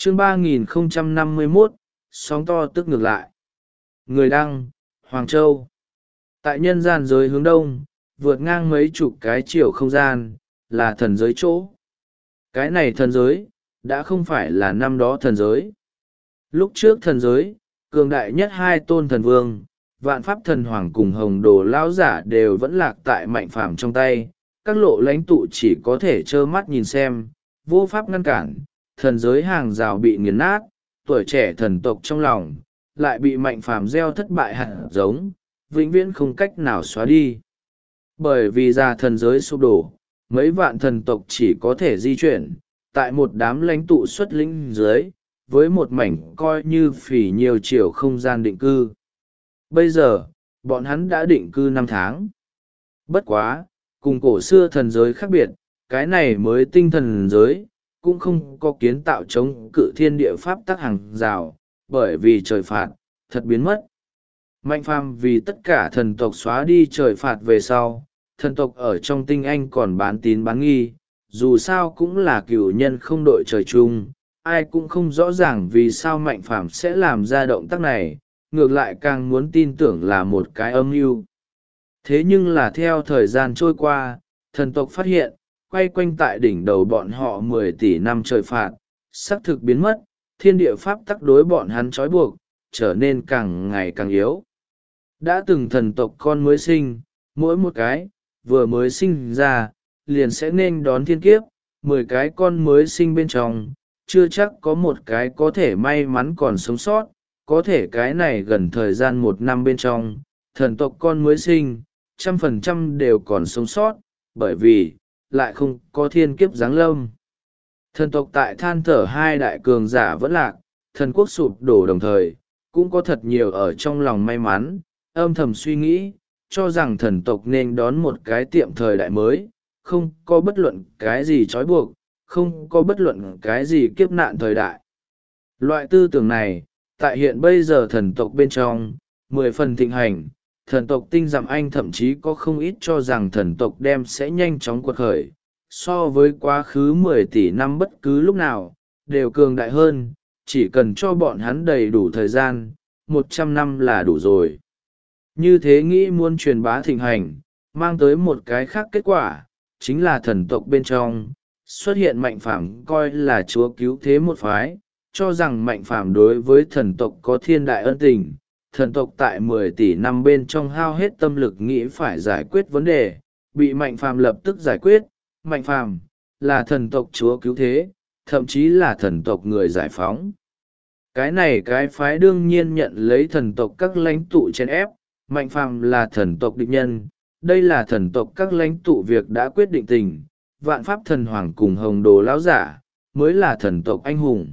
Chương 3051, sóng to tức ngược lại. Người đăng, Hoàng Châu. Tại nhân gian giới hướng đông, vượt ngang mấy chục cái chiều không gian, là thần giới chỗ. Cái này thần giới, đã không phải là năm đó thần giới. Lúc trước thần giới, cường đại nhất hai tôn thần vương, Vạn Pháp Thần Hoàng cùng Hồng Đồ Lão Giả đều vẫn lạc tại Mạnh Phàm trong tay. Các lộ lãnh tụ chỉ có thể trơ mắt nhìn xem, vô pháp ngăn cản, thần giới hàng rào bị nghiền nát, tuổi trẻ thần tộc trong lòng, lại bị Mạnh Phàm gieo thất bại hạt giống, vĩnh viễn không cách nào xóa đi. Bởi vì ra thần giới sụp đổ, mấy vạn thần tộc chỉ có thể di chuyển, tại một đám lãnh tụ xuất lĩnh dưới, với một mảnh coi như phỉ nhiều chiều không gian định cư. Bây giờ, bọn hắn đã định cư 5 tháng. Bất quá, cùng cổ xưa thần giới khác biệt, cái này mới tinh thần giới, cũng không có kiến tạo chống cự thiên địa pháp tắc hàng rào, bởi vì trời phạt, thật biến mất. Mạnh Phàm vì tất cả thần tộc xóa đi trời phạt về sau, thần tộc ở trong tinh anh còn bán tín bán nghi, dù sao cũng là cửu nhân không đội trời chung, ai cũng không rõ ràng vì sao Mạnh Phàm sẽ làm ra động tác này, ngược lại càng muốn tin tưởng là một cái âm mưu. Thế nhưng là theo thời gian trôi qua, thần tộc phát hiện, quay quanh tại đỉnh đầu bọn họ 10 tỷ năm trời phạt, xác thực biến mất, thiên địa pháp tắc đối bọn hắn trói buộc, trở nên càng ngày càng yếu. Đã từng thần tộc con mới sinh, mỗi một cái, vừa mới sinh ra, liền sẽ nên đón thiên kiếp, 10 cái con mới sinh bên trong, chưa chắc có một cái có thể may mắn còn sống sót, có thể cái này gần thời gian 1 năm bên trong, thần tộc con mới sinh, 100% đều còn sống sót, bởi vì, lại không có thiên kiếp giáng lâm. Thần tộc tại than thở hai đại cường giả vẫn lạc, thần quốc sụp đổ đồng thời, cũng có thật nhiều ở trong lòng may mắn, âm thầm suy nghĩ, cho rằng thần tộc nên đón một cái tiệm thời đại mới, không có bất luận cái gì trói buộc, không có bất luận cái gì kiếp nạn thời đại. Loại tư tưởng này, tại hiện bây giờ thần tộc bên trong, 10 phần thịnh hành, thần tộc tinh dặm anh thậm chí có không ít cho rằng thần tộc đem sẽ nhanh chóng quật khởi, so với quá khứ 10 tỷ năm bất cứ lúc nào, đều cường đại hơn, chỉ cần cho bọn hắn đầy đủ thời gian, 100 năm là đủ rồi. Như thế nghĩ muốn truyền bá thịnh hành, mang tới một cái khác kết quả, chính là thần tộc bên trong, xuất hiện Mạnh Phàm coi là chúa cứu thế một phái, cho rằng Mạnh Phàm đối với thần tộc có thiên đại ân tình, thần tộc tại 10 tỷ năm bên trong hao hết tâm lực nghĩ phải giải quyết vấn đề, bị Mạnh Phàm lập tức giải quyết. Mạnh Phàm là thần tộc chúa cứu thế, thậm chí là thần tộc người giải phóng. Cái này cái phái đương nhiên nhận lấy thần tộc các lãnh tụ chèn ép, Mạnh Phàm là thần tộc địch nhân, đây là thần tộc các lãnh tụ việc đã quyết định tình, Vạn Pháp Thần Hoàng cùng Hồng Đồ Lão Giả, mới là thần tộc anh hùng.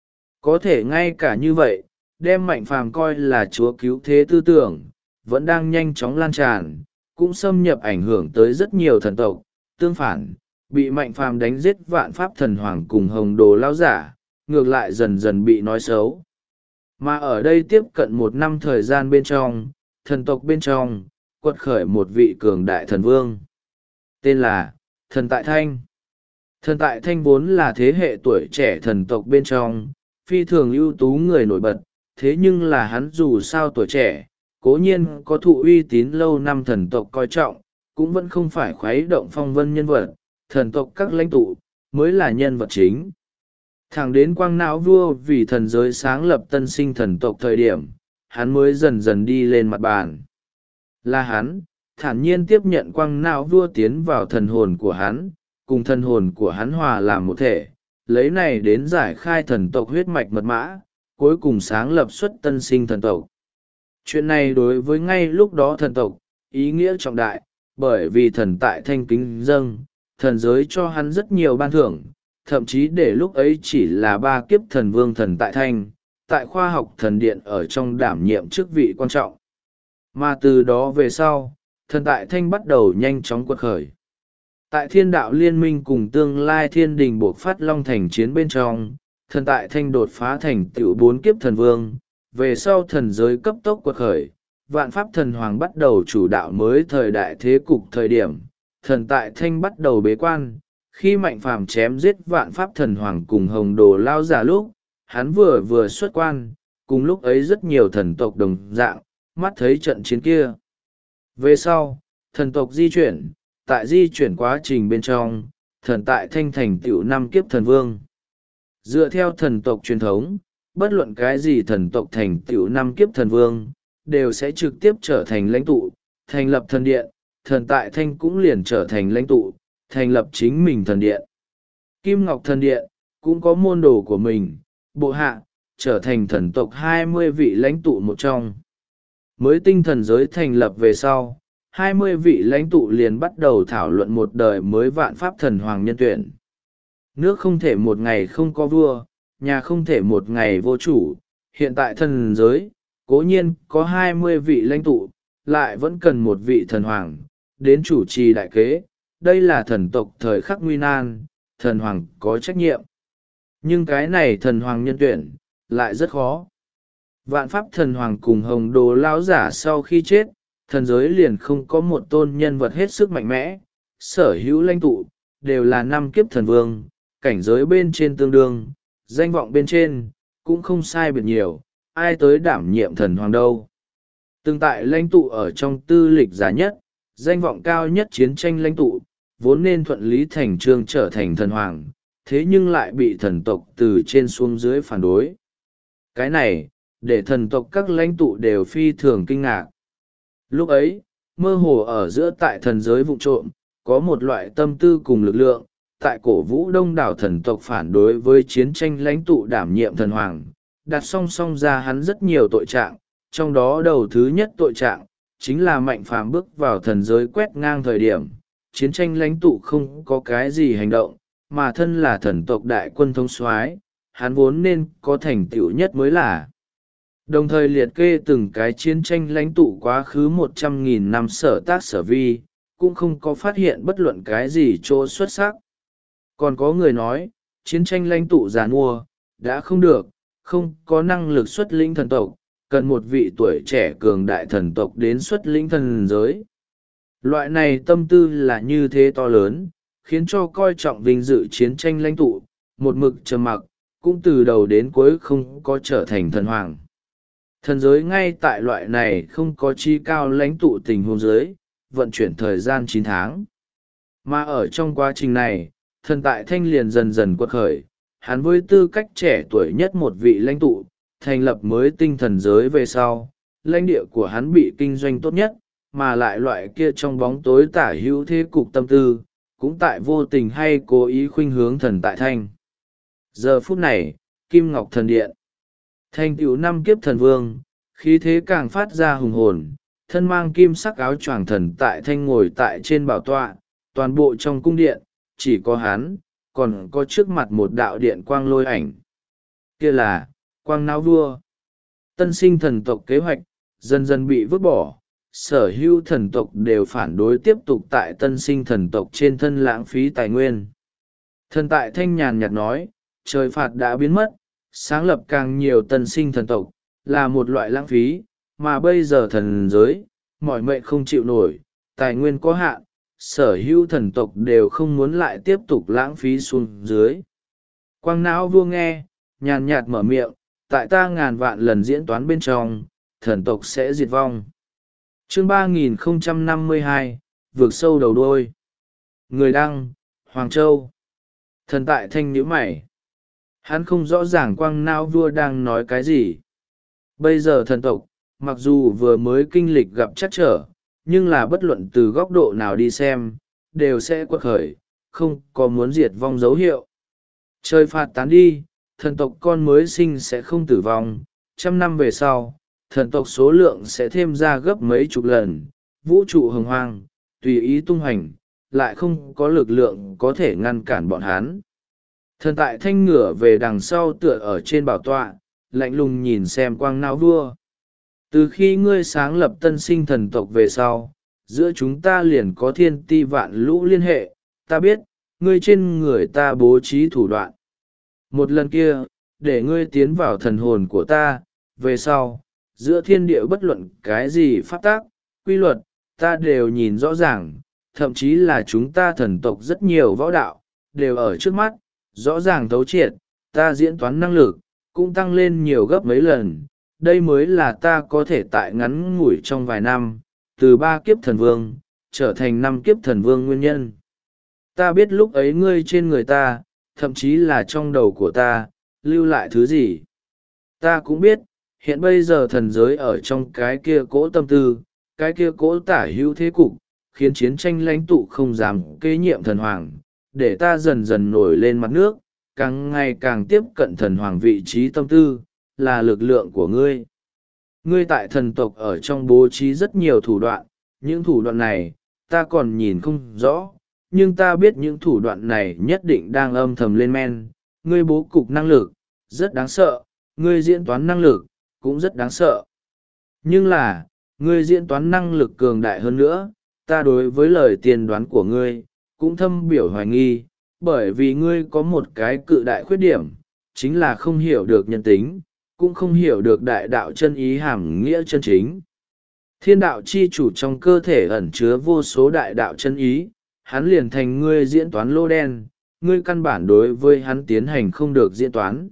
Có thể ngay cả như vậy, đem Mạnh Phàm coi là chúa cứu thế tư tưởng, vẫn đang nhanh chóng lan tràn, cũng xâm nhập ảnh hưởng tới rất nhiều thần tộc, tương phản, bị Mạnh Phàm đánh giết Vạn Pháp Thần Hoàng cùng Hồng Đồ Lão Giả, ngược lại dần dần bị nói xấu. Mà ở đây tiếp cận 1 năm thời gian bên trong, thần tộc bên trong, quật khởi một vị cường đại thần vương. Tên là Thần Tại Thanh. Thần Tại Thanh vốn là thế hệ tuổi trẻ thần tộc bên trong, phi thường ưu tú người nổi bật, thế nhưng là hắn dù sao tuổi trẻ, cố nhiên có thụ uy tín lâu năm thần tộc coi trọng, cũng vẫn không phải khuấy động phong vân nhân vật, thần tộc các lãnh tụ, mới là nhân vật chính. Thẳng đến Quang Não Vua vì thần giới sáng lập tân sinh thần tộc thời điểm, hắn mới dần dần đi lên mặt bàn. Là hắn, thản nhiên tiếp nhận Quang Não Vua tiến vào thần hồn của hắn, cùng thần hồn của hắn hòa làm một thể, lấy này đến giải khai thần tộc huyết mạch mật mã, cuối cùng sáng lập xuất tân sinh thần tộc. Chuyện này đối với ngay lúc đó thần tộc, ý nghĩa trọng đại, bởi vì thần Tại Thanh kính dâng, thần giới cho hắn rất nhiều ban thưởng, thậm chí để lúc ấy chỉ là 3 kiếp thần vương thần Tại Thanh, tại khoa học thần điện ở trong đảm nhiệm chức vị quan trọng. Mà từ đó về sau, thần Tại Thanh bắt đầu nhanh chóng quật khởi. Tại thiên đạo liên minh cùng tương lai thiên đình buộc phát long thành chiến bên trong, thần Tại Thanh đột phá thành tựu 4 kiếp thần vương, về sau thần giới cấp tốc quật khởi, Vạn Pháp Thần Hoàng bắt đầu chủ đạo mới thời đại thế cục thời điểm, thần Tại Thanh bắt đầu bế quan, khi Mạnh Phàm chém giết Vạn Pháp Thần Hoàng cùng Hồng Đồ Lão Giả lúc, hắn vừa vừa xuất quan, cùng lúc ấy rất nhiều thần tộc đồng dạng, mắt thấy trận chiến kia. Về sau, thần tộc di chuyển, tại di chuyển quá trình bên trong, thần tại thanh thành tựu năm kiếp thần vương. Dựa theo thần tộc truyền thống, bất luận cái gì thần tộc thành tựu năm kiếp thần vương, đều sẽ trực tiếp trở thành lãnh tụ, thành lập thần điện, thần tại thanh cũng liền trở thành lãnh tụ, thành lập chính mình thần điện. Kim Ngọc thần điện, cũng có môn đồ của mình, bộ hạ, trở thành thần tộc 20 vị lãnh tụ một trong. Mới tinh thần giới thành lập về sau, 20 vị lãnh tụ liền bắt đầu thảo luận một đời mới vạn pháp thần hoàng nhân tuyển. Nước không thể một ngày không có vua, nhà không thể một ngày vô chủ. Hiện tại thần giới, cố nhiên có 20 vị lãnh tụ, lại vẫn cần một vị thần hoàng, đến chủ trì đại kế. Đây là thần tộc thời khắc nguy nan, thần hoàng có trách nhiệm. Nhưng cái này thần hoàng nhân tuyển, lại rất khó. Vạn pháp thần hoàng cùng hồng đồ lão giả sau khi chết, thần giới liền không có một tôn nhân vật hết sức mạnh mẽ, sở hữu lãnh tụ, đều là năm kiếp thần vương, cảnh giới bên trên tương đương, danh vọng bên trên, cũng không sai biệt nhiều, ai tới đảm nhiệm thần hoàng đâu. Từng tại lãnh tụ ở trong tư lịch giá nhất, danh vọng cao nhất chiến tranh lãnh tụ, vốn nên thuận lý thành trương trở thành thần hoàng, thế nhưng lại bị thần tộc từ trên xuống dưới phản đối. Cái này, để thần tộc các lãnh tụ đều phi thường kinh ngạc. Lúc ấy, mơ hồ ở giữa tại thần giới vụng trộm, có một loại tâm tư cùng lực lượng, tại cổ vũ đông đảo thần tộc phản đối với chiến tranh lãnh tụ đảm nhiệm thần hoàng, đặt song song ra hắn rất nhiều tội trạng, trong đó đầu thứ nhất tội trạng, chính là Mạnh Phàm bước vào thần giới quét ngang thời điểm, chiến tranh lãnh tụ không có cái gì hành động, mà thân là thần tộc đại quân thống soái, hắn vốn nên có thành tựu nhất mới là. Đồng thời liệt kê từng cái chiến tranh lãnh tụ quá khứ 100.000 năm sở tác sở vi, cũng không có phát hiện bất luận cái gì chỗ xuất sắc. Còn có người nói, chiến tranh lãnh tụ giàn mua, đã không được, không có năng lực xuất lĩnh thần tộc, cần một vị tuổi trẻ cường đại thần tộc đến xuất lĩnh thần giới. Loại này tâm tư là như thế to lớn, khiến cho coi trọng vinh dự chiến tranh lãnh tụ, một mực trầm mặc, cũng từ đầu đến cuối không có trở thành thần hoàng. Thần giới ngay tại loại này không có chi cao lãnh tụ tình huống giới, vận chuyển thời gian 9 tháng. Mà ở trong quá trình này, thần tại thanh liền dần dần quật khởi, hắn với tư cách trẻ tuổi nhất một vị lãnh tụ, thành lập mới tinh thần giới về sau, lãnh địa của hắn bị kinh doanh tốt nhất, mà lại loại kia trong bóng tối tả hữu thế cục tâm tư, cũng tại vô tình hay cố ý khuynh hướng thần tại thanh. Giờ phút này, Kim Ngọc thần điện, thành tựu năm kiếp thần vương, khí thế càng phát ra hùng hồn, thân mang kim sắc áo choàng thần tại thanh ngồi tại trên bảo tọa, toàn bộ trong cung điện, chỉ có hắn, còn có trước mặt một đạo điện quang lôi ảnh. Kia là, quang não vua. Tân sinh thần tộc kế hoạch, dần dần bị vứt bỏ, sở hữu thần tộc đều phản đối tiếp tục tại tân sinh thần tộc trên thân lãng phí tài nguyên. Thần tại thanh nhàn nhạt nói, trời phạt đã biến mất, sáng lập càng nhiều tân sinh thần tộc, là một loại lãng phí, mà bây giờ thần giới, mọi mệnh không chịu nổi, tài nguyên có hạn, sở hữu thần tộc đều không muốn lại tiếp tục lãng phí xuống dưới. Quang não vua nghe, nhàn nhạt mở miệng, tại ta ngàn vạn lần diễn toán bên trong, thần tộc sẽ diệt vong. Chương 3052, vượt sâu đầu đôi. Người đăng, Hoàng Châu. Thần tại thanh nhíu mày. Hắn không rõ ràng quang não vua đang nói cái gì. Bây giờ thần tộc, mặc dù vừa mới kinh lịch gặp trắc trở, nhưng là bất luận từ góc độ nào đi xem, đều sẽ quật khởi, không có muốn diệt vong dấu hiệu. Trời phạt tán đi, thần tộc con mới sinh sẽ không tử vong, 100 năm về sau, thần tộc số lượng sẽ thêm ra gấp mấy chục lần, vũ trụ hồng hoang, tùy ý tung hành, lại không có lực lượng có thể ngăn cản bọn hắn. Thần tại thanh ngửa về đằng sau tựa ở trên bảo tọa, lạnh lùng nhìn xem quang não vua. Từ khi ngươi sáng lập tân sinh thần tộc về sau, giữa chúng ta liền có thiên ti vạn lũ liên hệ, ta biết, ngươi trên người ta bố trí thủ đoạn. Một lần kia, để ngươi tiến vào thần hồn của ta, về sau, giữa thiên địa bất luận cái gì pháp tác, quy luật, ta đều nhìn rõ ràng, thậm chí là chúng ta thần tộc rất nhiều võ đạo, đều ở trước mắt, rõ ràng thấu triệt, ta diễn toán năng lực, cũng tăng lên nhiều gấp mấy lần. Đây mới là ta có thể tại ngắn ngủi trong vài năm, từ 3 kiếp thần vương, trở thành 5 kiếp thần vương nguyên nhân. Ta biết lúc ấy ngươi trên người ta, thậm chí là trong đầu của ta, lưu lại thứ gì. Ta cũng biết, hiện bây giờ thần giới ở trong cái kia cỗ tâm tư, cái kia cỗ tả hữu thế cục, khiến chiến tranh lãnh tụ không dám kế nhiệm thần hoàng, để ta dần dần nổi lên mặt nước, càng ngày càng tiếp cận thần hoàng vị trí tâm tư, là lực lượng của ngươi. Ngươi tại thần tộc ở trong bố trí rất nhiều thủ đoạn, những thủ đoạn này, ta còn nhìn không rõ, nhưng ta biết những thủ đoạn này nhất định đang âm thầm lên men. Ngươi bố cục năng lực, rất đáng sợ, ngươi diễn toán năng lực, cũng rất đáng sợ. Nhưng là, ngươi diễn toán năng lực cường đại hơn nữa, ta đối với lời tiên đoán của ngươi, cũng thâm biểu hoài nghi, bởi vì ngươi có một cái cự đại khuyết điểm, chính là không hiểu được nhân tính, cũng không hiểu được đại đạo chân ý hàm nghĩa chân chính. Thiên đạo chi chủ trong cơ thể ẩn chứa vô số đại đạo chân ý, hắn liền thành ngươi diễn toán lô đen, ngươi căn bản đối với hắn tiến hành không được diễn toán.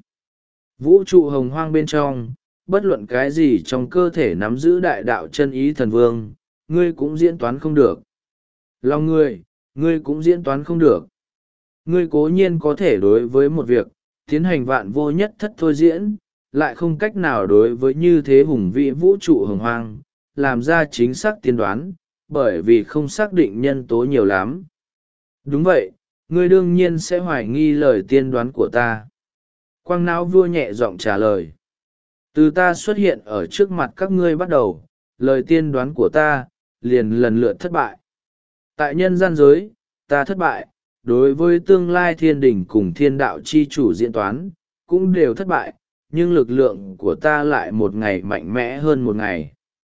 Vũ trụ hồng hoang bên trong, bất luận cái gì trong cơ thể nắm giữ đại đạo chân ý thần vương, ngươi cũng diễn toán không được. Lòng ngươi cũng diễn toán không được. Ngươi cố nhiên có thể đối với một việc, tiến hành vạn vô nhất thất thôi diễn, lại không cách nào đối với như thế hùng vĩ vũ trụ hồng hoang, làm ra chính xác tiên đoán, bởi vì không xác định nhân tố nhiều lắm. Đúng vậy, ngươi đương nhiên sẽ hoài nghi lời tiên đoán của ta. Quang não vua nhẹ giọng trả lời. Từ ta xuất hiện ở trước mặt các ngươi bắt đầu, lời tiên đoán của ta, liền lần lượt thất bại. Tại nhân gian giới, ta thất bại, đối với tương lai thiên đình cùng thiên đạo chi chủ diễn toán, cũng đều thất bại, nhưng lực lượng của ta lại một ngày mạnh mẽ hơn một ngày.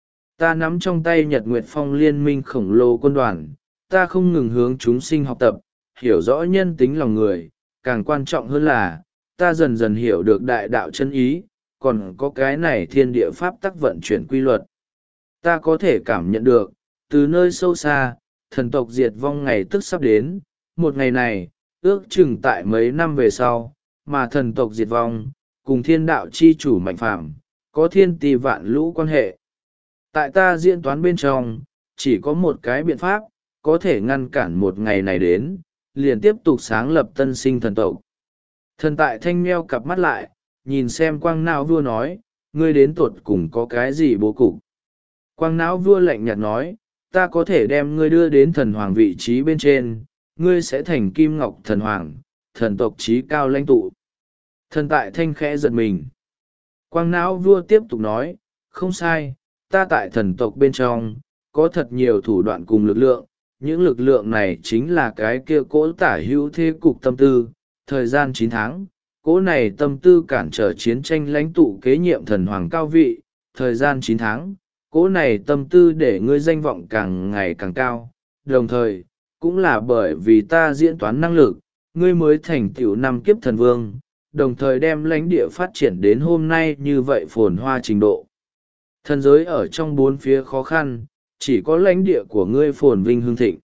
Ta nắm trong tay Nhật Nguyệt Phong liên minh khổng lồ quân đoàn, ta không ngừng hướng chúng sinh học tập, hiểu rõ nhân tính lòng người, càng quan trọng hơn là, ta dần dần hiểu được đại đạo chân ý, còn có cái này thiên địa pháp tắc vận chuyển quy luật. Ta có thể cảm nhận được, từ nơi sâu xa, thần tộc diệt vong ngày tức sắp đến, một ngày này, ước chừng tại mấy năm về sau, mà thần tộc diệt vong, cùng thiên đạo chi chủ mạnh phàm, có thiên tỷ vạn lũ quan hệ. Tại ta diễn toán bên trong, chỉ có một cái biện pháp, có thể ngăn cản một ngày này đến, liền tiếp tục sáng lập tân sinh thần tộc. Thần tại thanh meo cặp mắt lại, nhìn xem quang não vua nói, ngươi đến tuột cùng có cái gì bố cục. Quang não vua lạnh nhạt nói, ta có thể đem ngươi đưa đến thần hoàng vị trí bên trên, ngươi sẽ thành kim ngọc thần hoàng, thần tộc trí cao lãnh tụ. Thần tại thanh khẽ giật mình. Quang não vua tiếp tục nói, không sai, ta tại thần tộc bên trong, có thật nhiều thủ đoạn cùng lực lượng, những lực lượng này chính là cái kia cỗ tả hữu thế cục tâm tư, thời gian 9 tháng, cỗ này tâm tư cản trở chiến tranh lãnh tụ kế nhiệm thần hoàng cao vị, thời gian 9 tháng, cỗ này tâm tư để ngươi danh vọng càng ngày càng cao, đồng thời, cũng là bởi vì ta diễn toán năng lực, ngươi mới thành tựu 5 kiếp thần vương, đồng thời đem lãnh địa phát triển đến hôm nay như vậy phồn hoa trình độ. Thần giới ở trong 4 phía khó khăn, chỉ có lãnh địa của ngươi phồn vinh hương thịnh.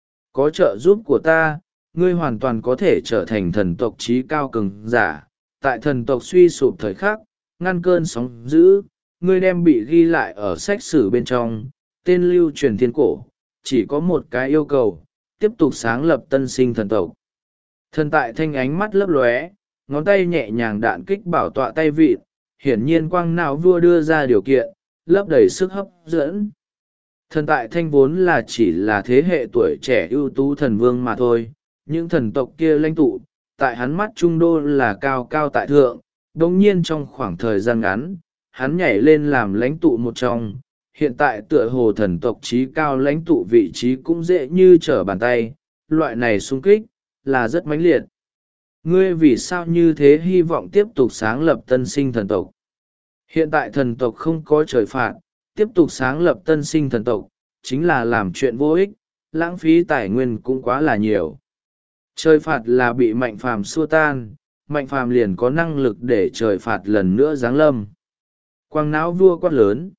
Có trợ giúp của ta, ngươi hoàn toàn có thể trở thành thần tộc trí cao cường giả, tại thần tộc suy sụp thời khắc, ngăn cơn sóng dữ, ngươi đem bị ghi lại ở sách sử bên trong, tên lưu truyền thiên cổ, chỉ có một cái yêu cầu, tiếp tục sáng lập tân sinh thần tộc. Thần tại thanh ánh mắt lấp lóe, ngón tay nhẹ nhàng đạn kích bảo tọa tay vịt, hiển nhiên quang não vua đưa ra điều kiện, lấp đầy sức hấp dẫn. Thần tại thanh vốn là chỉ là thế hệ tuổi trẻ ưu tú thần vương mà thôi, những thần tộc kia lãnh tụ, tại hắn mắt trung đô là cao cao tại thượng, đồng nhiên trong khoảng thời gian ngắn, hắn nhảy lên làm lãnh tụ một trong, hiện tại tựa hồ thần tộc trí cao lãnh tụ vị trí cũng dễ như trở bàn tay, loại này xung kích, là rất mãnh liệt. Ngươi vì sao như thế hy vọng tiếp tục sáng lập tân sinh thần tộc? Hiện tại thần tộc không có trời phạt, tiếp tục sáng lập tân sinh thần tộc, chính là làm chuyện vô ích, lãng phí tài nguyên cũng quá là nhiều. Trời phạt là bị mạnh phàm xua tan, mạnh phàm liền có năng lực để trời phạt lần nữa giáng lâm. Quang não vua quát lớn.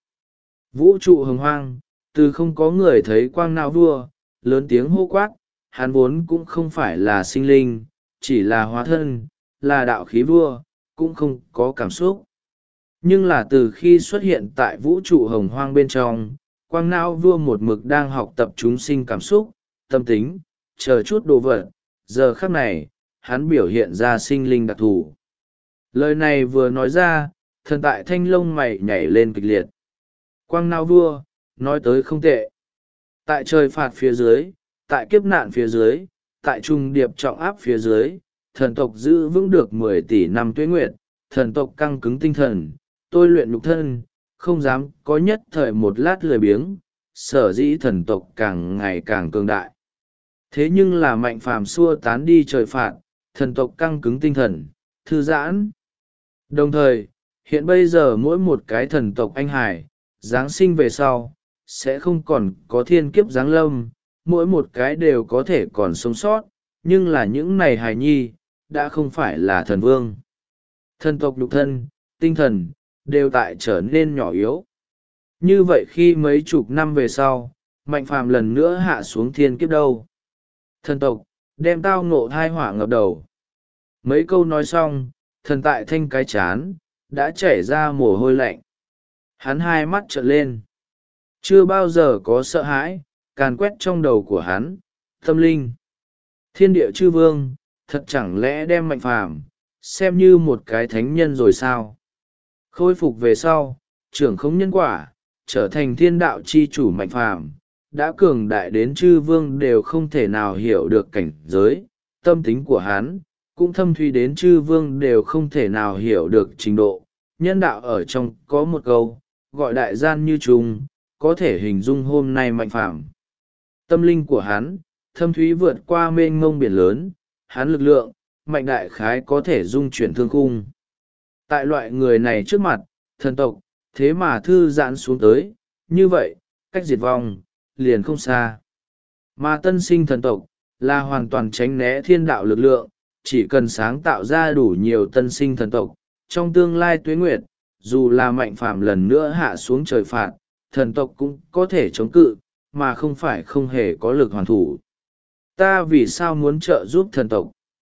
Vũ trụ hồng hoang, từ không có người thấy quang não vua, lớn tiếng hô quát, hắn vốn cũng không phải là sinh linh, chỉ là hóa thân, là đạo khí vua, cũng không có cảm xúc. Nhưng là từ khi xuất hiện tại vũ trụ hồng hoang bên trong, quang não vua một mực đang học tập chúng sinh cảm xúc, tâm tính, chờ chút đồ vật, giờ khắc này, hắn biểu hiện ra sinh linh đặc thù. Lời này vừa nói ra, thần tại thanh lông mày nhảy lên kịch liệt. Quang não vua, nói tới không tệ. Tại trời phạt phía dưới, tại kiếp nạn phía dưới, tại trung điệp trọng áp phía dưới, thần tộc giữ vững được 10 tỷ năm tuế nguyệt, thần tộc căng cứng tinh thần, tôi luyện nhục thân, không dám có nhất thời một lát lười biếng, sở dĩ thần tộc càng ngày càng cường đại. Thế nhưng là mạnh phàm xua tán đi trời phạt, thần tộc căng cứng tinh thần, thư giãn. Đồng thời, hiện bây giờ mỗi một cái thần tộc anh hải, Giáng sinh về sau, sẽ không còn có thiên kiếp giáng lâm, mỗi một cái đều có thể còn sống sót, nhưng là những này hài nhi, đã không phải là thần vương. Thần tộc nhục thân, tinh thần, đều tại trở nên nhỏ yếu. Như vậy khi mấy chục năm về sau, mạnh phàm lần nữa hạ xuống thiên kiếp đâu. Thần tộc, đem tao ngộ thai hỏa ngập đầu. Mấy câu nói xong, thần tại thanh cái chán, đã chảy ra mồ hôi lạnh. Hắn hai mắt trợn lên. Chưa bao giờ có sợ hãi, càn quét trong đầu của hắn, tâm linh. Thiên địa chư vương, thật chẳng lẽ đem mạnh phàm, xem như một cái thánh nhân rồi sao? Khôi phục về sau, trưởng không nhân quả, trở thành thiên đạo chi chủ mạnh phàm, đã cường đại đến chư vương đều không thể nào hiểu được cảnh giới, tâm tính của hắn, cũng thâm thuy đến chư vương đều không thể nào hiểu được trình độ. Nhân đạo ở trong có một câu, gọi đại gian như trùng, có thể hình dung hôm nay mạnh phàm. Tâm linh của hắn, thâm thúy vượt qua mênh mông biển lớn, hắn lực lượng, mạnh đại khái có thể dung chuyển thương khung. Tại loại người này trước mặt, thần tộc, thế mà thư giãn xuống tới, như vậy, cách diệt vong, liền không xa. Mà tân sinh thần tộc, là hoàn toàn tránh né thiên đạo lực lượng, chỉ cần sáng tạo ra đủ nhiều tân sinh thần tộc, trong tương lai tuế nguyệt, dù là mạnh phàm lần nữa hạ xuống trời phạt, thần tộc cũng có thể chống cự, mà không phải không hề có lực hoàn thủ. Ta vì sao muốn trợ giúp thần tộc?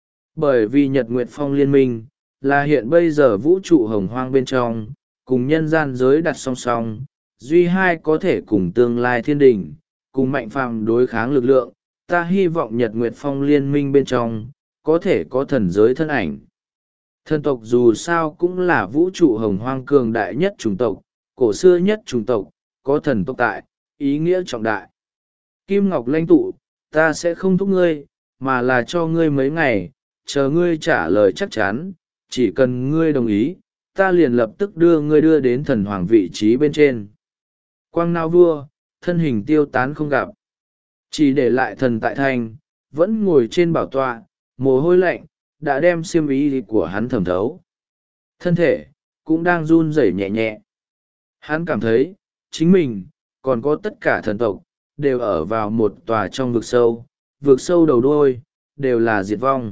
Bởi vì Nhật Nguyệt Phong liên minh, là hiện bây giờ vũ trụ hồng hoang bên trong, cùng nhân gian giới đặt song song, duy hai có thể cùng tương lai thiên đình, cùng mạnh phàm đối kháng lực lượng. Ta hy vọng Nhật Nguyệt Phong liên minh bên trong, có thể có thần giới thân ảnh. Thần tộc dù sao cũng là vũ trụ hồng hoang cường đại nhất chủng tộc, cổ xưa nhất chủng tộc, có thần tộc tại, ý nghĩa trọng đại. Kim Ngọc lãnh tụ, ta sẽ không thúc ngươi, mà là cho ngươi mấy ngày, chờ ngươi trả lời chắc chắn, chỉ cần ngươi đồng ý, ta liền lập tức đưa ngươi đưa đến thần hoàng vị trí bên trên. Quang Nao vua, thân hình tiêu tán không gặp. Chỉ để lại thần tại thanh, vẫn ngồi trên bảo tọa, mồ hôi lạnh, đã đem xiêm ý của hắn thẩm thấu. Thân thể, cũng đang run rẩy nhẹ nhẹ. Hắn cảm thấy, chính mình, còn có tất cả thần tộc, đều ở vào một tòa trong vực sâu đầu đuôi, đều là diệt vong.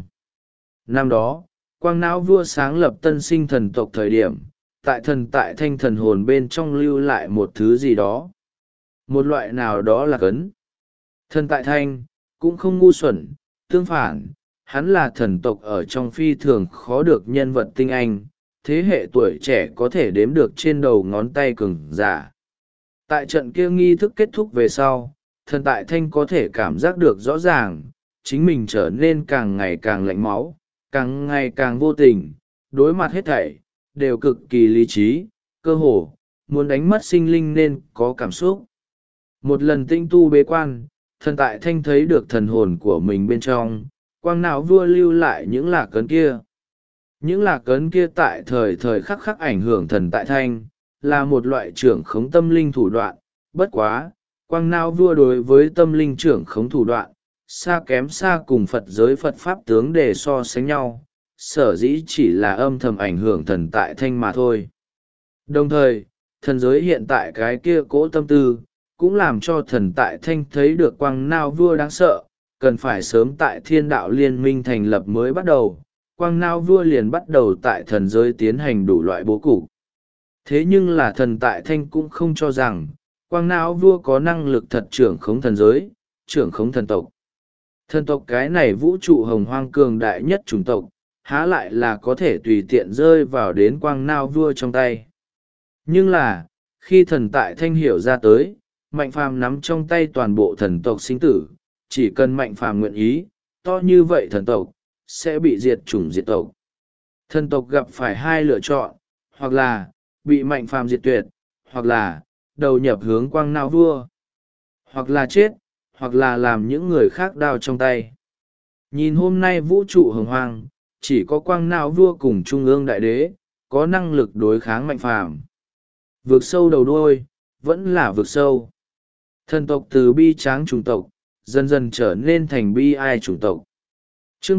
Năm đó, Quang Não vua sáng lập tân sinh thần tộc thời điểm, tại thần tại thanh thần hồn bên trong lưu lại một thứ gì đó. Một loại nào đó là cấn. Thần tại thanh, cũng không ngu xuẩn, tương phản, hắn là thần tộc ở trong phi thường khó được nhân vật tinh anh, thế hệ tuổi trẻ có thể đếm được trên đầu ngón tay cường giả. Tại trận kia nghi thức kết thúc về sau, thần tại thanh có thể cảm giác được rõ ràng, chính mình trở nên càng ngày càng lạnh máu, càng ngày càng vô tình, đối mặt hết thảy, đều cực kỳ lý trí, cơ hồ, muốn đánh mất sinh linh nên có cảm xúc. Một lần tinh tu bế quan, thần tại thanh thấy được thần hồn của mình bên trong, Quang Não vua lưu lại những lạc ấn kia. Những lạc ấn kia tại thời thời khắc khắc ảnh hưởng thần tại thanh, là một loại trưởng khống tâm linh thủ đoạn, bất quá, Quang Não vua đối với tâm linh trưởng khống thủ đoạn, xa kém xa cùng Phật giới Phật Pháp tướng để so sánh nhau, sở dĩ chỉ là âm thầm ảnh hưởng thần tại thanh mà thôi. Đồng thời, thần giới hiện tại cái kia cỗ tâm tư, cũng làm cho thần tại thanh thấy được Quang Não vua đáng sợ, cần phải sớm tại thiên đạo liên minh thành lập mới bắt đầu. Quang Não vua liền bắt đầu tại thần giới tiến hành đủ loại bố cục. Thế nhưng là thần tại thanh cũng không cho rằng, Quang Não vua có năng lực thật trưởng khống thần giới, trưởng khống thần tộc. Thần tộc cái này vũ trụ hồng hoang cường đại nhất chủng tộc, há lại là có thể tùy tiện rơi vào đến quang nao vua trong tay. Nhưng là khi thần tại thanh hiểu ra tới, mạnh phàm nắm trong tay toàn bộ thần tộc sinh tử, chỉ cần mạnh phàm nguyện ý, to như vậy thần tộc sẽ bị diệt chủng diệt tộc. Thần tộc gặp phải hai lựa chọn, hoặc là bị mạnh phàm diệt tuyệt, hoặc là đầu nhập hướng quang nao vua, hoặc là chết, hoặc là làm những người khác đao trong tay. Nhìn hôm nay vũ trụ hồng hoang, chỉ có quang nao vua cùng trung ương đại đế có năng lực đối kháng mạnh phàm. Vực sâu đầu đuôi vẫn là vực sâu. Thần tộc từ bi tráng chủng tộc dần dần trở nên thành bi ai chủng tộc. Chương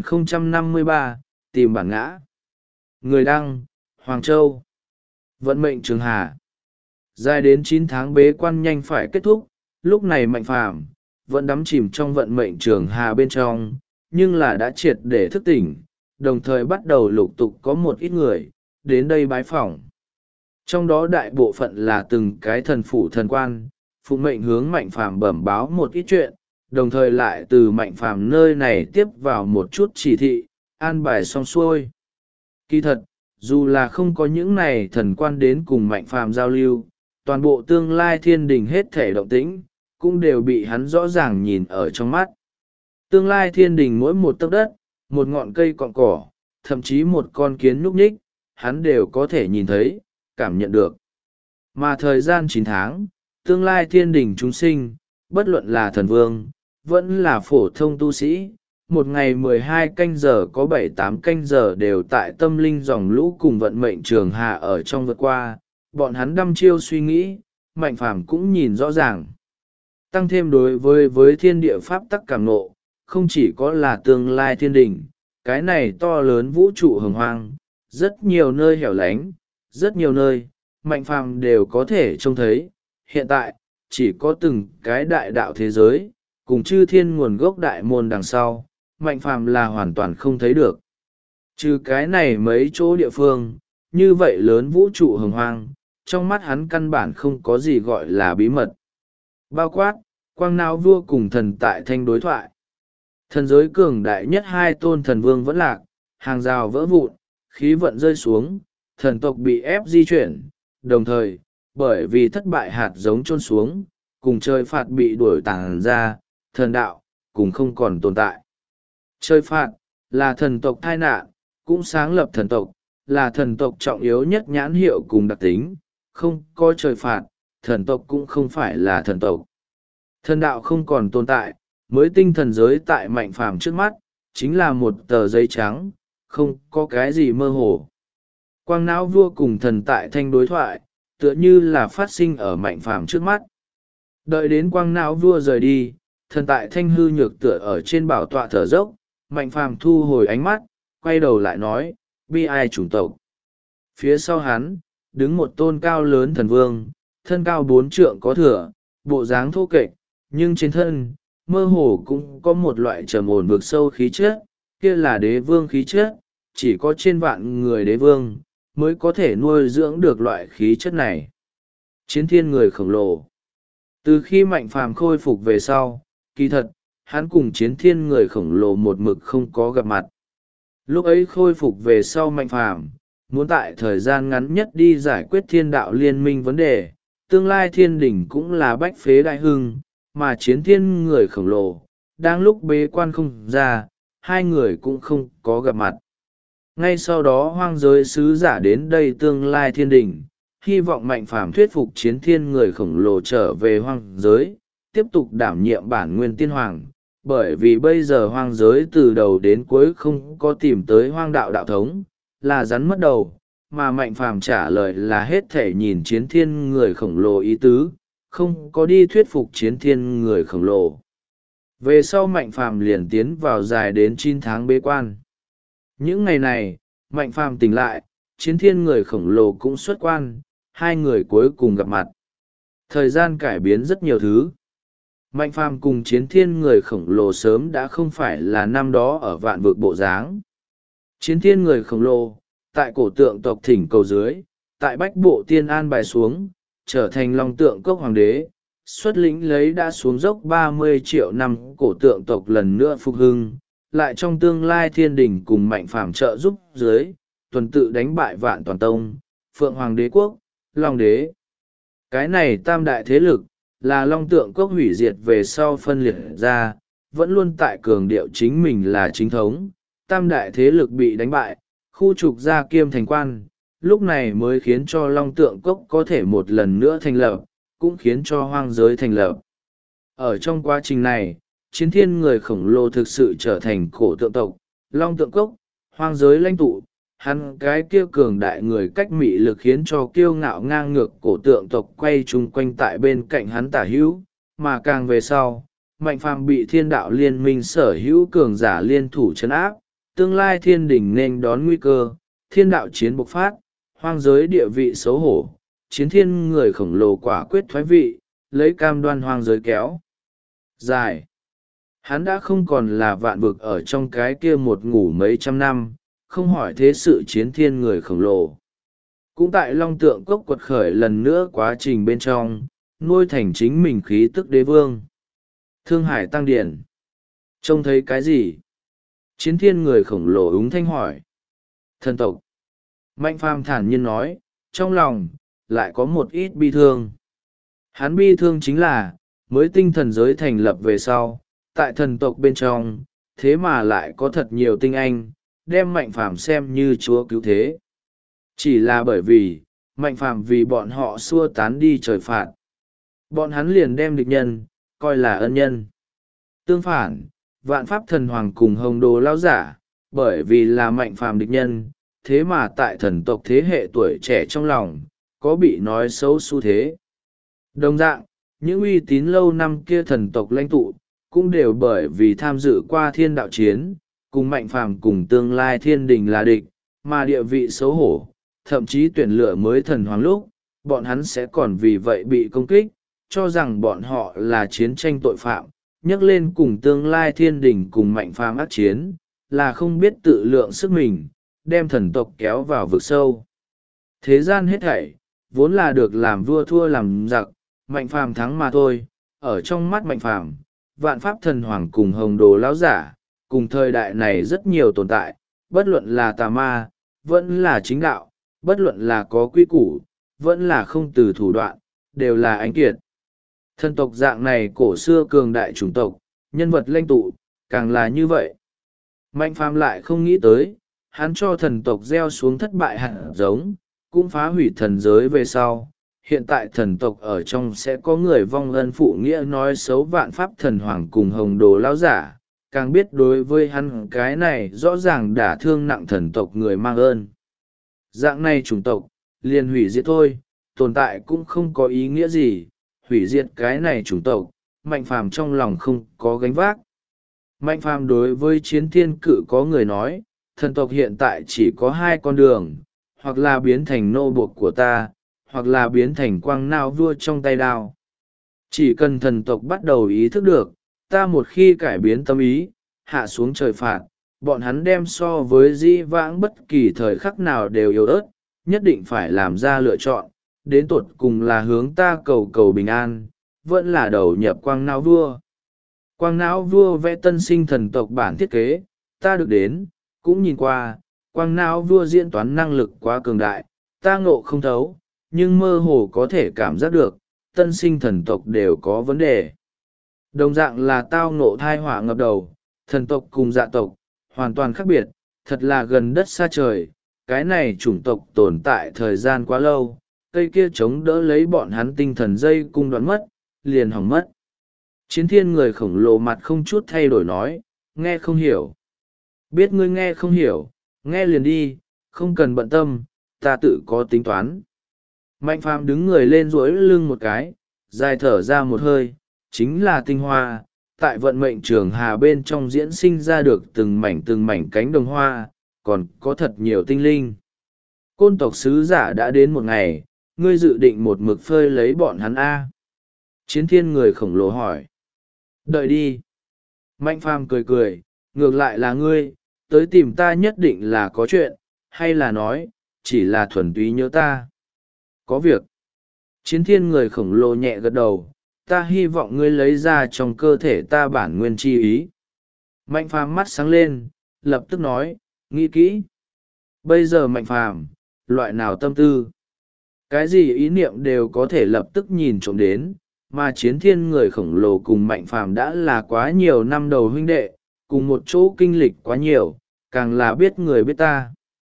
3053, tìm bản ngã. Người đăng, Hoàng Châu. Vận mệnh Trường Hà. Dài đến 9 tháng bế quan nhanh phải kết thúc, lúc này mạnh phàm vẫn đắm chìm trong vận mệnh Trường Hà bên trong, nhưng là đã triệt để thức tỉnh, đồng thời bắt đầu lục tục có một ít người đến đây bái phỏng. Trong đó đại bộ phận là từng cái thần phủ thần quan, phụ mệnh hướng mạnh phàm bẩm báo một ít chuyện, đồng thời lại từ mạnh phàm nơi này tiếp vào một chút chỉ thị, an bài xong xuôi. Kỳ thật, dù là không có những này thần quan đến cùng mạnh phàm giao lưu, toàn bộ tương lai thiên đình hết thể động tĩnh, cũng đều bị hắn rõ ràng nhìn ở trong mắt. Tương lai thiên đình mỗi một tấc đất, một ngọn cây cọn cỏ, thậm chí một con kiến nhúc nhích, hắn đều có thể nhìn thấy, cảm nhận được. Mà thời gian 9 tháng, tương lai thiên đình chúng sinh, bất luận là thần vương, vẫn là phổ thông tu sĩ, một ngày 12 canh giờ có 7-8 canh giờ đều tại tâm linh dòng lũ cùng vận mệnh Trường Hà ở trong vượt qua, bọn hắn đăm chiêu suy nghĩ, mạnh phàm cũng nhìn rõ ràng. Tăng thêm đối với thiên địa pháp tắc cảm nộ, không chỉ có là tương lai thiên đình, cái này to lớn vũ trụ hồng hoang, rất nhiều nơi hẻo lánh, rất nhiều nơi, mạnh phàm đều có thể trông thấy. Hiện tại, chỉ có từng cái đại đạo thế giới, cùng chư thiên nguồn gốc đại môn đằng sau, mạnh phàm là hoàn toàn không thấy được. Trừ cái này mấy chỗ địa phương, như vậy lớn vũ trụ hồng hoang, trong mắt hắn căn bản không có gì gọi là bí mật. Bao quát, quang nao vua cùng thần tại thanh đối thoại. Thần giới cường đại nhất hai tôn thần vương vẫn lạc, hàng rào vỡ vụn, khí vận rơi xuống, thần tộc bị ép di chuyển, đồng thời, bởi vì thất bại hạt giống trôn xuống, cùng trời phạt bị đuổi tàng ra, thần đạo, cùng không còn tồn tại. Trời phạt, là thần tộc thai nạn, cũng sáng lập thần tộc, là thần tộc trọng yếu nhất nhãn hiệu cùng đặc tính, không có trời phạt, thần tộc cũng không phải là thần tộc. Thần đạo không còn tồn tại, mới tinh thần giới tại mạnh phàm trước mắt, chính là một tờ giấy trắng, không có cái gì mơ hồ. Quang não vua cùng thần tại thanh đối thoại, tựa như là phát sinh ở mạnh phàm trước mắt. Đợi đến quang não vua rời đi, thần tại thanh hư nhược tựa ở trên bảo tọa thở dốc, mạnh phàm thu hồi ánh mắt, quay đầu lại nói, bi ai chủng tộc. Phía sau hắn, đứng một tôn cao lớn thần vương, thân cao 4 trượng có thửa, bộ dáng thô kệch, nhưng trên thân, mơ hồ cũng có một loại trầm ổn vực sâu khí chất, kia là đế vương khí chất, chỉ có trên vạn người đế vương, mới có thể nuôi dưỡng được loại khí chất này. Chiến thiên người khổng lồ. Từ khi mạnh phàm khôi phục về sau, kỳ thật, hắn cùng chiến thiên người khổng lồ một mực không có gặp mặt. Lúc ấy khôi phục về sau mạnh phàm, muốn tại thời gian ngắn nhất đi giải quyết thiên đạo liên minh vấn đề, tương lai thiên đỉnh cũng là bách phế đại hưng, mà chiến thiên người khổng lồ, đang lúc bế quan không ra, hai người cũng không có gặp mặt. Ngay sau đó hoang giới sứ giả đến đây tương lai thiên đình, hy vọng mạnh phàm thuyết phục chiến thiên người khổng lồ trở về hoang giới, tiếp tục đảm nhiệm bản nguyên tiên hoàng, bởi vì bây giờ hoang giới từ đầu đến cuối không có tìm tới hoang đạo đạo thống, là rắn mất đầu, mà mạnh phàm trả lời là hết thể nhìn chiến thiên người khổng lồ ý tứ, không có đi thuyết phục chiến thiên người khổng lồ. Về sau mạnh phàm liền tiến vào dài đến 9 tháng bế quan. Những ngày này, mạnh phàm tỉnh lại, chiến thiên người khổng lồ cũng xuất quan, hai người cuối cùng gặp mặt. Thời gian cải biến rất nhiều thứ. Mạnh phàm cùng chiến thiên người khổng lồ sớm đã không phải là năm đó ở vạn vực bộ dáng. Chiến thiên người khổng lồ, tại cổ tượng tộc thỉnh cầu dưới, tại bách bộ tiên an bài xuống, trở thành long tượng cốc hoàng đế, xuất lĩnh lấy đã xuống dốc 30 triệu năm cổ tượng tộc lần nữa phục hưng, lại trong tương lai thiên đình cùng mạnh phàm trợ giúp dưới, tuần tự đánh bại Vạn Toàn Tông, Phượng Hoàng Đế Quốc, Long Đế. Cái này tam đại thế lực, là Long Tượng Cốc hủy diệt về sau phân liệt ra, vẫn luôn tại cường điệu chính mình là chính thống. Tam đại thế lực bị đánh bại, khu trục ra kiêm thành quan, lúc này mới khiến cho Long Tượng Cốc có thể một lần nữa thành lập, cũng khiến cho hoang giới thành lập. Ở trong quá trình này, Chiến Thiên người khổng lồ thực sự trở thành cổ tượng tộc, Long Tượng Cốc, hoang giới lãnh tụ. Hắn cái kia cường đại người cách mị lực khiến cho kiêu ngạo ngang ngược cổ tượng tộc quay chung quanh tại bên cạnh hắn tả hữu, mà càng về sau, Mạnh Phàm bị thiên đạo liên minh sở hữu cường giả liên thủ trấn áp, tương lai thiên đình nên đón nguy cơ, thiên đạo chiến bộc phát, hoang giới địa vị xấu hổ, Chiến Thiên người khổng lồ quả quyết thoái vị, lấy cam đoan hoang giới kéo dài. Hắn đã không còn là vạn vực ở trong cái kia một ngủ mấy trăm năm, không hỏi thế sự Chiến Thiên người khổng lồ. Cũng tại Long Tượng Cốc quật khởi lần nữa quá trình bên trong, nuôi thành chính mình khí tức đế vương. Thương Hải Tăng Điển. Trông thấy cái gì? Chiến Thiên người khổng lồ úng thanh hỏi. Thần tộc. Mạnh Phàm thản nhiên nói, trong lòng, lại có một ít bi thương. Hắn bi thương chính là, mới tinh thần giới thành lập về sau, tại thần tộc bên trong, thế mà lại có thật nhiều tinh anh, đem Mạnh Phàm xem như chúa cứu thế. Chỉ là bởi vì, Mạnh Phàm vì bọn họ xua tán đi trời phạt. Bọn hắn liền đem địch nhân, coi là ân nhân. Tương phản, Vạn Pháp Thần Hoàng cùng Hồng Đồ Lão Giả, bởi vì là Mạnh Phàm địch nhân, thế mà tại thần tộc thế hệ tuổi trẻ trong lòng, có bị nói xấu xu thế. Đồng dạng, những uy tín lâu năm kia thần tộc lãnh tụ, cũng đều bởi vì tham dự qua thiên đạo chiến, cùng Mạnh Phàm cùng tương lai thiên đình là địch, mà địa vị xấu hổ, thậm chí tuyển lựa mới thần hoàng lúc, bọn hắn sẽ còn vì vậy bị công kích, cho rằng bọn họ là chiến tranh tội phạm, nhắc lên cùng tương lai thiên đình cùng Mạnh Phàm ác chiến, là không biết tự lượng sức mình, đem thần tộc kéo vào vực sâu. Thế gian hết thảy, vốn là được làm vua thua làm giặc, Mạnh Phàm thắng mà thôi. Ở trong mắt Mạnh Phàm, Vạn Pháp Thần Hoàng cùng Hồng Đồ Lão Giả, cùng thời đại này rất nhiều tồn tại, bất luận là tà ma, vẫn là chính đạo, bất luận là có quy củ, vẫn là không từ thủ đoạn, đều là anh kiệt. Thần tộc dạng này cổ xưa cường đại chủng tộc, nhân vật lãnh tụ, càng là như vậy. Mạnh Phàm lại không nghĩ tới, hắn cho thần tộc gieo xuống thất bại hạt giống, cũng phá hủy thần giới về sau. Hiện tại thần tộc ở trong sẽ có người vong ân phụ nghĩa nói xấu Vạn Pháp Thần Hoàng cùng Hồng Đồ Lão Giả, càng biết đối với hắn cái này rõ ràng đả thương nặng thần tộc người mang ơn. Dạng này chủng tộc, liền hủy diệt thôi, tồn tại cũng không có ý nghĩa gì, hủy diệt cái này chủng tộc, Mạnh Phàm trong lòng không có gánh vác. Mạnh Phàm đối với Chiến Thiên Cự có người nói, thần tộc hiện tại chỉ có hai con đường, hoặc là biến thành nô buộc của ta, hoặc là biến thành quang nao vua trong tay đao. Chỉ cần thần tộc bắt đầu ý thức được, ta một khi cải biến tâm ý, hạ xuống trời phạt, bọn hắn đem so với dĩ vãng bất kỳ thời khắc nào đều yếu ớt, nhất định phải làm ra lựa chọn, đến tột cùng là hướng ta cầu cầu bình an, vẫn là đầu nhập quang não vua. Quang não vua vẽ tân sinh thần tộc bản thiết kế, ta được đến, cũng nhìn qua, quang não vua diễn toán năng lực quá cường đại, ta ngộ không thấu, nhưng mơ hồ có thể cảm giác được, tân sinh thần tộc đều có vấn đề. Đồng dạng là tao ngộ thai họa ngập đầu, thần tộc cùng dạ tộc, hoàn toàn khác biệt, thật là gần đất xa trời, cái này chủng tộc tồn tại thời gian quá lâu, cây kia chống đỡ lấy bọn hắn tinh thần dây cung đoạn mất, liền hỏng mất. Chiến Thiên người khổng lồ mặt không chút thay đổi nói, nghe không hiểu. Biết ngươi nghe không hiểu, nghe liền đi, không cần bận tâm, ta tự có tính toán. Mạnh Phàm đứng người lên duỗi lưng một cái, dài thở ra một hơi, chính là tinh hoa, tại vận mệnh trường hà bên trong diễn sinh ra được từng mảnh cánh đồng hoa, còn có thật nhiều tinh linh. Côn tộc sứ giả đã đến một ngày, ngươi dự định một mực phơi lấy bọn hắn A. Chiến Thiên người khổng lồ hỏi. Đợi đi. Mạnh Phàm cười cười, ngược lại là ngươi, tới tìm ta nhất định là có chuyện, hay là nói, chỉ là thuần túy nhớ ta. Có việc. Chiến Thiên người khổng lồ nhẹ gật đầu, ta hy vọng ngươi lấy ra trong cơ thể ta bản nguyên chi ý. Mạnh phàm mắt sáng lên, lập tức nói, nghĩ kỹ. Bây giờ Mạnh phàm, loại nào tâm tư? Cái gì ý niệm đều có thể lập tức nhìn trộm đến, mà Chiến Thiên người khổng lồ cùng Mạnh phàm đã là quá nhiều năm đầu huynh đệ, cùng một chỗ kinh lịch quá nhiều, càng là biết người biết ta.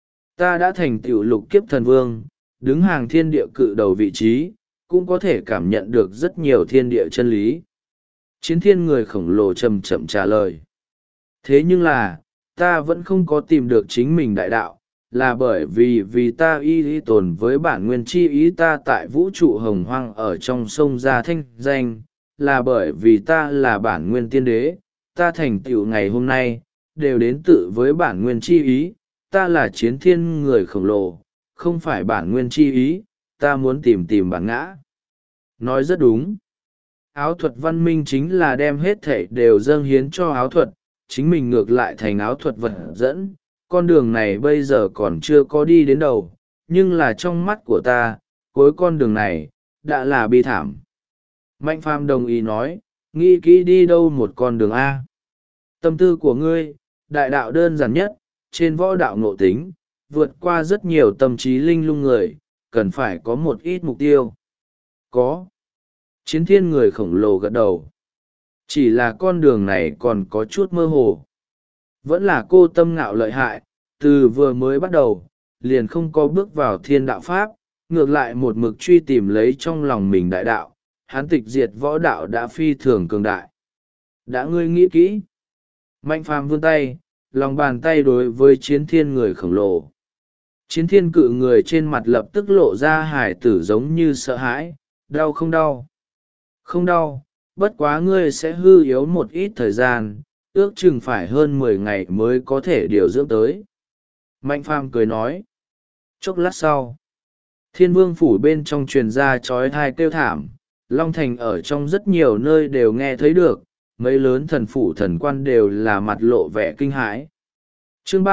Ta đã thành tựu lục kiếp thần vương, đứng hàng thiên địa cự đầu vị trí, cũng có thể cảm nhận được rất nhiều thiên địa chân lý. Chiến Thiên người khổng lồ chậm chậm trả lời. Thế nhưng là, ta vẫn không có tìm được chính mình đại đạo, là bởi vì ta y tồn với bản nguyên chi ý ta tại vũ trụ hồng hoang ở trong sông Gia thanh danh, là bởi vì ta là bản nguyên tiên đế, ta thành tựu ngày hôm nay, đều đến tự với bản nguyên chi ý, ta là Chiến Thiên người khổng lồ, không phải bản nguyên chi ý, ta muốn tìm bản ngã. Nói rất đúng. Áo thuật văn minh chính là đem hết thảy đều dâng hiến cho áo thuật, chính mình ngược lại thành áo thuật vật dẫn. Con đường này bây giờ còn chưa có đi đến đầu, nhưng là trong mắt của ta, cuối con đường này, đã là bi thảm. Mạnh phàm đồng ý nói, nghĩ kỹ đi đâu một con đường A. Tâm tư của ngươi, đại đạo đơn giản nhất, trên võ đạo ngộ tính, vượt qua rất nhiều tâm trí linh lung người, cần phải có một ít mục tiêu. Có. Chiến Thiên người khổng lồ gật đầu. Chỉ là con đường này còn có chút mơ hồ. Vẫn là cô tâm ngạo lợi hại, từ vừa mới bắt đầu, liền không có bước vào thiên đạo pháp, ngược lại một mực truy tìm lấy trong lòng mình đại đạo, hán tịch diệt võ đạo đã phi thường cường đại. Đã ngươi nghĩ kỹ. Mạnh phàm vươn tay, lòng bàn tay đối với Chiến Thiên người khổng lồ. Chiến Thiên cự người trên mặt lập tức lộ ra hải tử giống như sợ hãi, đau không đau? Không đau, bất quá ngươi sẽ hư yếu một ít thời gian, ước chừng phải hơn 10 ngày mới có thể điều dưỡng tới. Mạnh phàm cười nói. Chốc lát sau, Thiên Vương phủ bên trong truyền ra chói tai kêu thảm, Long Thành ở trong rất nhiều nơi đều nghe thấy được, mấy lớn thần phủ thần quan đều là mặt lộ vẻ kinh hãi. Chương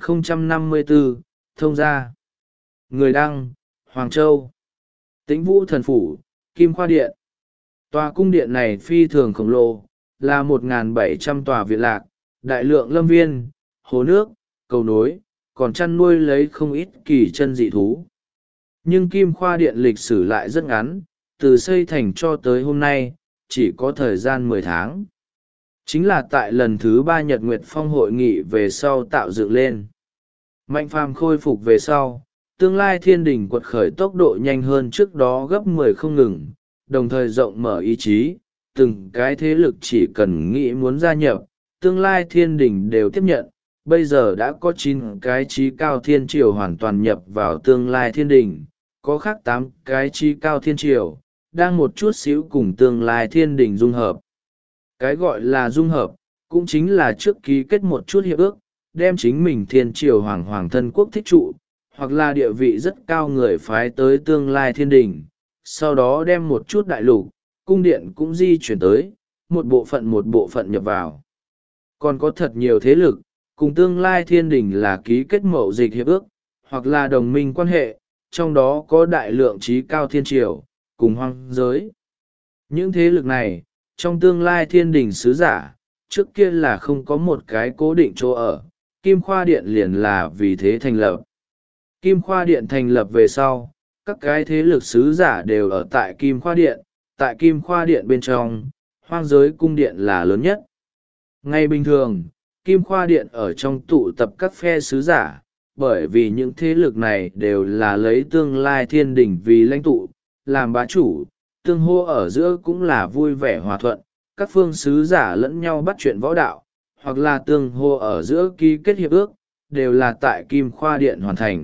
3054, thông gia. Người đăng, Hoàng Châu. Tĩnh Vũ thần phủ, Kim Khoa Điện. Tòa cung điện này phi thường khổng lồ, là 1.700 tòa viện lạc, đại lượng lâm viên, hồ nước, cầu nối, còn chăn nuôi lấy không ít kỳ chân dị thú. Nhưng Kim Khoa Điện lịch sử lại rất ngắn, từ xây thành cho tới hôm nay, chỉ có thời gian 10 tháng. Chính là tại lần thứ 3 Nhật Nguyệt Phong hội nghị về sau tạo dựng lên. Mạnh phàm khôi phục về sau, tương lai thiên đình quật khởi tốc độ nhanh hơn trước đó gấp 10 không ngừng, đồng thời rộng mở ý chí, từng cái thế lực chỉ cần nghĩ muốn gia nhập, tương lai thiên đình đều tiếp nhận. Bây giờ đã có 9 cái trí cao thiên triều hoàn toàn nhập vào tương lai thiên đình, có khác 8 cái trí cao thiên triều, đang một chút xíu cùng tương lai thiên đình dung hợp. Cái gọi là dung hợp, cũng chính là trước ký kết một chút hiệp ước, đem chính mình thiên triều hoàng thân quốc thích trụ, hoặc là địa vị rất cao người phái tới tương lai thiên đình, sau đó đem một chút đại lục, cung điện cũng di chuyển tới, một bộ phận nhập vào. Còn có thật nhiều thế lực, cùng tương lai thiên đình là ký kết mậu dịch hiệp ước, hoặc là đồng minh quan hệ, trong đó có đại lượng trí cao thiên triều, cùng hoang giới. Những thế lực này, trong tương lai thiên đình sứ giả, trước kia là không có một cái cố định chỗ ở, Kim Khoa Điện liền là vì thế thành lập. Kim Khoa Điện thành lập về sau, các cái thế lực sứ giả đều ở tại Kim Khoa Điện, tại Kim Khoa Điện bên trong, hoang giới cung điện là lớn nhất. Ngay bình thường, Kim Khoa Điện ở trong tụ tập các phe sứ giả, bởi vì những thế lực này đều là lấy tương lai thiên đình vì lãnh tụ, làm bá chủ, tương hô ở giữa cũng là vui vẻ hòa thuận, các phương sứ giả lẫn nhau bắt chuyện võ đạo, hoặc là tương hô ở giữa ký kết hiệp ước, đều là tại Kim Khoa Điện hoàn thành.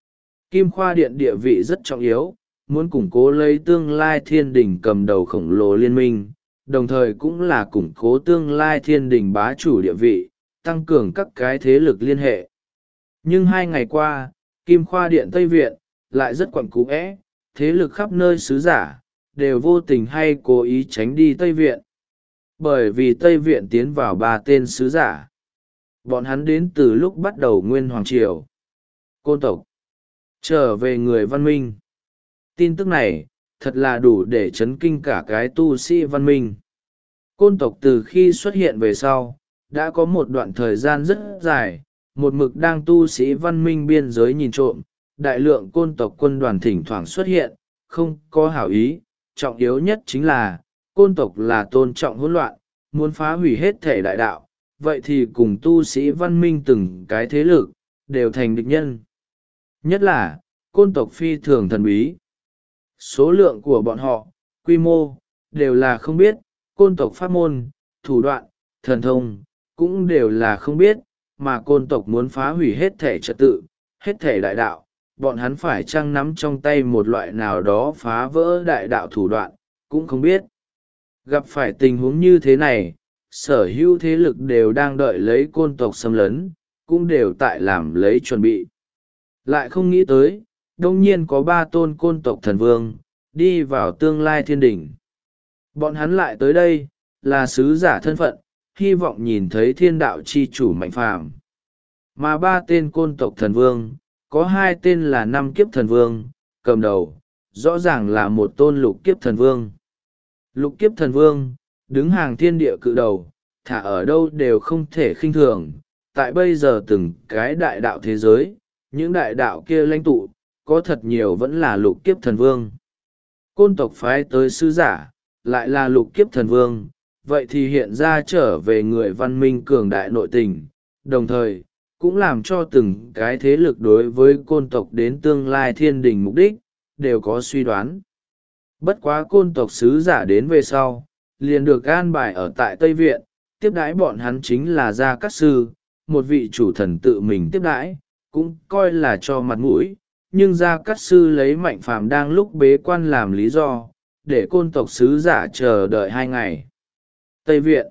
Kim Khoa Điện địa vị rất trọng yếu, muốn củng cố lấy tương lai thiên đình cầm đầu khổng lồ liên minh, đồng thời cũng là củng cố tương lai thiên đình bá chủ địa vị, tăng cường các cái thế lực liên hệ. Nhưng 2 ngày qua, Kim Khoa Điện Tây Viện, lại rất quẩn cũ ẽ, thế lực khắp nơi sứ giả, đều vô tình hay cố ý tránh đi Tây Viện. Bởi vì Tây Viện tiến vào 3 tên sứ giả. Bọn hắn đến từ lúc bắt đầu Nguyên Hoàng Triều. Côn tộc. Trở về người văn minh. Tin tức này, thật là đủ để chấn kinh cả cái tu sĩ văn minh. Côn tộc từ khi xuất hiện về sau, đã có một đoạn thời gian rất dài, một mực đang tu sĩ văn minh biên giới nhìn trộm, đại lượng côn tộc quân đoàn thỉnh thoảng xuất hiện, không có hảo ý, trọng yếu nhất chính là, côn tộc là tôn trọng hỗn loạn, muốn phá hủy hết thể đại đạo, vậy thì cùng tu sĩ văn minh từng cái thế lực, đều thành địch nhân. Nhất là, côn tộc phi thường thần bí. Số lượng của bọn họ, quy mô, đều là không biết, côn tộc pháp môn, thủ đoạn, thần thông, cũng đều là không biết, mà côn tộc muốn phá hủy hết thể trật tự, hết thể đại đạo, bọn hắn phải chăng nắm trong tay một loại nào đó phá vỡ đại đạo thủ đoạn, cũng không biết. Gặp phải tình huống như thế này, sở hữu thế lực đều đang đợi lấy côn tộc xâm lấn, cũng đều tại làm lấy chuẩn bị. Lại không nghĩ tới, đông nhiên có 3 tôn côn tộc thần vương, đi vào tương lai thiên đỉnh. Bọn hắn lại tới đây, là sứ giả thân phận, hy vọng nhìn thấy thiên đạo chi chủ mạnh phàm. Mà 3 tên côn tộc thần vương, có 2 tên là 5 kiếp thần vương, cầm đầu, rõ ràng là một tôn lục kiếp thần vương. Lục kiếp thần vương, đứng hàng thiên địa cự đầu, thả ở đâu đều không thể khinh thường. Tại bây giờ từng cái đại đạo thế giới, những đại đạo kia lãnh tụ, có thật nhiều vẫn là lục kiếp thần vương. Côn tộc phái tới sứ giả, lại là lục kiếp thần vương, vậy thì hiện ra trở về người văn minh cường đại nội tình, đồng thời, cũng làm cho từng cái thế lực đối với côn tộc đến tương lai thiên đình mục đích, đều có suy đoán. Bất quá côn tộc sứ giả đến về sau, liền được an bài ở tại Tây Viện, tiếp đãi bọn hắn chính là Gia Cát Sư, một vị chủ thần tự mình tiếp đãi, cũng coi là cho mặt mũi, nhưng Gia Cát Sư lấy Mạnh Phàm đang lúc bế quan làm lý do, để côn tộc sứ giả chờ đợi 2 ngày. Tây Viện,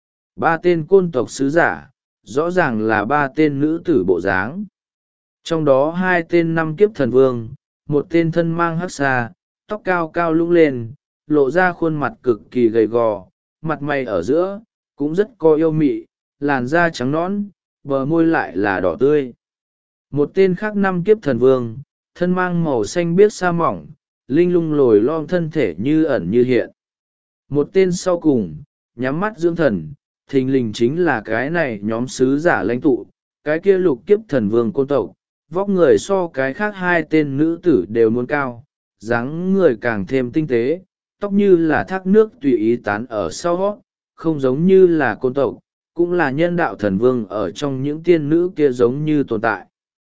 3 tên côn tộc sứ giả, rõ ràng là 3 tên nữ tử bộ dáng. Trong đó 2 tên 5 kiếp thần vương, một tên thân mang hắc xa, tóc cao cao lũng lên, lộ ra khuôn mặt cực kỳ gầy gò, mặt mày ở giữa, cũng rất có yêu mị, làn da trắng nõn, bờ môi lại là đỏ tươi. Một tên khác 5 kiếp thần vương, thân mang màu xanh biếc sa mỏng, linh lung lồi lom thân thể như ẩn như hiện. Một tên sau cùng, nhắm mắt dưỡng thần, thình lình chính là cái này nhóm sứ giả lãnh tụ, cái kia lục kiếp thần vương côn tộc, vóc người so cái khác 2 tên nữ tử đều muốn cao, dáng người càng thêm tinh tế, tóc như là thác nước tùy ý tán ở sau hót, không giống như là côn tộc, cũng là nhân đạo thần vương ở trong những tiên nữ kia giống như tồn tại.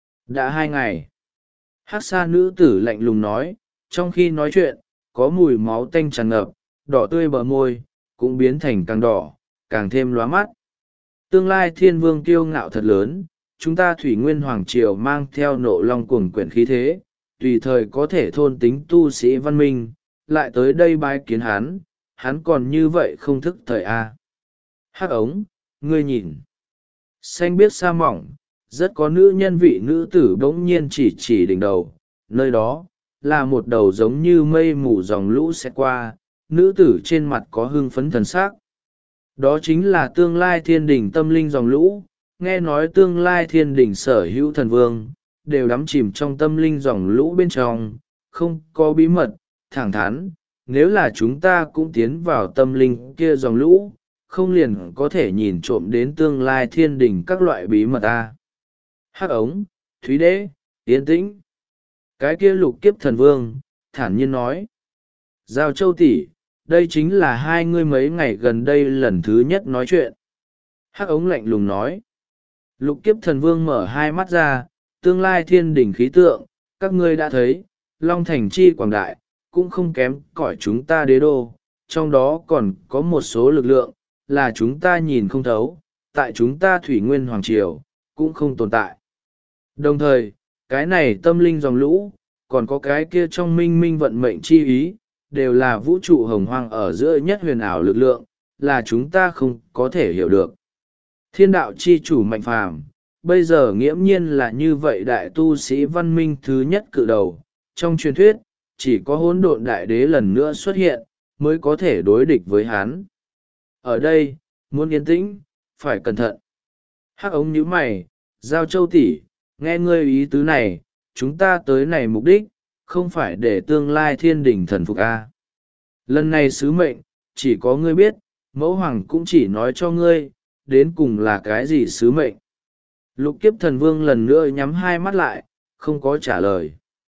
Đã 2 ngày, hắc sa nữ tử lạnh lùng nói, trong khi nói chuyện, có mùi máu tanh tràn ngập, đỏ tươi bờ môi, cũng biến thành càng đỏ, càng thêm lóa mắt. Tương lai thiên vương kiêu ngạo thật lớn, chúng ta thủy nguyên hoàng triều mang theo nộ long cuồng quyển khí thế, tùy thời có thể thôn tính tu sĩ văn minh, lại tới đây bái kiến hắn còn như vậy không thức thời A. Hắc ống, ngươi nhìn. Xanh biếc sa mỏng, rất có nữ nhân vị nữ tử bỗng nhiên chỉ đỉnh đầu, nơi đó, là một đầu giống như mây mù dòng lũ sẽ qua, nữ tử trên mặt có hưng phấn thần sắc. Đó chính là tương lai thiên đình tâm linh dòng lũ, nghe nói tương lai thiên đình sở hữu thần vương, đều đắm chìm trong tâm linh dòng lũ bên trong, không có bí mật, thẳng thắn, nếu là chúng ta cũng tiến vào tâm linh kia dòng lũ, không liền có thể nhìn trộm đến tương lai thiên đình các loại bí mật ta. Hắc ống, Thúy Đế, yên tĩnh. Cái kia lục kiếp thần vương, thản nhiên nói. Giao Châu tỷ, đây chính là 2 ngươi mấy ngày gần đây lần thứ nhất nói chuyện. Hắc ống lạnh lùng nói. Lục kiếp thần vương mở 2 mắt ra, tương lai thiên đỉnh khí tượng, các ngươi đã thấy, Long Thành chi quảng đại, cũng không kém cỏi chúng ta đế đô, trong đó còn có một số lực lượng, là chúng ta nhìn không thấu, tại chúng ta thủy nguyên hoàng triều, cũng không tồn tại. Đồng thời, cái này tâm linh dòng lũ, còn có cái kia trong minh minh vận mệnh chi ý, đều là vũ trụ hồng hoang ở giữa nhất huyền ảo lực lượng, là chúng ta không có thể hiểu được. Thiên đạo chi chủ mạnh phàm, bây giờ nghiễm nhiên là như vậy đại tu sĩ văn minh thứ nhất cự đầu, trong truyền thuyết, chỉ có hỗn độn đại đế lần nữa xuất hiện, mới có thể đối địch với hắn. Ở đây, muốn yên tĩnh, phải cẩn thận. Hắc ống nhíu mày, Giao Châu tỷ, nghe ngươi ý tứ này, chúng ta tới này mục đích, không phải để tương lai thiên đình thần phục a. Lần này sứ mệnh, chỉ có ngươi biết, mẫu hoàng cũng chỉ nói cho ngươi, đến cùng là cái gì sứ mệnh? Lục kiếp thần vương lần nữa nhắm hai mắt lại, không có trả lời.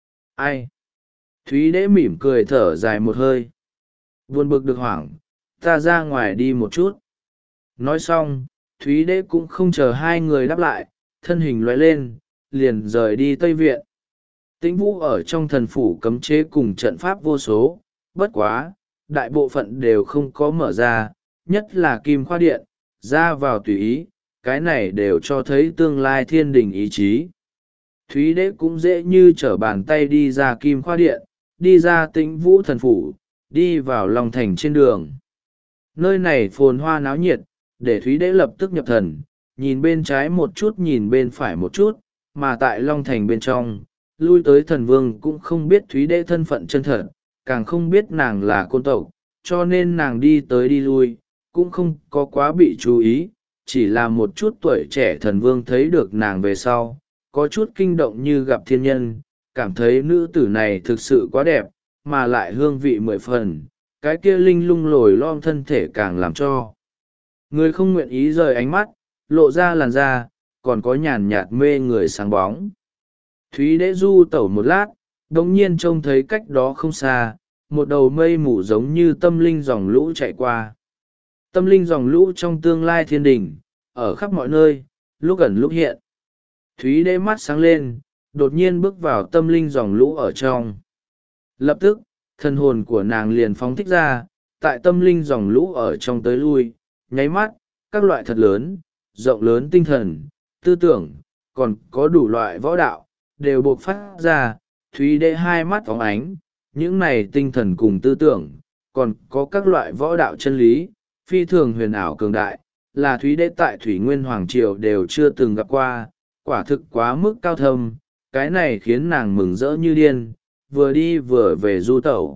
Ai? Thúy đễ mỉm cười thở dài một hơi. Buồn bực được hoảng, ta ra ngoài đi một chút. Nói xong, Thúy đễ cũng không chờ hai người đáp lại, thân hình lóe lên, liền rời đi Tây Viện. Tĩnh Vũ ở trong thần phủ cấm chế cùng trận pháp vô số, bất quá, đại bộ phận đều không có mở ra, nhất là Kim Khoa Điện, ra vào tùy ý, cái này đều cho thấy tương lai thiên đình ý chí. Thúy đế cũng dễ như trở bàn tay đi ra Kim Khoa Điện, đi ra Tĩnh Vũ thần phủ, đi vào Long Thành trên đường. Nơi này phồn hoa náo nhiệt, để Thúy đế lập tức nhập thần, nhìn bên trái một chút nhìn bên phải một chút, mà tại Long Thành bên trong, lui tới thần vương cũng không biết Thúy đế thân phận chân thật, càng không biết nàng là côn tộc, cho nên nàng đi tới đi lui, cũng không có quá bị chú ý, chỉ là một chút tuổi trẻ thần vương thấy được nàng về sau, có chút kinh động như gặp thiên nhân, cảm thấy nữ tử này thực sự quá đẹp, mà lại hương vị mười phần, cái kia linh lung lồi lom thân thể càng làm cho người không nguyện ý rời ánh mắt, lộ ra làn da, còn có nhàn nhạt mê người sáng bóng. Thúy đế du tẩu một lát, đống nhiên trông thấy cách đó không xa, một đầu mây mù giống như tâm linh dòng lũ chạy qua. Tâm linh dòng lũ trong tương lai thiên đình, ở khắp mọi nơi, lúc ẩn lúc hiện. Thúy đế mắt sáng lên, đột nhiên bước vào tâm linh dòng lũ ở trong. Lập tức, thần hồn của nàng liền phóng thích ra, tại tâm linh dòng lũ ở trong tới lui, nháy mắt, các loại thật lớn, rộng lớn tinh thần, tư tưởng, còn có đủ loại võ đạo, đều buộc phát ra. Thúy đế hai mắt phóng ánh, những này tinh thần cùng tư tưởng, còn có các loại võ đạo chân lý, phi thường huyền ảo cường đại, là Thúy đế tại Thủy Nguyên Hoàng Triều đều chưa từng gặp qua, quả thực quá mức cao thâm, cái này khiến nàng mừng rỡ như điên, vừa đi vừa về du tẩu.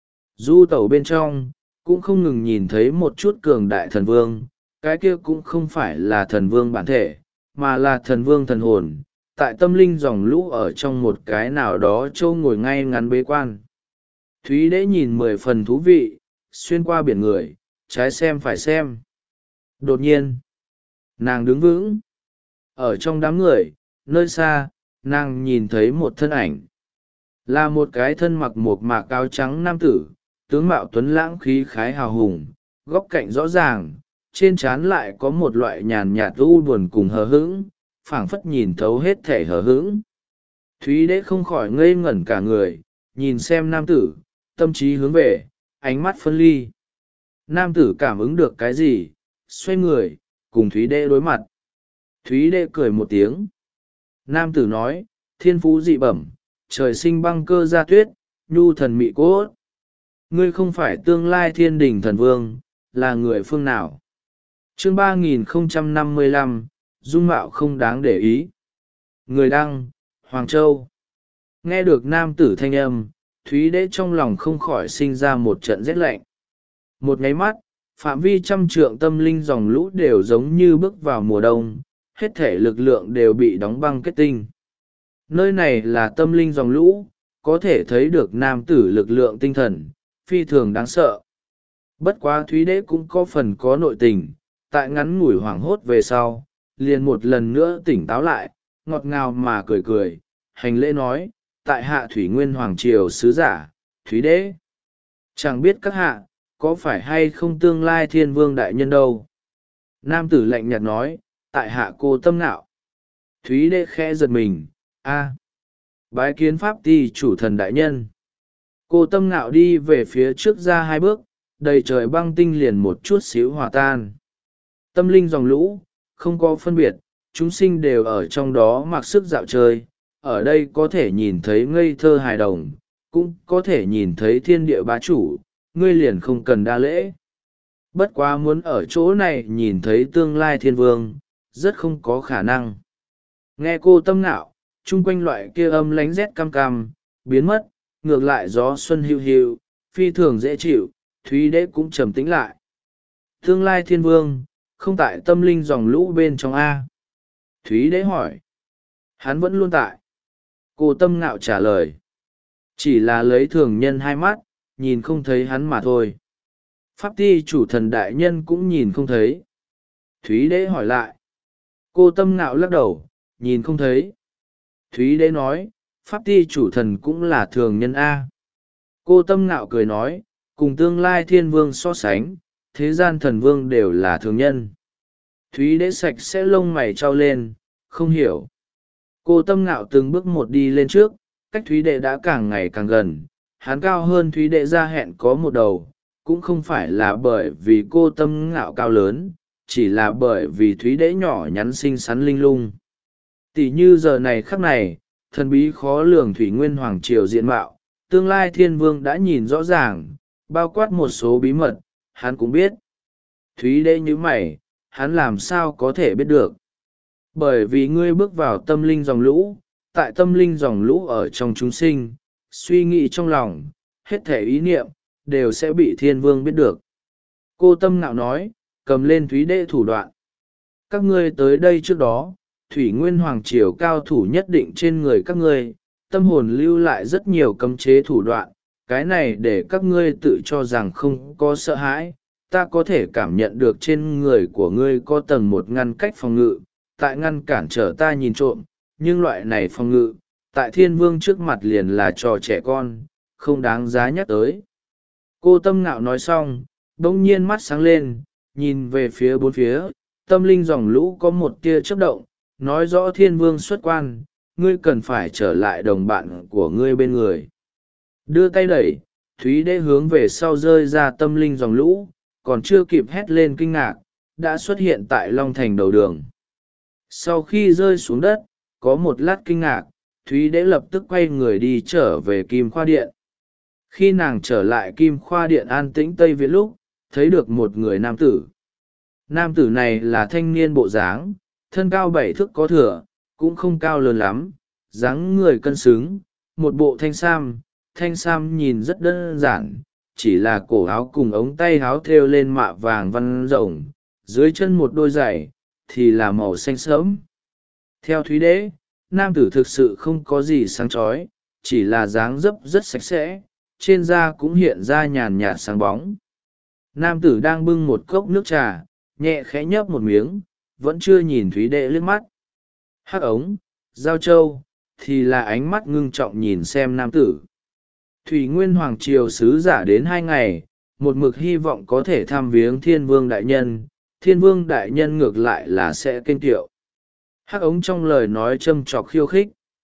Du tẩu bên trong, cũng không ngừng nhìn thấy một chút cường đại thần vương, cái kia cũng không phải là thần vương bản thể, mà là thần vương thần hồn, tại tâm linh dòng lũ ở trong một cái nào đó châu ngồi ngay ngắn bế quan. Thúy đế nhìn 10 phần thú vị, xuyên qua biển người, trái xem phải xem. Đột nhiên, nàng đứng vững. Ở trong đám người, nơi xa, nàng nhìn thấy một thân ảnh. Là một cái thân mặc một mạc áo trắng nam tử, tướng mạo tuấn lãng khí khái hào hùng, góc cạnh rõ ràng, trên trán lại có một loại nhàn nhạt u buồn cùng hờ hững, phảng phất nhìn thấu hết thể hờ hững. Thúy đế không khỏi ngây ngẩn cả người, nhìn xem nam tử, tâm trí hướng về, ánh mắt phân ly. Nam tử cảm ứng được cái gì, xoay người, cùng Thúy đế đối mặt. Thúy đế cười một tiếng. Nam tử nói, thiên phú dị bẩm, trời sinh băng cơ gia tuyết, nhu thần mị cốt. Ngươi không phải tương lai thiên đình thần vương, là người phương nào? Chương 3055, dung mạo không đáng để ý. Người đăng, Hoàng Châu. Nghe được nam tử thanh âm, Thúy đế trong lòng không khỏi sinh ra một trận rét lạnh. Một nháy mắt, phạm vi trăm trượng tâm linh dòng lũ đều giống như bước vào mùa đông, hết thể lực lượng đều bị đóng băng kết tinh. Nơi này là tâm linh dòng lũ, có thể thấy được nam tử lực lượng tinh thần, phi thường đáng sợ. Bất quá Thúy đế cũng có phần có nội tình, tại ngắn ngủi hoảng hốt về sau, liền một lần nữa tỉnh táo lại, ngọt ngào mà cười cười, hành lễ nói, tại hạ Thủy Nguyên Hoàng Triều sứ giả, Thúy đế. Chẳng biết các hạ, có phải hay không tương lai thiên vương đại nhân đâu? Nam tử lạnh nhạt nói, tại hạ cô tâm nạo. Thúy đế khẽ giật mình, bái kiến pháp ti chủ thần đại nhân. Cô tâm nạo đi về phía trước ra 2 bước, đầy trời băng tinh liền một chút xíu hòa tan. Tâm linh dòng lũ, không có phân biệt, chúng sinh đều ở trong đó mặc sức dạo chơi, ở đây có thể nhìn thấy ngây thơ hài đồng, cũng có thể nhìn thấy thiên địa bá chủ, ngươi liền không cần đa lễ. Bất quá muốn ở chỗ này nhìn thấy tương lai thiên vương, rất không có khả năng. Nghe cô tâm nạo, chung quanh loại kia âm lánh rét cam cam, biến mất, ngược lại gió xuân hiu hiu, phi thường dễ chịu, Thúy đế cũng trầm tĩnh lại. Tương lai thiên vương, không tại tâm linh dòng lũ bên trong A. Thúy đế hỏi. Hắn vẫn luôn tại. Cô tâm ngạo trả lời. Chỉ là lấy thường nhân 2 mắt, nhìn không thấy hắn mà thôi. Pháp ti chủ thần đại nhân cũng nhìn không thấy. Thúy đế hỏi lại. Cô Tâm Ngạo lắc đầu, nhìn không thấy. Thúy đế nói, pháp ti chủ thần cũng là thường nhân A. Cô Tâm Ngạo cười nói, cùng tương lai thiên vương so sánh, thế gian thần vương đều là thường nhân. Thúy đế sạch sẽ lông mày trao lên, không hiểu. Cô Tâm Ngạo từng bước một đi lên trước, cách Thúy đệ đã càng ngày càng gần. Hắn cao hơn Thúy đệ ra hẹn có một đầu, cũng không phải là bởi vì cô Tâm Ngạo cao lớn, chỉ là bởi vì Thúy đệ nhỏ nhắn xinh xắn linh lung. Tỷ như giờ này khắc này, thần bí khó lường Thủy Nguyên Hoàng Triều diện mạo, tương lai thiên vương đã nhìn rõ ràng, bao quát một số bí mật, hắn cũng biết. Thúy đệ như mày, hắn làm sao có thể biết được? Bởi vì ngươi bước vào tâm linh dòng lũ, tại tâm linh dòng lũ ở trong chúng sinh, suy nghĩ trong lòng, hết thể ý niệm, đều sẽ bị thiên vương biết được. Cô Tâm Ngạo nói, cầm lên Thúy đệ thủ đoạn. Các ngươi tới đây trước đó, Thủy Nguyên Hoàng Triều cao thủ nhất định trên người các ngươi, tâm hồn lưu lại rất nhiều cấm chế thủ đoạn, cái này để các ngươi tự cho rằng không có sợ hãi. Ta có thể cảm nhận được trên người của ngươi có tầng một ngăn cách phòng ngự, tại ngăn cản trở ta nhìn trộm, nhưng loại này phòng ngự, tại thiên vương trước mặt liền là trò trẻ con, không đáng giá nhắc tới. Cô Tâm Ngạo nói xong, bỗng nhiên mắt sáng lên, nhìn về phía bốn phía, tâm linh dòng lũ có một tia chớp động, nói rõ thiên vương xuất quan, ngươi cần phải trở lại đồng bạn của ngươi bên người. Đưa tay đẩy, Thúy đế hướng về sau rơi ra tâm linh dòng lũ, còn chưa kịp hét lên kinh ngạc, đã xuất hiện tại Long Thành đầu đường. Sau khi rơi xuống đất, có một lát kinh ngạc, Thúy đế lập tức quay người đi trở về Kim Khoa Điện. Khi nàng trở lại Kim Khoa Điện an tĩnh Tây Viện lúc, thấy được một người nam tử. Nam tử này là thanh niên bộ dáng, thân cao 7 thước có thừa, cũng không cao lớn lắm, dáng người cân xứng, một bộ thanh sam nhìn rất đơn giản, chỉ là cổ áo cùng ống tay áo thêu lên mạ vàng văn rộng, dưới chân một đôi giày thì là màu xanh sớm. Theo Thúy đế, nam tử thực sự không có gì sáng chói, chỉ là dáng dấp rất sạch sẽ, trên da cũng hiện ra nhàn nhạt sáng bóng. Nam tử đang bưng một cốc nước trà, nhẹ khẽ nhấp một miếng, vẫn chưa nhìn Thúy đế liếc mắt. Hắc ống, Giao Châu, thì là ánh mắt ngưng trọng nhìn xem nam tử. Thủy Nguyên Hoàng Triều sứ giả đến 2 ngày, một mực hy vọng có thể thăm viếng Thiên Vương Đại Nhân, Thiên Vương Đại Nhân ngược lại là sẽ kênh tiệu. Hắc ống trong lời nói châm chọc khiêu khích.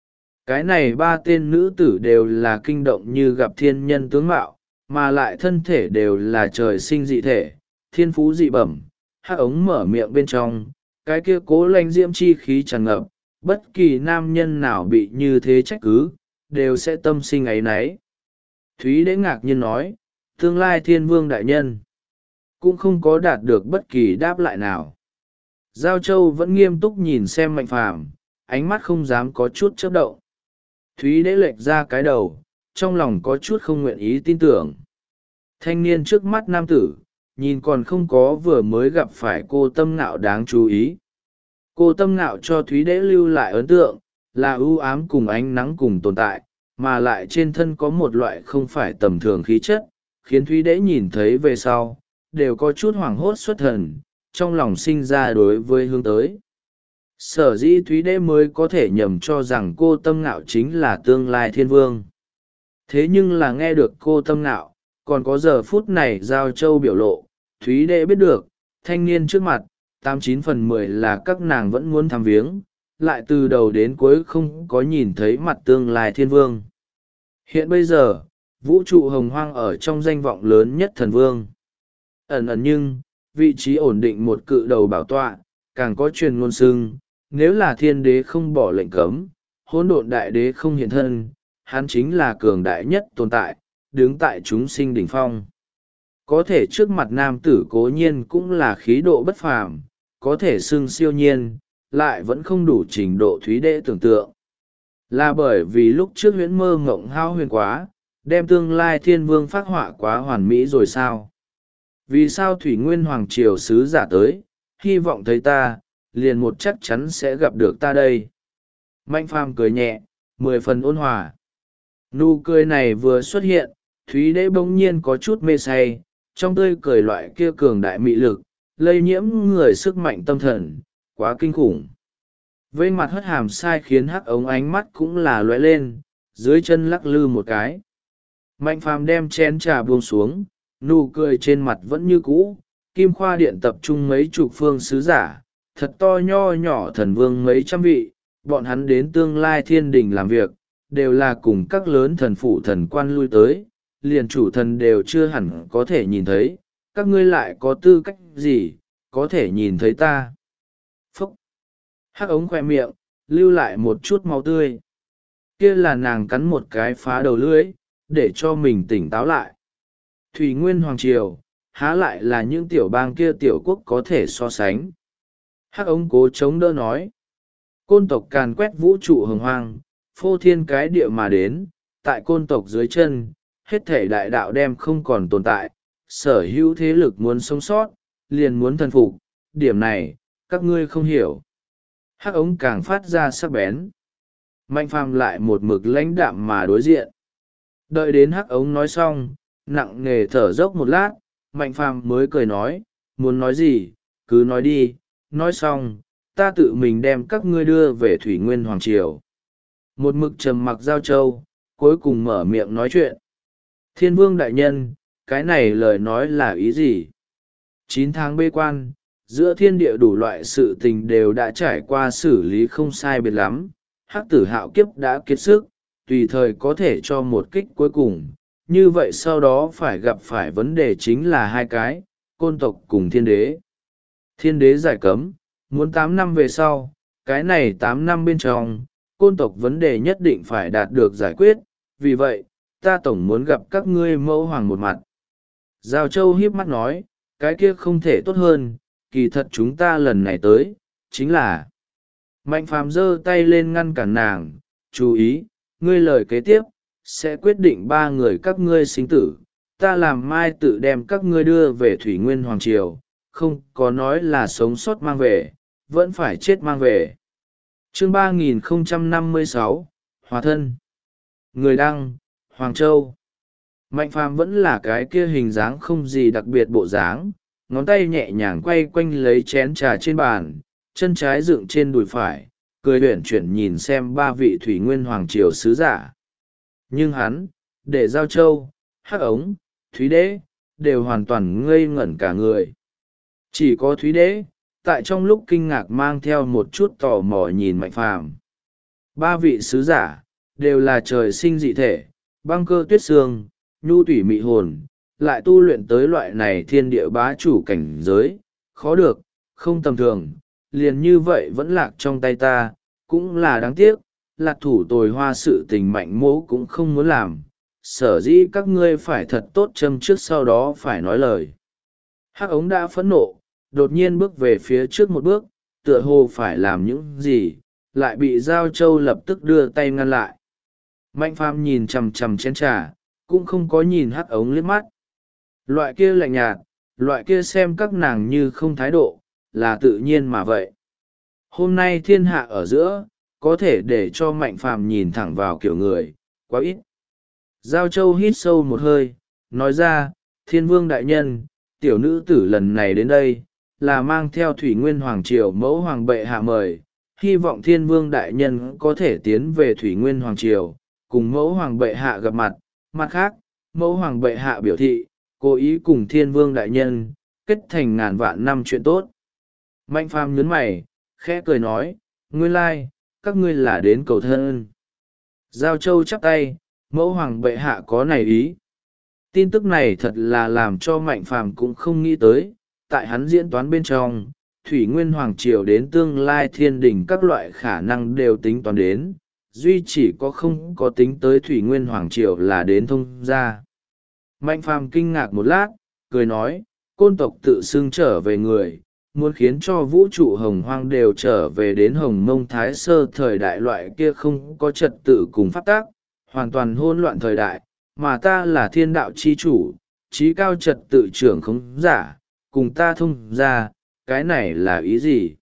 Cái này 3 tên nữ tử đều là kinh động như gặp thiên nhân tướng mạo, mà lại thân thể đều là trời sinh dị thể, thiên phú dị bẩm. Hắc ống mở miệng bên trong, cái kia cố lãnh diễm chi khí tràn ngập, bất kỳ nam nhân nào bị như thế trách cứ, đều sẽ tâm sinh áy náy. Thúy đế ngạc nhiên nói, tương lai Thiên Vương Đại Nhân cũng không có đạt được bất kỳ đáp lại nào. Giao Châu vẫn nghiêm túc nhìn xem Mạnh Phàm, ánh mắt không dám có chút chớp động. Thúy đế lệch ra cái đầu, trong lòng có chút không nguyện ý tin tưởng. Thanh niên trước mắt nam tử, nhìn còn không có vừa mới gặp phải cô Tâm Ngạo đáng chú ý. Cô Tâm Ngạo cho Thúy đế lưu lại ấn tượng, là ưu ám cùng ánh nắng cùng tồn tại, mà lại trên thân có một loại không phải tầm thường khí chất, khiến Thúy đế nhìn thấy về sau, đều có chút hoảng hốt xuất thần, trong lòng sinh ra đối với hướng tới. Sở dĩ Thúy đế mới có thể nhầm cho rằng cô Tâm Ngạo chính là tương lai thiên vương. Thế nhưng là nghe được cô Tâm Ngạo, còn có giờ phút này Giao Châu biểu lộ, Thúy đế biết được, thanh niên trước mặt, 89/10 là các nàng vẫn muốn thăm viếng, lại từ đầu đến cuối không có nhìn thấy mặt tương lai thiên vương. Hiện bây giờ, vũ trụ hồng hoang ở trong danh vọng lớn nhất thần vương. Ẩn ẩn nhưng, vị trí ổn định một cự đầu bảo tọa, càng có truyền ngôn xưng, nếu là thiên đế không bỏ lệnh cấm, hỗn độn đại đế không hiện thân, hắn chính là cường đại nhất tồn tại, đứng tại chúng sinh đỉnh phong. Có thể trước mặt nam tử cố nhiên cũng là khí độ bất phàm, có thể xưng siêu nhiên, lại vẫn không đủ trình độ Thúy đế tưởng tượng. Là bởi vì lúc trước huyễn mơ ngộng hao huyền quá, đem tương lai thiên vương phát họa quá hoàn mỹ rồi sao? Vì sao Thủy Nguyên Hoàng Triều sứ giả tới, hy vọng thấy ta, liền một chắc chắn sẽ gặp được ta đây. Mạnh Phàm cười nhẹ, 10 phần ôn hòa. Nụ cười này vừa xuất hiện, Thúy đế bỗng nhiên có chút mê say, trong tươi cười loại kia cường đại mị lực, lây nhiễm người sức mạnh tâm thần quá kinh khủng. Vây mặt hất hàm sai khiến hắc ống ánh mắt cũng là lóe lên, dưới chân lắc lư một cái. Mạnh phàm đem chén trà buông xuống, nụ cười trên mặt vẫn như cũ. Kim Khoa Điện tập trung mấy chục phương sứ giả, thật to nho nhỏ thần vương mấy trăm vị, bọn hắn đến tương lai thiên đình làm việc, đều là cùng các lớn thần phụ thần quan lui tới, liền chủ thần đều chưa hẳn có thể nhìn thấy, các ngươi lại có tư cách gì, có thể nhìn thấy ta. Phúc! Hắc ống khoe miệng, lưu lại một chút máu tươi. Kia là nàng cắn một cái phá đầu lưỡi, để cho mình tỉnh táo lại. Thủy Nguyên Hoàng Triều, há lại là những tiểu bang kia tiểu quốc có thể so sánh. Hắc ống cố chống đỡ nói. Côn tộc càn quét vũ trụ hồng hoang, phô thiên cái địa mà đến, tại côn tộc dưới chân, hết thể đại đạo đem không còn tồn tại, sở hữu thế lực muốn sống sót, liền muốn thần phục, điểm này, các ngươi không hiểu. Hắc ống càng phát ra sắc bén. Mạnh phàm lại một mực lãnh đạm mà đối diện. Đợi đến hắc ống nói xong, nặng nề thở dốc một lát, mạnh phàm mới cười nói, muốn nói gì, cứ nói đi, nói xong, ta tự mình đem các ngươi đưa về Thủy Nguyên Hoàng Triều. Một mực trầm mặc Giao Châu, cuối cùng mở miệng nói chuyện. Thiên Vương đại nhân, cái này lời nói là ý gì? 9 tháng bế quan, giữa thiên địa đủ loại sự tình đều đã trải qua xử lý không sai biệt lắm. Hắc tử hạo kiếp đã kiệt sức, tùy thời có thể cho một kích cuối cùng. Như vậy sau đó phải gặp phải vấn đề chính là hai cái, côn tộc cùng thiên đế. Thiên đế giải cấm, muốn 8 năm về sau, cái này 8 năm bên trong, côn tộc vấn đề nhất định phải đạt được giải quyết, vì vậy, ta tổng muốn gặp các ngươi mẫu hoàng một mặt. Giao Châu hiếp mắt nói, cái kia không thể tốt hơn, kỳ thật chúng ta lần này tới, chính là... Mạnh phàm giơ tay lên ngăn cản nàng, chú ý, ngươi lời kế tiếp, sẽ quyết định 3 người các ngươi sinh tử, ta làm mai tự đem các ngươi đưa về Thủy Nguyên Hoàng Triều, không có nói là sống sót mang về, vẫn phải chết mang về. Chương 3056, Hòa thân. Người đăng, Hoàng Châu. Mạnh phàm vẫn là cái kia hình dáng không gì đặc biệt bộ dáng, ngón tay nhẹ nhàng quay quanh lấy chén trà trên bàn, chân trái dựng trên đùi phải, cười huyển chuyển nhìn xem 3 vị Thủy Nguyên Hoàng Triều sứ giả. Nhưng hắn, để Giao Châu, Hắc ống, Thúy Đế, đều hoàn toàn ngây ngẩn cả người. Chỉ có Thúy Đế, tại trong lúc kinh ngạc mang theo một chút tò mò nhìn Mạnh phàm. 3 vị sứ giả, đều là trời sinh dị thể, băng cơ tuyết xương, nhu tủy mị hồn, lại tu luyện tới loại này thiên địa bá chủ cảnh giới, khó được, không tầm thường, liền như vậy vẫn lạc trong tay ta, cũng là đáng tiếc, lạc thủ tồi hoa sự tình mạnh mỗ cũng không muốn làm, sở dĩ các ngươi phải thật tốt châm trước sau đó phải nói lời. Hắc ống đã phẫn nộ, đột nhiên bước về phía trước một bước, tựa hồ phải làm những gì, lại bị Giao Châu lập tức đưa tay ngăn lại. Mạnh phàm nhìn chằm chằm chén trà, cũng không có nhìn hắc ống liếc mắt. Loại kia lạnh nhạt, loại kia xem các nàng như không thái độ, là tự nhiên mà vậy. Hôm nay thiên hạ ở giữa, có thể để cho mạnh phàm nhìn thẳng vào kiểu người, quá ít. Giao Châu hít sâu một hơi, nói ra, Thiên Vương đại nhân, tiểu nữ tử lần này đến đây, là mang theo Thủy Nguyên Hoàng Triều mẫu hoàng bệ hạ mời, hy vọng Thiên Vương đại nhân có thể tiến về Thủy Nguyên Hoàng Triều, cùng mẫu hoàng bệ hạ gặp mặt. Mặt khác, mẫu hoàng bệ hạ biểu thị, cố ý cùng Thiên Vương đại nhân, kết thành ngàn vạn năm chuyện tốt. Mạnh phàm nhướng mày, khẽ cười nói, nguyên lai, các ngươi là đến cầu thân. Giao Châu chắp tay, mẫu hoàng bệ hạ có này ý. Tin tức này thật là làm cho Mạnh phàm cũng không nghĩ tới, tại hắn diễn toán bên trong, Thủy Nguyên Hoàng Triều đến tương lai thiên đình các loại khả năng đều tính toán đến, duy chỉ có không có tính tới Thủy Nguyên Hoàng Triều là đến thông gia. Mạnh phàm kinh ngạc một lát, cười nói, côn tộc tự xưng trở về người, muốn khiến cho vũ trụ hồng hoang đều trở về đến hồng mông thái sơ thời đại loại kia không có trật tự cùng pháp tác, hoàn toàn hỗn loạn thời đại, mà ta là thiên đạo chi chủ, trí cao trật tự trưởng không giả, cùng ta thông ra, cái này là ý gì?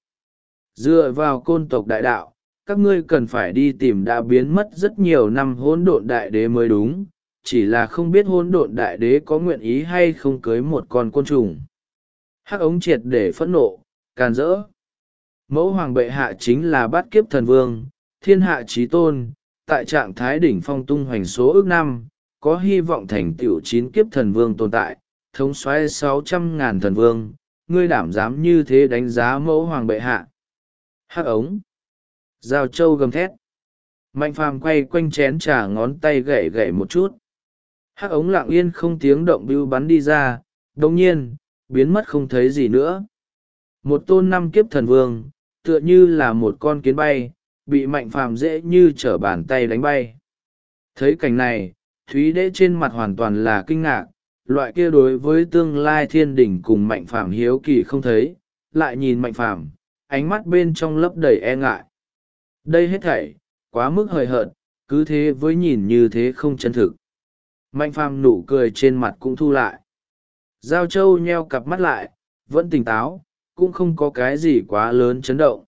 Dựa vào côn tộc đại đạo, các ngươi cần phải đi tìm đã biến mất rất nhiều năm hỗn độn đại đế mới đúng, chỉ là không biết hỗn độn đại đế có nguyện ý hay không cưới một con côn trùng. Hắc ống triệt để phẫn nộ, càn rỡ. Mẫu hoàng bệ hạ chính là bát kiếp thần vương, thiên hạ chí tôn, tại trạng thái đỉnh phong tung hoành số ước năm, có hy vọng thành tựu 9 kiếp thần vương tồn tại, thống soái 600.000 thần vương, ngươi đảm dám như thế đánh giá mẫu hoàng bệ hạ. Hắc ống. Giao Châu gầm thét. Mạnh Phàm quay quanh chén trà, ngón tay gậy gậy một chút. Hắc ống lặng yên không tiếng động bưu bắn đi ra, đồng nhiên, biến mất không thấy gì nữa. Một tôn 5 kiếp thần vương, tựa như là một con kiến bay, bị Mạnh Phàm dễ như trở bàn tay đánh bay. Thấy cảnh này, Thúy Đế trên mặt hoàn toàn là kinh ngạc, loại kia đối với tương lai thiên đỉnh cùng Mạnh Phàm hiếu kỳ không thấy, lại nhìn Mạnh Phàm, ánh mắt bên trong lấp đầy e ngại. Đây hết thảy, quá mức hời hợt, cứ thế với nhìn như thế không chân thực. Mạnh Phàm nụ cười trên mặt cũng thu lại. Giao Châu nheo cặp mắt lại, vẫn tỉnh táo, cũng không có cái gì quá lớn chấn động.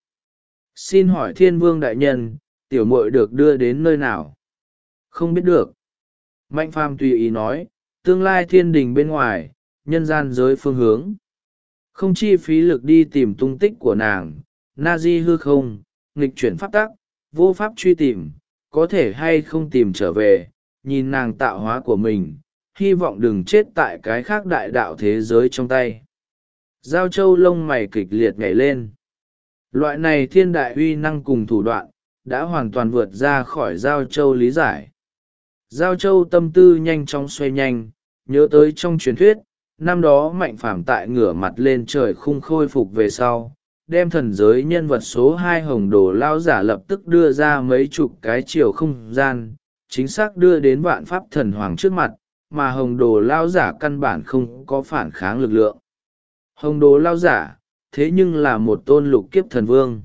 Xin hỏi Thiên Vương đại nhân, tiểu muội được đưa đến nơi nào? Không biết được. Mạnh Phàm tùy ý nói, tương lai thiên đình bên ngoài, nhân gian giới phương hướng. Không chi phí lực đi tìm tung tích của nàng, na di hư không, nghịch chuyển pháp tắc, vô pháp truy tìm, có thể hay không tìm trở về, nhìn nàng tạo hóa của mình, hy vọng đừng chết tại cái khác đại đạo thế giới trong tay. Giao Châu lông mày kịch liệt nhảy lên. Loại này thiên đại uy năng cùng thủ đoạn, đã hoàn toàn vượt ra khỏi Giao Châu lý giải. Giao Châu tâm tư nhanh chóng xoay nhanh, nhớ tới trong truyền thuyết, năm đó Mạnh Phàm tại ngửa mặt lên trời khung khôi phục về sau, đem thần giới nhân vật số 2 hồng đồ lao giả lập tức đưa ra mấy chục cái chiều không gian, chính xác đưa đến vạn pháp thần hoàng trước mặt, mà hồng đồ lao giả căn bản không có phản kháng lực lượng. Hồng đồ lao giả, thế nhưng là một tôn lục kiếp thần vương.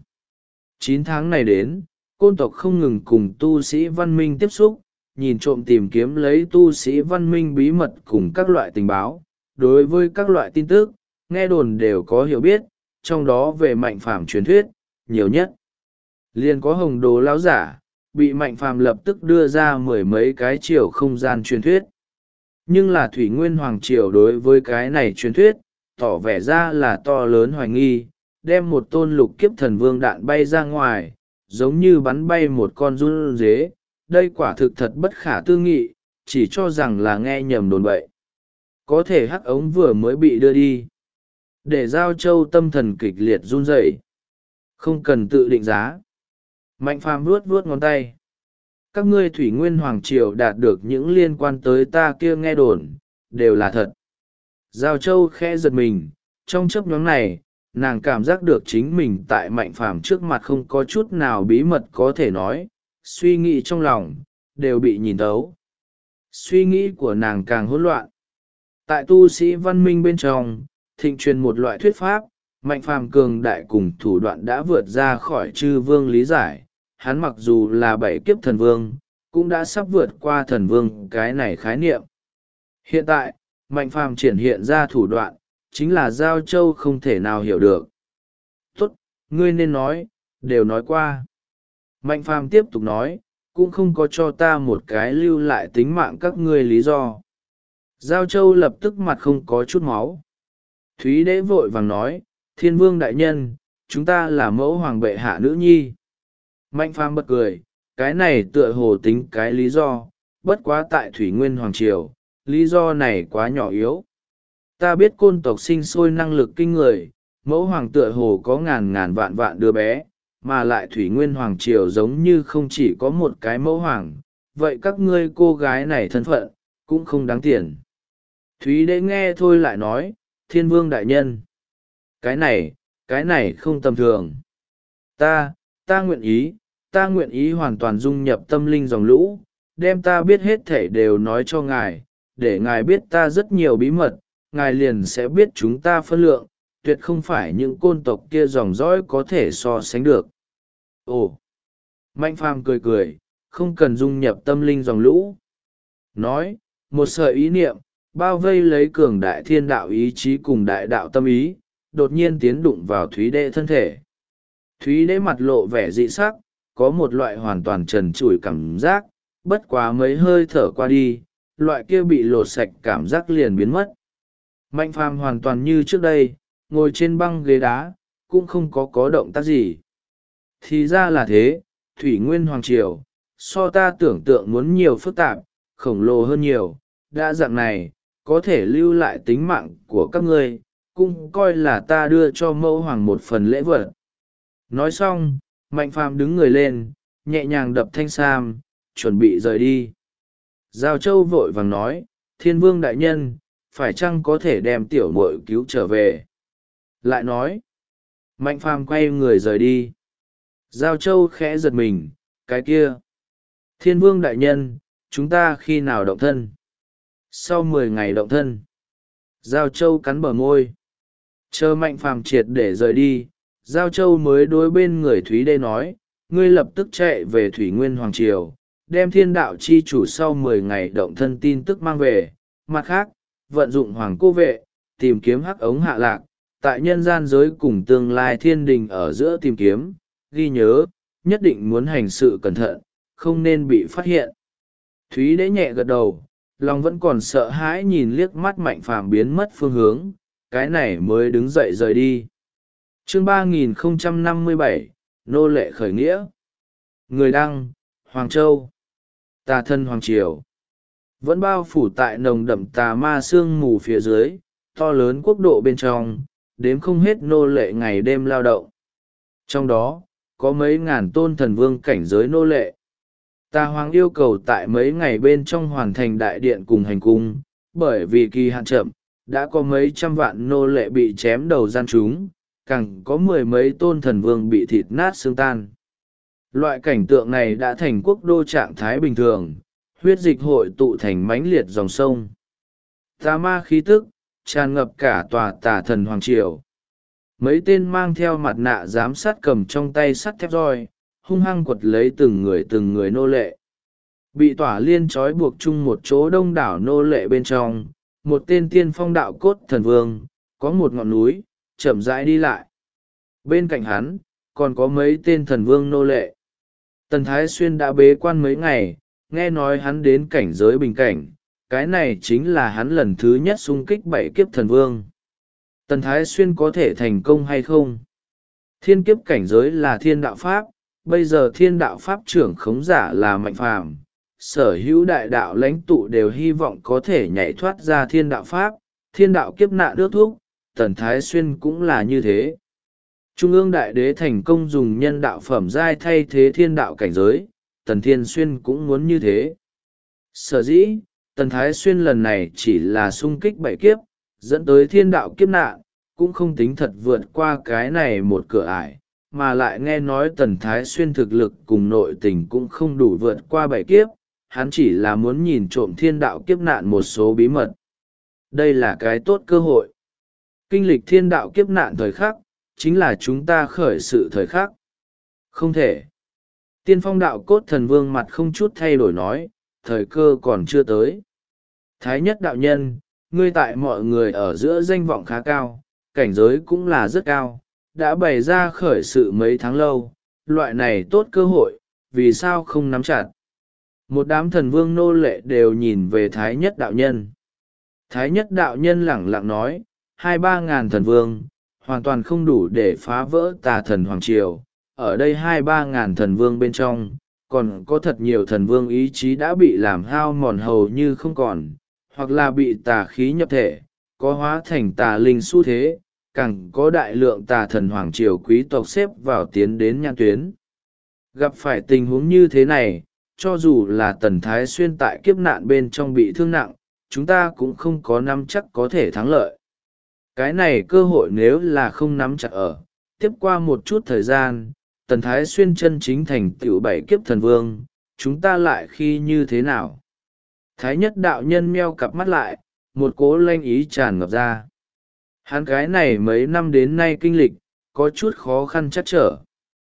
9 tháng này đến, côn tộc không ngừng cùng tu sĩ văn minh tiếp xúc, nhìn trộm tìm kiếm lấy tu sĩ văn minh bí mật cùng các loại tình báo. Đối với các loại tin tức, nghe đồn đều có hiểu biết, trong đó về Mạnh Phàm truyền thuyết, nhiều nhất. Liền có hồng đồ lão giả, bị Mạnh Phàm lập tức đưa ra 10 mấy cái chiều không gian truyền thuyết. Nhưng là Thủy Nguyên Hoàng Triều đối với cái này truyền thuyết, tỏ vẻ ra là to lớn hoài nghi, đem một tôn lục kiếp thần vương đạn bay ra ngoài, giống như bắn bay một con giun dế. Đây quả thực thật bất khả tư nghị, chỉ cho rằng là nghe nhầm đồn bậy. Có thể Hắc ống vừa mới bị đưa đi, để Giao Châu tâm thần kịch liệt run rẩy. Không cần tự định giá. Mạnh Phàm vuốt vuốt ngón tay. Các ngươi Thủy Nguyên Hoàng Triều đạt được những liên quan tới ta kia nghe đồn, đều là thật. Giao Châu khẽ giật mình, trong chớp nhoáng này, nàng cảm giác được chính mình tại Mạnh Phàm trước mặt không có chút nào bí mật có thể nói, suy nghĩ trong lòng, đều bị nhìn thấu. Suy nghĩ của nàng càng hỗn loạn. Tại tu sĩ văn minh bên trong, thịnh truyền một loại thuyết pháp, Mạnh Phàm cường đại cùng thủ đoạn đã vượt ra khỏi chư vương lý giải. Hắn mặc dù là 7 kiếp thần vương, cũng đã sắp vượt qua thần vương cái này khái niệm. Hiện tại, Mạnh Phàm triển hiện ra thủ đoạn, chính là Giao Châu không thể nào hiểu được. Tốt, ngươi nên nói, đều nói qua. Mạnh Phàm tiếp tục nói, cũng không có cho ta một cái lưu lại tính mạng các ngươi lý do. Giao Châu lập tức mặt không có chút máu. Thúy Đế vội vàng nói, Thiên Vương đại nhân, chúng ta là mẫu hoàng bệ hạ nữ nhi. Mạnh Phàm bật cười, cái này tựa hồ tính cái lý do, bất quá tại Thủy Nguyên Hoàng Triều, lý do này quá nhỏ yếu. Ta biết côn tộc sinh sôi năng lực kinh người, mẫu hoàng tựa hồ có ngàn ngàn vạn vạn đứa bé, mà lại Thủy Nguyên Hoàng Triều giống như không chỉ có một cái mẫu hoàng, vậy các ngươi cô gái này thân phận, cũng không đáng tiền. Thúy Đế nghe thôi lại nói, Thiên Vương đại nhân. Cái này không tầm thường. Ta nguyện ý hoàn toàn dung nhập tâm linh dòng lũ, đem ta biết hết thể đều nói cho ngài, để ngài biết ta rất nhiều bí mật, ngài liền sẽ biết chúng ta phân lượng, tuyệt không phải những côn tộc kia dòng dõi có thể so sánh được. Ồ! Mạnh Phàm cười cười, không cần dung nhập tâm linh dòng lũ. Nói, một sợi ý niệm, bao vây lấy cường đại thiên đạo ý chí cùng đại đạo tâm ý, đột nhiên tiến đụng vào Thúy Đế thân thể. Thúy Đế mặt lộ vẻ dị sắc, có một loại hoàn toàn trần trụi cảm giác, bất quá mấy hơi thở qua đi, loại kia bị lột sạch cảm giác liền biến mất. Mạnh Phàm hoàn toàn như trước đây, ngồi trên băng ghế đá cũng không có động tác gì. Thì ra là thế, thủy nguyên hoàng triều so ta tưởng tượng muốn nhiều phức tạp, khổng lồ hơn nhiều. Đã dạng này có thể lưu lại tính mạng của các ngươi, cũng coi là ta đưa cho mẫu hoàng một phần lễ vật. Nói xong, Mạnh Phàm đứng người lên, nhẹ nhàng đập thanh sam, chuẩn bị rời đi. Giao Châu vội vàng nói, Thiên Vương đại nhân, phải chăng có thể đem tiểu muội cứu trở về? Lại nói, Mạnh Phàm quay người rời đi. Giao Châu khẽ giật mình, cái kia. Thiên Vương đại nhân, chúng ta khi nào động thân? Sau 10 ngày động thân. Giao Châu cắn bờ môi. Chờ Mạnh Phàm triệt để rời đi, Giao Châu mới đối bên người Thúy Đê nói, ngươi lập tức chạy về Thủy Nguyên Hoàng Triều, đem thiên đạo chi chủ sau 10 ngày động thân tin tức mang về. Mặt khác, vận dụng hoàng cô vệ, tìm kiếm hắc ống hạ lạc, tại nhân gian giới cùng tương lai thiên đình ở giữa tìm kiếm, ghi nhớ, nhất định muốn hành sự cẩn thận, không nên bị phát hiện. Thúy Đế nhẹ gật đầu, lòng vẫn còn sợ hãi nhìn liếc mắt Mạnh Phàm biến mất phương hướng, cái này mới đứng dậy rời đi. Chương 3057, Nô lệ khởi nghĩa. Người đăng, Hoàng Châu. Tà thân Hoàng Triều. Vẫn bao phủ tại nồng đậm tà ma sương mù phía dưới, to lớn quốc độ bên trong, đếm không hết nô lệ ngày đêm lao động. Trong đó, có mấy ngàn tôn thần vương cảnh giới nô lệ. Tà Hoàng yêu cầu tại mấy ngày bên trong hoàn thành đại điện cùng hành cung, bởi vì kỳ hạn chậm, đã có mấy trăm vạn nô lệ bị chém đầu gian chúng, càng có 10 mấy tôn thần vương bị thịt nát xương tan. Loại cảnh tượng này đã thành quốc đô trạng thái bình thường, huyết dịch hội tụ thành mãnh liệt dòng sông. Tà ma khí tức, tràn ngập cả tòa tà thần Hoàng Triều. Mấy tên mang theo mặt nạ giám sát cầm trong tay sắt thép roi, hung hăng quật lấy từng người nô lệ. Bị tỏa liên trói buộc chung một chỗ đông đảo nô lệ bên trong, một tên tiên phong đạo cốt thần vương, có một ngọn núi, chậm rãi đi lại. Bên cạnh hắn, còn có mấy tên thần vương nô lệ. Tần Thái Xuyên đã bế quan mấy ngày, nghe nói hắn đến cảnh giới bình cảnh, cái này chính là hắn lần thứ nhất xung kích 7 kiếp thần vương. Tần Thái Xuyên có thể thành công hay không? Thiên kiếp cảnh giới là thiên đạo pháp, bây giờ thiên đạo pháp trưởng khống giả là Mạnh Phàm. Sở hữu đại đạo lãnh tụ đều hy vọng có thể nhảy thoát ra thiên đạo pháp, thiên đạo kiếp nạn ước thúc, Tần Thái Xuyên cũng là như thế. Trung ương đại đế thành công dùng nhân đạo phẩm giai thay thế thiên đạo cảnh giới, Tần Thiên Xuyên cũng muốn như thế. Sở dĩ, Tần Thái Xuyên lần này chỉ là xung kích 7 kiếp, dẫn tới thiên đạo kiếp nạn, cũng không tính thật vượt qua cái này một cửa ải, mà lại nghe nói Tần Thái Xuyên thực lực cùng nội tình cũng không đủ vượt qua 7 kiếp, hắn chỉ là muốn nhìn trộm thiên đạo kiếp nạn một số bí mật. Đây là cái tốt cơ hội. Kinh lịch thiên đạo kiếp nạn thời khắc, chính là chúng ta khởi sự thời khắc. Không thể. Tiên phong đạo cốt thần vương mặt không chút thay đổi nói, thời cơ còn chưa tới. Thái nhất đạo nhân, ngươi tại mọi người ở giữa danh vọng khá cao, cảnh giới cũng là rất cao, đã bày ra khởi sự mấy tháng lâu, loại này tốt cơ hội, vì sao không nắm chặt. Một đám thần vương nô lệ đều nhìn về Thái nhất đạo nhân. Thái nhất đạo nhân lẳng lặng nói, 2-3 ngàn thần vương, hoàn toàn không đủ để phá vỡ tà thần Hoàng Triều. Ở đây 2-3 ngàn thần vương bên trong, còn có thật nhiều thần vương ý chí đã bị làm hao mòn hầu như không còn, hoặc là bị tà khí nhập thể, có hóa thành tà linh xu thế, càng có đại lượng tà thần Hoàng Triều quý tộc xếp vào tiến đến nhãn tuyến. Gặp phải tình huống như thế này, cho dù là Tần Thái Xuyên tại kiếp nạn bên trong bị thương nặng, chúng ta cũng không có nắm chắc có thể thắng lợi. Cái này cơ hội nếu là không nắm chặt ở, tiếp qua một chút thời gian, Tần Thái Xuyên chân chính thành tựu 7 kiếp thần vương, chúng ta lại khi như thế nào? Thái nhất đạo nhân meo cặp mắt lại, một cố lanh ý tràn ngập ra. Hắn cái này mấy năm đến nay kinh lịch, có chút khó khăn chắc trở.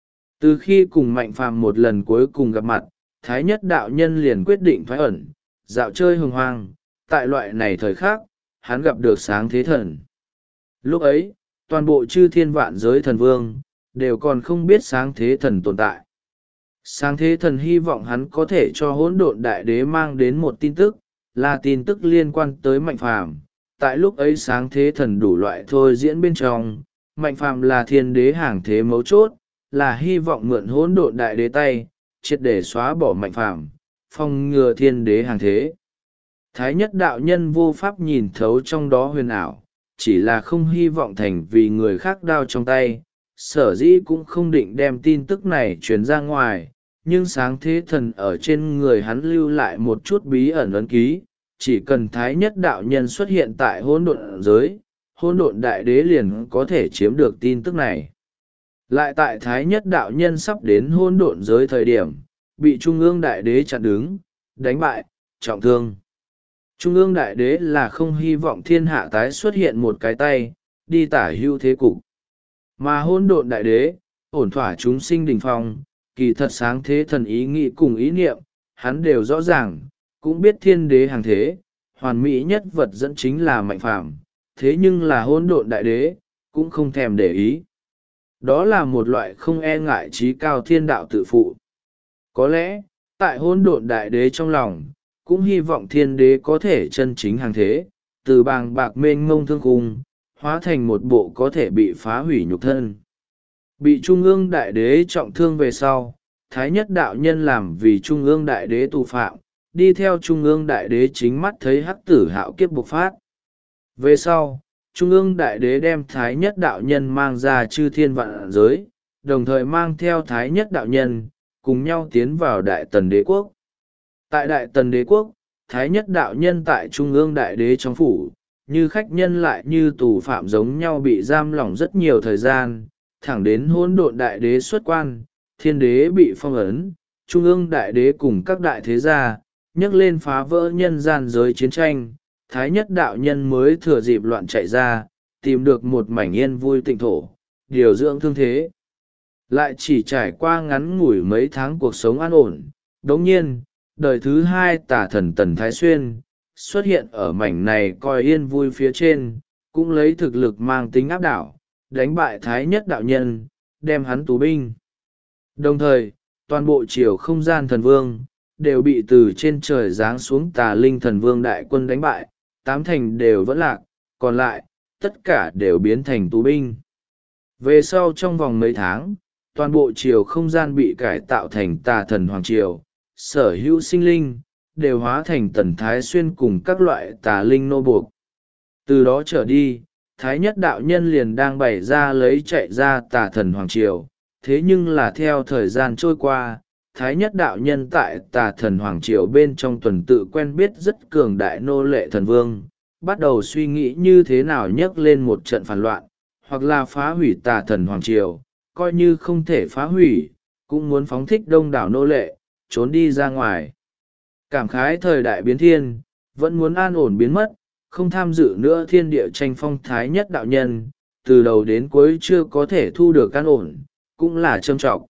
Từ khi cùng Mạnh Phàm một lần cuối cùng gặp mặt, Thái nhất đạo nhân liền quyết định thoái ẩn, dạo chơi hồng hoang. Tại loại này thời khắc, hắn gặp được sáng thế thần. Lúc ấy, toàn bộ chư thiên vạn giới thần vương, đều còn không biết sáng thế thần tồn tại. Sáng thế thần hy vọng hắn có thể cho hỗn độn đại đế mang đến một tin tức, là tin tức liên quan tới Mạnh Phàm, tại lúc ấy sáng thế thần đủ loại thôi diễn bên trong, mạnh phàm là thiên đế hàng thế mấu chốt, là hy vọng mượn hỗn độn đại đế tay, triệt để xóa bỏ mạnh phàm, phòng ngừa thiên đế hàng thế. Thái nhất đạo nhân vô pháp nhìn thấu trong đó huyền ảo, chỉ là không hy vọng thành vì người khác đao trong tay, sở dĩ cũng không định đem tin tức này truyền ra ngoài, nhưng sáng thế thần ở trên người hắn lưu lại một chút bí ẩn ấn ký, chỉ cần thái nhất đạo nhân xuất hiện tại hỗn độn giới, hỗn độn đại đế liền có thể chiếm được tin tức này. Lại tại thái nhất đạo nhân sắp đến hỗn độn giới thời điểm, bị trung ương đại đế chặn đứng, đánh bại, trọng thương. Trung ương đại đế là không hy vọng thiên hạ tái xuất hiện một cái tay, đi tả hưu thế cục. Mà hỗn độn đại đế, ổn thỏa chúng sinh đỉnh phong, kỳ thật sáng thế thần ý nghĩ cùng ý niệm, hắn đều rõ ràng, cũng biết thiên đế hàng thế, hoàn mỹ nhất vật dẫn chính là mạnh phàm, thế nhưng là hỗn độn đại đế, cũng không thèm để ý. Đó là một loại không e ngại trí cao thiên đạo tự phụ. Có lẽ, tại hỗn độn đại đế trong lòng, cũng hy vọng thiên đế có thể chân chính hàng thế, từ bàng bạc mênh mông thương khung, hóa thành một bộ có thể bị phá hủy nhục thân. Bị trung ương đại đế trọng thương về sau, thái nhất đạo nhân làm vì trung ương đại đế tù phạm, đi theo trung ương đại đế chính mắt thấy hắc tử hạo kiếp bộc phát. Về sau, trung ương đại đế đem thái nhất đạo nhân mang ra chư thiên vạn giới, đồng thời mang theo thái nhất đạo nhân, cùng nhau tiến vào đại tần đế quốc. Tại đại tần đế quốc, thái nhất đạo nhân tại trung ương đại đế trong phủ, như khách nhân lại như tù phạm giống nhau bị giam lỏng rất nhiều thời gian, thẳng đến hỗn độn đại đế xuất quan, thiên đế bị phong ấn, trung ương đại đế cùng các đại thế gia, nhấc lên phá vỡ nhân gian giới chiến tranh, thái nhất đạo nhân mới thừa dịp loạn chạy ra, tìm được một mảnh yên vui tịnh thổ, điều dưỡng thương thế. Lại chỉ trải qua ngắn ngủi mấy tháng cuộc sống an ổn, đồng nhiên, đời thứ hai tả thần Tần Thái Xuyên, xuất hiện ở mảnh này coi yên vui phía trên, cũng lấy thực lực mang tính áp đảo, đánh bại thái nhất đạo nhân, đem hắn tù binh. Đồng thời, toàn bộ triều không gian thần vương, đều bị từ trên trời giáng xuống tà linh thần vương đại quân đánh bại, 8 thành đều vẫn lạc, còn lại, tất cả đều biến thành tù binh. Về sau trong vòng mấy tháng, toàn bộ triều không gian bị cải tạo thành tà thần hoàng triều, sở hữu sinh linh, đều hóa thành Tần Thái Xuyên cùng các loại tà linh nô buộc. Từ đó trở đi, Thái Nhất đạo nhân liền đang bày ra lấy chạy ra tà thần hoàng triều, thế nhưng là theo thời gian trôi qua, Thái Nhất đạo nhân tại tà thần hoàng triều bên trong tuần tự quen biết rất cường đại nô lệ thần vương, bắt đầu suy nghĩ như thế nào nhấc lên một trận phản loạn, hoặc là phá hủy tà thần hoàng triều, coi như không thể phá hủy, cũng muốn phóng thích đông đảo nô lệ, trốn đi ra ngoài. Cảm khái thời đại biến thiên, vẫn muốn an ổn biến mất, không tham dự nữa thiên địa tranh phong. Thái Nhất đạo nhân, từ đầu đến cuối chưa có thể thu được an ổn, cũng là trâm trọng.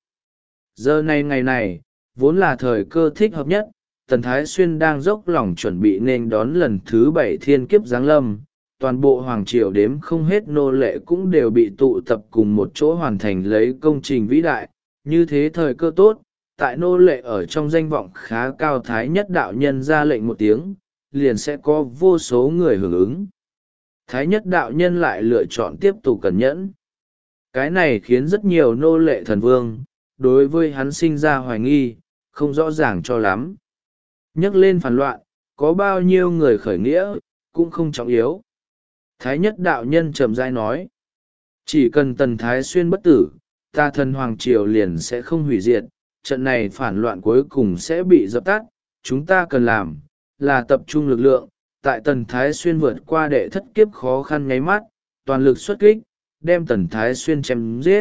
Giờ này ngày này, vốn là thời cơ thích hợp nhất, Tần Thái Xuyên đang dốc lòng chuẩn bị nên đón lần thứ 7 thiên kiếp giáng lâm, toàn bộ hoàng triều đếm không hết nô lệ cũng đều bị tụ tập cùng một chỗ hoàn thành lấy công trình vĩ đại, như thế thời cơ tốt. Tại nô lệ ở trong danh vọng khá cao Thái Nhất đạo nhân ra lệnh một tiếng, liền sẽ có vô số người hưởng ứng. Thái Nhất đạo nhân lại lựa chọn tiếp tục cẩn nhẫn. Cái này khiến rất nhiều nô lệ thần vương, đối với hắn sinh ra hoài nghi, không rõ ràng cho lắm. Nhắc lên phản loạn, có bao nhiêu người khởi nghĩa, cũng không trọng yếu. Thái Nhất đạo nhân trầm rãi nói, chỉ cần Tần Thái Xuyên bất tử, ta thần hoàng triều liền sẽ không hủy diệt, trận này phản loạn cuối cùng sẽ bị dập tắt. Chúng ta cần làm là tập trung lực lượng, tại Tần Thái Xuyên vượt qua đệ thất kiếp khó khăn nháy mắt, toàn lực xuất kích, đem Tần Thái Xuyên chém giết.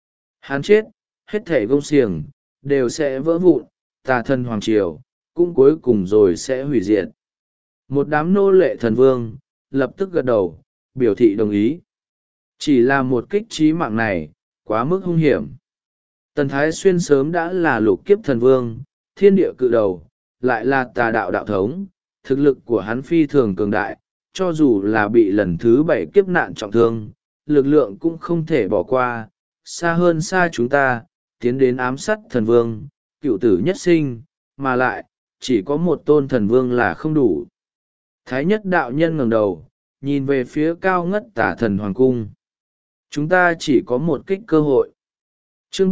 Hắn chết, hết thể gông xiềng đều sẽ vỡ vụn, tà thần hoàng triều cũng cuối cùng rồi sẽ hủy diệt. Một đám nô lệ thần vương lập tức gật đầu, biểu thị đồng ý. Chỉ là một kích chí mạng này, quá mức hung hiểm. Tần Thái Xuyên sớm đã là lục kiếp thần vương, thiên địa cự đầu, lại là tà đạo đạo thống, thực lực của hắn phi thường cường đại, cho dù là bị lần thứ 7 kiếp nạn trọng thương, lực lượng cũng không thể bỏ qua, xa hơn xa chúng ta, tiến đến ám sát thần vương, cựu tử nhất sinh, mà lại, chỉ có một tôn thần vương là không đủ. Thái Nhất đạo nhân ngẩng đầu, nhìn về phía cao ngất tả thần hoàng cung. Chúng ta chỉ có một kích cơ hội. Chương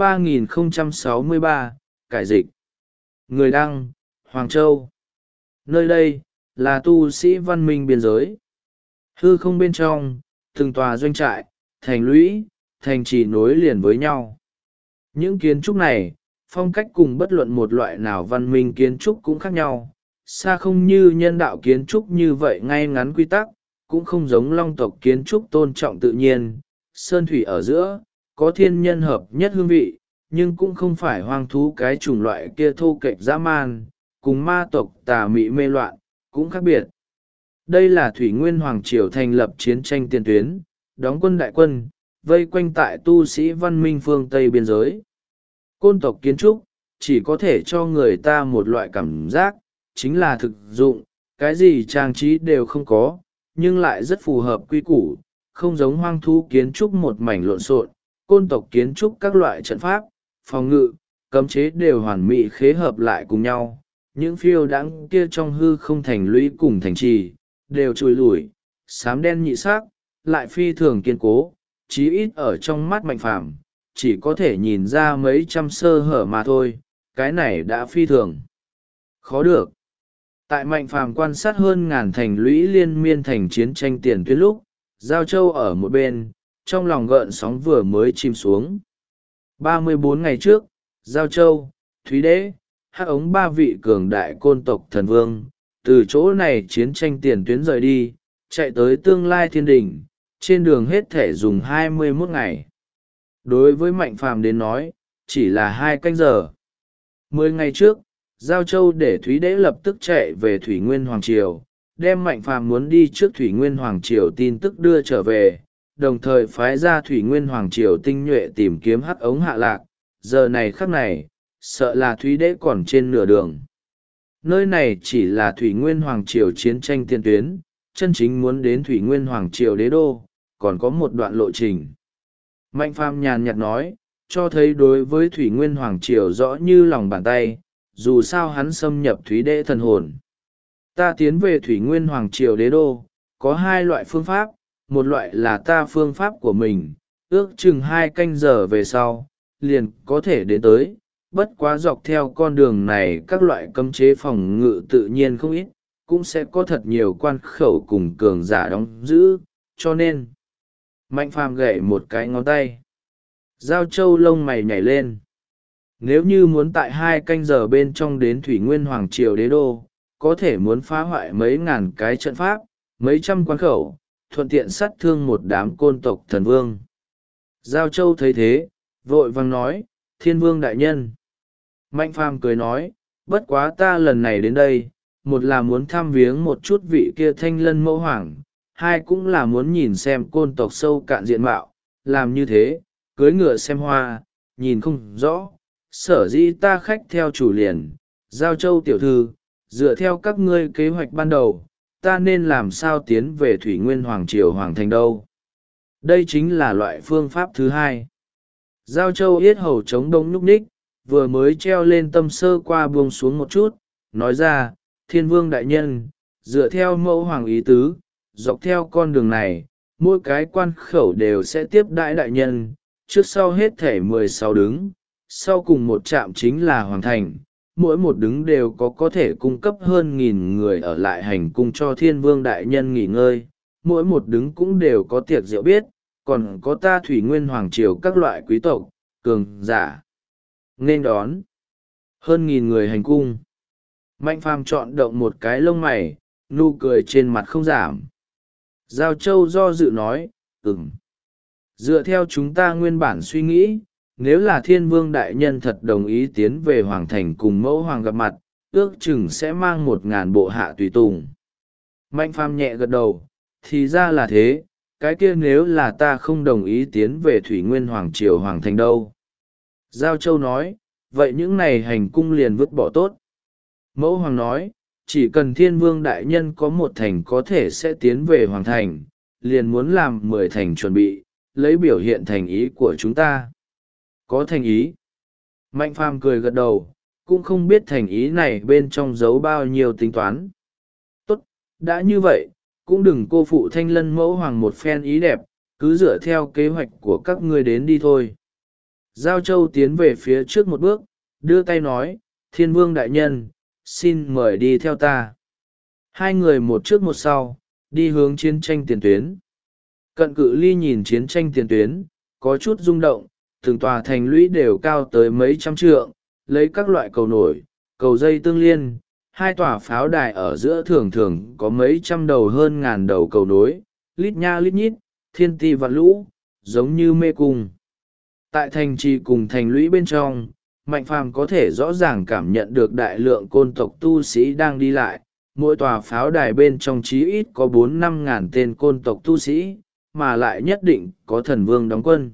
3063, cải dịch. Người đăng, Hoàng Châu. Nơi đây là tu sĩ văn minh biên giới. Hư không bên trong, từng tòa doanh trại, thành lũy, thành trì nối liền với nhau. Những kiến trúc này, phong cách cùng bất luận một loại nào văn minh kiến trúc cũng khác nhau, xa không như nhân đạo kiến trúc như vậy ngay ngắn quy tắc, cũng không giống long tộc kiến trúc tôn trọng tự nhiên, sơn thủy ở giữa, có thiên nhân hợp nhất hương vị, nhưng cũng không phải hoang thú cái chủng loại kia thô kệch dã man, cùng ma tộc tà mị mê loạn, cũng khác biệt. Đây là Thủy Nguyên Hoàng Triều thành lập chiến tranh tiền tuyến, đóng quân đại quân, vây quanh tại tu sĩ văn minh phương Tây biên giới. Côn tộc kiến trúc, chỉ có thể cho người ta một loại cảm giác, chính là thực dụng, cái gì trang trí đều không có, nhưng lại rất phù hợp quy củ, không giống hoang thú kiến trúc một mảnh lộn xộn. Côn tộc kiến trúc các loại trận pháp, phòng ngự, cấm chế đều hoàn mỹ khế hợp lại cùng nhau. Những phiêu đãng kia trong hư không thành lũy cùng thành trì, đều trùi lủi, xám đen nhị sắc, lại phi thường kiên cố, chí ít ở trong mắt Mạnh Phàm chỉ có thể nhìn ra mấy trăm sơ hở mà thôi, cái này đã phi thường khó được. Tại Mạnh Phàm quan sát hơn ngàn thành lũy liên miên thành chiến tranh tiền tuyến lúc, Giao Châu ở một bên, trong lòng gợn sóng vừa mới chìm xuống. 34 ngày trước, Giao Châu, Thúy Đế, Hắc Ống ba vị cường đại côn tộc thần vương, từ chỗ này chiến tranh tiền tuyến rời đi, chạy tới tương lai thiên đình, trên đường hết thể dùng 21 ngày. Đối với Mạnh Phàm đến nói, chỉ là 2 canh giờ. 10 ngày trước, Giao Châu để Thúy Đế lập tức chạy về Thủy Nguyên Hoàng Triều, đem Mạnh Phàm muốn đi trước Thủy Nguyên Hoàng Triều tin tức đưa trở về, đồng thời phái ra Thủy Nguyên Hoàng Triều tinh nhuệ tìm kiếm Hắc Ống hạ lạc. Giờ này khắc này, sợ là Thúy Đế còn trên nửa đường. Nơi này chỉ là Thủy Nguyên Hoàng Triều chiến tranh tiền tuyến, chân chính muốn đến Thủy Nguyên Hoàng Triều đế đô, còn có một đoạn lộ trình. Mạnh Phàm nhàn nhạt nói, cho thấy đối với Thủy Nguyên Hoàng Triều rõ như lòng bàn tay, dù sao hắn xâm nhập Thúy Đế thần hồn. Ta tiến về Thủy Nguyên Hoàng Triều đế đô, có 2 loại phương pháp, một loại là ta phương pháp của mình, ước chừng 2 canh giờ về sau, liền có thể đến tới, bất quá dọc theo con đường này các loại cấm chế phòng ngự tự nhiên không ít, cũng sẽ có thật nhiều quan khẩu cùng cường giả đóng giữ, cho nên Mạnh Phàm gậy một cái ngón tay. Giao Châu lông mày nhảy lên. Nếu như muốn tại 2 canh giờ bên trong đến Thủy Nguyên Hoàng Triều đế đô, có thể muốn phá hoại mấy ngàn cái trận pháp, mấy trăm quan khẩu, thuận tiện sát thương một đám côn tộc thần vương. Giao Châu thấy thế, vội vàng nói, Thiên Vương đại nhân. Mạnh Phàm cười nói, bất quá ta lần này đến đây, một là muốn thăm viếng một chút vị kia Thanh Lân mẫu hoàng, 2 cũng là muốn nhìn xem côn tộc sâu cạn diện mạo, làm như thế, cưới ngựa xem hoa, nhìn không rõ, sở dĩ ta khách theo chủ liền. Giao Châu tiểu thư, dựa theo các ngươi kế hoạch ban đầu, ta nên làm sao tiến về Thủy Nguyên Hoàng Triều Hoàng Thành đâu? Đây chính là loại phương pháp thứ 2. Giao Châu yết hầu chống đông nhúc nhích, vừa mới treo lên tâm sơ qua buông xuống một chút, nói ra, Thiên Vương đại nhân, dựa theo mẫu hoàng ý tứ, dọc theo con đường này, mỗi cái quan khẩu đều sẽ tiếp đãi đại nhân, trước sau hết thể 16 đứng, sau cùng một trạm chính là Hoàng Thành, mỗi một đứng đều có thể cung cấp hơn 1000 người ở lại hành cung cho Thiên Vương đại nhân nghỉ ngơi, mỗi một đứng cũng đều có tiệc rượu biết, còn có ta Thủy Nguyên Hoàng Triều các loại quý tộc, cường giả nên đón hơn 1000 người hành cung. Mạnh Phàm chọn động một cái lông mày, nụ cười trên mặt không giảm. Giao Châu do dự nói, dựa theo chúng ta nguyên bản suy nghĩ, nếu là Thiên Vương đại nhân thật đồng ý tiến về Hoàng Thành cùng mẫu hoàng gặp mặt, ước chừng sẽ mang 1000 bộ hạ tùy tùng. Mạnh Phàm nhẹ gật đầu, thì ra là thế, cái kia nếu là ta không đồng ý tiến về Thủy Nguyên Hoàng Triều Hoàng Thành đâu? Giao Châu nói, vậy những này hành cung liền vứt bỏ tốt. Mẫu hoàng nói, chỉ cần Thiên Vương đại nhân có 1 thành có thể sẽ tiến về Hoàng Thành, liền muốn làm 10 thành chuẩn bị, lấy biểu hiện thành ý của chúng ta. Có thành ý. Mạnh Phàm cười gật đầu, cũng không biết thành ý này bên trong giấu bao nhiêu tính toán. Tốt, đã như vậy, cũng đừng cô phụ Thanh Lân mẫu hoàng một phen ý đẹp, cứ dựa theo kế hoạch của các ngươi đến đi thôi. Giao Châu tiến về phía trước một bước, đưa tay nói, Thiên Vương đại nhân, xin mời đi theo ta. Hai người một trước một sau, đi hướng chiến tranh tiền tuyến. Cận cự ly nhìn chiến tranh tiền tuyến, có chút rung động, từng tòa thành lũy đều cao tới mấy trăm trượng, lấy các loại cầu nổi, cầu dây tương liên, hai tòa pháo đài ở giữa thường thường có mấy trăm đầu hơn ngàn đầu cầu nối, lít nha lít nhít, thiên ti vạn lũ, giống như mê cung. Tại thành trì cùng thành lũy bên trong, Mạnh Phàm có thể rõ ràng cảm nhận được đại lượng côn tộc tu sĩ đang đi lại, mỗi tòa pháo đài bên trong chí ít có 4-5 ngàn tên côn tộc tu sĩ, mà lại nhất định có thần vương đóng quân.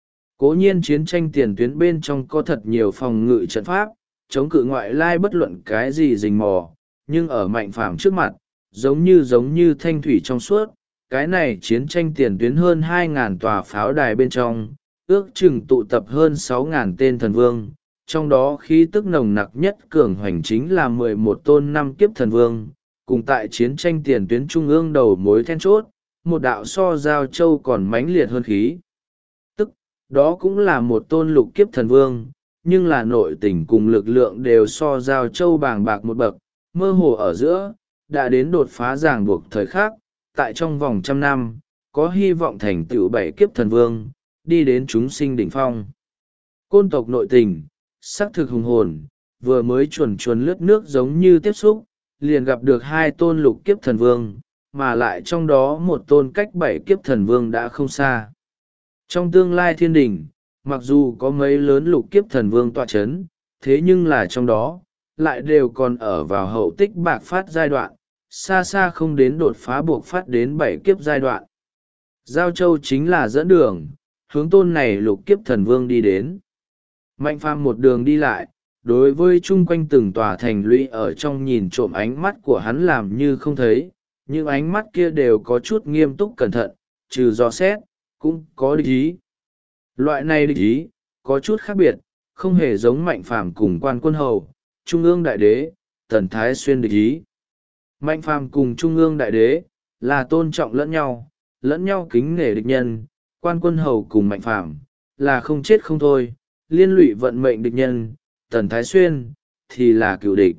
Cố nhiên chiến tranh tiền tuyến bên trong có thật nhiều phòng ngự trận pháp, chống cự ngoại lai bất luận cái gì rình mò, nhưng ở Mạnh Phàm trước mặt, giống như thanh thủy trong suốt, cái này chiến tranh tiền tuyến hơn 2.000 tòa pháo đài bên trong, ước chừng tụ tập hơn 6.000 tên thần vương, trong đó khí tức nồng nặc nhất cường hoành chính là 11 tôn năm kiếp thần vương, cùng tại chiến tranh tiền tuyến trung ương đầu mối then chốt, một đạo so Giao Châu còn mãnh liệt hơn khí. Tức, đó cũng là một tôn lục kiếp thần vương, nhưng là nội tình cùng lực lượng đều so Giao Châu bàng bạc một bậc, mơ hồ ở giữa, đã đến đột phá ràng buộc thời khắc, tại trong vòng 100 năm, có hy vọng thành tựu 7 kiếp thần vương, đi đến chúng sinh đỉnh phong. Côn tộc nội tình, sắc thực hùng hồn, vừa mới chuồn lướt nước giống như tiếp xúc, liền gặp được 2 tôn lục kiếp thần vương, mà lại trong đó một tôn cách 7 kiếp thần vương đã không xa. Trong tương lai thiên đình, mặc dù có mấy lớn lục kiếp thần vương tọa chấn, thế nhưng là trong đó, lại đều còn ở vào hậu tích bạc phát giai đoạn, xa xa không đến đột phá buộc phát đến 7 kiếp giai đoạn. Giao Châu chính là dẫn đường, hướng tôn này lục kiếp thần vương đi đến. Mạnh Phàm một đường đi lại, đối với chung quanh từng tòa thành lũy ở trong nhìn trộm ánh mắt của hắn làm như không thấy, nhưng ánh mắt kia đều có chút nghiêm túc cẩn thận, trừ dò xét, cũng có địch ý. Loại này địch ý, có chút khác biệt, không hề giống Mạnh Phàm cùng Quan Quân Hầu, Trung ương Đại Đế, Tần Thái Xuyên địch ý. Mạnh Phàm cùng Trung ương Đại Đế, là tôn trọng lẫn nhau kính nể địch nhân, Quan Quân Hầu cùng Mạnh Phàm là không chết không thôi, liên lụy vận mệnh địch nhân, Tần Thái Xuyên, thì là cựu địch.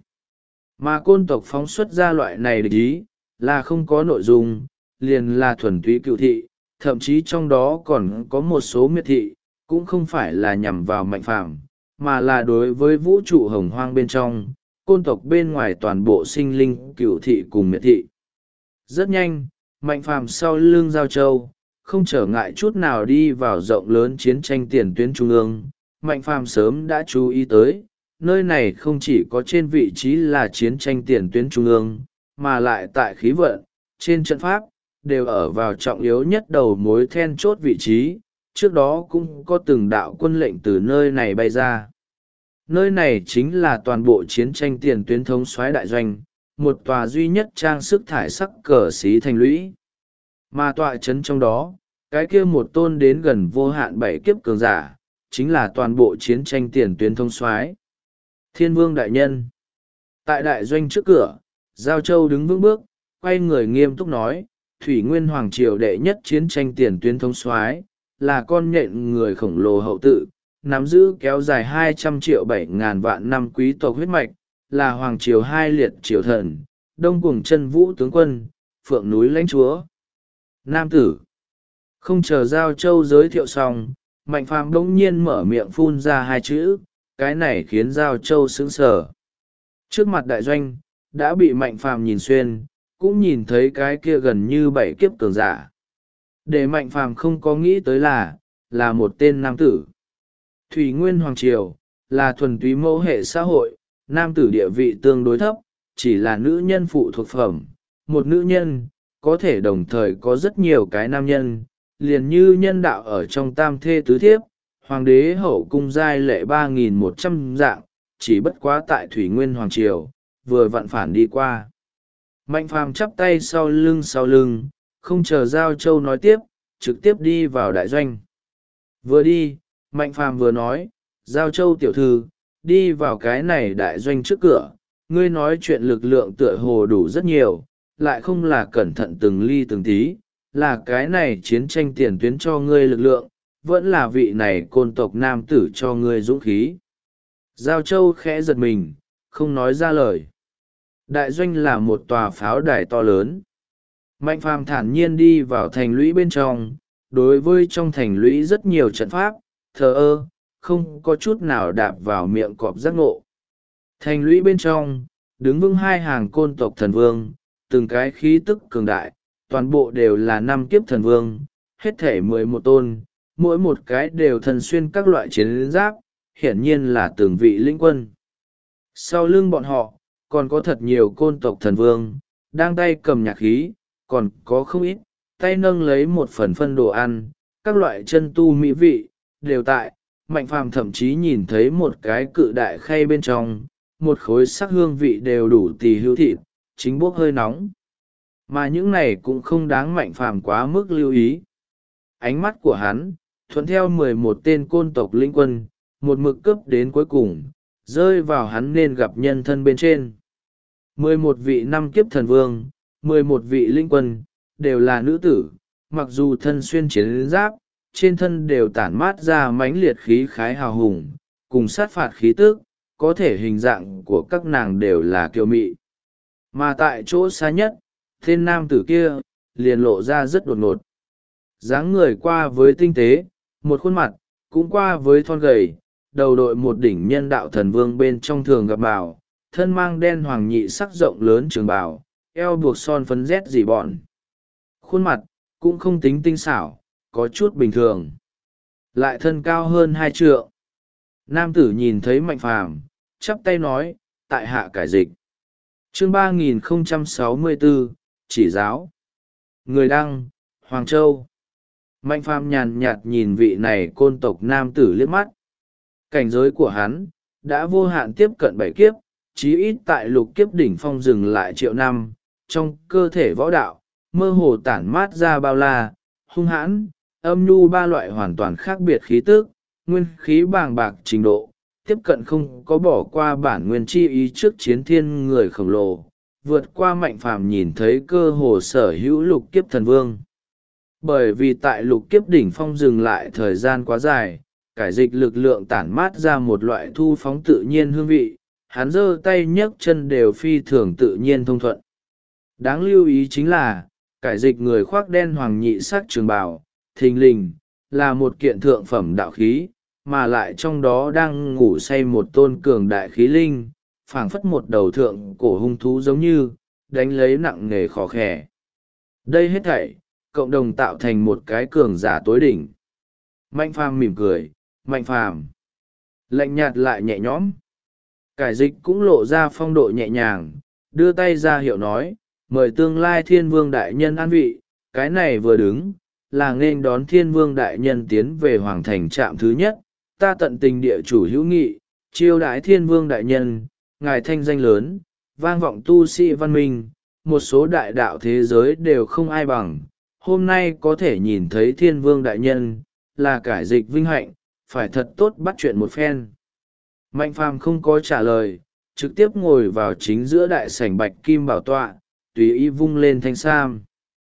Mà côn tộc phóng xuất ra loại này địch ý, là không có nội dung, liền là thuần túy cựu thị, thậm chí trong đó còn có một số miệt thị, cũng không phải là nhằm vào Mạnh Phàm, mà là đối với vũ trụ hồng hoang bên trong, côn tộc bên ngoài toàn bộ sinh linh cựu thị cùng miệt thị. Rất nhanh, Mạnh Phàm sau lưng Giao Châu, không trở ngại chút nào đi vào rộng lớn chiến tranh tiền tuyến trung ương. Mạnh Phàm sớm đã chú ý tới, nơi này không chỉ có trên vị trí là chiến tranh tiền tuyến trung ương, mà lại tại khí vận, trên trận pháp, đều ở vào trọng yếu nhất đầu mối then chốt vị trí, trước đó cũng có từng đạo quân lệnh từ nơi này bay ra. Nơi này chính là toàn bộ chiến tranh tiền tuyến thống soái đại doanh, một tòa duy nhất trang sức thải sắc cờ xí thành lũy. Mà tọa trấn trong đó, cái kia một tôn đến gần vô hạn 7 kiếp cường giả, chính là toàn bộ chiến tranh tiền tuyến thống soái Thiên Vương đại nhân. Tại đại doanh trước cửa, Giao Châu đứng vững bước, quay người nghiêm túc nói, Thủy Nguyên Hoàng Triều đệ nhất chiến tranh tiền tuyến thống soái là con nhện người khổng lồ hậu tự, nắm giữ kéo dài 200 triệu 7.000 vạn năm quý tộc huyết mạch, là Hoàng Triều hai liệt triều thần, Đông Cuồng Chân Vũ tướng quân, Phượng núi lãnh chúa. Nam tử. Không chờ Giao Châu giới thiệu xong, Mạnh Phàm đống nhiên mở miệng phun ra 2 chữ, cái này khiến Giao Châu sững sờ. Trước mặt đại doanh, đã bị Mạnh Phàm nhìn xuyên, cũng nhìn thấy cái kia gần như 7 kiếp cường giả. Để Mạnh Phàm không có nghĩ tới là một tên nam tử. Thủy Nguyên Hoàng Triều, là thuần túy mẫu hệ xã hội, nam tử địa vị tương đối thấp, chỉ là nữ nhân phụ thuộc phẩm. Một nữ nhân, có thể đồng thời có rất nhiều cái nam nhân, liền như nhân đạo ở trong tam thê tứ thiếp, hoàng đế hậu cung giai lệ 3.100 dạng, chỉ bất quá tại Thủy Nguyên Hoàng Triều, vừa vặn phản đi qua. Mạnh Phàm chắp tay sau lưng, không chờ Giao Châu nói tiếp, trực tiếp đi vào đại doanh. Vừa đi, Mạnh Phàm vừa nói, Giao Châu tiểu thư, đi vào cái này đại doanh trước cửa, ngươi nói chuyện lực lượng tựa hồ đủ rất nhiều, lại không là cẩn thận từng ly từng tí, là cái này chiến tranh tiền tuyến cho ngươi lực lượng, vẫn là vị này côn tộc nam tử cho ngươi dũng khí. Giao Châu khẽ giật mình, không nói ra lời. Đại doanh là một tòa pháo đài to lớn. Mạnh Phàm thản nhiên đi vào thành lũy bên trong, đối với trong thành lũy rất nhiều trận pháp, thờ ơ, không có chút nào đạp vào miệng cọp giác ngộ. Thành lũy bên trong, đứng vững hai hàng côn tộc thần vương, từng cái khí tức cường đại, toàn bộ đều là năm kiếp thần vương, hết thể 11 tôn, mỗi một cái đều thần xuyên các loại chiến giáp, hiển nhiên là từng vị lĩnh quân. Sau lưng bọn họ, còn có thật nhiều côn tộc thần vương, đang tay cầm nhạc khí, còn có không ít, tay nâng lấy một phần phân đồ ăn, các loại chân tu mỹ vị, đều tại. Mạnh Phàm thậm chí nhìn thấy một cái cự đại khay bên trong, một khối sắc hương vị đều đủ tỳ hưu thịt, chính bốc hơi nóng. Mà những này cũng không đáng Mạnh Phàm quá mức lưu ý. Ánh mắt của hắn, thuận theo 11 tên côn tộc lĩnh quân, một mực cấp đến cuối cùng, rơi vào hắn nên gặp nhân thân bên trên. 11 vị năm kiếp thần vương, 11 vị linh quân, đều là nữ tử, mặc dù thân xuyên chiến giáp, trên thân đều tản mát ra mãnh liệt khí khái hào hùng, cùng sát phạt khí tức, có thể hình dạng của các nàng đều là kiều mị. Mà tại chỗ xa nhất, tên nam tử kia, liền lộ ra rất đột ngột. Dáng người qua với tinh tế, một khuôn mặt, cũng qua với thon gầy, đầu đội một đỉnh nhân đạo thần vương bên trong thường gặp bào, thân mang đen hoàng nhị sắc rộng lớn trường bào, eo buộc son phấn rét dỉ bọn. Khuôn mặt, cũng không tính tinh xảo, có chút bình thường. Lại thân cao hơn 2 trượng. Nam tử nhìn thấy Mạnh Phàm, chắp tay nói, tại hạ cải dịch. Chương 3064, chỉ giáo. Người đăng, Hoàng Châu. Mạnh Phàm nhàn nhạt nhìn vị này côn tộc nam tử liếc mắt. Cảnh giới của hắn, đã vô hạn tiếp cận 7 kiếp, chí ít tại lục kiếp đỉnh phong dừng lại triệu năm, trong cơ thể võ đạo, mơ hồ tản mát ra bao la, hung hãn, âm nhu ba loại hoàn toàn khác biệt khí tức, nguyên khí bàng bạc trình độ, tiếp cận không có bỏ qua bản nguyên chi ý trước chiến thiên người khổng lồ, vượt qua Mạnh Phàm nhìn thấy cơ hồ sở hữu lục kiếp thần vương. Bởi vì tại lục kiếp đỉnh phong dừng lại thời gian quá dài, cải dịch lực lượng tản mát ra một loại thu phóng tự nhiên hương vị, hắn giơ tay nhấc chân đều phi thường tự nhiên thông thuận. Đáng lưu ý chính là, cải dịch người khoác đen hoàng nhị sắc trường bào, thình lình, là một kiện thượng phẩm đạo khí, mà lại trong đó đang ngủ say một tôn cường đại khí linh, phảng phất một đầu thượng cổ hung thú giống như, đánh lấy nặng nề khó khẻ. Đây hết thảy, cộng đồng tạo thành một cái cường giả tối đỉnh. Mạnh Phàm mỉm cười, Mạnh Phàm lạnh nhạt lại nhẹ nhõm. Cải dịch cũng lộ ra phong độ nhẹ nhàng, đưa tay ra hiệu nói, mời tương lai thiên vương đại nhân an vị, cái này vừa đứng, là nghênh đón thiên vương đại nhân tiến về hoàng thành trạm thứ nhất, ta tận tình địa chủ hữu nghị, chiêu đãi thiên vương đại nhân, ngài thanh danh lớn, vang vọng tu sĩ văn minh, một số đại đạo thế giới đều không ai bằng, hôm nay có thể nhìn thấy thiên vương đại nhân, là cải dịch vinh hạnh, phải thật tốt bắt chuyện một phen. Mạnh Phàm không có trả lời, trực tiếp ngồi vào chính giữa đại sảnh bạch kim bảo tọa, tùy ý vung lên thanh sam.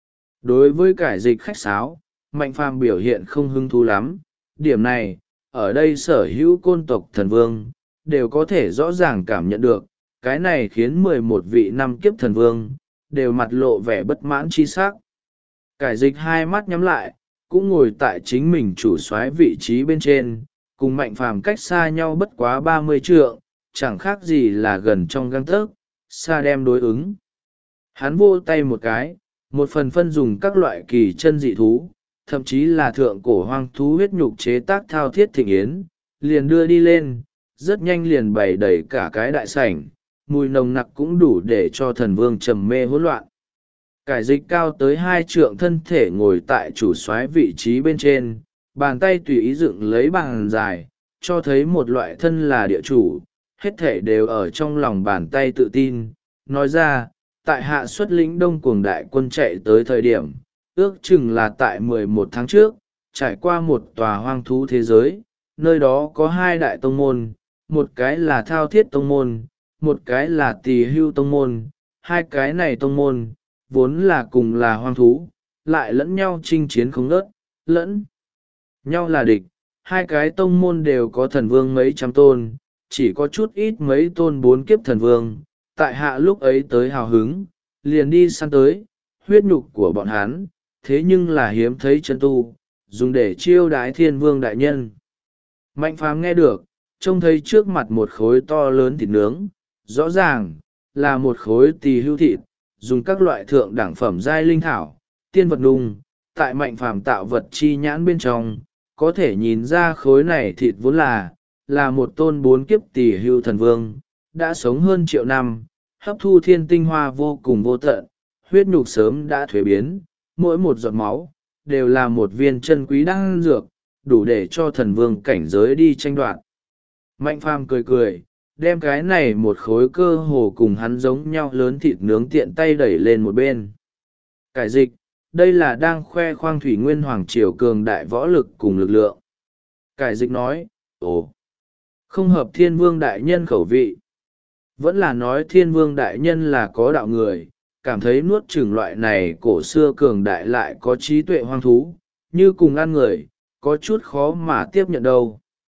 Đối với cải dịch khách sáo, Mạnh Phàm biểu hiện không hứng thú lắm, điểm này, ở đây sở hữu côn tộc thần vương, đều có thể rõ ràng cảm nhận được, cái này khiến 11 vị năm kiếp thần vương, đều mặt lộ vẻ bất mãn chi sắc. Cải dịch hai mắt nhắm lại, cũng ngồi tại chính mình chủ soái vị trí bên trên, cùng Mạnh Phàm cách xa nhau bất quá 30 trượng, chẳng khác gì là gần trong gang tấc, xa đem đối ứng. Hắn vô tay một cái, một phần phân dùng các loại kỳ chân dị thú, thậm chí là thượng cổ hoang thú huyết nhục chế tác thao thiết thịnh yến, liền đưa đi lên, rất nhanh liền bày đầy cả cái đại sảnh, mùi nồng nặc cũng đủ để cho thần vương trầm mê hỗn loạn. Cải dịch cao tới 2 trượng thân thể ngồi tại chủ soái vị trí bên trên, bàn tay tùy ý dựng lấy bàn dài, cho thấy một loại thân là địa chủ, hết thể đều ở trong lòng bàn tay tự tin. Nói ra, tại hạ xuất lĩnh đông cuồng đại quân chạy tới thời điểm, ước chừng là tại 11 tháng trước, trải qua một tòa hoang thú thế giới, nơi đó có 2 đại tông môn, một cái là thao thiết tông môn, một cái là tỳ hưu tông môn, 2 cái này tông môn, vốn là cùng là hoang thú, lại lẫn nhau chinh chiến không ngớt, lẫn nhau là địch. Hai cái tông môn đều có thần vương mấy trăm tôn, chỉ có chút ít mấy tôn bốn kiếp thần vương. Tại hạ lúc ấy tới hào hứng, liền đi săn tới, huyết nhục của bọn hắn, thế nhưng là hiếm thấy chân tu, dùng để chiêu đái thiên vương đại nhân. Mạnh phàm nghe được, trông thấy trước mặt một khối to lớn thịt nướng, rõ ràng là một khối tỳ hưu thịt, dùng các loại thượng đẳng phẩm giai linh thảo, tiên vật nung. Tại mạnh phàm tạo vật chi nhãn bên trong, có thể nhìn ra khối này thịt vốn là một tôn bốn kiếp tỳ hưu thần vương, đã sống hơn triệu năm, hấp thu thiên tinh hoa vô cùng vô tận, huyết nhục sớm đã thuế biến, mỗi một giọt máu đều là một viên chân quý đan dược, đủ để cho thần vương cảnh giới đi tranh đoạt. Mạnh phàm cười cười, đem cái này một khối cơ hồ cùng hắn giống nhau lớn thịt nướng tiện tay đẩy lên một bên. Cải dịch, đây là đang khoe khoang thủy nguyên hoàng triều cường đại võ lực cùng lực lượng. Cải dịch nói, ồ, không hợp thiên vương đại nhân khẩu vị. Vẫn là nói thiên vương đại nhân là có đạo người, cảm thấy nuốt chửng loại này cổ xưa cường đại lại có trí tuệ hoang thú, như cùng ăn người, có chút khó mà tiếp nhận đâu.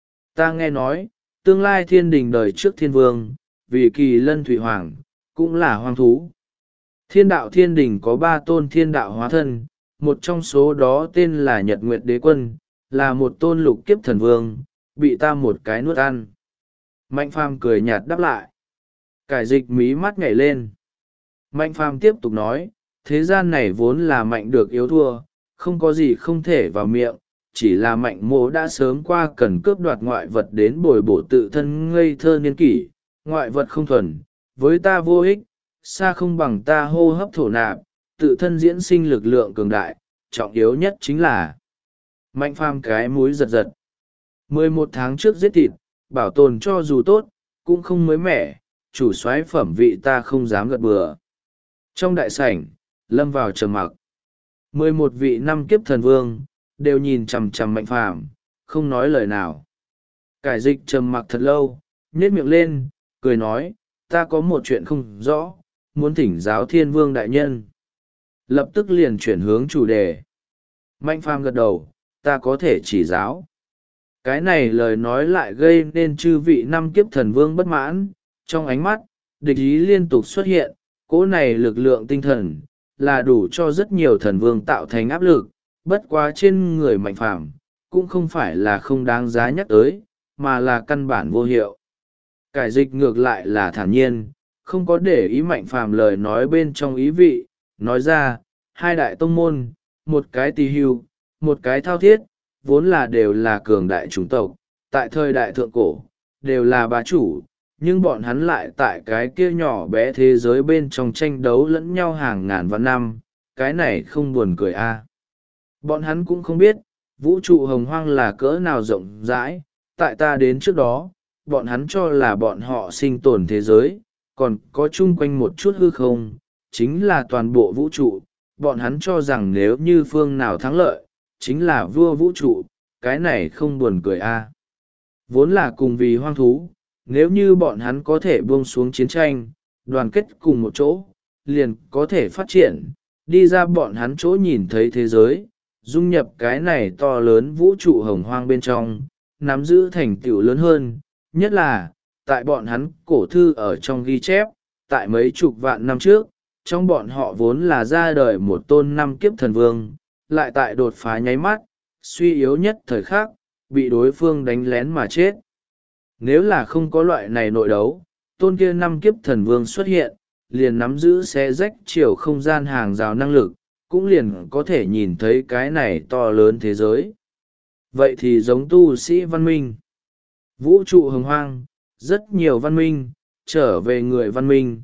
Ta nghe nói, tương lai thiên đình đời trước thiên vương, vì kỳ lân thủy hoàng, cũng là hoang thú. Thiên đạo thiên đình có 3 tôn thiên đạo hóa thân, một trong số đó tên là Nhật Nguyệt Đế Quân, là một tôn lục kiếp thần vương, bị ta một cái nuốt ăn. Mạnh phàm cười nhạt đáp lại. Cải dịch mí mắt nhảy lên. Mạnh phàm tiếp tục nói, thế gian này vốn là mạnh được yếu thua, không có gì không thể vào miệng, chỉ là mạnh mô đã sớm qua cần cướp đoạt ngoại vật đến bồi bổ tự thân ngây thơ niên kỷ, ngoại vật không thuần, với ta vô ích, xa không bằng ta hô hấp thổ nạp, tự thân diễn sinh lực lượng cường đại, trọng yếu nhất chính là mạnh phàm cái mũi giật giật. 11 tháng trước giết thịt, bảo tồn cho dù tốt, cũng không mới mẻ, chủ soái phẩm vị ta không dám gật bừa. Trong đại sảnh, lâm vào trầm mặc. 11 vị năm kiếp thần vương, đều nhìn chằm chằm mạnh phàm, không nói lời nào. Cải dịch trầm mặc thật lâu, nhếch miệng lên, cười nói, ta có một chuyện không rõ, muốn thỉnh giáo thiên vương đại nhân. Lập tức liền chuyển hướng chủ đề. Mạnh phàm gật đầu, ta có thể chỉ giáo. Cái này lời nói lại gây nên chư vị năm kiếp thần vương bất mãn, trong ánh mắt, địch ý liên tục xuất hiện, cỗ này lực lượng tinh thần, là đủ cho rất nhiều thần vương tạo thành áp lực, bất quá trên người mạnh phàm, cũng không phải là không đáng giá nhắc tới, mà là căn bản vô hiệu. Cải dịch ngược lại là thản nhiên, không có để ý mạnh phàm lời nói bên trong ý vị, nói ra, 2 đại tông môn, một cái tỳ hưu, một cái thao thiết, vốn là đều là cường đại chủng tộc, tại thời đại thượng cổ, đều là bá chủ, nhưng bọn hắn lại tại cái kia nhỏ bé thế giới bên trong tranh đấu lẫn nhau hàng ngàn vạn năm, cái này không buồn cười a. Bọn hắn cũng không biết, vũ trụ hồng hoang là cỡ nào rộng rãi, tại ta đến trước đó, bọn hắn cho là bọn họ sinh tồn thế giới, còn có chung quanh một chút hư không, chính là toàn bộ vũ trụ, bọn hắn cho rằng nếu như phương nào thắng lợi, chính là vua vũ trụ, cái này không buồn cười a. Vốn là cùng vì hoang thú, nếu như bọn hắn có thể buông xuống chiến tranh, đoàn kết cùng một chỗ, liền có thể phát triển, đi ra bọn hắn chỗ nhìn thấy thế giới, dung nhập cái này to lớn vũ trụ hồng hoang bên trong, nắm giữ thành tựu lớn hơn, nhất là, tại bọn hắn cổ thư ở trong ghi chép, tại mấy chục vạn năm trước, trong bọn họ vốn là ra đời một tôn 5 kiếp thần vương, lại tại đột phá nháy mắt, suy yếu nhất thời khắc, bị đối phương đánh lén mà chết. Nếu là không có loại này nội đấu, tôn kia 5 kiếp thần vương xuất hiện, liền nắm giữ xé rách chiều không gian hàng rào năng lực, cũng liền có thể nhìn thấy cái này to lớn thế giới. Vậy thì giống tu sĩ văn minh. Vũ trụ hồng hoang, rất nhiều văn minh, trở về người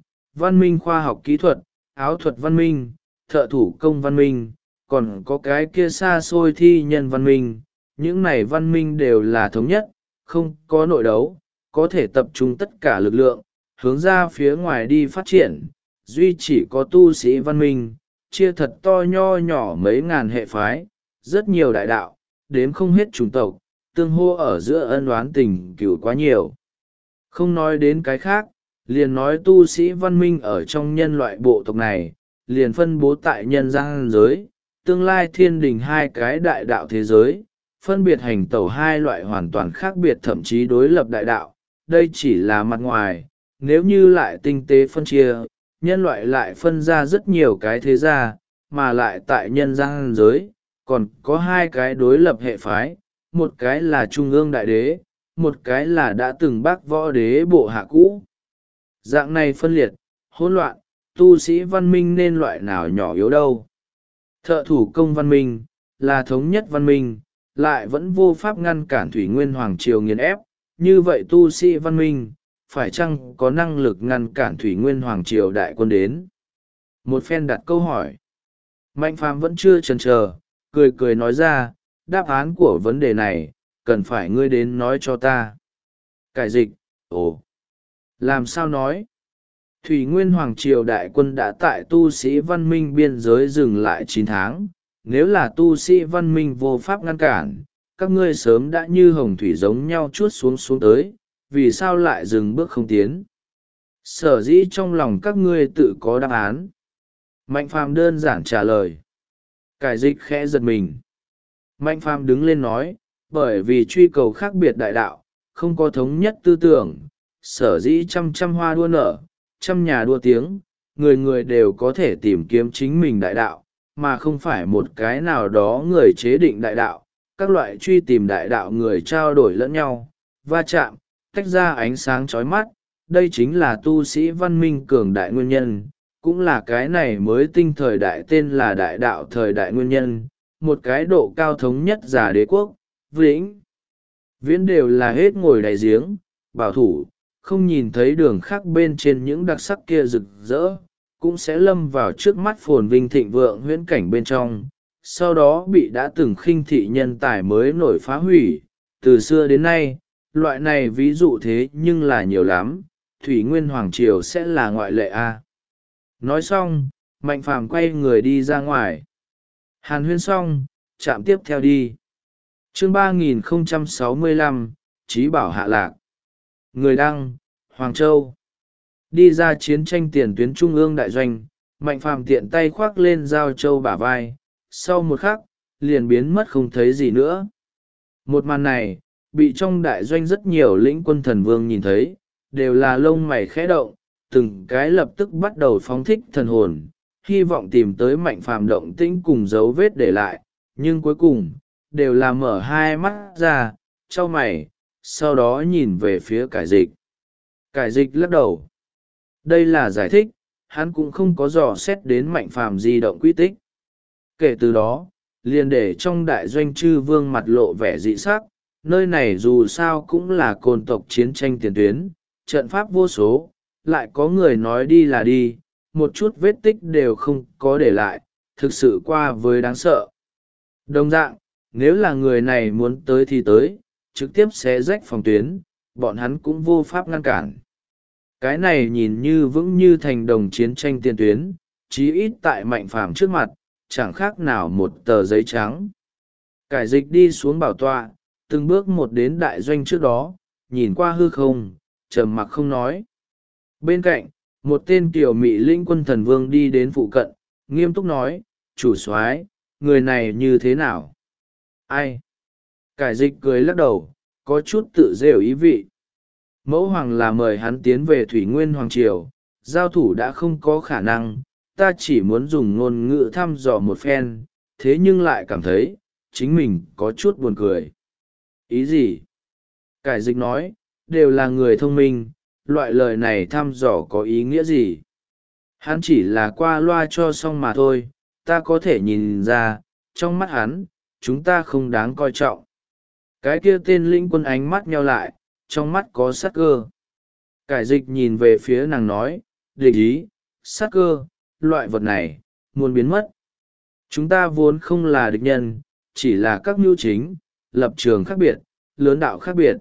văn minh khoa học kỹ thuật, áo thuật văn minh, thợ thủ công văn minh, còn có cái kia xa xôi thi nhân văn minh. Những này văn minh đều là thống nhất, không có nội đấu, có thể tập trung tất cả lực lượng, hướng ra phía ngoài đi phát triển. Duy chỉ có tu sĩ văn minh, chia thật to nho nhỏ mấy ngàn hệ phái, rất nhiều đại đạo, đếm không hết chủng tộc, tương hô ở giữa ân oán tình cửu quá nhiều. Không nói đến cái khác, liền nói tu sĩ văn minh ở trong nhân loại bộ tộc này, liền phân bố tại nhân gian giới, tương lai thiên đình hai cái đại đạo thế giới, phân biệt hành tẩu hai loại hoàn toàn khác biệt thậm chí đối lập đại đạo. Đây chỉ là mặt ngoài, nếu như lại tinh tế phân chia, nhân loại lại phân ra rất nhiều cái thế gia, mà lại tại nhân gian giới, còn có hai cái đối lập hệ phái, một cái là trung ương đại đế, một cái là đã từng bác võ đế bộ hạ cũ. Dạng này phân liệt, hỗn loạn, tu sĩ văn minh nên loại nào nhỏ yếu đâu. Thợ thủ công văn minh, là thống nhất văn minh, lại vẫn vô pháp ngăn cản Thủy Nguyên Hoàng Triều nghiền ép, như vậy tu sĩ văn minh, phải chăng có năng lực ngăn cản Thủy Nguyên Hoàng Triều đại quân đến? Một phen đặt câu hỏi. Mạnh Phàm vẫn chưa chần chờ, cười cười nói ra, đáp án của vấn đề này, cần phải ngươi đến nói cho ta. Cải dịch, ồ, làm sao nói? Thủy Nguyên Hoàng Triều đại quân đã tại tu sĩ văn minh biên giới dừng lại 9 tháng, nếu là tu sĩ văn minh vô pháp ngăn cản, các ngươi sớm đã như hồng thủy giống nhau chuốt xuống tới, vì sao lại dừng bước không tiến? Sở dĩ trong lòng các ngươi tự có đáp án. Mạnh Phàm đơn giản trả lời. Cải dịch khẽ giật mình. Mạnh Phàm đứng lên nói, bởi vì truy cầu khác biệt đại đạo, không có thống nhất tư tưởng, sở dĩ trăm trăm hoa đua nở, trăm nhà đua tiếng, người người đều có thể tìm kiếm chính mình đại đạo, mà không phải một cái nào đó người chế định đại đạo. Các loại truy tìm đại đạo người trao đổi lẫn nhau, va chạm, tách ra ánh sáng chói mắt, đây chính là tu sĩ văn minh cường đại nguyên nhân, cũng là cái này mới tinh thời đại tên là đại đạo thời đại nguyên nhân, một cái độ cao thống nhất giả đế quốc, vĩnh viễn đều là hết ngồi đáy giếng, bảo thủ, không nhìn thấy đường khác bên trên những đặc sắc kia rực rỡ, cũng sẽ lâm vào trước mắt phồn vinh thịnh vượng huyễn cảnh bên trong, sau đó bị đã từng khinh thị nhân tài mới nổi phá hủy. Từ xưa đến nay, loại này ví dụ thế nhưng là nhiều lắm, Thủy Nguyên Hoàng Triều sẽ là ngoại lệ a. Nói xong, Mạnh Phàm quay người đi ra ngoài. Hàn huyên xong, chạm tiếp theo đi. Chương 3065, Chí Bảo hạ lạc. Người đăng, Hoàng Châu. Đi ra chiến tranh tiền tuyến trung ương đại doanh, Mạnh Phàm tiện tay khoác lên Giao Châu bả vai, sau một khắc, liền biến mất không thấy gì nữa. Một màn này, bị trong đại doanh rất nhiều lĩnh quân thần vương nhìn thấy, đều là lông mày khẽ động, từng cái lập tức bắt đầu phóng thích thần hồn, hy vọng tìm tới Mạnh Phàm động tĩnh cùng dấu vết để lại, nhưng cuối cùng, đều là mở hai mắt ra, chau mày, sau đó nhìn về phía Cải Dịch. Cải Dịch lắc đầu. Đây là giải thích, hắn cũng không có dò xét đến Mạnh Phàm di động quy tích. Kể từ đó, liền để trong đại doanh chư vương mặt lộ vẻ dị sắc, nơi này dù sao cũng là côn tộc chiến tranh tiền tuyến, trận pháp vô số, lại có người nói đi là đi, một chút vết tích đều không có để lại, thực sự qua với đáng sợ. Đồng dạng, nếu là người này muốn tới thì tới, trực tiếp xé rách phòng tuyến, bọn hắn cũng vô pháp ngăn cản. Cái này nhìn như vững như thành đồng chiến tranh tiền tuyến, chí ít tại Mạnh Phàm trước mặt, chẳng khác nào một tờ giấy trắng. Cải Dịch đi xuống bảo tọa, từng bước một đến đại doanh trước đó, nhìn qua hư không, trầm mặc không nói. Bên cạnh, một tên tiểu mị linh quân thần vương đi đến phụ cận, nghiêm túc nói, chủ soái, người này như thế nào? Ai? Cải Dịch cười lắc đầu, có chút tự rêu ý vị. Mẫu hoàng là mời hắn tiến về Thủy Nguyên Hoàng Triều, giao thủ đã không có khả năng, ta chỉ muốn dùng ngôn ngữ thăm dò một phen, thế nhưng lại cảm thấy, chính mình có chút buồn cười. Ý gì? Cải Dịch nói, đều là người thông minh, loại lời này thăm dò có ý nghĩa gì? Hắn chỉ là qua loa cho xong mà thôi, ta có thể nhìn ra, trong mắt hắn, chúng ta không đáng coi trọng. Cái kia tên lĩnh quân ánh mắt nheo lại, trong mắt có sát cơ. Cải Dịch nhìn về phía nàng nói, địch ý, sát cơ, loại vật này, muốn biến mất. Chúng ta vốn không là địch nhân, chỉ là các mưu chính, lập trường khác biệt, lớn đạo khác biệt.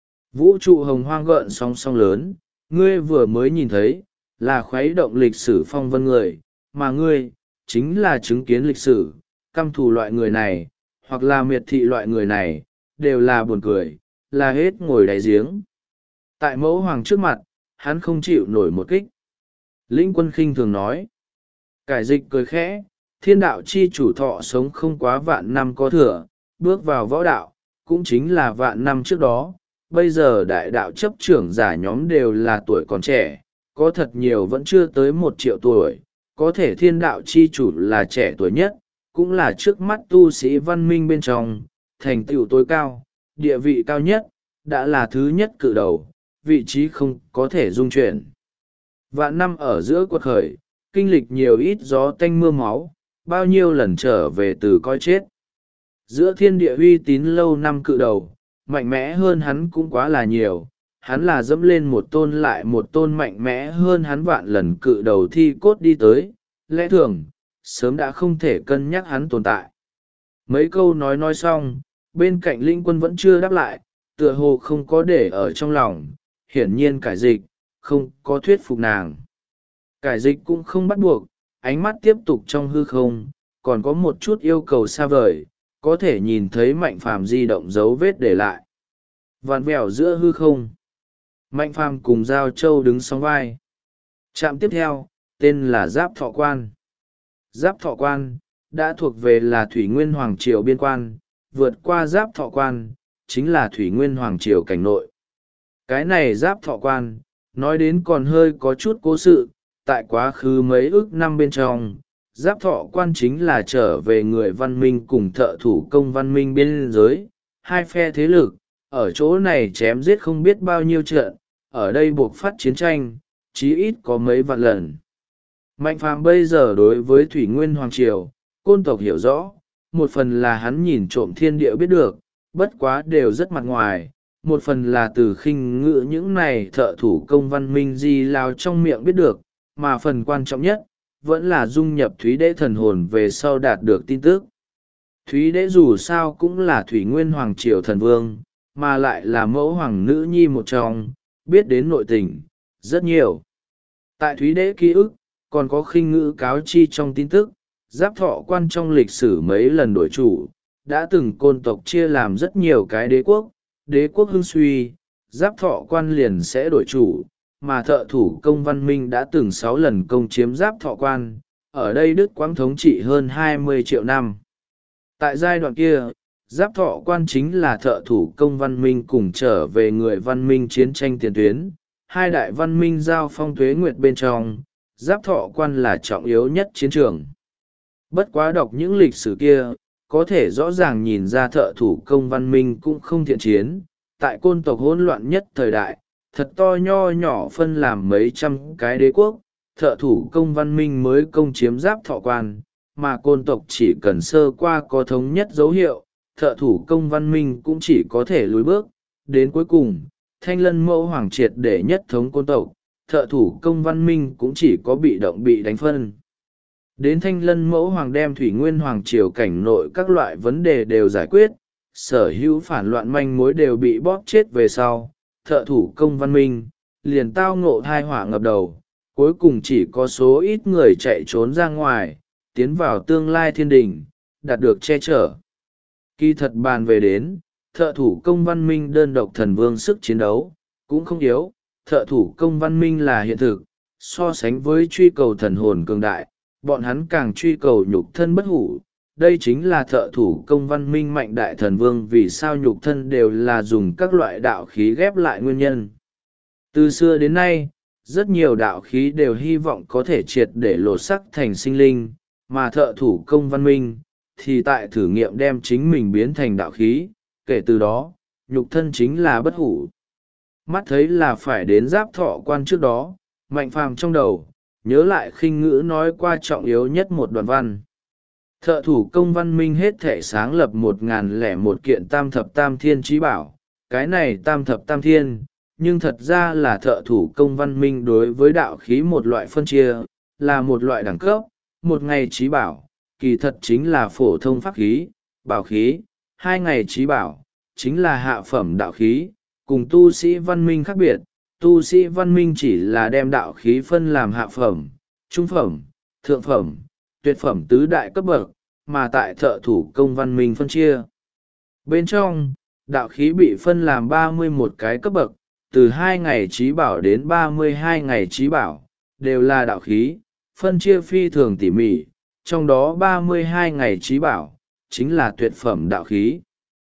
Vũ trụ hồng hoang gợn sóng sóng lớn, ngươi vừa mới nhìn thấy, là khuấy động lịch sử phong vân người, mà ngươi, chính là chứng kiến lịch sử, căm thù loại người này, hoặc là miệt thị loại người này, đều là buồn cười, là hết ngồi đáy giếng. Tại mẫu hoàng trước mặt, hắn không chịu nổi một kích. Lĩnh quân khinh thường nói. Cải dịch cười khẽ, thiên đạo chi chủ thọ sống không quá vạn năm có thừa, bước vào võ đạo, cũng chính là vạn năm trước đó. Bây giờ đại đạo chấp trưởng giả nhóm đều là tuổi còn trẻ, có thật nhiều vẫn chưa tới 1 triệu tuổi, có thể thiên đạo chi chủ là trẻ tuổi nhất, cũng là trước mắt tu sĩ văn minh bên trong, thành tựu tối cao, địa vị cao nhất, đã là thứ nhất cự đầu, vị trí không có thể dung chuyển. Vạn năm ở giữa quật khởi, kinh lịch nhiều ít gió tanh mưa máu, bao nhiêu lần trở về từ coi chết. Giữa thiên địa uy tín lâu năm cự đầu, mạnh mẽ hơn hắn cũng quá là nhiều, hắn là dẫm lên một tôn lại một tôn mạnh mẽ hơn hắn vạn lần cự đầu thi cốt đi tới, lẽ thường, sớm đã không thể cân nhắc hắn tồn tại. Mấy câu nói xong, bên cạnh linh quân vẫn chưa đáp lại, tựa hồ không có để ở trong lòng, hiển nhiên cải dịch, không có thuyết phục nàng. Cải dịch cũng không bắt buộc, ánh mắt tiếp tục trong hư không, còn có một chút yêu cầu xa vời, có thể nhìn thấy Mạnh Phàm di động dấu vết để lại. Vạn vẹo giữa hư không. Mạnh Phàm cùng Giao Châu đứng song vai. Trạm tiếp theo, tên là Giáp Thọ Quan. Giáp Thọ Quan, đã thuộc về là Thủy Nguyên Hoàng Triều biên quan, vượt qua Giáp Thọ Quan, chính là Thủy Nguyên Hoàng Triều cảnh nội. Cái này Giáp Thọ Quan, nói đến còn hơi có chút cố sự, tại quá khứ mấy ức năm bên trong. Giáp Thọ Quan chính là trở về người văn minh cùng thợ thủ công văn minh biên giới, hai phe thế lực, ở chỗ này chém giết không biết bao nhiêu trận, ở đây buộc phát chiến tranh, chí ít có mấy vạn lần. Mạnh Phàm bây giờ đối với Thủy Nguyên Hoàng Triều, Côn tộc hiểu rõ, một phần là hắn nhìn trộm thiên địa biết được, bất quá đều rất mặt ngoài, một phần là từ khinh ngữ những này thợ thủ công văn minh di lao trong miệng biết được, mà phần quan trọng nhất, vẫn là dung nhập Thúy Đế thần hồn về sau đạt được tin tức. Thúy Đế dù sao cũng là Thủy Nguyên Hoàng Triều thần vương, mà lại là mẫu hoàng nữ nhi một trong, biết đến nội tình, rất nhiều. Tại Thúy Đế ký ức, còn có khinh ngữ cáo chi trong tin tức, Giáp Thọ Quan trong lịch sử mấy lần đổi chủ, đã từng Côn tộc chia làm rất nhiều cái đế quốc hưng suy, Giáp Thọ Quan liền sẽ đổi chủ, mà thợ thủ công văn minh đã từng 6 lần công chiếm Giáp Thọ Quan, ở đây Đức Quang thống trị hơn 20 triệu năm. Tại giai đoạn kia, Giáp Thọ Quan chính là thợ thủ công văn minh cùng trở về người văn minh chiến tranh tiền tuyến, hai đại văn minh giao phong tuế nguyệt bên trong, Giáp Thọ Quan là trọng yếu nhất chiến trường. Bất quá đọc những lịch sử kia, có thể rõ ràng nhìn ra thợ thủ công văn minh cũng không thiện chiến, tại Côn tộc hỗn loạn nhất thời đại, thật to nho nhỏ phân làm mấy trăm cái đế quốc, thợ thủ công văn minh mới công chiếm Giáp Thọ Quan, mà Côn tộc chỉ cần sơ qua có thống nhất dấu hiệu, thợ thủ công văn minh cũng chỉ có thể lùi bước. Đến cuối cùng, Thanh Lân mẫu hoàng triệt để nhất thống Côn tộc, thợ thủ công văn minh cũng chỉ có bị động bị đánh phân. Đến Thanh Lân mẫu hoàng đem Thủy Nguyên Hoàng Triều cảnh nội các loại vấn đề đều giải quyết, sở hữu phản loạn manh mối đều bị bóp chết về sau, thợ thủ công văn minh, liền tao ngộ thai họa ngập đầu, cuối cùng chỉ có số ít người chạy trốn ra ngoài, tiến vào tương lai thiên đình, đạt được che chở. Kỳ thật bàn về đến, thợ thủ công văn minh đơn độc thần vương sức chiến đấu, cũng không yếu, thợ thủ công văn minh là hiện thực, so sánh với truy cầu thần hồn cường đại, bọn hắn càng truy cầu nhục thân bất hủ. Đây chính là thợ thủ công văn minh mạnh đại thần vương vì sao nhục thân đều là dùng các loại đạo khí ghép lại nguyên nhân. Từ xưa đến nay, rất nhiều đạo khí đều hy vọng có thể triệt để lột sắc thành sinh linh, mà thợ thủ công văn minh, thì tại thử nghiệm đem chính mình biến thành đạo khí, kể từ đó, nhục thân chính là bất hủ. Mắt thấy là phải đến Giáp Thọ Quan trước đó, Mạnh Phàm trong đầu, nhớ lại khinh ngữ nói qua trọng yếu nhất một đoạn văn. Thợ thủ công văn minh hết thể sáng lập 1001 kiện tam thập tam thiên trí bảo, cái này tam thập tam thiên, nhưng thật ra là thợ thủ công văn minh đối với đạo khí một loại phân chia, là một loại đẳng cấp, một ngày trí bảo, kỳ thật chính là phổ thông pháp khí, bảo khí, 2 ngày trí bảo, chính là hạ phẩm đạo khí, cùng tu sĩ văn minh khác biệt, tu sĩ văn minh chỉ là đem đạo khí phân làm hạ phẩm, trung phẩm, thượng phẩm, tuyệt phẩm tứ đại cấp bậc, mà tại thợ thủ công văn minh phân chia. Bên trong, đạo khí bị phân làm 31 cái cấp bậc, từ 2 ngày trí bảo đến 32 ngày trí bảo, đều là đạo khí, phân chia phi thường tỉ mỉ, trong đó 32 ngày trí bảo chính là tuyệt phẩm đạo khí,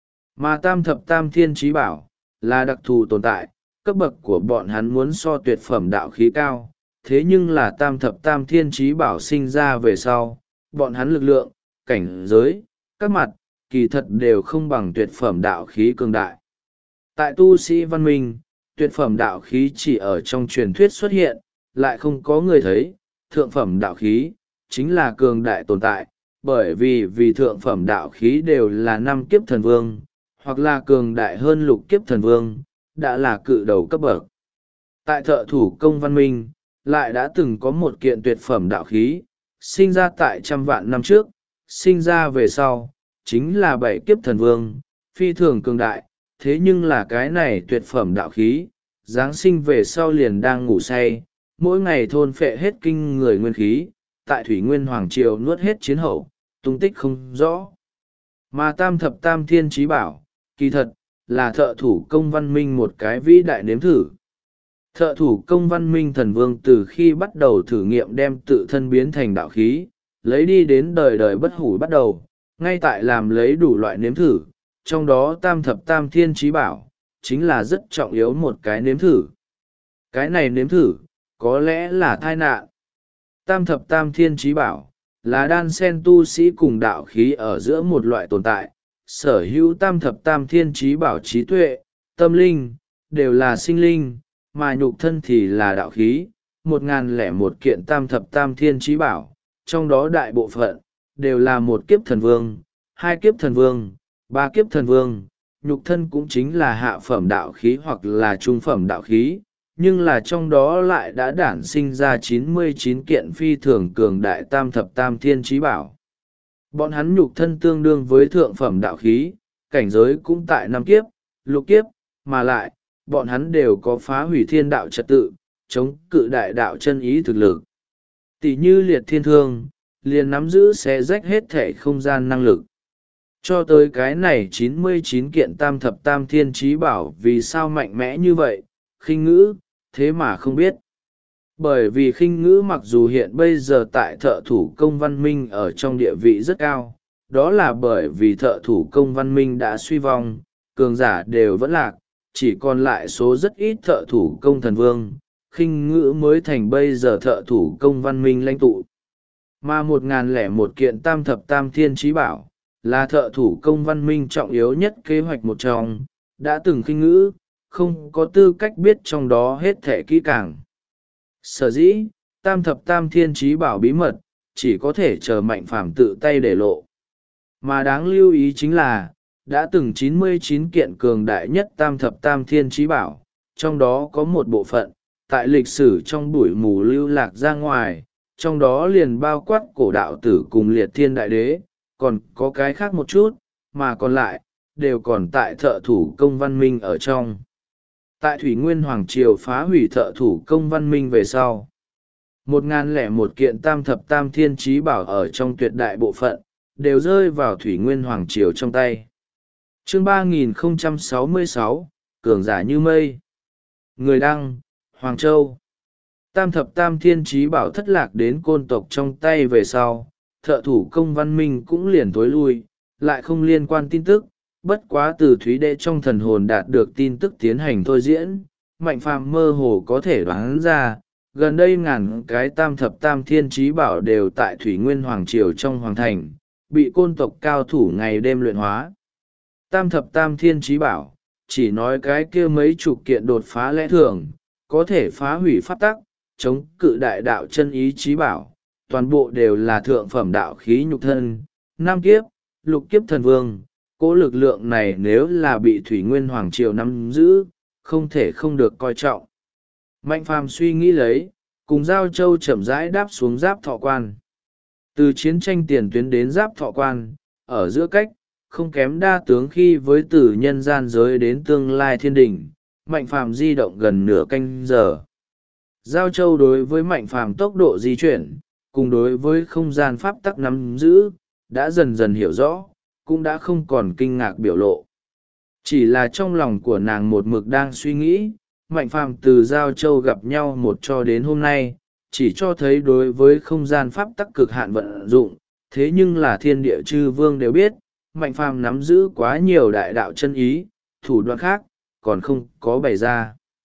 mà tam thập tam thiên trí bảo là đặc thù tồn tại. Cấp bậc của bọn hắn muốn so tuyệt phẩm đạo khí cao, thế nhưng là tam thập tam thiên trí bảo sinh ra về sau, bọn hắn lực lượng, cảnh giới, các mặt, kỳ thật đều không bằng tuyệt phẩm đạo khí cường đại. Tại tu sĩ văn minh, tuyệt phẩm đạo khí chỉ ở trong truyền thuyết xuất hiện, lại không có người thấy. Thượng phẩm đạo khí chính là cường đại tồn tại, bởi vì thượng phẩm đạo khí đều là 5 kiếp thần vương, hoặc là cường đại hơn 6 kiếp thần vương, đã là cự đầu cấp bậc. Tại thợ thủ công văn minh, lại đã từng có một kiện tuyệt phẩm đạo khí, sinh ra tại 100.000 năm trước, sinh ra về sau, chính là 7 kiếp thần vương, phi thường cường đại. Thế nhưng là cái này tuyệt phẩm đạo khí, Giáng sinh về sau liền đang ngủ say, mỗi ngày thôn phệ hết kinh người nguyên khí, tại Thủy Nguyên Hoàng Triều nuốt hết chiến hậu, tung tích không rõ. Mà tam thập tam thiên trí bảo, kỳ thật, là thợ thủ công văn minh một cái vĩ đại nếm thử. Thợ thủ công văn minh thần vương từ khi bắt đầu thử nghiệm đem tự thân biến thành đạo khí, lấy đi đến đời đời bất hủ bắt đầu, ngay tại làm lấy đủ loại nếm thử, trong đó tam thập tam thiên trí bảo, chính là rất trọng yếu một cái nếm thử. Cái này nếm thử, có lẽ là tai nạn. Tam thập tam thiên trí bảo, là đan sen tu sĩ cùng đạo khí ở giữa một loại tồn tại, sở hữu tam thập tam thiên trí bảo trí tuệ, tâm linh, đều là sinh linh, mà nhục thân thì là đạo khí. 1001 kiện tam thập tam thiên trí bảo, trong đó đại bộ phận, đều là 1 kiếp thần vương, 2 kiếp thần vương, 3 kiếp thần vương. Nhục thân cũng chính là hạ phẩm đạo khí hoặc là trung phẩm đạo khí, nhưng là trong đó lại đã đản sinh ra 99 kiện phi thường cường đại tam thập tam thiên trí bảo. Bọn hắn nhục thân tương đương với thượng phẩm đạo khí, cảnh giới cũng tại 5 kiếp, 6 kiếp, mà lại, bọn hắn đều có phá hủy thiên đạo trật tự, chống cự đại đạo chân ý thực lực. Tỷ như liệt thiên thương, liền nắm giữ xé rách hết thể không gian năng lực. Cho tới cái này 99 kiện tam thập tam thiên trí bảo vì sao mạnh mẽ như vậy, khinh ngữ, thế mà không biết. Bởi vì khinh ngữ mặc dù hiện bây giờ tại thợ thủ công văn minh ở trong địa vị rất cao, đó là bởi vì thợ thủ công văn minh đã suy vong, cường giả đều vẫn lạc, chỉ còn lại số rất ít thợ thủ công thần vương, khinh ngữ mới thành bây giờ thợ thủ công văn minh lãnh tụ. Mà 1001 kiện tam thập tam thiên trí bảo, là thợ thủ công văn minh trọng yếu nhất kế hoạch một trong, đã từng khinh ngữ, không có tư cách biết trong đó hết thể kỹ càng. Sở dĩ, tam thập tam thiên trí bảo bí mật, chỉ có thể chờ Mạnh Phàm tự tay để lộ. Mà đáng lưu ý chính là, đã từng 99 kiện cường đại nhất tam thập tam thiên trí bảo, trong đó có một bộ phận, tại lịch sử trong bụi mù lưu lạc ra ngoài, trong đó liền bao quát cổ đạo tử cùng liệt thiên đại đế, còn có cái khác một chút, mà còn lại, đều còn tại thợ thủ công văn minh ở trong. Tại Thủy Nguyên Hoàng Triều phá hủy thợ thủ công văn minh về sau, 1001 kiện tam thập tam thiên trí bảo ở trong tuyệt đại bộ phận, đều rơi vào Thủy Nguyên Hoàng Triều trong tay. Chương 3066, cường giả như mây. Người đăng, Hoàng Châu. Tam thập tam thiên trí bảo thất lạc đến côn tộc trong tay về sau, thợ thủ công văn minh cũng liền tối lui, lại không liên quan tin tức. Bất quá từ Thúy Đệ trong thần hồn đạt được tin tức tiến hành thôi diễn, Mạnh Phàm mơ hồ có thể đoán ra, gần đây ngàn cái tam thập tam thiên trí bảo đều tại Thủy Nguyên Hoàng Triều trong Hoàng Thành, bị côn tộc cao thủ ngày đêm luyện hóa. Tam thập tam thiên trí bảo, chỉ nói cái kia mấy chục kiện đột phá lẽ thường, có thể phá hủy pháp tắc, chống cự đại đạo chân ý trí bảo, toàn bộ đều là thượng phẩm đạo khí nhục thân, 5 kiếp, 6 kiếp thần vương. Cỗ lực lượng này nếu là bị Thủy Nguyên Hoàng Triều nắm giữ, không thể không được coi trọng. Mạnh Phàm suy nghĩ lấy, cùng Giao Châu chậm rãi đáp xuống Giáp Thọ Quan. Từ chiến tranh tiền tuyến đến Giáp Thọ Quan, ở giữa cách, không kém đa tướng khi với từ nhân gian giới đến tương lai thiên đỉnh, Mạnh Phàm di động gần nửa canh giờ. Giao Châu đối với Mạnh Phàm tốc độ di chuyển, cùng đối với không gian pháp tắc nắm giữ, đã dần dần hiểu rõ, cũng đã không còn kinh ngạc biểu lộ. Chỉ là trong lòng của nàng một mực đang suy nghĩ, Mạnh Phàm từ Giao Châu gặp nhau một cho đến hôm nay, chỉ cho thấy đối với không gian pháp tắc cực hạn vận dụng. Thế nhưng là thiên địa chư vương đều biết, Mạnh Phàm nắm giữ quá nhiều đại đạo chân ý, thủ đoạn khác, còn không có bày ra.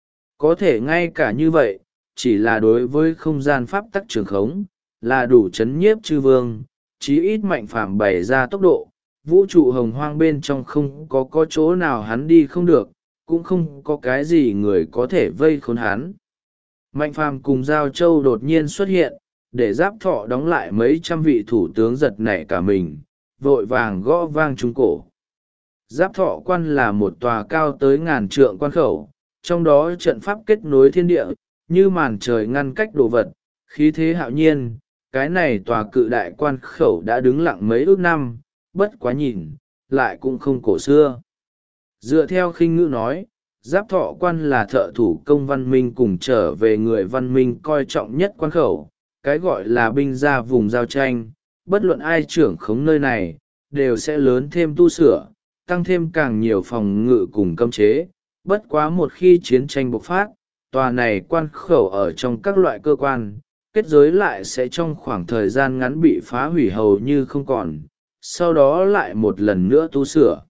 Có thể ngay cả như vậy, chỉ là đối với không gian pháp tắc trường khống, là đủ chấn nhiếp chư vương, chí ít Mạnh Phàm bày ra tốc độ, vũ trụ hồng hoang bên trong không có chỗ nào hắn đi không được, cũng không có cái gì người có thể vây khốn hắn. Mạnh Phàm cùng Giao Châu đột nhiên xuất hiện, để Giáp Thọ đóng lại mấy trăm vị thủ tướng giật nảy cả mình, vội vàng gõ vang trúng cổ. Giáp Thọ quan là một tòa cao tới 1000 trượng quan khẩu, trong đó trận pháp kết nối thiên địa, như màn trời ngăn cách đồ vật, khí thế hạo nhiên. Cái này tòa cự đại quan khẩu đã đứng lặng mấy ước năm, bất quá nhìn, lại cũng không cổ xưa. Dựa theo khinh ngữ nói, Giáp Thọ quan là thợ thủ công văn minh cùng trở về người văn minh coi trọng nhất quan khẩu, cái gọi là binh ra vùng giao tranh, bất luận ai trưởng khống nơi này, đều sẽ lớn thêm tu sửa, tăng thêm càng nhiều phòng ngự cùng cấm chế. Bất quá một khi chiến tranh bộc phát, tòa này quan khẩu ở trong các loại cơ quan, kết giới lại sẽ trong khoảng thời gian ngắn bị phá hủy hầu như không còn, sau đó lại một lần nữa tu sửa.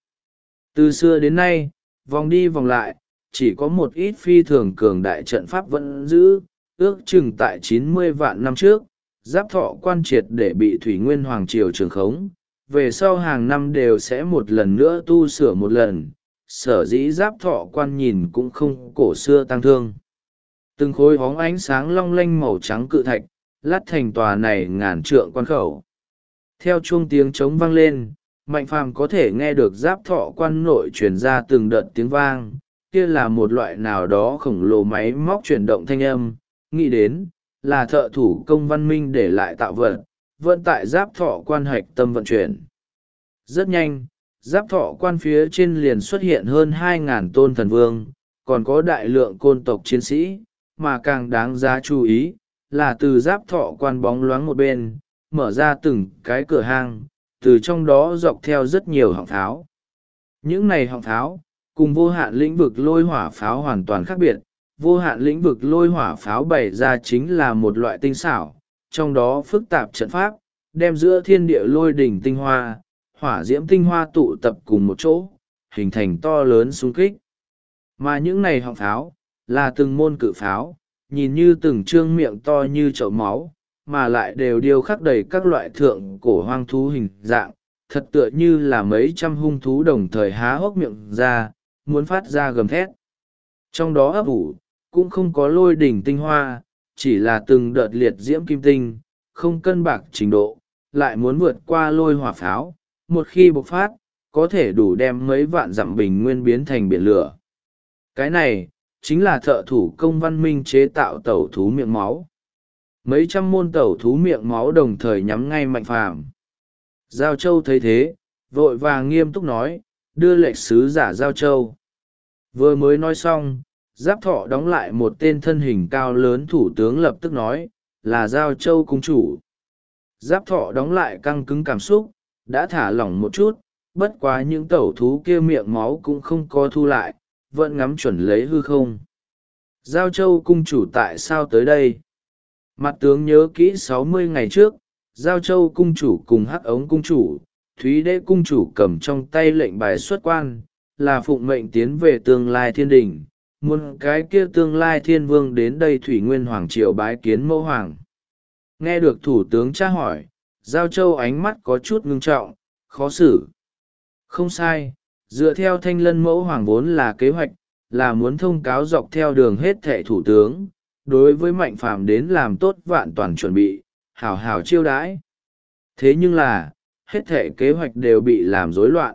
Từ xưa đến nay, vòng đi vòng lại, chỉ có một ít phi thường cường đại trận pháp vẫn giữ, ước chừng tại 90 vạn năm trước, Giáp Thọ quan triệt để bị Thủy Nguyên Hoàng Triều trường khống, về sau hàng năm đều sẽ một lần nữa tu sửa một lần, sở dĩ Giáp Thọ quan nhìn cũng không cổ xưa tăng thương. Từng khối hóng ánh sáng long lanh màu trắng cự thạch, lát thành tòa này 1000 trượng quan khẩu. Theo chuông tiếng trống vang lên, Mạnh Phàm có thể nghe được Giáp Thọ quan nội truyền ra từng đợt tiếng vang, kia là một loại nào đó khổng lồ máy móc chuyển động thanh âm, nghĩ đến, là thợ thủ công văn minh để lại tạo vật, vận tại Giáp Thọ quan hạch tâm vận chuyển. Rất nhanh, Giáp Thọ quan phía trên liền xuất hiện hơn 2000 tôn thần vương, còn có đại lượng côn tộc chiến sĩ, mà càng đáng giá chú ý, là từ Giáp Thọ quan bóng loáng một bên, mở ra từng cái cửa hang, từ trong đó dọc theo rất nhiều họng pháo. Những này họng pháo, cùng vô hạn lĩnh vực lôi hỏa pháo hoàn toàn khác biệt. Vô hạn lĩnh vực lôi hỏa pháo bày ra chính là một loại tinh xảo, trong đó phức tạp trận pháp, đem giữa thiên địa lôi đỉnh tinh hoa, hỏa diễm tinh hoa tụ tập cùng một chỗ, hình thành to lớn xung kích. Mà những này họng pháo, là từng môn cự pháo, nhìn như từng trương miệng to như chậu máu, mà lại đều điêu khắc đầy các loại thượng cổ hoang thú hình dạng, thật tựa như là mấy trăm hung thú đồng thời há hốc miệng ra, muốn phát ra gầm thét. Trong đó ấp ủ, cũng không có lôi đỉnh tinh hoa, chỉ là từng đợt liệt diễm kim tinh, không cân bạc trình độ, lại muốn vượt qua lôi hỏa pháo, một khi bộc phát, có thể đủ đem mấy vạn dặm bình nguyên biến thành biển lửa. Cái này, chính là thợ thủ công văn minh chế tạo tẩu thú miệng máu. Mấy trăm môn tẩu thú miệng máu đồng thời nhắm ngay Mạnh Phàm. Giao Châu thấy thế, vội vàng nghiêm túc nói, đưa lệnh sứ giả Giao Châu. Vừa mới nói xong, Giáp Thọ đóng lại một tên thân hình cao lớn thủ tướng lập tức nói, là Giao Châu cung chủ. Giáp Thọ đóng lại căng cứng cảm xúc, đã thả lỏng một chút, bất quá những tẩu thú kia miệng máu cũng không có thu lại, vẫn ngắm chuẩn lấy hư không. Giao Châu cung chủ tại sao tới đây? Mặt tướng nhớ kỹ 60 ngày trước, Giao Châu cung chủ cùng Hắc Ống cung chủ, Thúy Đế cung chủ cầm trong tay lệnh bài xuất quan, là phụng mệnh tiến về tương lai thiên đình, muốn cái kia tương lai thiên vương đến đây Thủy Nguyên Hoàng triều bái kiến mẫu hoàng. Nghe được thủ tướng tra hỏi, Giao Châu ánh mắt có chút ngưng trọng, khó xử. Không sai, dựa theo Thanh Lân mẫu hoàng vốn là kế hoạch, là muốn thông cáo dọc theo đường hết thệ thủ tướng, đối với Mạnh Phàm đến làm tốt vạn toàn chuẩn bị, hảo hảo chiêu đãi. Thế nhưng là, hết thệ kế hoạch đều bị làm rối loạn.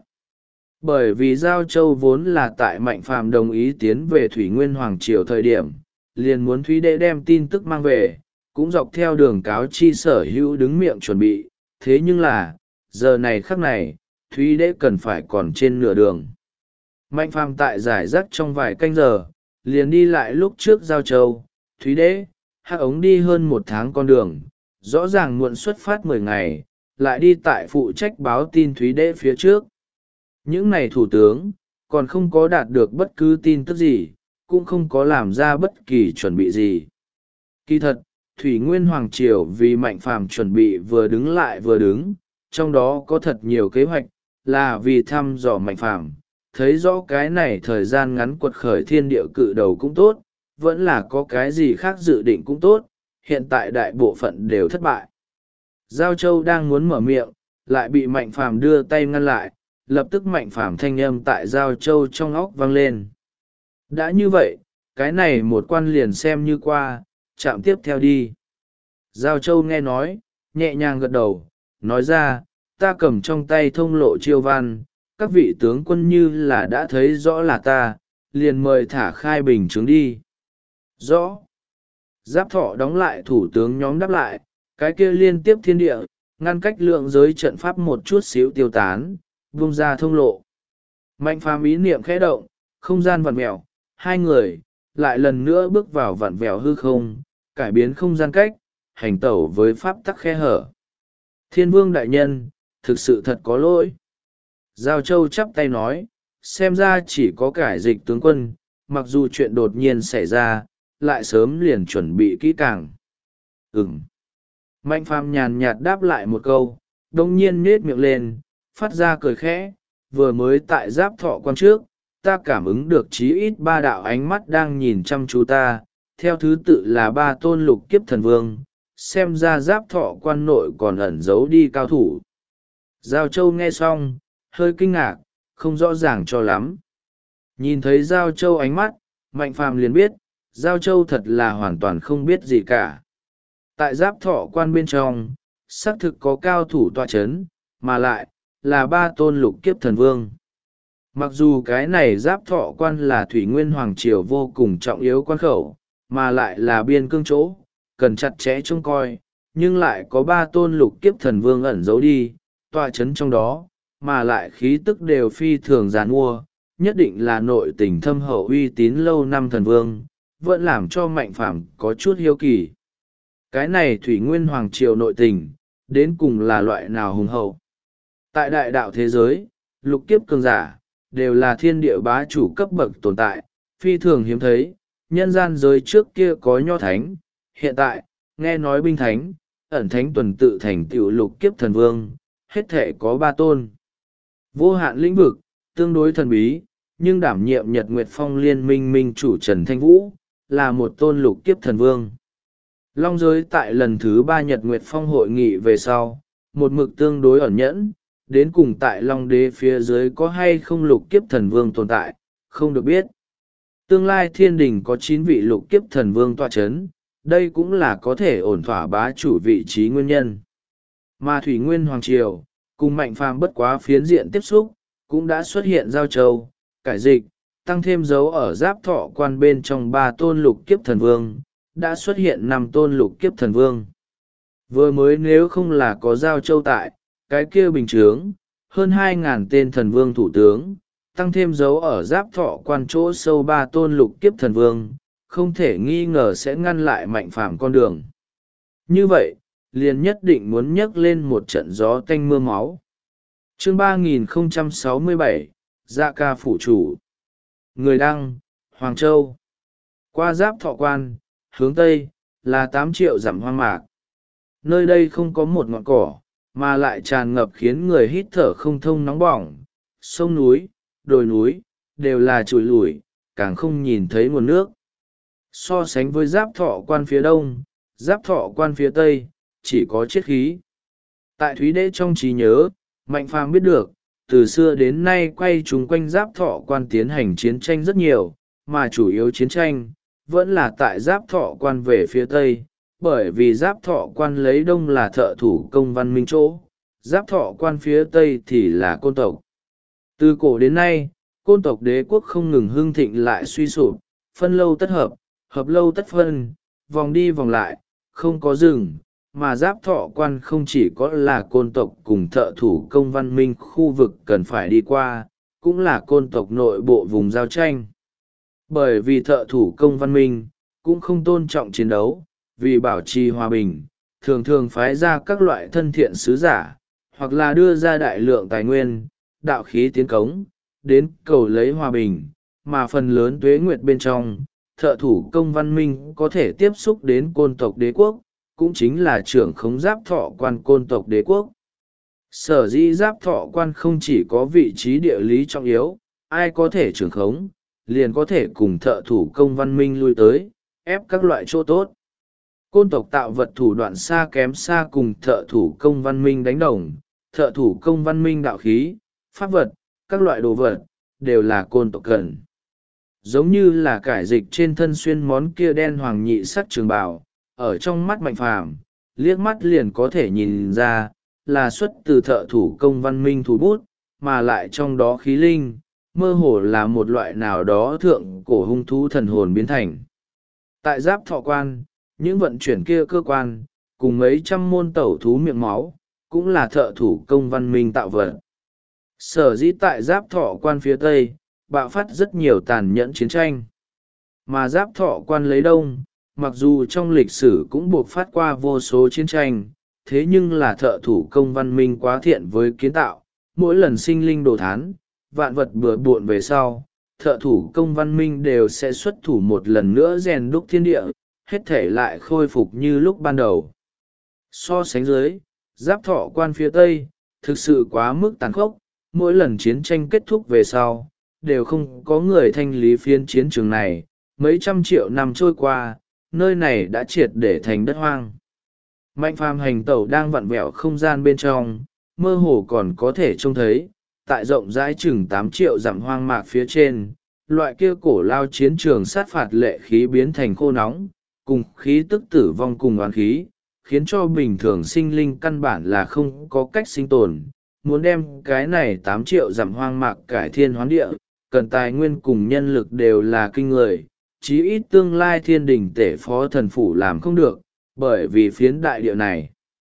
Bởi vì Giao Châu vốn là tại Mạnh Phàm đồng ý tiến về Thủy Nguyên Hoàng triều thời điểm, liền muốn Thúy Đế đem tin tức mang về, cũng dọc theo đường cáo chi sở hữu đứng miệng chuẩn bị. Thế nhưng là, giờ này khắc này, Thúy Đế cần phải còn trên nửa đường. Mạnh Phàm tại giải rác trong vài canh giờ, liền đi lại lúc trước Giao Châu, Thúy Đế, Hắc Ống đi hơn 1 tháng con đường, rõ ràng muộn xuất phát 10 ngày, lại đi tại phụ trách báo tin Thúy Đế phía trước. Những này thủ tướng, còn không có đạt được bất cứ tin tức gì, cũng không có làm ra bất kỳ chuẩn bị gì. Kỳ thật, Thủy Nguyên Hoàng Triều vì Mạnh Phàm chuẩn bị vừa đứng lại vừa đứng, trong đó có thật nhiều kế hoạch, là vì thăm dò Mạnh Phàm, thấy rõ cái này thời gian ngắn quật khởi thiên địa cự đầu cũng tốt, vẫn là có cái gì khác dự định cũng tốt, hiện tại đại bộ phận đều thất bại. Giao Châu đang muốn mở miệng, lại bị Mạnh Phàm đưa tay ngăn lại, lập tức Mạnh Phàm thanh âm tại Giao Châu trong óc vang lên. Đã như vậy, cái này một quan liền xem như qua, chạm tiếp theo đi. Giao Châu nghe nói, nhẹ nhàng gật đầu, nói ra, ta cầm trong tay thông lộ chiêu văn, các vị tướng quân như là đã thấy rõ là ta, liền mời thả khai bình chứng đi. Rõ. Giáp Thọ đóng lại thủ tướng nhóm đáp lại, cái kia liên tiếp thiên địa, ngăn cách lượng giới trận pháp một chút xíu tiêu tán, vung ra thông lộ. Mạnh Phàm ý niệm khẽ động, không gian vặn vẹo, hai người lại lần nữa bước vào vặn vẹo hư không, cải biến không gian cách, hành tẩu với pháp tắc khe hở. Thiên Vương đại nhân, thực sự thật có lỗi. Giao Châu chắp tay nói, xem ra chỉ có cải dịch tướng quân, mặc dù chuyện đột nhiên xảy ra, lại sớm liền chuẩn bị kỹ càng. Mạnh Phàm nhàn nhạt đáp lại một câu, đông nhiên nết miệng lên, phát ra cười khẽ, vừa mới tại Giáp Thọ quan trước, ta cảm ứng được chí ít ba đạo ánh mắt đang nhìn chăm chú ta, theo thứ tự là ba tôn lục kiếp thần vương, xem ra Giáp Thọ quan nội còn ẩn giấu đi cao thủ. Giao Châu nghe xong, hơi kinh ngạc, không rõ ràng cho lắm. Nhìn thấy Giao Châu ánh mắt, Mạnh Phàm liền biết, Giao Châu thật là hoàn toàn không biết gì cả. Tại Giáp Thọ quan bên trong, xác thực có cao thủ tọa chấn, mà lại, là ba tôn lục kiếp thần vương. Mặc dù cái này Giáp Thọ quan là Thủy Nguyên Hoàng Triều vô cùng trọng yếu quan khẩu, mà lại là biên cương chỗ, cần chặt chẽ trông coi, nhưng lại có ba tôn lục kiếp thần vương ẩn giấu đi, tọa chấn trong đó, mà lại khí tức đều phi thường giàn mua, nhất định là nội tình thâm hậu uy tín lâu năm thần vương, vẫn làm cho Mạnh Phàm có chút hiếu kỳ. Cái này Thủy Nguyên Hoàng Triều nội tình, đến cùng là loại nào hùng hậu? Tại đại đạo thế giới, lục kiếp cường giả, đều là thiên địa bá chủ cấp bậc tồn tại, phi thường hiếm thấy, nhân gian giới trước kia có nho thánh, hiện tại, nghe nói binh thánh, ẩn thánh tuần tự thành tựu lục kiếp thần vương, hết thể có ba tôn. Vô hạn lĩnh vực, tương đối thần bí, nhưng đảm nhiệm Nhật Nguyệt Phong liên minh minh chủ Trần Thanh Vũ, là một tôn lục kiếp thần vương. Long giới tại lần thứ 3 Nhật Nguyệt Phong hội nghị về sau, một mực tương đối ẩn nhẫn, đến cùng tại Long đế phía dưới có hay không lục kiếp thần vương tồn tại, không được biết. Tương lai thiên đình có 9 vị lục kiếp thần vương tọa chấn, đây cũng là có thể ổn thỏa bá chủ vị trí nguyên nhân. Mà Thủy Nguyên Hoàng Triều, cùng Mạnh Phàm bất quá phiến diện tiếp xúc, cũng đã xuất hiện Giao Châu, cải dịch, tăng thêm dấu ở Giáp Thọ quan bên trong ba tôn lục kiếp thần vương, đã xuất hiện 5 tôn lục kiếp thần vương. Vừa mới nếu không là có Giao Châu tại, cái kia bình chướng, hơn 2.000 tên thần vương thủ tướng, tăng thêm dấu ở Giáp Thọ quan chỗ sâu ba tôn lục kiếp thần vương, không thể nghi ngờ sẽ ngăn lại Mạnh Phàm con đường. Như vậy, liền nhất định muốn nhấc lên một trận gió tanh mưa máu. Chương 3067, Dạ Ca phủ chủ. Người đăng, Hoàng Châu. Qua Giáp Thọ quan, hướng Tây, là 8 triệu dặm hoang mạc. Nơi đây không có một ngọn cỏ, mà lại tràn ngập khiến người hít thở không thông nóng bỏng. Sông núi, đồi núi, đều là trụi lủi, càng không nhìn thấy nguồn nước. So sánh với Giáp Thọ quan phía đông, Giáp Thọ quan phía tây, chỉ có chiết khí. Tại Thúy Đế trong trí nhớ, Mạnh Phàm biết được, từ xưa đến nay quay chung quanh Giáp Thọ quan tiến hành chiến tranh rất nhiều, mà chủ yếu chiến tranh, vẫn là tại Giáp Thọ quan về phía tây, bởi vì Giáp Thọ quan lấy đông là thợ thủ công văn minh chỗ, Giáp Thọ quan phía tây thì là côn tộc. Từ cổ đến nay, côn tộc đế quốc không ngừng hưng thịnh lại suy sụp, phân lâu tất hợp, hợp lâu tất phân, vòng đi vòng lại, không có dừng, mà Giáp Thọ quan không chỉ có là côn tộc cùng thợ thủ công văn minh khu vực cần phải đi qua, cũng là côn tộc nội bộ vùng giao tranh. Bởi vì thợ thủ công văn minh cũng không tôn trọng chiến đấu, vì bảo trì hòa bình, thường thường phái ra các loại thân thiện sứ giả, hoặc là đưa ra đại lượng tài nguyên, đạo khí tiến cống, đến cầu lấy hòa bình, mà phần lớn tuế nguyệt bên trong, thợ thủ công văn minh có thể tiếp xúc đến côn tộc đế quốc, cũng chính là trưởng khống Giáp Thọ Quan côn tộc đế quốc. Sở dĩ Giáp Thọ Quan không chỉ có vị trí địa lý trọng yếu, ai có thể trưởng khống, liền có thể cùng thợ thủ công văn minh lui tới, ép các loại chỗ tốt. Côn tộc tạo vật thủ đoạn xa kém xa cùng thợ thủ công văn minh đánh đồng, thợ thủ công văn minh đạo khí, pháp vật, các loại đồ vật, đều là côn tộc cần. Giống như là cải dịch trên thân xuyên món kia đen hoàng nhị sắc trường bào, ở trong mắt Mạnh Phàm liếc mắt liền có thể nhìn ra, là xuất từ thợ thủ công văn minh thủ bút, mà lại trong đó khí linh, mơ hồ là một loại nào đó thượng cổ hung thú thần hồn biến thành. Tại Giáp Thọ Quan, những vận chuyển kia cơ quan, cùng mấy trăm môn tẩu thú miệng máu, cũng là thợ thủ công văn minh tạo vật. Sở dĩ tại Giáp Thọ Quan phía Tây, bạo phát rất nhiều tàn nhẫn chiến tranh. Mà Giáp Thọ Quan lấy Đông, mặc dù trong lịch sử cũng buộc phát qua vô số chiến tranh, thế nhưng là thợ thủ công văn minh quá thiện với kiến tạo, mỗi lần sinh linh đồ thán, vạn vật bừa bộn về sau, thợ thủ công văn minh đều sẽ xuất thủ một lần nữa rèn đúc thiên địa, hết thể lại khôi phục như lúc ban đầu. So sánh dưới, Giáp Thọ Quan phía Tây, thực sự quá mức tàn khốc, mỗi lần chiến tranh kết thúc về sau, đều không có người thanh lý phiến chiến trường này, mấy trăm triệu năm trôi qua, nơi này đã triệt để thành đất hoang. Mạnh Phàm hành tẩu đang vặn vẹo không gian bên trong, mơ hồ còn có thể trông thấy, tại rộng rãi chừng 8 triệu dặm hoang mạc phía trên, loại kia cổ lao chiến trường sát phạt lệ khí biến thành khô nóng, cùng khí tức tử vong cùng oán khí, khiến cho bình thường sinh linh căn bản là không có cách sinh tồn. Muốn đem cái này 8 triệu dặm hoang mạc cải thiên hoán địa, cần tài nguyên cùng nhân lực đều là kinh người, chí ít tương lai thiên đình tể phó thần phủ làm không được, bởi vì phiến đại địa này.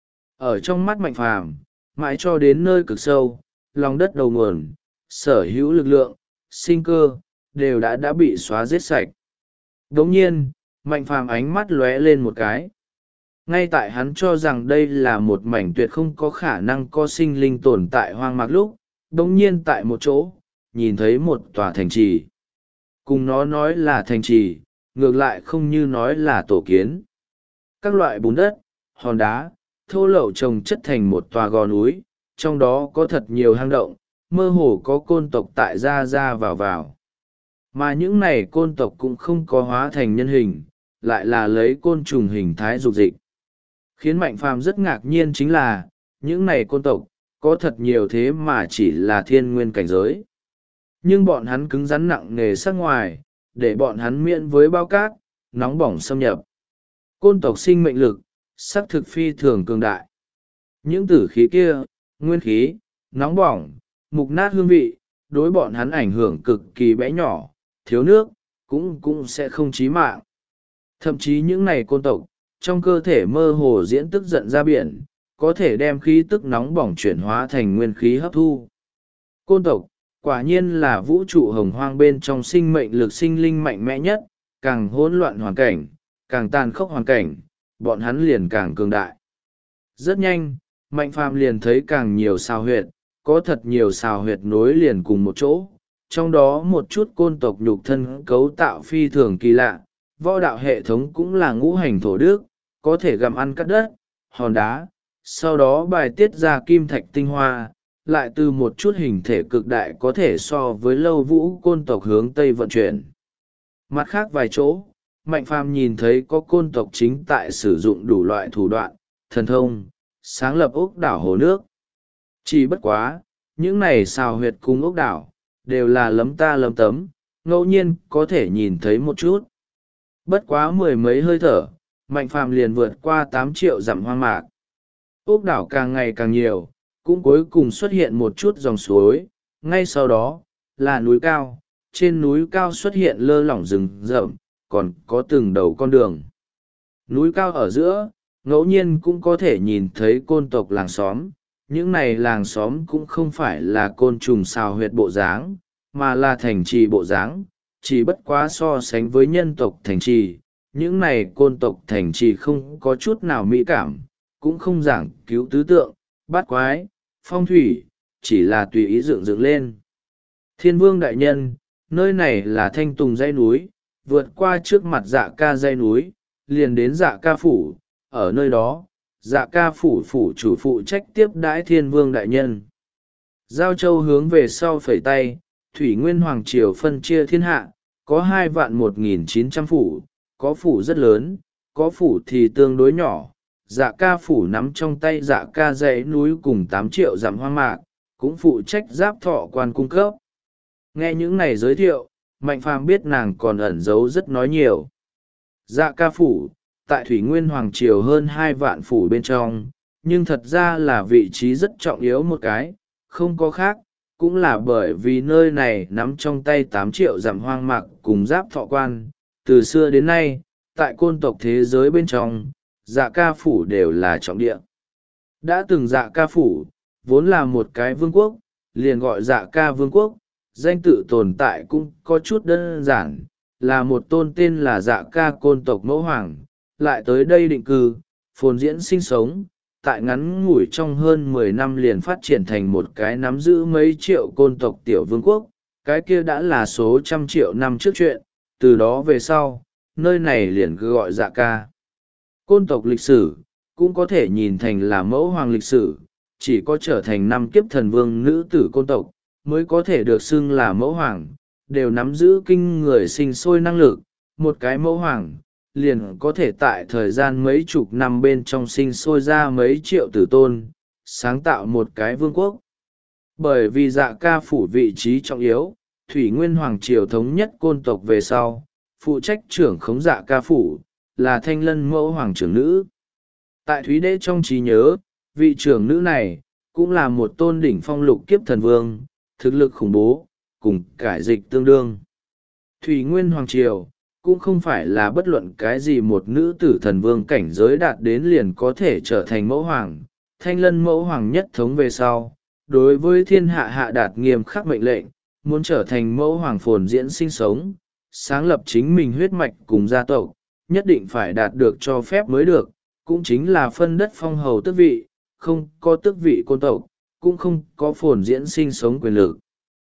Ở trong mắt Mạnh Phàm, mãi cho đến nơi cực sâu, lòng đất đầu nguồn, sở hữu lực lượng, sinh cơ, đều đã bị xóa giết sạch. Đồng nhiên, Mạnh Phàm ánh mắt lóe lên một cái. Ngay tại hắn cho rằng đây là một mảnh tuyệt không có khả năng có sinh linh tồn tại hoang mạc lúc, đồng nhiên tại một chỗ, nhìn thấy một tòa thành trì. Cùng nó nói là thành trì, ngược lại không như nói là tổ kiến. Các loại bùn đất, hòn đá, thô lậu trồng chất thành một tòa gò núi, trong đó có thật nhiều hang động, mơ hồ có côn tộc tại ra vào. Mà những này côn tộc cũng không có hóa thành nhân hình, lại là lấy côn trùng hình thái dục dịch. Khiến Mạnh Phàm rất ngạc nhiên chính là, những này côn tộc, có thật nhiều thế mà chỉ là thiên nguyên cảnh giới. Nhưng bọn hắn cứng rắn nặng nề sắc ngoài, để bọn hắn miễn với bao cát, nóng bỏng xâm nhập. Côn tộc sinh mệnh lực, sắc thực phi thường cường đại. Những tử khí kia, nguyên khí, nóng bỏng, mục nát hương vị, đối bọn hắn ảnh hưởng cực kỳ bé nhỏ, thiếu nước, cũng sẽ không chí mạng. Thậm chí những này côn tộc, trong cơ thể mơ hồ diễn tức giận ra biển, có thể đem khí tức nóng bỏng chuyển hóa thành nguyên khí hấp thu. Côn tộc, quả nhiên là vũ trụ hồng hoang bên trong sinh mệnh lực sinh linh mạnh mẽ nhất, càng hỗn loạn hoàn cảnh, càng tàn khốc hoàn cảnh, bọn hắn liền càng cường đại. Rất nhanh, Mạnh Phàm liền thấy càng nhiều sao huyệt, có thật nhiều sao huyệt nối liền cùng một chỗ, trong đó một chút côn tộc nhục thân cấu tạo phi thường kỳ lạ, võ đạo hệ thống cũng là ngũ hành thổ đức, có thể gặm ăn cắt đất, hòn đá, sau đó bài tiết ra kim thạch tinh hoa, lại từ một chút hình thể cực đại có thể so với lâu vũ côn tộc hướng Tây vận chuyển. Mặt khác vài chỗ, Mạnh Phàm nhìn thấy có côn tộc chính tại sử dụng đủ loại thủ đoạn, thần thông, sáng lập ốc đảo hồ nước. Chỉ bất quá, những này xào huyệt cùng ốc đảo, đều là lấm ta lấm tấm, ngẫu nhiên có thể nhìn thấy một chút. Bất quá mười mấy hơi thở, Mạnh Phàm liền vượt qua 8 triệu dặm hoang mạc. Ốc đảo càng ngày càng nhiều, cũng cuối cùng xuất hiện một chút dòng suối, ngay sau đó, là núi cao, trên núi cao xuất hiện lơ lỏng rừng rậm, còn có từng đầu con đường. Núi cao ở giữa, ngẫu nhiên cũng có thể nhìn thấy côn tộc làng xóm, những này làng xóm cũng không phải là côn trùng xào huyệt bộ dáng, mà là thành trì bộ dáng, chỉ bất quá so sánh với nhân tộc thành trì, những này côn tộc thành trì không có chút nào mỹ cảm, cũng không giảng cứu tứ tượng, bát quái, phong thủy, chỉ là tùy ý dựng lên. Thiên vương đại nhân, nơi này là Thanh Tùng dãy núi, vượt qua trước mặt Dạ Ca dãy núi, liền đến Dạ Ca phủ, ở nơi đó dạ ca phủ phủ chủ phụ trách tiếp đãi thiên vương đại nhân. Giao Châu hướng về sau phẩy tay, thủy nguyên hoàng triều phân chia thiên hạ, có 2.1.900 phủ, có phủ rất lớn, có phủ thì tương đối nhỏ. Dạ ca phủ nắm trong tay dạ ca dãy núi cùng 8 triệu dặm hoang mạc, cũng phụ trách giáp thọ quan cung cấp. Nghe những này giới thiệu, Mạnh Phàm biết nàng còn ẩn giấu rất nói nhiều. Dạ ca phủ, tại thủy nguyên hoàng triều hơn 2 vạn phủ bên trong, nhưng thật ra là vị trí rất trọng yếu một cái, không có khác, cũng là bởi vì nơi này nắm trong tay 8 triệu dặm hoang mạc cùng giáp thọ quan. Từ xưa đến nay, tại côn tộc thế giới bên trong, dạ ca phủ đều là trọng địa. Đã từng dạ ca phủ, vốn là một cái vương quốc, liền gọi dạ ca vương quốc, danh tự tồn tại cũng có chút đơn giản, là một tôn tên là dạ ca côn tộc mẫu hoàng, lại tới đây định cư, phồn diễn sinh sống, tại ngắn ngủi trong hơn 10 năm liền phát triển thành một cái nắm giữ mấy triệu côn tộc tiểu vương quốc, cái kia đã là số trăm triệu năm trước chuyện, từ đó về sau, nơi này liền cứ gọi dạ ca. Côn tộc lịch sử, cũng có thể nhìn thành là mẫu hoàng lịch sử, chỉ có trở thành năm kiếp thần vương nữ tử côn tộc, mới có thể được xưng là mẫu hoàng, đều nắm giữ kinh người sinh sôi năng lực, một cái mẫu hoàng, liền có thể tại thời gian mấy chục năm bên trong sinh sôi ra mấy triệu tử tôn, sáng tạo một cái vương quốc. Bởi vì dạ ca phủ vị trí trọng yếu, thủy nguyên hoàng triều thống nhất côn tộc về sau, phụ trách trưởng khống dạ ca phủ, là thanh lân mẫu hoàng trưởng nữ. Tại Thúy Đế trong trí nhớ, vị trưởng nữ này, cũng là một tôn đỉnh phong lục kiếp thần vương, thực lực khủng bố, cùng cải dịch tương đương. Thủy nguyên hoàng triều, cũng không phải là bất luận cái gì một nữ tử thần vương cảnh giới đạt đến liền có thể trở thành mẫu hoàng. Thanh lân mẫu hoàng nhất thống về sau, đối với thiên hạ hạ đạt nghiêm khắc mệnh lệnh, muốn trở thành mẫu hoàng phồn diễn sinh sống, sáng lập chính mình huyết mạch cùng gia tộc, nhất định phải đạt được cho phép mới được, cũng chính là phân đất phong hầu tước vị, không có tước vị côn tộc, cũng không có phồn diễn sinh sống quyền lực.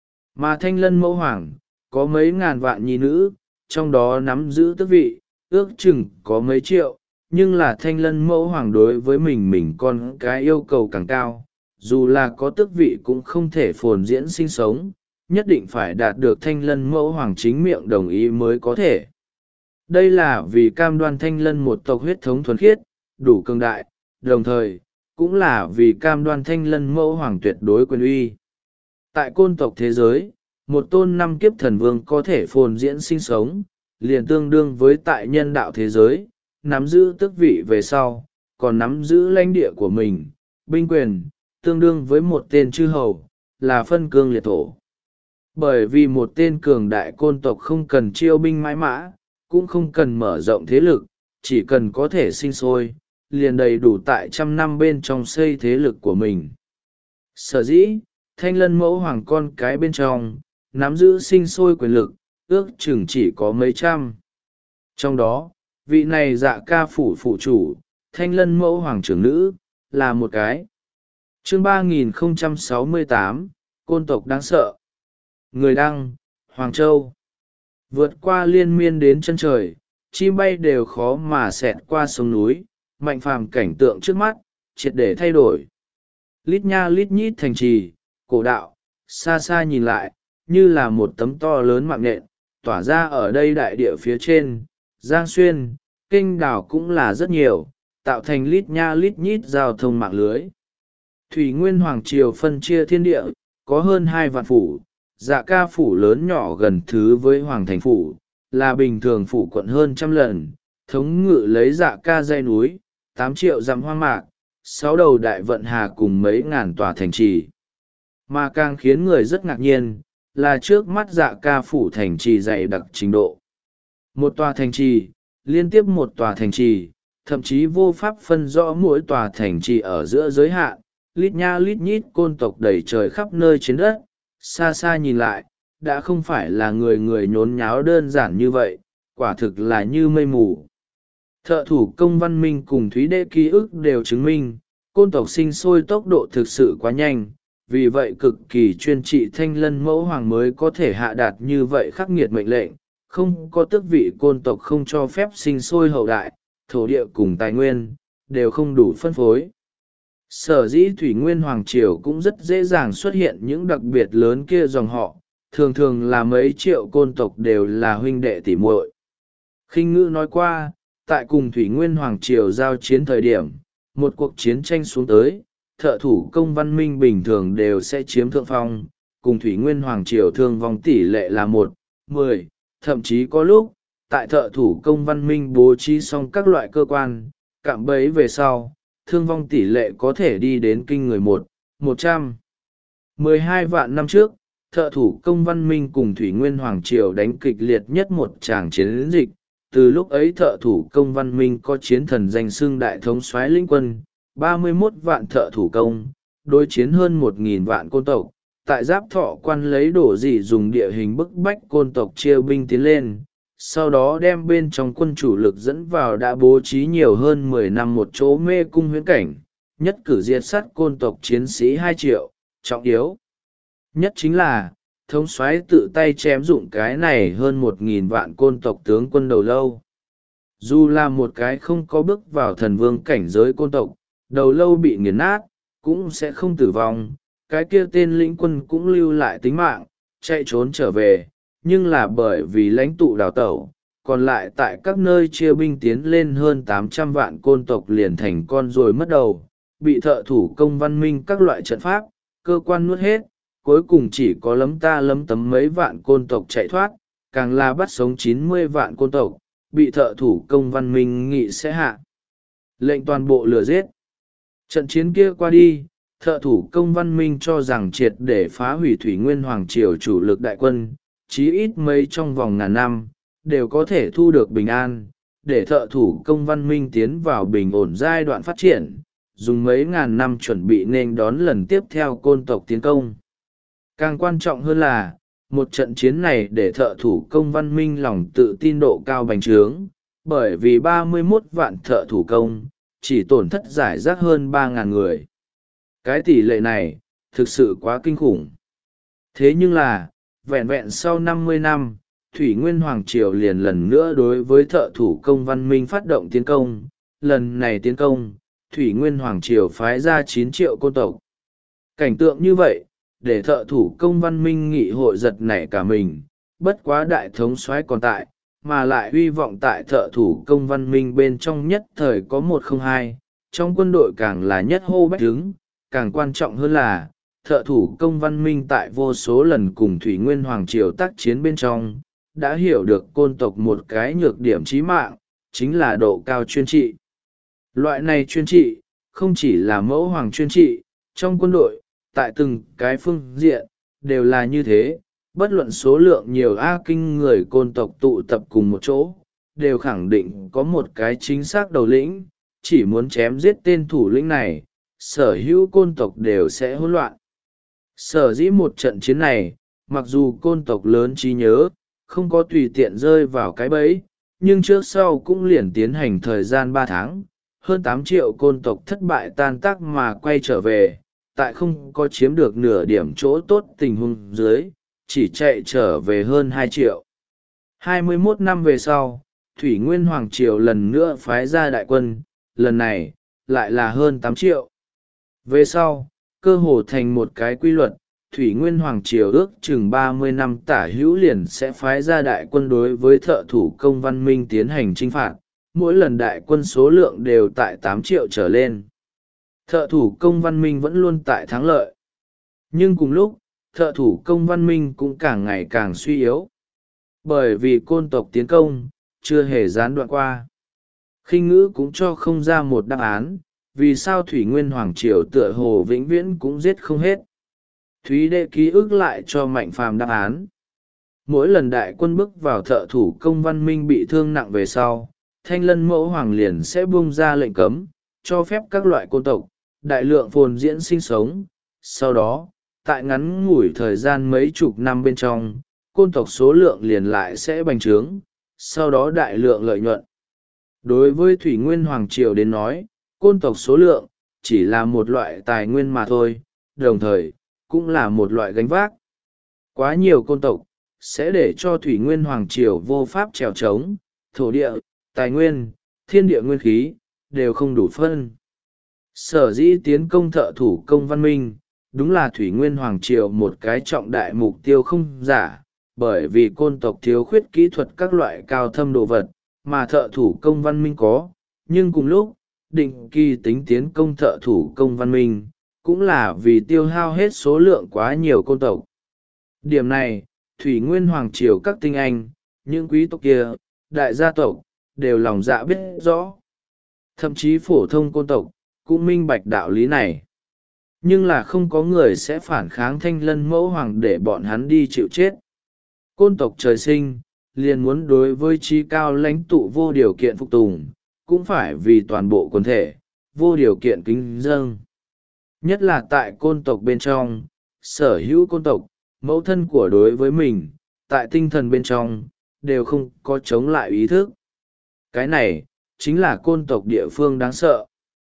Mà thanh lân mẫu hoàng, có mấy ngàn vạn nhi nữ, trong đó nắm giữ tước vị, ước chừng có mấy triệu, nhưng là thanh lân mẫu hoàng đối với mình con cái yêu cầu càng cao, dù là có tước vị cũng không thể phồn diễn sinh sống, nhất định phải đạt được thanh lân mẫu hoàng chính miệng đồng ý mới có thể. Đây là vì cam đoan thanh lân một tộc huyết thống thuần khiết, đủ cường đại, đồng thời, cũng là vì cam đoan thanh lân mẫu hoàng tuyệt đối quyền uy. Tại côn tộc thế giới, một tôn năm kiếp thần vương có thể phồn diễn sinh sống, liền tương đương với tại nhân đạo thế giới, nắm giữ tước vị về sau, còn nắm giữ lãnh địa của mình, binh quyền, tương đương với một tên chư hầu, là phân cương liệt thổ. Bởi vì một tên cường đại côn tộc không cần chiêu binh mãi mã, cũng không cần mở rộng thế lực, chỉ cần có thể sinh sôi, liền đầy đủ tại trăm năm bên trong xây thế lực của mình. Sở dĩ, thanh lân mẫu hoàng con cái bên trong, nắm giữ sinh sôi quyền lực, ước chừng chỉ có mấy trăm. Trong đó, vị này dạ ca phủ phụ chủ, thanh lân mẫu hoàng trưởng nữ, là một cái. Chương 3068, Côn tộc đáng sợ. Người đăng, Hoàng Châu. Vượt qua liên miên đến chân trời, chim bay đều khó mà xẹt qua sông núi, Mạnh Phàm cảnh tượng trước mắt, triệt để thay đổi. Lít nha lít nhít thành trì, cổ đạo, xa xa nhìn lại, như là một tấm to lớn mạng nhện, tỏa ra ở đây đại địa phía trên, giang xuyên, kênh đảo cũng là rất nhiều, tạo thành lít nha lít nhít giao thông mạng lưới. Thủy Nguyên Hoàng Triều phân chia thiên địa, có hơn 2 vạn phủ, dạ ca phủ lớn nhỏ gần thứ với Hoàng Thành Phủ, là bình thường phủ quận hơn trăm lần, thống ngự lấy dạ ca dãy núi, 8 triệu dặm hoang mạc, 6 đầu đại vận hà cùng mấy ngàn tòa thành trì. Mà càng khiến người rất ngạc nhiên, là trước mắt dạ ca phủ thành trì dày đặc trình độ. Một tòa thành trì, liên tiếp một tòa thành trì, thậm chí vô pháp phân rõ mỗi tòa thành trì ở giữa giới hạn, lít nha lít nhít côn tộc đầy trời khắp nơi trên đất, xa xa nhìn lại, đã không phải là người người nhốn nháo đơn giản như vậy, quả thực là như mây mù. Thợ thủ công văn minh cùng Thúy Đế ký ức đều chứng minh, côn tộc sinh sôi tốc độ thực sự quá nhanh, vì vậy cực kỳ chuyên trị thanh lân mẫu hoàng mới có thể hạ đạt như vậy khắc nghiệt mệnh lệnh, không có tước vị côn tộc không cho phép sinh sôi hậu đại, thổ địa cùng tài nguyên, đều không đủ phân phối. Sở dĩ Thủy Nguyên Hoàng Triều cũng rất dễ dàng xuất hiện những đặc biệt lớn kia dòng họ, thường thường là mấy triệu côn tộc đều là huynh đệ tỉ muội. Khinh Ngữ nói qua, tại cùng Thủy Nguyên Hoàng Triều giao chiến thời điểm, một cuộc chiến tranh xuống tới, thợ thủ công văn minh bình thường đều sẽ chiếm thượng phong, cùng Thủy Nguyên Hoàng Triều thương vong tỷ lệ là 1:10, thậm chí có lúc, tại thợ thủ công văn minh bố trí xong các loại cơ quan, cạm bẫy về sau, thương vong tỷ lệ có thể đi đến kinh người 1:100. 12 vạn năm trước, thợ thủ công văn minh cùng Thủy Nguyên Hoàng Triều đánh kịch liệt nhất một tràng chiến dịch. Từ lúc ấy thợ thủ công văn minh có chiến thần danh xưng đại thống soái lĩnh quân, 31 vạn thợ thủ công, đối chiến hơn 1.000 vạn côn tộc. Tại Giáp Thọ Quan lấy đổ dị dùng địa hình bức bách côn tộc chia binh tiến lên, sau đó đem bên trong quân chủ lực dẫn vào đã bố trí nhiều hơn 10 năm một chỗ mê cung huyễn cảnh, nhất cử diệt sát côn tộc chiến sĩ 2 triệu, trọng yếu. Nhất chính là, thống soái tự tay chém dụng cái này hơn 1.000 vạn côn tộc tướng quân đầu lâu. Dù là một cái không có bước vào thần vương cảnh giới côn tộc, đầu lâu bị nghiền nát, cũng sẽ không tử vong, cái kia tên lĩnh quân cũng lưu lại tính mạng, chạy trốn trở về, nhưng là bởi vì lãnh tụ đào tẩu, còn lại tại các nơi chia binh tiến lên hơn 800 vạn côn tộc liền thành con ruồi mất đầu, bị thợ thủ công văn minh các loại trận pháp, cơ quan nuốt hết, cuối cùng chỉ có lấm ta lấm tấm mấy vạn côn tộc chạy thoát, càng là bắt sống 90 vạn côn tộc, bị thợ thủ công văn minh nghị sẽ hạ lệnh toàn bộ lừa giết. Trận chiến kia qua đi, thợ thủ công văn minh cho rằng triệt để phá hủy Thủy Nguyên Hoàng Triều chủ lực đại quân, chí ít mấy trong vòng ngàn năm, đều có thể thu được bình an, để thợ thủ công văn minh tiến vào bình ổn giai đoạn phát triển, dùng mấy ngàn năm chuẩn bị nên đón lần tiếp theo côn tộc tiến công. Càng quan trọng hơn là, một trận chiến này để thợ thủ công văn minh lòng tự tin độ cao bành trướng, bởi vì 31 vạn thợ thủ công, chỉ tổn thất giải rác hơn 3.000 người. Cái tỷ lệ này, thực sự quá kinh khủng. Thế nhưng là, vẹn vẹn sau 50 năm, Thủy Nguyên Hoàng Triều liền lần nữa đối với thợ thủ công văn minh phát động tiến công. Lần này tiến công, Thủy Nguyên Hoàng Triều phái ra 9 triệu côn tộc. Cảnh tượng như vậy, để thợ thủ công văn minh nghị hội giật nảy cả mình, bất quá đại thống soái còn tại, mà lại hy vọng tại thợ thủ công văn minh bên trong nhất thời có 102, trong quân đội càng là nhất hô bách đứng, càng quan trọng hơn là, thợ thủ công văn minh tại vô số lần cùng Thủy Nguyên Hoàng Triều tác chiến bên trong, đã hiểu được côn tộc một cái nhược điểm chí mạng, chính là độ cao chuyên trị. Loại này chuyên trị, không chỉ là mẫu hoàng chuyên trị, trong quân đội, tại từng cái phương diện, đều là như thế, bất luận số lượng nhiều kinh người côn tộc tụ tập cùng một chỗ, đều khẳng định có một cái chính xác đầu lĩnh, chỉ muốn chém giết tên thủ lĩnh này, sở hữu côn tộc đều sẽ hỗn loạn. Sở dĩ một trận chiến này, mặc dù côn tộc lớn trí nhớ, không có tùy tiện rơi vào cái bẫy, nhưng trước sau cũng liền tiến hành thời gian 3 tháng, hơn 8 triệu côn tộc thất bại tan tác mà quay trở về, tại không có chiếm được nửa điểm chỗ tốt tình huống dưới, chỉ chạy trở về hơn 2 triệu. 21 năm về sau, Thủy Nguyên Hoàng Triều lần nữa phái ra đại quân, lần này, lại là hơn 8 triệu. Về sau, cơ hồ thành một cái quy luật, Thủy Nguyên Hoàng Triều ước chừng 30 năm tả hữu liền sẽ phái ra đại quân đối với thợ thủ công văn minh tiến hành chinh phạt, mỗi lần đại quân số lượng đều tại 8 triệu trở lên. Thợ thủ công văn minh vẫn luôn tại thắng lợi. Nhưng cùng lúc, thợ thủ công văn minh cũng càng ngày càng suy yếu. Bởi vì côn tộc tiến công, chưa hề gián đoạn qua. Khinh Ngữ cũng cho không ra một đáp án, vì sao Thủy Nguyên Hoàng Triều tựa hồ vĩnh viễn cũng giết không hết. Thúy Đệ ký ức lại cho Mạnh Phàm đáp án. Mỗi lần đại quân bước vào thợ thủ công văn minh bị thương nặng về sau, Thanh Lân Mẫu Hoàng liền sẽ buông ra lệnh cấm, cho phép các loại côn tộc, đại lượng phồn diễn sinh sống. Sau đó, tại ngắn ngủi thời gian mấy chục năm bên trong, côn tộc số lượng liền lại sẽ bành trướng, sau đó đại lượng lợi nhuận. Đối với Thủy Nguyên Hoàng Triều đến nói, côn tộc số lượng, chỉ là một loại tài nguyên mà thôi, đồng thời, cũng là một loại gánh vác. Quá nhiều côn tộc, sẽ để cho Thủy Nguyên Hoàng Triều vô pháp trèo trống, thổ địa, tài nguyên, thiên địa nguyên khí, đều không đủ phân. Sở dĩ tiến công thợ thủ công văn minh, đúng là Thủy Nguyên Hoàng Triều một cái trọng đại mục tiêu không giả, bởi vì côn tộc thiếu khuyết kỹ thuật các loại cao thâm đồ vật, mà thợ thủ công văn minh có, nhưng cùng lúc, định kỳ tính tiến công thợ thủ công văn minh, cũng là vì tiêu hao hết số lượng quá nhiều côn tộc. Điểm này, Thủy Nguyên Hoàng Triều các tinh anh, những quý tộc kia, đại gia tộc, đều lòng dạ biết rõ. Thậm chí phổ thông côn tộc, cũng minh bạch đạo lý này. Nhưng là không có người sẽ phản kháng Thanh Lân Mẫu Hoàng để bọn hắn đi chịu chết. Côn tộc trời sinh, liền muốn đối với trí cao lãnh tụ vô điều kiện phục tùng, cũng phải vì toàn bộ quần thể, vô điều kiện kính dâng. Nhất là tại côn tộc bên trong, sở hữu côn tộc, mẫu thân của đối với mình, tại tinh thần bên trong, đều không có chống lại ý thức. Cái này, chính là côn tộc địa phương đáng sợ.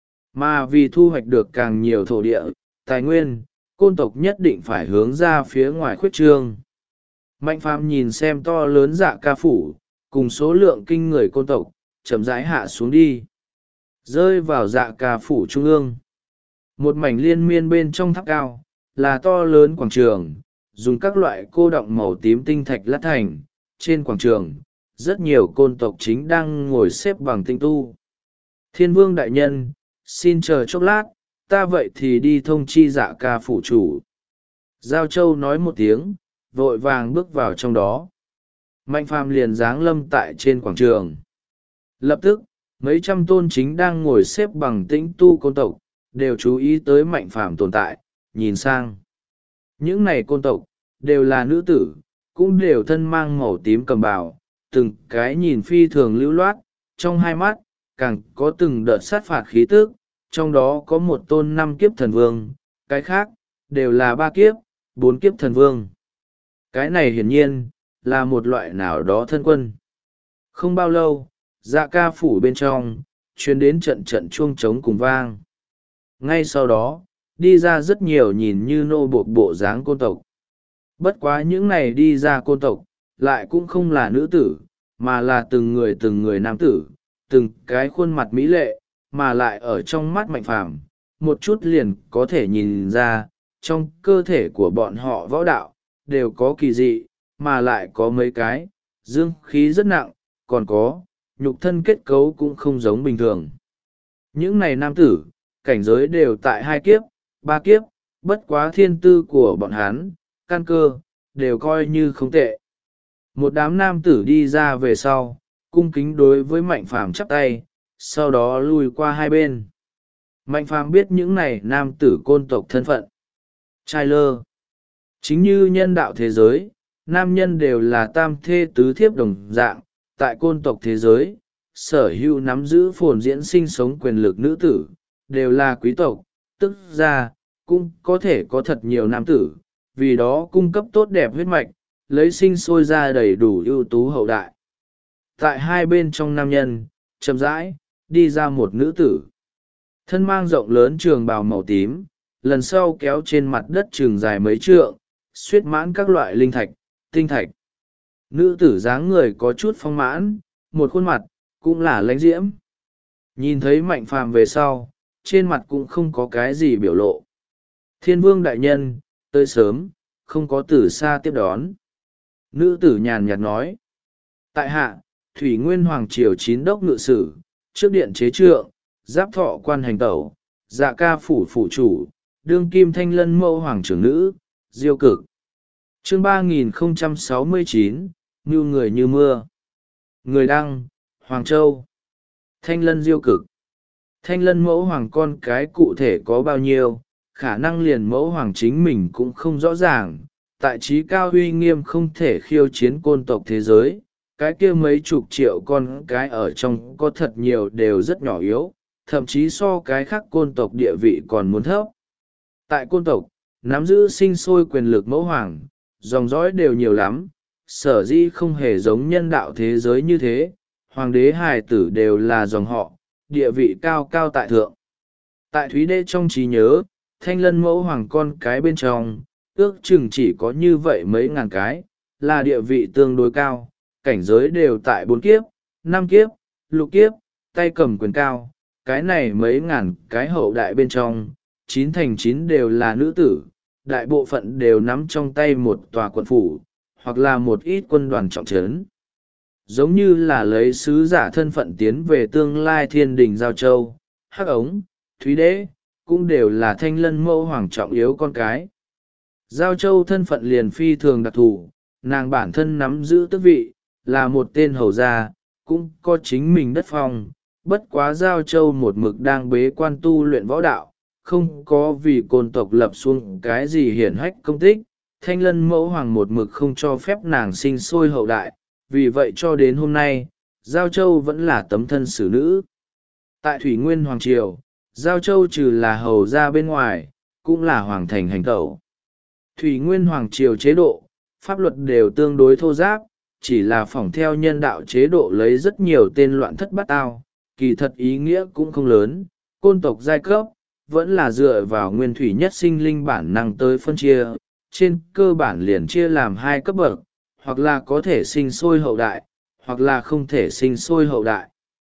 Mà vì thu hoạch được càng nhiều thổ địa, tài nguyên, côn tộc nhất định phải hướng ra phía ngoài khuyết trương. Mạnh phàm nhìn xem to lớn Dạ Ca phủ, cùng số lượng kinh người côn tộc, chậm rãi hạ xuống đi. Rơi vào Dạ Ca phủ trung ương. Một mảnh liên miên bên trong tháp cao, là to lớn quảng trường, dùng các loại cô đọng màu tím tinh thạch lát thành. Trên quảng trường, rất nhiều côn tộc chính đang ngồi xếp bằng tinh tu. Thiên vương đại nhân, xin chờ chốc lát, ta vậy thì đi thông chi Dạ Ca phủ chủ. Giao Châu nói một tiếng, vội vàng bước vào trong đó. Mạnh phàm liền giáng lâm tại trên quảng trường. Lập tức, mấy trăm tôn chính đang ngồi xếp bằng tĩnh tu côn tộc, đều chú ý tới mạnh phàm tồn tại, nhìn sang. Những này côn tộc, đều là nữ tử, cũng đều thân mang màu tím cầm bào, từng cái nhìn phi thường lưu loát, trong hai mắt, càng có từng đợt sát phạt khí tức, trong đó có một tôn 5 kiếp thần vương, cái khác, đều là 3 kiếp, 4 kiếp thần vương. Cái này hiển nhiên, là một loại nào đó thân quân. Không bao lâu, Dạ Ca phủ bên trong, truyền đến trận trận chuông trống cùng vang. Ngay sau đó, đi ra rất nhiều nhìn như nô buộc bộ dáng côn tộc. Bất quá những này đi ra côn tộc, lại cũng không là nữ tử, mà là từng người nam tử, từng cái khuôn mặt mỹ lệ, mà lại ở trong mắt Mạnh Phàm, một chút liền có thể nhìn ra, trong cơ thể của bọn họ võ đạo, đều có kỳ dị, mà lại có mấy cái, dương khí rất nặng, còn có, nhục thân kết cấu cũng không giống bình thường. Những này nam tử, cảnh giới đều tại 2 kiếp, 3 kiếp, bất quá thiên tư của bọn hắn, căn cơ, đều coi như không tệ. Một đám nam tử đi ra về sau, cung kính đối với Mạnh Phàm chắp tay, sau đó lùi qua hai bên. Mạnh Phàm biết những này nam tử côn tộc thân phận. Trai lơ. Chính như nhân đạo thế giới, nam nhân đều là tam thê tứ thiếp đồng dạng, tại côn tộc thế giới, sở hữu nắm giữ phồn diễn sinh sống quyền lực nữ tử, đều là quý tộc, tức ra, cũng có thể có thật nhiều nam tử, vì đó cung cấp tốt đẹp huyết mạch, lấy sinh sôi ra đầy đủ ưu tú hậu đại. Tại hai bên trong nam nhân, chậm rãi, đi ra một nữ tử. Thân mang rộng lớn trường bào màu tím, lần sau kéo trên mặt đất trường dài mấy trượng, xuyết mãn các loại linh thạch, tinh thạch. Nữ tử dáng người có chút phong mãn, một khuôn mặt, cũng là lãnh diễm. Nhìn thấy Mạnh Phàm về sau, trên mặt cũng không có cái gì biểu lộ. Thiên vương đại nhân, tới sớm, không có từ xa tiếp đón. Nữ tử nhàn nhạt nói. Tại hạ, Thủy Nguyên Hoàng Triều Chín đốc ngự sử, trước điện chế trượng, giáp thọ quan hành tẩu, Dạ Ca phủ phủ chủ, đương kim Thanh Lân Mẫu Hoàng trưởng nữ, Diêu Cực. Chương 3069, như người như mưa. Người đăng, Hoàng Châu. Thanh Lân Diêu Cực. Thanh Lân Mẫu Hoàng con cái cụ thể có bao nhiêu, khả năng liền Mẫu Hoàng chính mình cũng không rõ ràng. Tại trí cao uy nghiêm không thể khiêu chiến côn tộc thế giới, cái kia mấy chục triệu con cái ở trong có thật nhiều đều rất nhỏ yếu, thậm chí so cái khác côn tộc địa vị còn muốn thấp. Tại côn tộc, nắm giữ sinh sôi quyền lực Mẫu Hoàng, dòng dõi đều nhiều lắm, sở dĩ không hề giống nhân đạo thế giới như thế, hoàng đế hài tử đều là dòng họ, địa vị cao cao tại thượng. Tại Thúy Đế trong trí nhớ, Thanh Lân Mẫu Hoàng con cái bên trong, ước chừng chỉ có như vậy mấy ngàn cái, là địa vị tương đối cao, cảnh giới đều tại 4 kiếp, 5 kiếp, lục kiếp, tay cầm quyền cao, cái này mấy ngàn cái hậu đại bên trong, 9 thành 9 đều là nữ tử, đại bộ phận đều nắm trong tay một tòa quận phủ, hoặc là một ít quân đoàn trọng trấn. Giống như là lấy sứ giả thân phận tiến về tương lai thiên đình Giao Châu, Hắc Ống, Thúy Đế, cũng đều là Thanh Lân mẫu hoàng trọng yếu con cái. Giao Châu thân phận liền phi thường đặc thù, nàng bản thân nắm giữ tước vị, là một tên hầu gia, cũng có chính mình đất phong. Bất quá Giao Châu một mực đang bế quan tu luyện võ đạo, không có vì côn tộc lập xuống cái gì hiển hách công tích. Thanh Lân mẫu hoàng một mực không cho phép nàng sinh sôi hậu đại, vì vậy cho đến hôm nay, Giao Châu vẫn là tấm thân xử nữ. Tại Thủy Nguyên Hoàng Triều, Giao Châu trừ là hầu gia bên ngoài, cũng là hoàng thành hành tẩu. Thủy Nguyên Hoàng Triều chế độ, pháp luật đều tương đối thô giáp, chỉ là phỏng theo nhân đạo chế độ lấy rất nhiều tên loạn thất bát ao, kỳ thật ý nghĩa cũng không lớn. Côn tộc giai cấp vẫn là dựa vào nguyên thủy nhất sinh linh bản năng tới phân chia, trên cơ bản liền chia làm hai cấp bậc, hoặc là có thể sinh sôi hậu đại, hoặc là không thể sinh sôi hậu đại.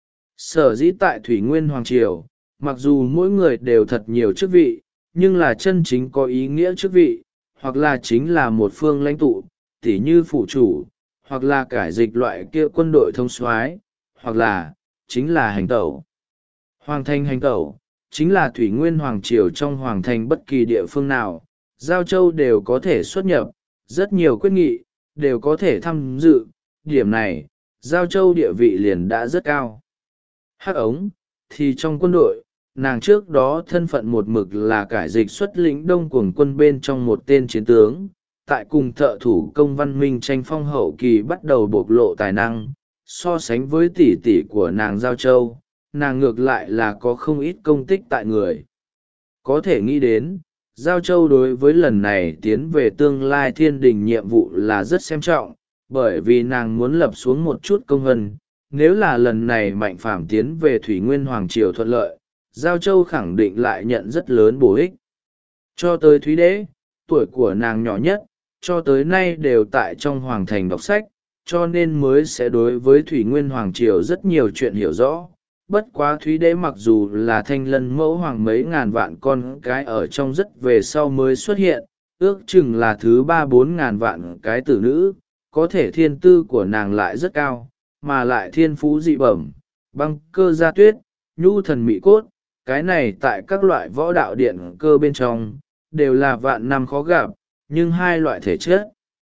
Sở dĩ tại Thủy Nguyên Hoàng Triều, mặc dù mỗi người đều thật nhiều chức vị, nhưng là chân chính có ý nghĩa chức vị, hoặc là chính là một phương lãnh tụ, tỉ như phủ chủ, hoặc là cải dịch loại kia quân đội thông soái, hoặc là chính là hành tẩu. Hoàng thành hành tẩu chính là Thủy Nguyên Hoàng Triều trong hoàng thành bất kỳ địa phương nào, Giao Châu đều có thể xuất nhập, rất nhiều quyết nghị đều có thể tham dự. Điểm này, Giao Châu địa vị liền đã rất cao. Hắc Ống thì trong quân đội, nàng trước đó thân phận một mực là cải dịch xuất lĩnh đông cuồng quân bên trong một tên chiến tướng, tại cùng thợ thủ công văn minh tranh phong hậu kỳ bắt đầu bộc lộ tài năng. So sánh với tỷ tỷ của nàng Giao Châu, nàng ngược lại là có không ít công tích tại người. Có thể nghĩ đến, Giao Châu đối với lần này tiến về tương lai thiên đình nhiệm vụ là rất xem trọng, bởi vì nàng muốn lập xuống một chút công vân. Nếu là lần này Mạnh Phàm tiến về Thủy Nguyên Hoàng Triều thuận lợi, Giao Châu khẳng định lại nhận rất lớn bổ ích. Cho tới Thúy Đế, tuổi của nàng nhỏ nhất, cho tới nay đều tại trong Hoàng Thành đọc sách, cho nên mới sẽ đối với Thủy Nguyên Hoàng Triều rất nhiều chuyện hiểu rõ. Bất quá Thúy Đế mặc dù là Thanh Lân mẫu hoàng mấy ngàn vạn con cái ở trong rất về sau mới xuất hiện, ước chừng là thứ 3-4 ngàn vạn cái tử nữ, có thể thiên tư của nàng lại rất cao, mà lại thiên phú dị bẩm, băng cơ gia tuyết, nhu thần mỹ cốt, cái này tại các loại võ đạo điện cơ bên trong, đều là vạn năm khó gặp, nhưng hai loại thể chất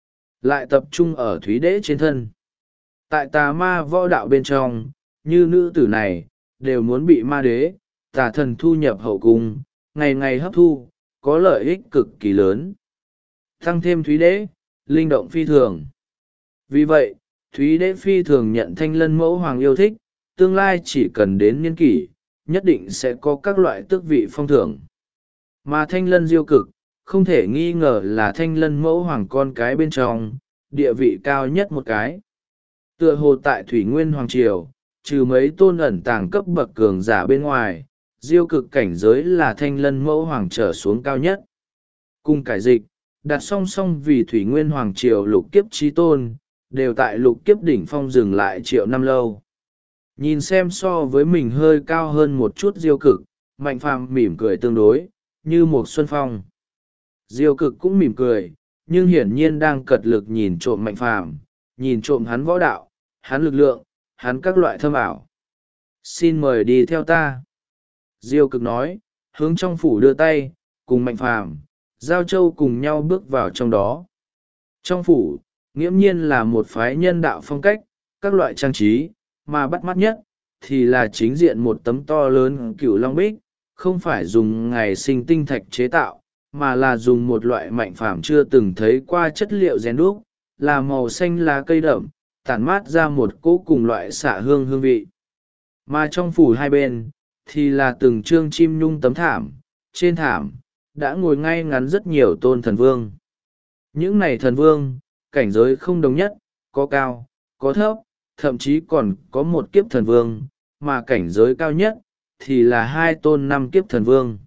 lại tập trung ở Thúy Đế trên thân. Tại tà ma võ đạo bên trong, như nữ tử này, đều muốn bị ma đế, tà thần thu nhập hậu cung, ngày ngày hấp thu, có lợi ích cực kỳ lớn. Tăng thêm Thúy Đế, linh động phi thường. Vì vậy, Thúy Đế phi thường nhận Thanh Lân mẫu hoàng yêu thích, tương lai chỉ cần đến niên kỷ, nhất định sẽ có các loại tước vị phong thưởng. Mà Thanh Lân diêu cực, không thể nghi ngờ là Thanh Lân mẫu hoàng con cái bên trong, địa vị cao nhất một cái. Tựa hồ tại Thủy Nguyên Hoàng Triều, trừ mấy tôn ẩn tàng cấp bậc cường giả bên ngoài, diêu cực cảnh giới là Thanh Lân mẫu hoàng trở xuống cao nhất. Cùng cải dịch, đặt song song vì Thủy Nguyên Hoàng Triều lục kiếp chí tôn, đều tại lục kiếp đỉnh phong dừng lại triệu năm lâu. Nhìn xem so với mình hơi cao hơn một chút diêu cực, Mạnh Phàm mỉm cười tương đối, như một xuân phong. Diêu cực cũng mỉm cười, nhưng hiển nhiên đang cật lực nhìn trộm Mạnh Phàm, nhìn trộm hắn võ đạo, hắn lực lượng, hắn các loại thâm ảo. Xin mời đi theo ta. Diêu cực nói, hướng trong phủ đưa tay, cùng Mạnh Phàm, Giao Châu cùng nhau bước vào trong đó. Trong phủ, nghiễm nhiên là một phái nhân đạo phong cách, các loại trang trí, mà bắt mắt nhất, thì là chính diện một tấm to lớn cửu long bích, không phải dùng ngày sinh tinh thạch chế tạo, mà là dùng một loại Mạnh Phàm chưa từng thấy qua chất liệu rèn đúc, là màu xanh lá cây đậm, tản mát ra một cỗ cùng loại xạ hương hương vị. Mà trong phủ hai bên, thì là từng trương chim nhung tấm thảm, trên thảm, đã ngồi ngay ngắn rất nhiều tôn thần vương. Những này thần vương, cảnh giới không đồng nhất, có cao, có thấp, thậm chí còn có một kiếp thần vương, mà cảnh giới cao nhất, thì là 2 tôn 5 kiếp thần vương.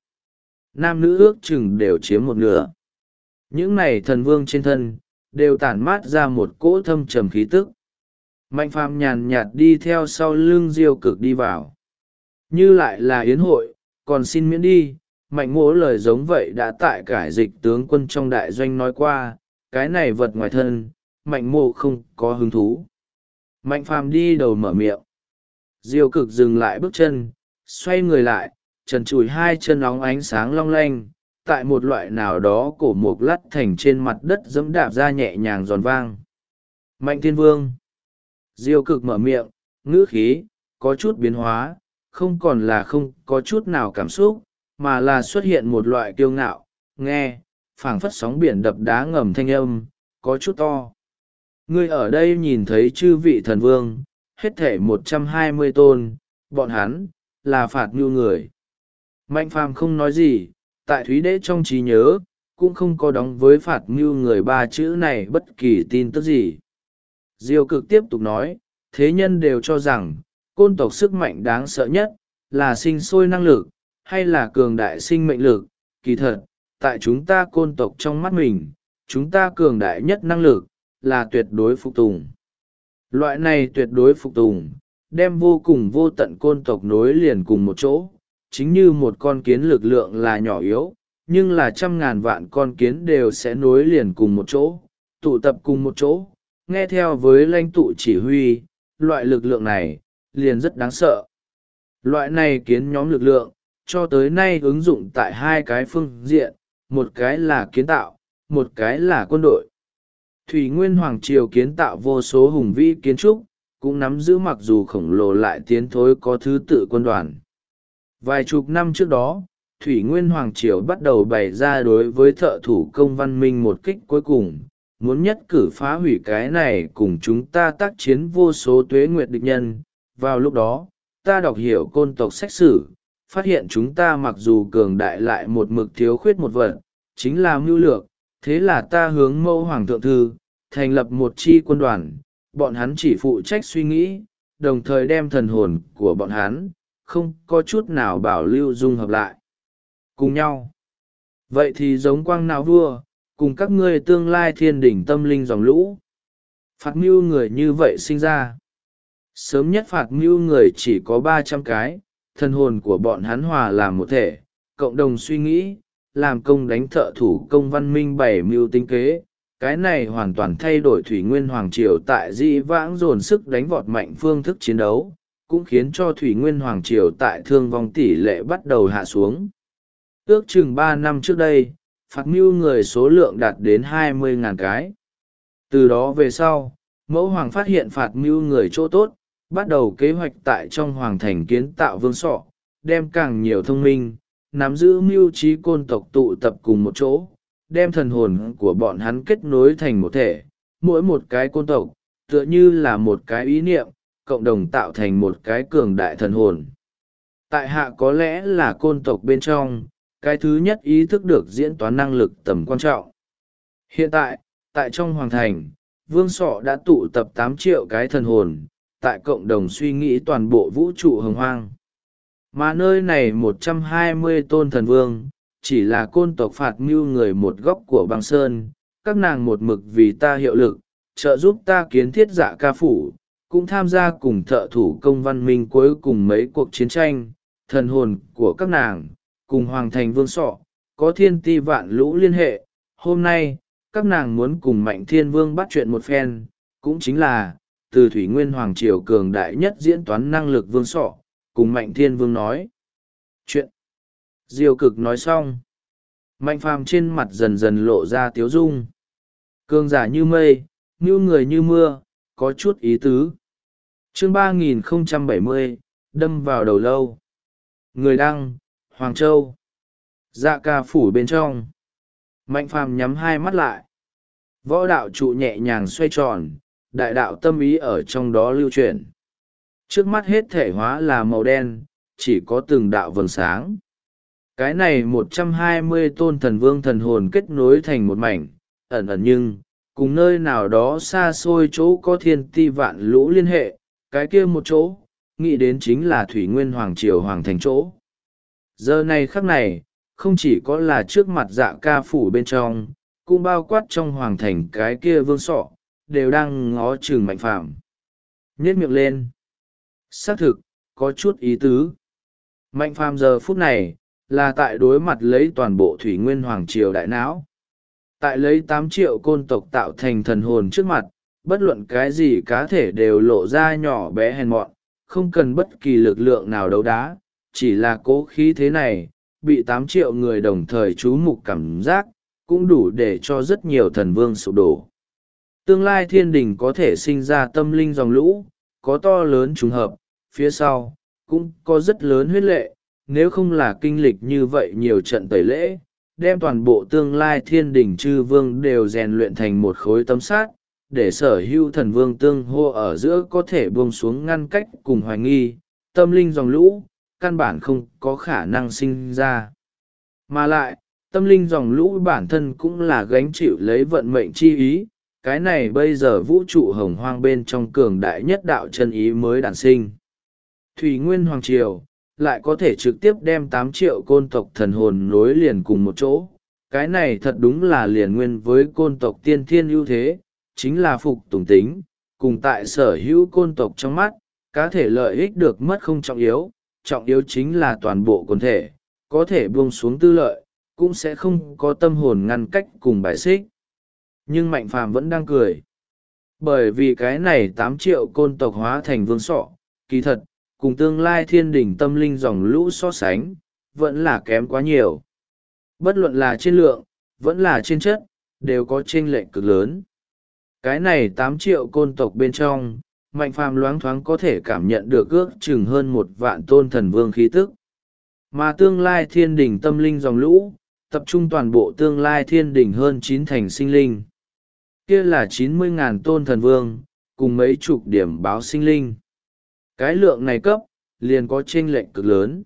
Nam nữ ước chừng đều chiếm một nửa. Những này thần vương trên thân, đều tản mát ra một cỗ thâm trầm khí tức. Mạnh Phàm nhàn nhạt đi theo sau lưng diêu cực đi vào. Như lại là yến hội, còn xin miễn đi. Mạnh mỗ lời giống vậy đã tại cải dịch tướng quân trong đại doanh nói qua, cái này vật ngoài thân, mạnh mộ không có hứng thú. Mạnh phàm đi đầu mở miệng. Diêu cực dừng lại bước chân, xoay người lại, trần trụi hai chân óng ánh sáng long lanh, tại một loại nào đó cổ mục lắt thành trên mặt đất dẫm đạp ra nhẹ nhàng giòn vang. Mạnh thiên vương. Diêu cực mở miệng, ngữ khí có chút biến hóa, không còn là không có chút nào cảm xúc, mà là xuất hiện một loại kiêu ngạo, nghe phảng phất sóng biển đập đá ngầm thanh âm có chút to. Ngươi ở đây nhìn thấy chư vị thần vương, hết thể 120 tôn, bọn hắn là phạt nhu người. Mạnh phàm không nói gì, tại Thúy Đế trong trí nhớ cũng không có đóng với phạt nhu người ba chữ này bất kỳ tin tức gì. Diêu cực tiếp tục nói, thế nhân đều cho rằng côn tộc sức mạnh đáng sợ nhất là sinh sôi năng lực hay là cường đại sinh mệnh lực. Kỳ thật, tại chúng ta côn tộc trong mắt mình, chúng ta cường đại nhất năng lực là tuyệt đối phục tùng. Loại này tuyệt đối phục tùng đem vô cùng vô tận côn tộc nối liền cùng một chỗ, chính như một con kiến lực lượng là nhỏ yếu, nhưng là 100.000 vạn con kiến đều sẽ nối liền cùng một chỗ, tụ tập cùng một chỗ, nghe theo với lãnh tụ chỉ huy. Loại lực lượng này liền rất đáng sợ. Loại này kiến nhóm lực lượng cho tới nay ứng dụng tại hai cái phương diện, một cái là kiến tạo, một cái là quân đội. Thủy Nguyên Hoàng Triều kiến tạo vô số hùng vĩ kiến trúc, cũng nắm giữ mặc dù khổng lồ lại tiến thối có thứ tự quân đoàn. Vài chục năm trước đó, Thủy Nguyên Hoàng Triều bắt đầu bày ra đối với thợ thủ công văn minh một kích cuối cùng, muốn nhất cử phá hủy cái này cùng chúng ta tác chiến vô số tuế nguyệt địch nhân. Vào lúc đó, ta đọc hiểu côn tộc sách sử, phát hiện chúng ta mặc dù cường đại lại một mực thiếu khuyết một vật, chính là mưu lược. Thế là ta hướng mẫu hoàng thượng thư, thành lập một chi quân đoàn, bọn hắn chỉ phụ trách suy nghĩ, đồng thời đem thần hồn của bọn hắn, không có chút nào bảo lưu dung hợp lại cùng nhau. Vậy thì giống quang não vua, cùng các ngươi tương lai thiên đỉnh tâm linh dòng lũ. Phạt mưu người như vậy sinh ra. Sớm nhất phạt mưu người chỉ có 300 cái, thần hồn của bọn hắn hòa làm một thể, cộng đồng suy nghĩ, làm công đánh thợ thủ công văn minh bảy mưu tinh kế. Cái này hoàn toàn thay đổi Thủy Nguyên Hoàng Triều tại dĩ vãng dồn sức đánh vọt mạnh phương thức chiến đấu, cũng khiến cho Thủy Nguyên Hoàng Triều tại thương vong tỷ lệ bắt đầu hạ xuống. Ước chừng 3 năm trước đây, phạt mưu người số lượng đạt đến 20.000 cái. Từ đó về sau, mẫu hoàng phát hiện phạt mưu người chỗ tốt, bắt đầu kế hoạch tại trong hoàng thành kiến tạo vương sọ, đem càng nhiều thông minh, nắm giữ mưu trí côn tộc tụ tập cùng một chỗ, đem thần hồn của bọn hắn kết nối thành một thể, mỗi một cái côn tộc, tựa như là một cái ý niệm, cộng đồng tạo thành một cái cường đại thần hồn. Tại hạ có lẽ là côn tộc bên trong, cái thứ nhất ý thức được diễn toán năng lực tầm quan trọng. Hiện tại, tại trong hoàng thành, vương sọ đã tụ tập 8 triệu cái thần hồn, tại cộng đồng suy nghĩ toàn bộ vũ trụ hồng hoang. Mà nơi này 120 tôn thần vương, chỉ là côn tộc phạt mưu người một góc của băng sơn, các nàng một mực vì ta hiệu lực, trợ giúp ta kiến thiết Dạ Ca Phủ, cũng tham gia cùng thợ thủ công văn minh cuối cùng mấy cuộc chiến tranh. Thần hồn của các nàng, cùng hoàng thành vương sọ, có thiên ti vạn lũ liên hệ. Hôm nay, các nàng muốn cùng Mạnh Thiên Vương bắt chuyện một phen, cũng chính là, từ Thủy Nguyên Hoàng Triều cường đại nhất diễn toán năng lực vương sọ, cùng Mạnh Thiên Vương nói chuyện. Diêu cực nói xong, Mạnh Phàm trên mặt dần dần lộ ra tiếu dung. Cường giả như mây, như người như mưa, có chút ý tứ. Chương 3070, đâm vào đầu lâu. Người đăng, Hoàng Châu. Dạ Ca Phủ bên trong. Mạnh Phàm nhắm hai mắt lại. Võ đạo trụ nhẹ nhàng xoay tròn, đại đạo tâm ý ở trong đó lưu chuyển. Trước mắt hết thể hóa là màu đen, chỉ có từng đạo vầng sáng. Cái này 120 tôn thần vương thần hồn kết nối thành một mảnh, ẩn ẩn nhưng, cùng nơi nào đó xa xôi chỗ có thiên ti vạn lũ liên hệ, cái kia một chỗ, nghĩ đến chính là Thủy Nguyên Hoàng Triều Hoàng Thành chỗ. Giờ này khắc này, không chỉ có là trước mặt Dạ Ca Phủ bên trong, cũng bao quát trong Hoàng Thành cái kia vương sọ, đều đang ngó chừng Mạnh Phàm. Nhếch miệng lên. Xác thực, có chút ý tứ. Mạnh phàm giờ phút này là tại đối mặt lấy toàn bộ thủy nguyên hoàng triều đại não, tại lấy 8 triệu côn tộc tạo thành thần hồn trước mặt, bất luận cái gì cá thể đều lộ ra nhỏ bé hèn mọn, không cần bất kỳ lực lượng nào đấu đá, chỉ là cố khí thế này bị 8 triệu người đồng thời chú mục cảm giác, cũng đủ để cho rất nhiều thần vương sụp đổ. Tương lai thiên đình có thể sinh ra tâm linh dòng lũ, có to lớn trùng hợp, phía sau cũng có rất lớn huyết lệ, nếu không là kinh lịch như vậy nhiều trận tẩy lễ, đem toàn bộ tương lai thiên đình chư vương đều rèn luyện thành một khối tấm sát, để sở hữu thần vương tương hô ở giữa có thể buông xuống ngăn cách cùng hoài nghi, tâm linh dòng lũ, căn bản không có khả năng sinh ra. Mà lại, tâm linh dòng lũ bản thân cũng là gánh chịu lấy vận mệnh chi ý, cái này bây giờ vũ trụ hồng hoang bên trong cường đại nhất đạo chân ý mới đản sinh. Thủy Nguyên Hoàng Triều lại có thể trực tiếp đem 8 triệu côn tộc thần hồn nối liền cùng một chỗ. Cái này thật đúng là liền nguyên với côn tộc tiên thiên ưu thế, chính là phục tùng tính, cùng tại sở hữu côn tộc trong mắt, cá thể lợi ích được mất không trọng yếu chính là toàn bộ quần thể, có thể buông xuống tư lợi, cũng sẽ không có tâm hồn ngăn cách cùng bài xích. Nhưng Mạnh Phàm vẫn đang cười. Bởi vì cái này 8 triệu côn tộc hóa thành vương sọ, kỳ thật, cùng tương lai thiên đình tâm linh dòng lũ so sánh, vẫn là kém quá nhiều. Bất luận là trên lượng, vẫn là trên chất, đều có chênh lệch cực lớn. Cái này 8 triệu côn tộc bên trong, Mạnh Phàm loáng thoáng có thể cảm nhận được ước chừng hơn 1 vạn tôn thần vương khí tức. Mà tương lai thiên đình tâm linh dòng lũ, tập trung toàn bộ tương lai thiên đình hơn 9 thành sinh linh. Kia là 90.000 tôn thần vương, cùng mấy chục điểm báo sinh linh. Cái lượng này cấp, liền có chênh lệch cực lớn.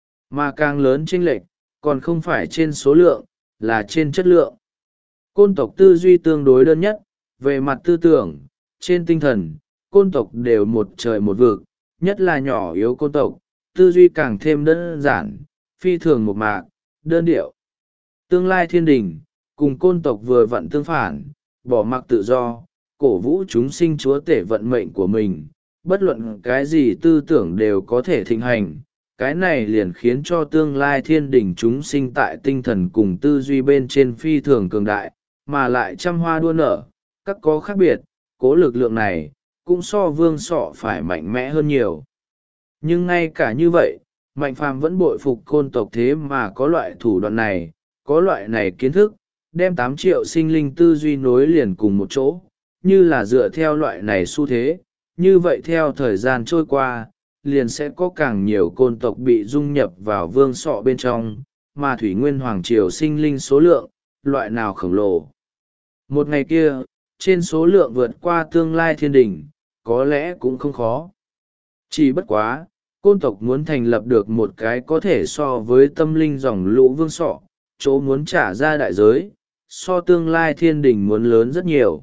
Mà càng lớn chênh lệch, còn không phải trên số lượng, là trên chất lượng. Côn tộc tư duy tương đối đơn nhất, về mặt tư tưởng, trên tinh thần, côn tộc đều một trời một vực, nhất là nhỏ yếu côn tộc, tư duy càng thêm đơn giản, phi thường một mạc, đơn điệu. Tương lai thiên đình, cùng côn tộc vừa vặn tương phản, bỏ mặc tự do, cổ vũ chúng sinh chúa tể vận mệnh của mình, bất luận cái gì tư tưởng đều có thể thịnh hành. Cái này liền khiến cho tương lai thiên đình chúng sinh tại tinh thần cùng tư duy bên trên phi thường cường đại, mà lại trăm hoa đua nở, các có khác biệt, cố lực lượng này, cũng so vương sọ phải mạnh mẽ hơn nhiều. Nhưng ngay cả như vậy, Mạnh Phàm vẫn bội phục côn tộc thế mà có loại thủ đoạn này, có loại này kiến thức, đem 8 triệu sinh linh tư duy nối liền cùng một chỗ, như là dựa theo loại này xu thế, như vậy theo thời gian trôi qua, liền sẽ có càng nhiều côn tộc bị dung nhập vào vương sọ bên trong, mà Thủy Nguyên Hoàng Triều sinh linh số lượng, loại nào khổng lồ. Một ngày kia, trên số lượng vượt qua tương lai thiên đình, có lẽ cũng không khó. Chỉ bất quá, côn tộc muốn thành lập được một cái có thể so với tâm linh dòng lũ vương sọ, chỗ muốn trả ra đại giới, so tương lai thiên đình muốn lớn rất nhiều.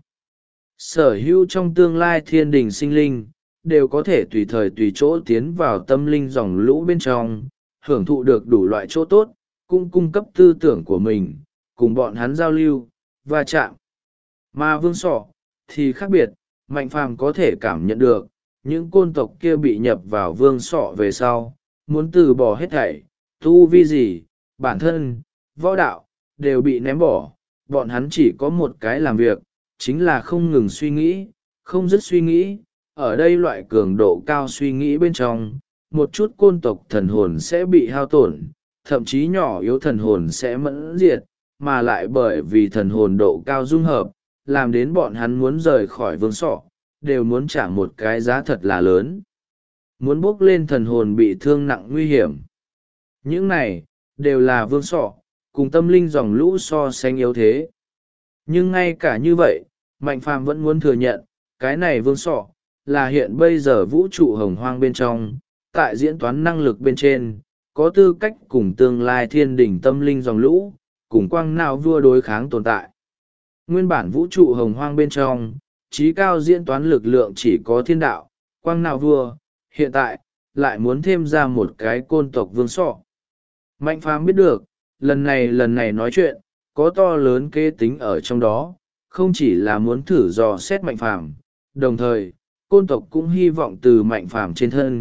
Sở hữu trong tương lai thiên đình sinh linh, đều có thể tùy thời tùy chỗ tiến vào tâm linh dòng lũ bên trong, hưởng thụ được đủ loại chỗ tốt, cũng cung cấp tư tưởng của mình, cùng bọn hắn giao lưu, và chạm. Mà vương sọ, thì khác biệt, Mạnh Phàm có thể cảm nhận được, những côn tộc kia bị nhập vào vương sọ về sau, muốn từ bỏ hết thảy, tu vi gì, bản thân, võ đạo, đều bị ném bỏ, bọn hắn chỉ có một cái làm việc, chính là không ngừng suy nghĩ, không dứt suy nghĩ, ở đây loại cường độ cao suy nghĩ bên trong, một chút côn tộc thần hồn sẽ bị hao tổn, thậm chí nhỏ yếu thần hồn sẽ mẫn diệt, mà lại bởi vì thần hồn độ cao dung hợp, làm đến bọn hắn muốn rời khỏi vương sọ, đều muốn trả một cái giá thật là lớn. Muốn bước lên thần hồn bị thương nặng nguy hiểm. Những này, đều là vương sọ, cùng tâm linh dòng lũ so sánh yếu thế. Nhưng ngay cả như vậy, Mạnh Phàm vẫn muốn thừa nhận, cái này vương sọ, là hiện bây giờ vũ trụ hồng hoang bên trong, tại diễn toán năng lực bên trên, có tư cách cùng tương lai thiên đỉnh tâm linh dòng lũ, cùng quang nào vua đối kháng tồn tại. Nguyên bản vũ trụ hồng hoang bên trong, trí cao diễn toán lực lượng chỉ có thiên đạo, quang nào vua, hiện tại, lại muốn thêm ra một cái côn tộc vương sọ. Mạnh Phàm biết được, lần này nói chuyện, có to lớn kế tính ở trong đó, không chỉ là muốn thử dò xét Mạnh Phàm, đồng thời, côn tộc cũng hy vọng từ Mạnh Phàm trên thân,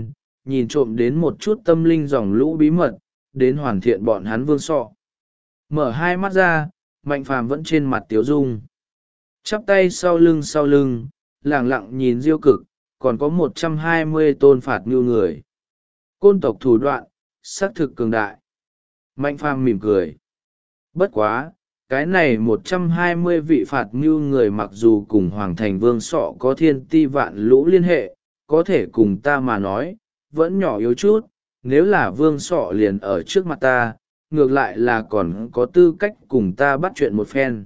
nhìn trộm đến một chút tâm linh dòng lũ bí mật, đến hoàn thiện bọn hắn vương sọ. Mở hai mắt ra, Mạnh Phàm vẫn trên mặt tiếu dung. Chắp tay sau lưng, lẳng lặng nhìn Diêu Cực, còn có 120 tôn phạt như người. Côn tộc thủ đoạn, xác thực cường đại. Mạnh Phàm mỉm cười. Bất quá, cái này 120 vị phạt mưu người mặc dù cùng Hoàng Thành Vương Sọ có thiên ti vạn lũ liên hệ, có thể cùng ta mà nói, vẫn nhỏ yếu chút, nếu là Vương Sọ liền ở trước mặt ta, ngược lại là còn có tư cách cùng ta bắt chuyện một phen.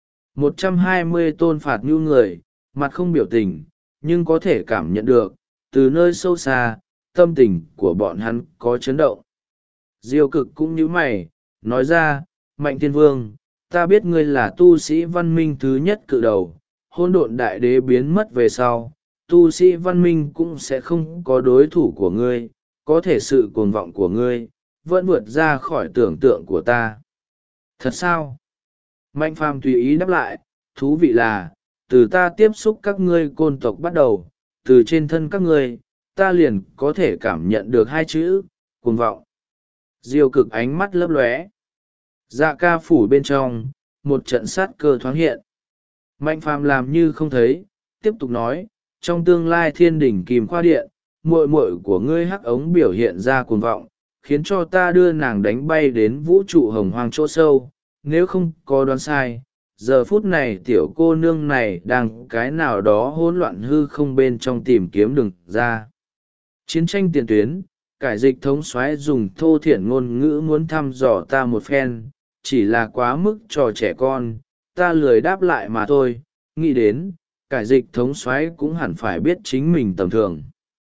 120 tôn phạt mưu người, mặt không biểu tình, nhưng có thể cảm nhận được, từ nơi sâu xa, tâm tình của bọn hắn có chấn động. Diêu Cực cũng nhíu mày, nói ra, Mạnh Thiên Vương, ta biết ngươi là tu sĩ văn minh thứ nhất cự đầu, hỗn độn đại đế biến mất về sau, tu sĩ văn minh cũng sẽ không có đối thủ của ngươi, có thể sự cuồng vọng của ngươi, vẫn vượt ra khỏi tưởng tượng của ta. Thật sao? Mạnh Phàm tùy ý đáp lại, thú vị là, từ ta tiếp xúc các ngươi côn tộc bắt đầu, từ trên thân các ngươi, ta liền có thể cảm nhận được hai chữ, cuồng vọng. Diêu Cực ánh mắt lấp lóe. Dạ ca phủ bên trong, một trận sát cơ thoáng hiện. Mạnh Phàm làm như không thấy, tiếp tục nói, trong tương lai thiên đỉnh Kim Khoa Điện, muội muội của ngươi hắc ống biểu hiện ra cuồng vọng, khiến cho ta đưa nàng đánh bay đến vũ trụ hồng hoang chỗ sâu. Nếu không có đoán sai, giờ phút này tiểu cô nương này đang cái nào đó hỗn loạn hư không bên trong tìm kiếm đường ra. Chiến tranh tiền tuyến, cải dịch thống soái dùng thô thiển ngôn ngữ muốn thăm dò ta một phen, chỉ là quá mức trò trẻ con, ta lười đáp lại mà thôi. Nghĩ đến, cải dịch thống soái cũng hẳn phải biết chính mình tầm thường.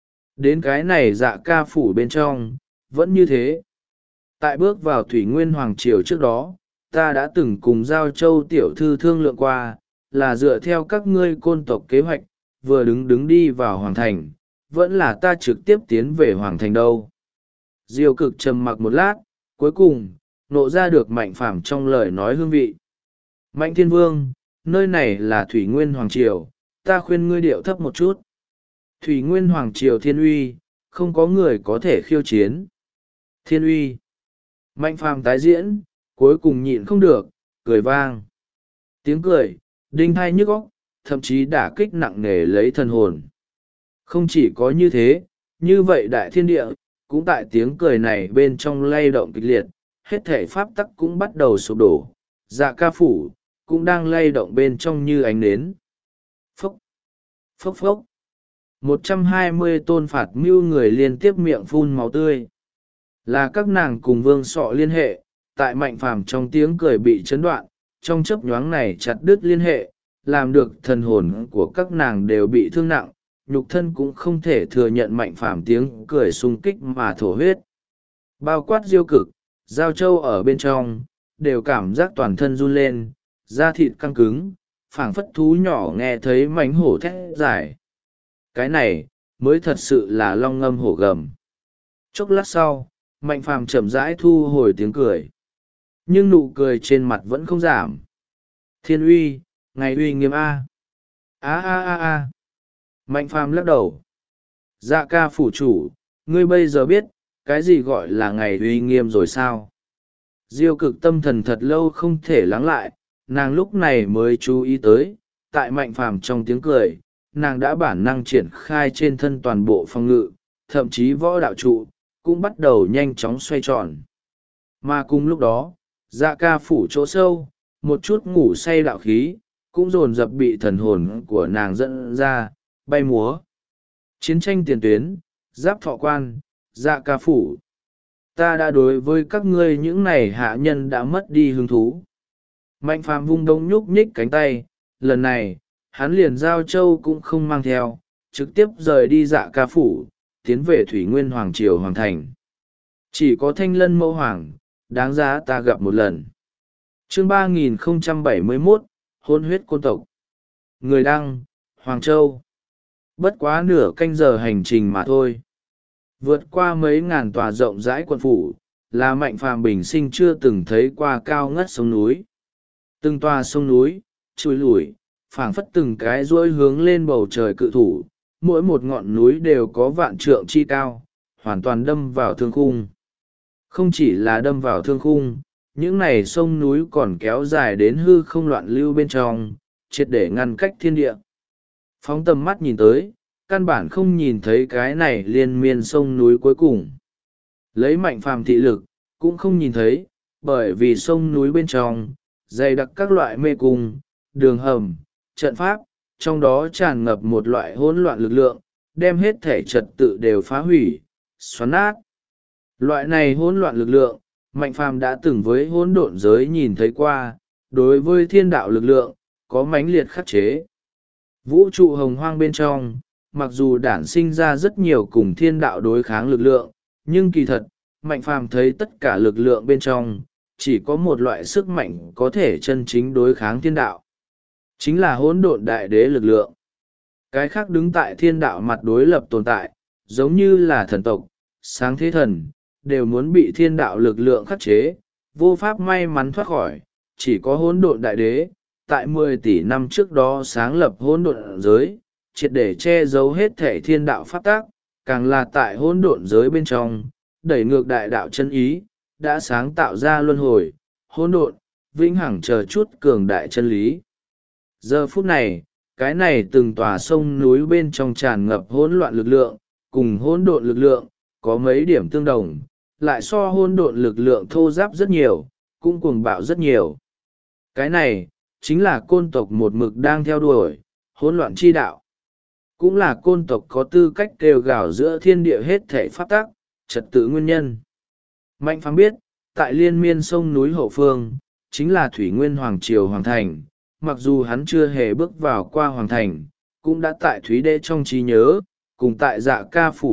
Đến cái này Dạ ca phủ bên trong, vẫn như thế. Tại bước vào Thủy Nguyên Hoàng Triều trước đó, ta đã từng cùng Giao Châu tiểu thư thương lượng qua, là dựa theo các ngươi côn tộc kế hoạch, vừa đứng đi vào Hoàng Thành, vẫn là ta trực tiếp tiến về Hoàng Thành đâu. Diêu Cực trầm mặc một lát, cuối cùng, nộ ra được Mạnh Phàm trong lời nói hương vị. Mạnh Thiên Vương, nơi này là Thủy Nguyên Hoàng Triều, ta khuyên ngươi điệu thấp một chút. Thủy Nguyên Hoàng Triều thiên uy, không có người có thể khiêu chiến. Thiên uy. Mạnh Phàm tái diễn, cuối cùng nhịn không được, cười vang. Tiếng cười, đinh thai nhức óc, thậm chí đả kích nặng nề lấy thần hồn. Không chỉ có như thế, như vậy đại thiên địa, cũng tại tiếng cười này bên trong lay động kịch liệt, hết thể pháp tắc cũng bắt đầu sụp đổ, Dạ ca phủ, cũng đang lay động bên trong như ánh nến. Phốc, phốc phốc. 120 tôn phạt mưu người liên tiếp miệng phun máu tươi. Là các nàng cùng Vương Sọ liên hệ, tại Mạnh Phàm trong tiếng cười bị chấn đoạn, trong chớp nhoáng này chặt đứt liên hệ, làm được thần hồn của các nàng đều bị thương nặng, nhục thân cũng không thể thừa nhận Mạnh Phàm tiếng cười xung kích mà thổ huyết. Bao quát Diêu Cực, Giao Châu ở bên trong, đều cảm giác toàn thân run lên, da thịt căng cứng, phảng phất thú nhỏ nghe thấy mánh hổ thét giải. Cái này, mới thật sự là long ngâm hổ gầm. Chốc lát sau, Mạnh Phàm chậm rãi thu hồi tiếng cười. Nhưng nụ cười trên mặt vẫn không giảm. Thiên uy, ngày uy nghiêm A. A. Mạnh Phàm lắc đầu. Dạ ca phủ chủ, ngươi bây giờ biết, cái gì gọi là ngày uy nghiêm rồi sao? Diêu Cực tâm thần thật lâu không thể lắng lại, nàng lúc này mới chú ý tới, tại Mạnh Phàm trong tiếng cười, nàng đã bản năng triển khai trên thân toàn bộ phòng ngự, thậm chí võ đạo trụ, cũng bắt đầu nhanh chóng xoay tròn. Mà cùng lúc đó, Dạ ca phủ chỗ sâu, một chút ngủ say đạo khí, cũng dồn dập bị thần hồn của nàng dẫn ra, bay múa. Chiến tranh tiền tuyến, Giáp Thọ Quan, Dạ ca phủ. Ta đã đối với các ngươi những này hạ nhân đã mất đi hứng thú. Mạnh Phàm vung đông nhúc nhích cánh tay, lần này, hắn liền Giao Châu cũng không mang theo, trực tiếp rời đi Dạ ca phủ, tiến về Thủy Nguyên Hoàng Triều Hoàng Thành. Chỉ có Thanh Lân Mẫu Hoàng, đáng giá ta gặp một lần. Chương 3071, Hôn huyết côn tộc. Người đăng, Hoàng Châu. Bất quá nửa canh giờ hành trình mà thôi. Vượt qua mấy ngàn tòa rộng rãi quận phủ, là Mạnh Phàm bình sinh chưa từng thấy qua cao ngất sông núi. Từng tòa sông núi, chùi lủi, phảng phất từng cái duỗi hướng lên bầu trời cự thủ, mỗi một ngọn núi đều có vạn trượng chi cao, hoàn toàn đâm vào thương khung. Không chỉ là đâm vào thương khung, những này sông núi còn kéo dài đến hư không loạn lưu bên trong, triệt để ngăn cách thiên địa. Phóng tầm mắt nhìn tới, căn bản không nhìn thấy cái này liên miên sông núi cuối cùng. Lấy Mạnh Phàm thị lực, cũng không nhìn thấy, bởi vì sông núi bên trong, dày đặc các loại mê cung, đường hầm, trận pháp, trong đó tràn ngập một loại hỗn loạn lực lượng, đem hết thể trật tự đều phá hủy, xoắn nát. Loại này hỗn loạn lực lượng, Mạnh Phàm đã từng với hỗn độn giới nhìn thấy qua, đối với thiên đạo lực lượng, có mãnh liệt khắc chế. Vũ trụ hồng hoang bên trong, mặc dù đản sinh ra rất nhiều cùng thiên đạo đối kháng lực lượng, nhưng kỳ thật, Mạnh Phàm thấy tất cả lực lượng bên trong, chỉ có một loại sức mạnh có thể chân chính đối kháng thiên đạo. Chính là hỗn độn đại đế lực lượng. Cái khác đứng tại thiên đạo mặt đối lập tồn tại, giống như là thần tộc, sáng thế thần, đều muốn bị thiên đạo lực lượng khắc chế, vô pháp may mắn thoát khỏi, chỉ có hỗn độn đại đế, tại 10 tỷ năm trước đó sáng lập hỗn độn giới, triệt để che giấu hết thể thiên đạo pháp tác, càng là tại hỗn độn giới bên trong, đẩy ngược đại đạo chân ý, đã sáng tạo ra luân hồi, hỗn độn, vĩnh hằng chờ chút cường đại chân lý. Giờ phút này, cái này từng tòa sông núi bên trong tràn ngập hỗn loạn lực lượng, cùng hỗn độn lực lượng, có mấy điểm tương đồng, lại so hỗn độn lực lượng thô giáp rất nhiều, cũng cuồng bạo rất nhiều. Cái này, chính là côn tộc một mực đang theo đuổi, hỗn loạn chi đạo. Cũng là côn tộc có tư cách kêu gào giữa thiên địa hết thể pháp tắc, trật tự nguyên nhân. Mạnh Phàm biết, tại liên miên sông núi hậu phương, chính là Thủy Nguyên Hoàng Triều Hoàng Thành, mặc dù hắn chưa hề bước vào qua Hoàng Thành, cũng đã tại Thúy Đế trong trí nhớ, cùng tại Dạ Ca Phủ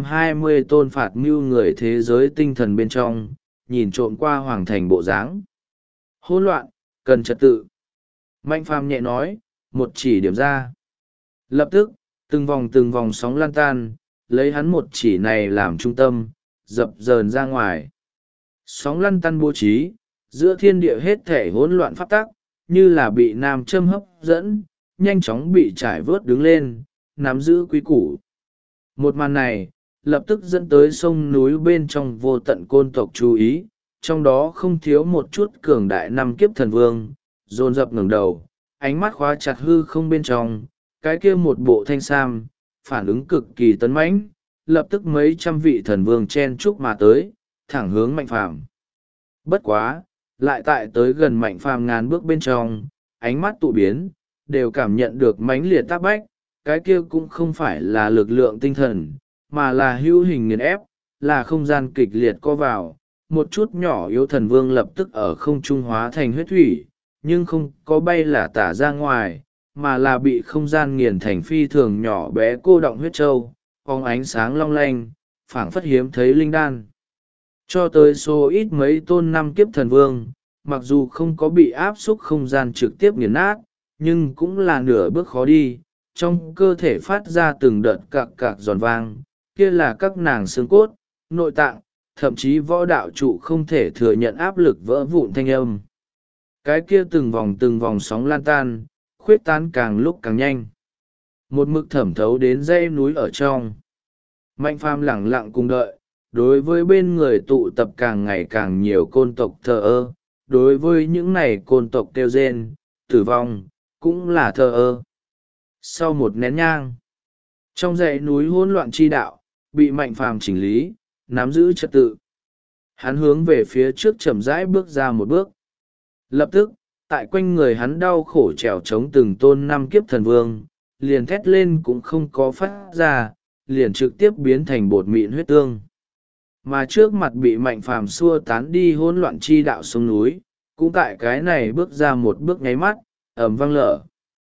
120 tôn phạt mưu người thế giới tinh thần bên trong, nhìn trộm qua Hoàng Thành bộ dáng. Hỗn loạn, cần trật tự. Mạnh Phàm nhẹ nói, một chỉ điểm ra. Lập tức, từng vòng sóng lan tan, lấy hắn một chỉ này làm trung tâm, dập dờn ra ngoài. Sóng lăn tăn bố trí, giữa thiên địa hết thể hỗn loạn pháp tắc, như là bị nam châm hấp dẫn, nhanh chóng bị trải vớt đứng lên, nắm giữ quý củ. Một màn này, lập tức dẫn tới sông núi bên trong vô tận côn tộc chú ý, trong đó không thiếu một chút cường đại năm kiếp thần vương, dồn dập ngẩng đầu, ánh mắt khóa chặt hư không bên trong, cái kia một bộ thanh sam, phản ứng cực kỳ tấn mãnh, lập tức mấy trăm vị thần vương chen chúc mà tới, thẳng hướng Mạnh Phàm. Bất quá, lại tại tới gần Mạnh Phàm ngàn bước bên trong, ánh mắt tụ biến, đều cảm nhận được mãnh liệt tác bách, cái kia cũng không phải là lực lượng tinh thần, mà là hữu hình nghiền ép, là không gian kịch liệt co vào, một chút nhỏ yếu thần vương lập tức ở không trung hóa thành huyết thủy, nhưng không có bay là tả ra ngoài, mà là bị không gian nghiền thành phi thường nhỏ bé cô đọng huyết châu, phóng ánh sáng long lanh, phảng phất hiếm thấy linh đan. Cho tới số ít mấy tôn năm kiếp thần vương, mặc dù không có bị áp xúc không gian trực tiếp nghiền nát, nhưng cũng là nửa bước khó đi, trong cơ thể phát ra từng đợt cạc cạc giòn vang, kia là các nàng xương cốt, nội tạng, thậm chí võ đạo trụ không thể thừa nhận áp lực vỡ vụn thanh âm. Cái kia từng vòng sóng lan tan, khuyết tán càng lúc càng nhanh. Một mực thẩm thấu đến dãy núi ở trong. Mạnh Phàm lẳng lặng cùng đợi, đối với bên người tụ tập càng ngày càng nhiều côn tộc thờ ơ, đối với những này côn tộc kêu rên, tử vong, cũng là thờ ơ. Sau một nén nhang, trong dãy núi hỗn loạn chi đạo, bị Mạnh Phàm chỉnh lý, nắm giữ trật tự. Hắn hướng về phía trước chậm rãi bước ra một bước. Lập tức, tại quanh người hắn đau khổ trèo chống từng tôn năm kiếp thần vương, liền thét lên cũng không có phát ra, liền trực tiếp biến thành bột mịn huyết tương. Mà trước mặt bị Mạnh Phàm xua tán đi hỗn loạn chi đạo sông núi, cũng tại cái này bước ra một bước nháy mắt, ầm vang lở.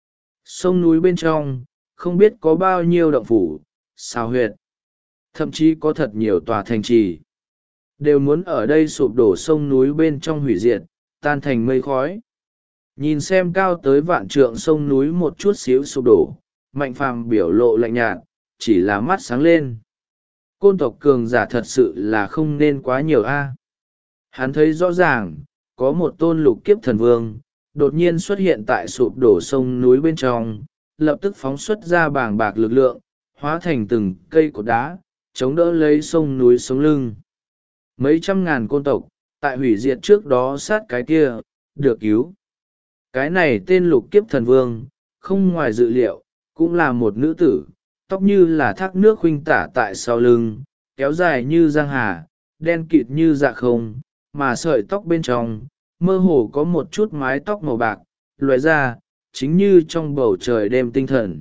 Sông núi bên trong, không biết có bao nhiêu động phủ, sao huyệt, thậm chí có thật nhiều tòa thành trì, đều muốn ở đây sụp đổ sông núi bên trong hủy diệt, tan thành mây khói. Nhìn xem cao tới vạn trượng sông núi một chút xíu sụp đổ, Mạnh Phàm biểu lộ lạnh nhạt, chỉ là mắt sáng lên. Côn tộc cường giả thật sự là không nên quá nhiều a. Hắn thấy rõ ràng, có một tôn lục kiếp thần vương, đột nhiên xuất hiện tại sụp đổ sông núi bên trong, lập tức phóng xuất ra bàng bạc lực lượng, hóa thành từng cây cột đá, chống đỡ lấy sông núi sống lưng. Mấy trăm ngàn côn tộc, tại hủy diệt trước đó sát cái kia, được cứu. Cái này tên lục kiếp thần vương, không ngoài dự liệu, cũng là một nữ tử, tóc như là thác nước khuynh tả tại sau lưng, kéo dài như giang hà, đen kịt như dạ không, mà sợi tóc bên trong, mơ hồ có một chút mái tóc màu bạc, loại ra, chính như trong bầu trời đêm tinh thần.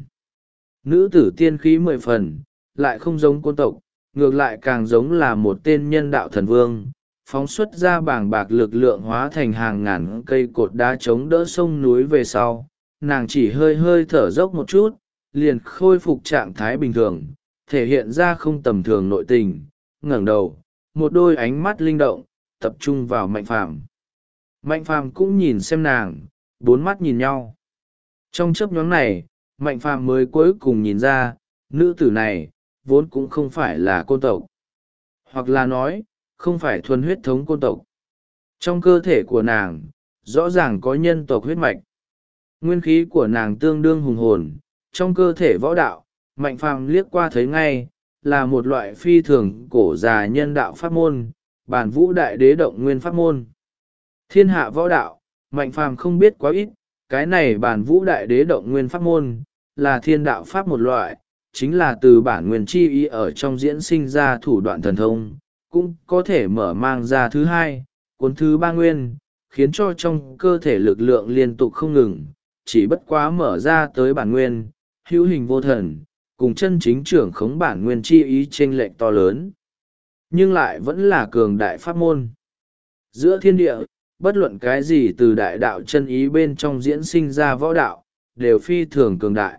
Nữ tử tiên khí 10 phần, lại không giống côn tộc, ngược lại càng giống là một tên nhân đạo thần vương, phóng xuất ra bảng bạc lực lượng hóa thành hàng ngàn cây cột đá chống đỡ sông núi về sau. Nàng chỉ hơi hơi thở dốc một chút, liền khôi phục trạng thái bình thường, thể hiện ra không tầm thường nội tình, ngẩng đầu, một đôi ánh mắt linh động, tập trung vào Mạnh Phàm. Mạnh Phàm cũng nhìn xem nàng, bốn mắt nhìn nhau. Trong chớp nhoáng này, Mạnh Phàm mới cuối cùng nhìn ra, nữ tử này, vốn cũng không phải là côn tộc. Hoặc là nói, không phải thuần huyết thống côn tộc. Trong cơ thể của nàng, rõ ràng có nhân tộc huyết mạch. Nguyên khí của nàng tương đương hùng hồn, trong cơ thể võ đạo, Mạnh Phàm liếc qua thấy ngay, là một loại phi thường cổ già nhân đạo pháp môn, bản vũ đại đế động nguyên pháp môn. Thiên hạ võ đạo, Mạnh Phàm không biết quá ít, cái này bản vũ đại đế động nguyên pháp môn, là thiên đạo pháp một loại, chính là từ bản nguyên chi ý ở trong diễn sinh ra thủ đoạn thần thông, cũng có thể mở mang ra thứ hai, cuốn thứ ba nguyên, khiến cho trong cơ thể lực lượng liên tục không ngừng, chỉ bất quá mở ra tới bản nguyên, hữu hình vô thần, cùng chân chính trưởng khống bản nguyên chi ý chênh lệch to lớn. Nhưng lại vẫn là cường đại pháp môn. Giữa thiên địa, bất luận cái gì từ đại đạo chân ý bên trong diễn sinh ra võ đạo, đều phi thường cường đại.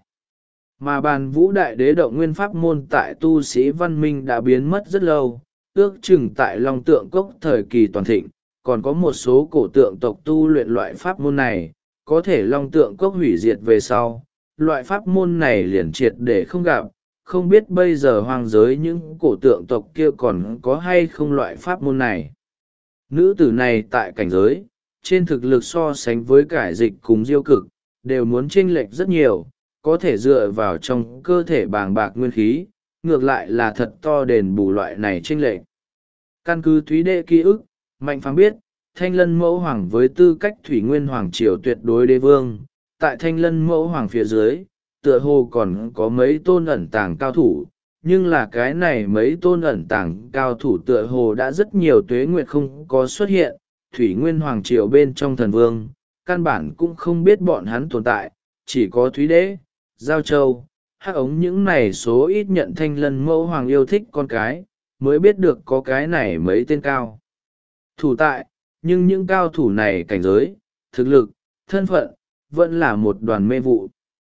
Mà bàn vũ đại đế động nguyên pháp môn tại tu sĩ văn minh đã biến mất rất lâu, ước chừng tại Long Tượng Cốc thời kỳ toàn thịnh, còn có một số cổ tượng tộc tu luyện loại pháp môn này, có thể Long Tượng Cốc hủy diệt về sau, loại pháp môn này liền triệt để không gặp, không biết bây giờ hoang giới những cổ tượng tộc kia còn có hay không loại pháp môn này. Nữ tử này tại cảnh giới, trên thực lực so sánh với cải dịch cùng diêu cực, đều muốn chênh lệch rất nhiều, có thể dựa vào trong cơ thể bàng bạc nguyên khí, ngược lại là thật to đền bù loại này chênh lệch. Căn cứ Thúy Đệ ký ức, Mạnh Phàm biết, Thanh Lân Mẫu Hoàng với tư cách Thủy Nguyên Hoàng Triều tuyệt đối đế vương, tại Thanh Lân Mẫu Hoàng phía dưới, tựa hồ còn có mấy tôn ẩn tàng cao thủ, nhưng là cái này mấy tôn ẩn tàng cao thủ tựa hồ đã rất nhiều tuế nguyệt không có xuất hiện, Thủy Nguyên Hoàng Triều bên trong thần vương, căn bản cũng không biết bọn hắn tồn tại, chỉ có Thúy Đế, Giao Châu, Hắc Ống những này số ít nhận Thanh Lân Mẫu Hoàng yêu thích con cái, mới biết được có cái này mấy tên cao thủ tại, nhưng những cao thủ này cảnh giới, thực lực, thân phận, vẫn là một đoàn mê vụ.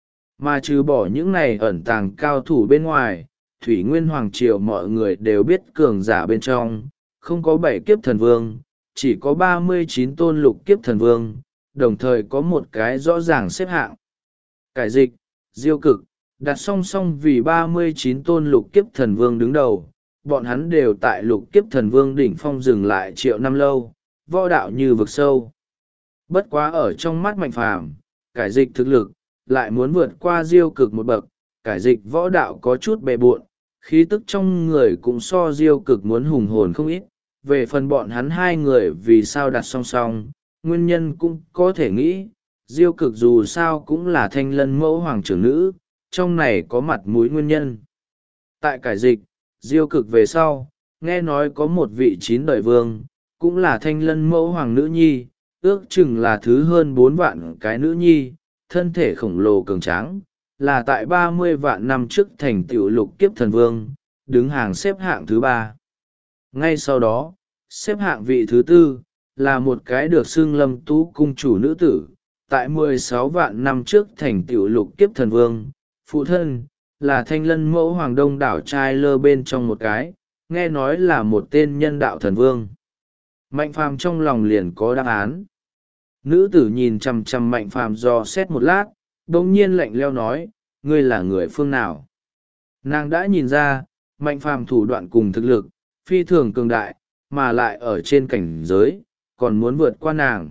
Mà trừ bỏ những này ẩn tàng cao thủ bên ngoài, Thủy Nguyên Hoàng Triều mọi người đều biết cường giả bên trong, không có 7 kiếp thần vương, chỉ có 39 tôn lục kiếp thần vương, đồng thời có một cái rõ ràng xếp hạng. Cải dịch, diêu cực, đặt song song vì 39 tôn lục kiếp thần vương đứng đầu, bọn hắn đều tại lục kiếp thần vương đỉnh phong dừng lại triệu năm lâu, võ đạo như vực sâu. Bất quá ở trong mắt Mạnh Phàm, cải dịch thực lực, lại muốn vượt qua diêu cực một bậc, cải dịch võ đạo có chút bề bộn, khí tức trong người cũng so diêu cực muốn hùng hồn không ít. Về phần bọn hắn hai người vì sao đặt song song, nguyên nhân cũng có thể nghĩ, diêu cực dù sao cũng là Thanh Lân Mẫu Hoàng trưởng nữ, trong này có mặt mũi nguyên nhân. Tại cải dịch, diêu cực về sau, nghe nói có một vị 9 đời vương, cũng là Thanh Lân Mẫu Hoàng nữ nhi, ước chừng là thứ hơn 4 vạn cái nữ nhi, thân thể khổng lồ cường tráng, là tại 30 vạn năm trước thành tựu lục kiếp thần vương, đứng hàng xếp hạng thứ 3. Ngay sau đó, xếp hạng vị thứ 4, là một cái được xưng Lâm Tú cung chủ nữ tử, tại 16 vạn năm trước thành tựu lục kiếp thần vương, phụ thân, là Thanh Lân Mẫu Hoàng đông đảo trai lơ bên trong một cái, nghe nói là một tên nhân đạo thần vương. Mạnh Phàm trong lòng liền có đáp án. Nữ tử nhìn chằm chằm Mạnh Phàm dò xét một lát, đồng nhiên lạnh leo nói, ngươi là người phương nào? Nàng đã nhìn ra, Mạnh Phàm thủ đoạn cùng thực lực, phi thường cường đại, mà lại ở trên cảnh giới, còn muốn vượt qua nàng.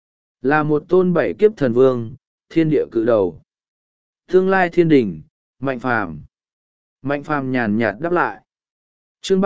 Là một tôn 7 kiếp thần vương, thiên địa cự đầu. Tương lai thiên đỉnh, Mạnh Phàm. Mạnh Phàm nhàn nhạt đáp lại. Chương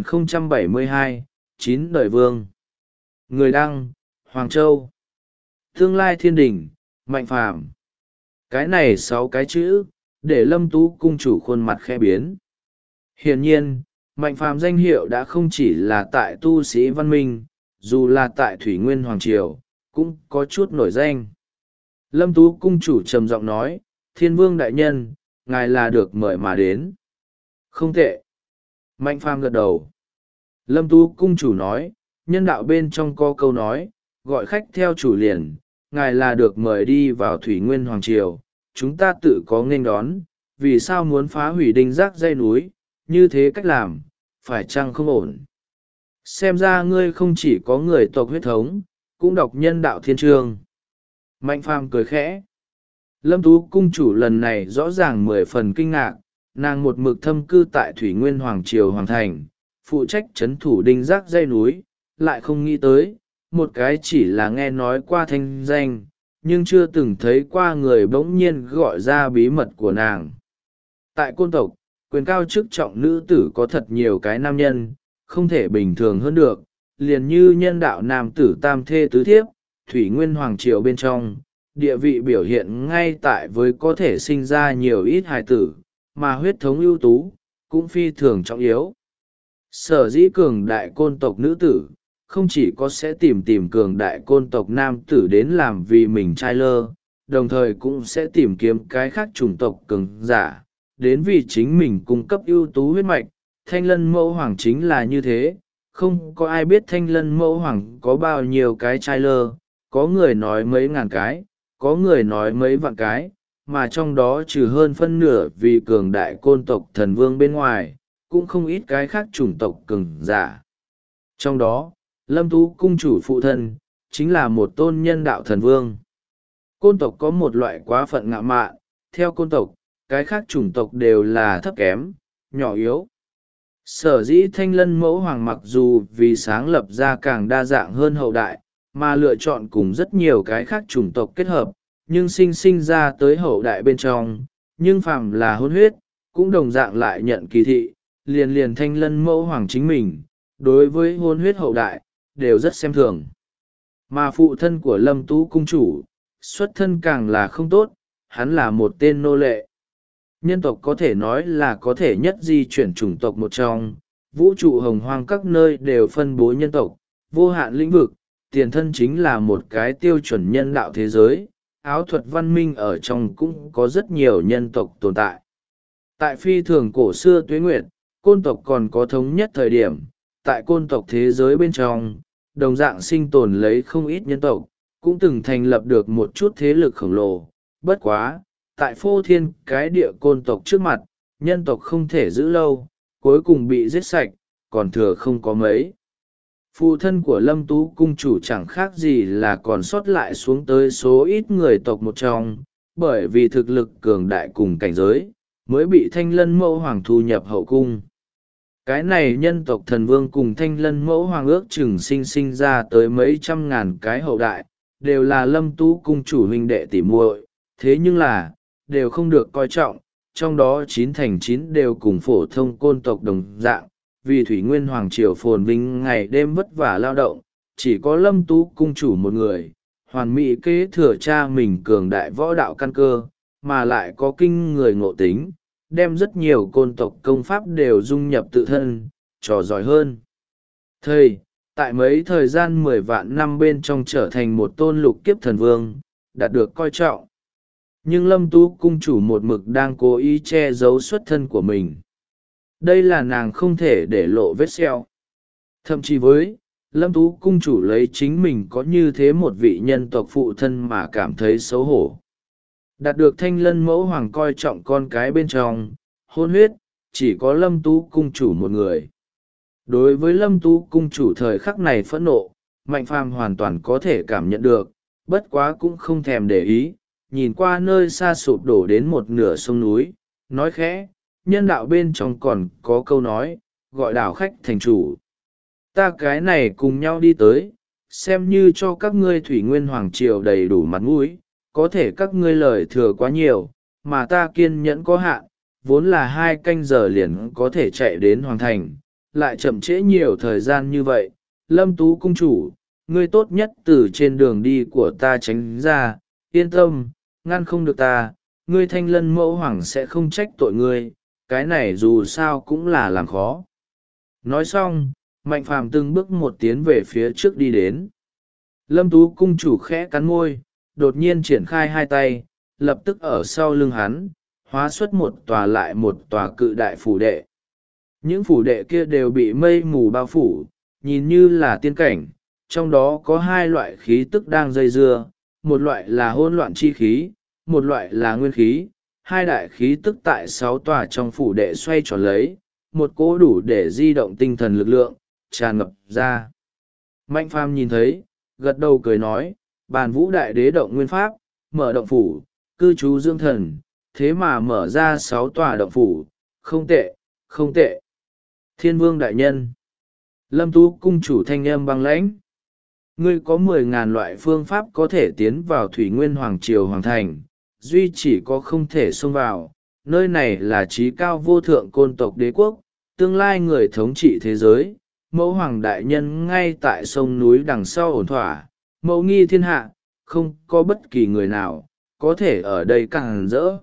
3072, Chín đời vương. Người đăng, Hoàng Châu. Tương lai thiên đình, Mạnh Phàm. Cái này 6 cái chữ, để Lâm Tú cung chủ khuôn mặt khẽ biến. Hiển nhiên, Mạnh Phàm danh hiệu đã không chỉ là tại tu sĩ văn minh, dù là tại Thủy Nguyên Hoàng Triều, cũng có chút nổi danh. Lâm Tú cung chủ trầm giọng nói, Thiên Vương đại nhân, ngài là được mời mà đến. Không tệ. Mạnh Phàm gật đầu. Lâm Tú cung chủ nói, nhân đạo bên trong có câu nói, gọi khách theo chủ liền, ngài là được mời đi vào Thủy Nguyên Hoàng Triều, chúng ta tự có nghênh đón, vì sao muốn phá hủy đinh giác dây núi, như thế cách làm, phải chăng không ổn. Xem ra ngươi không chỉ có người tộc huyết thống, cũng đọc nhân đạo thiên chương. Mạnh Phàm cười khẽ. Lâm Tú cung chủ lần này rõ ràng 10 phần kinh ngạc, nàng một mực thâm cư tại Thủy Nguyên Hoàng Triều Hoàng Thành, phụ trách trấn thủ đinh giác dây núi, lại không nghĩ tới, một cái chỉ là nghe nói qua thanh danh, nhưng chưa từng thấy qua người bỗng nhiên gọi ra bí mật của nàng. Tại côn tộc, quyền cao chức trọng nữ tử có thật nhiều cái nam nhân, không thể bình thường hơn được, liền như nhân đạo nam tử tam thê tứ thiếp, Thủy Nguyên Hoàng Triều bên trong, địa vị biểu hiện ngay tại với có thể sinh ra nhiều ít hài tử, mà huyết thống ưu tú, cũng phi thường trọng yếu. Sở dĩ cường đại côn tộc nữ tử, không chỉ có sẽ tìm cường đại côn tộc nam tử đến làm vì mình trai lơ, đồng thời cũng sẽ tìm kiếm cái khác chủng tộc cường giả, đến vì chính mình cung cấp ưu tú huyết mạch. Thanh Lân Mẫu Hoàng chính là như thế, không có ai biết Thanh Lân Mẫu Hoàng có bao nhiêu cái trai lơ, có người nói mấy ngàn cái, có người nói mấy vạn cái, mà trong đó trừ hơn phân nửa vì cường đại côn tộc thần vương bên ngoài, cũng không ít cái khác chủng tộc cường giả. Trong đó, Lâm Tú cung chủ phụ thân, chính là một tôn nhân đạo thần vương. Côn tộc có một loại quá phận ngạo mạn, theo côn tộc, cái khác chủng tộc đều là thấp kém, nhỏ yếu. Sở dĩ Thanh Lân Mẫu Hoàng mặc dù vì sáng lập ra càng đa dạng hơn hậu đại, mà lựa chọn cùng rất nhiều cái khác chủng tộc kết hợp, nhưng sinh ra tới hậu đại bên trong, nhưng phàm là hôn huyết, cũng đồng dạng lại nhận kỳ thị, liền Thanh Lân Mẫu Hoàng chính mình, đối với hôn huyết hậu đại, đều rất xem thường. Mà phụ thân của Lâm Tú cung chủ, xuất thân càng là không tốt, hắn là một tên nô lệ. Nhân tộc có thể nói là có thể nhất di chuyển chủng tộc một trong, vũ trụ hồng hoang các nơi đều phân bố nhân tộc, vô hạn lĩnh vực, tiền thân chính là một cái tiêu chuẩn nhân đạo thế giới, áo thuật văn minh ở trong cũng có rất nhiều nhân tộc tồn tại. Tại phi thường cổ xưa tuế nguyệt, côn tộc còn có thống nhất thời điểm, tại côn tộc thế giới bên trong, đồng dạng sinh tồn lấy không ít nhân tộc, cũng từng thành lập được một chút thế lực khổng lồ. Bất quá, tại phô thiên cái địa côn tộc trước mặt, nhân tộc không thể giữ lâu, cuối cùng bị giết sạch, còn thừa không có mấy. Phụ thân của Lâm Tú cung chủ chẳng khác gì là còn sót lại xuống tới số ít người tộc một trong, bởi vì thực lực cường đại cùng cảnh giới, mới bị Thanh Lân Mẫu Hoàng thu nhập hậu cung. Cái này nhân tộc thần vương cùng Thanh Lân Mẫu Hoàng ước chừng sinh ra tới mấy trăm ngàn cái hậu đại, đều là Lâm Tú cung chủ huynh đệ tỉ muội, thế nhưng là, đều không được coi trọng, trong đó 9/9 đều cùng phổ thông côn tộc đồng dạng, vì Thủy Nguyên Hoàng Triều phồn vinh ngày đêm vất vả lao động, chỉ có Lâm Tú cung chủ một người, hoàn mỹ kế thừa cha mình cường đại võ đạo căn cơ, mà lại có kinh người ngộ tính, đem rất nhiều côn tộc công pháp đều dung nhập tự thân, trò giỏi hơn. Thầy, tại mấy thời gian 10 vạn năm bên trong trở thành một tôn lục kiếp thần vương, đạt được coi trọng. Nhưng Lâm Tú cung chủ một mực đang cố ý che giấu xuất thân của mình. Đây là nàng không thể để lộ vết sẹo. Thậm chí với, Lâm Tú cung chủ lấy chính mình có như thế một vị nhân tộc phụ thân mà cảm thấy xấu hổ. Đạt được Thanh Lân Mẫu Hoàng coi trọng con cái bên trong, hôn huyết, chỉ có Lâm Tú cung chủ một người. Đối với Lâm Tú cung chủ thời khắc này phẫn nộ, Mạnh Phàm hoàn toàn có thể cảm nhận được, bất quá cũng không thèm để ý, nhìn qua nơi xa sụp đổ đến một nửa sông núi, nói khẽ, nhân đạo bên trong còn có câu nói, gọi đảo khách thành chủ. Ta cái này cùng nhau đi tới, xem như cho các ngươi Thủy Nguyên Hoàng Triều đầy đủ mặt mũi, có thể các ngươi lời thừa quá nhiều, mà ta kiên nhẫn có hạn, vốn là 2 canh giờ liền có thể chạy đến Hoàng Thành, lại chậm trễ nhiều thời gian như vậy. Lâm Tú cung chủ, ngươi tốt nhất từ trên đường đi của ta tránh ra, yên tâm, ngăn không được ta, ngươi Thanh Lân mẫu hoàng sẽ không trách tội ngươi, cái này dù sao cũng là làm khó. Nói xong, Mạnh Phàm từng bước một tiến về phía trước đi đến. Lâm Tú cung chủ khẽ cắn môi, đột nhiên triển khai hai tay, lập tức ở sau lưng hắn, hóa xuất một tòa lại một tòa cự đại phủ đệ. Những phủ đệ kia đều bị mây mù bao phủ, nhìn như là tiên cảnh, trong đó có hai loại khí tức đang dây dưa, một loại là hỗn loạn chi khí, một loại là nguyên khí. Hai đại khí tức tại 6 tòa trong phủ đệ xoay tròn lấy, một cỗ đủ để di động tinh thần lực lượng, tràn ngập ra. Mạnh Phàm nhìn thấy, gật đầu cười nói, Bàn Vũ Đại Đế động nguyên pháp, mở động phủ, cư trú dưỡng thần, thế mà mở ra 6 tòa động phủ, không tệ, không tệ. Thiên Vương Đại Nhân, Lâm Tú cung chủ thanh âm băng lãnh, ngươi có 10.000 loại phương pháp có thể tiến vào Thủy Nguyên Hoàng Triều Hoàng Thành, duy chỉ có không thể xông vào, nơi này là trí cao vô thượng côn tộc đế quốc, tương lai người thống trị thế giới, mẫu hoàng đại nhân ngay tại sông núi đằng sau ổn thỏa, mẫu nghi thiên hạ, không có bất kỳ người nào, có thể ở đây càng rỡ.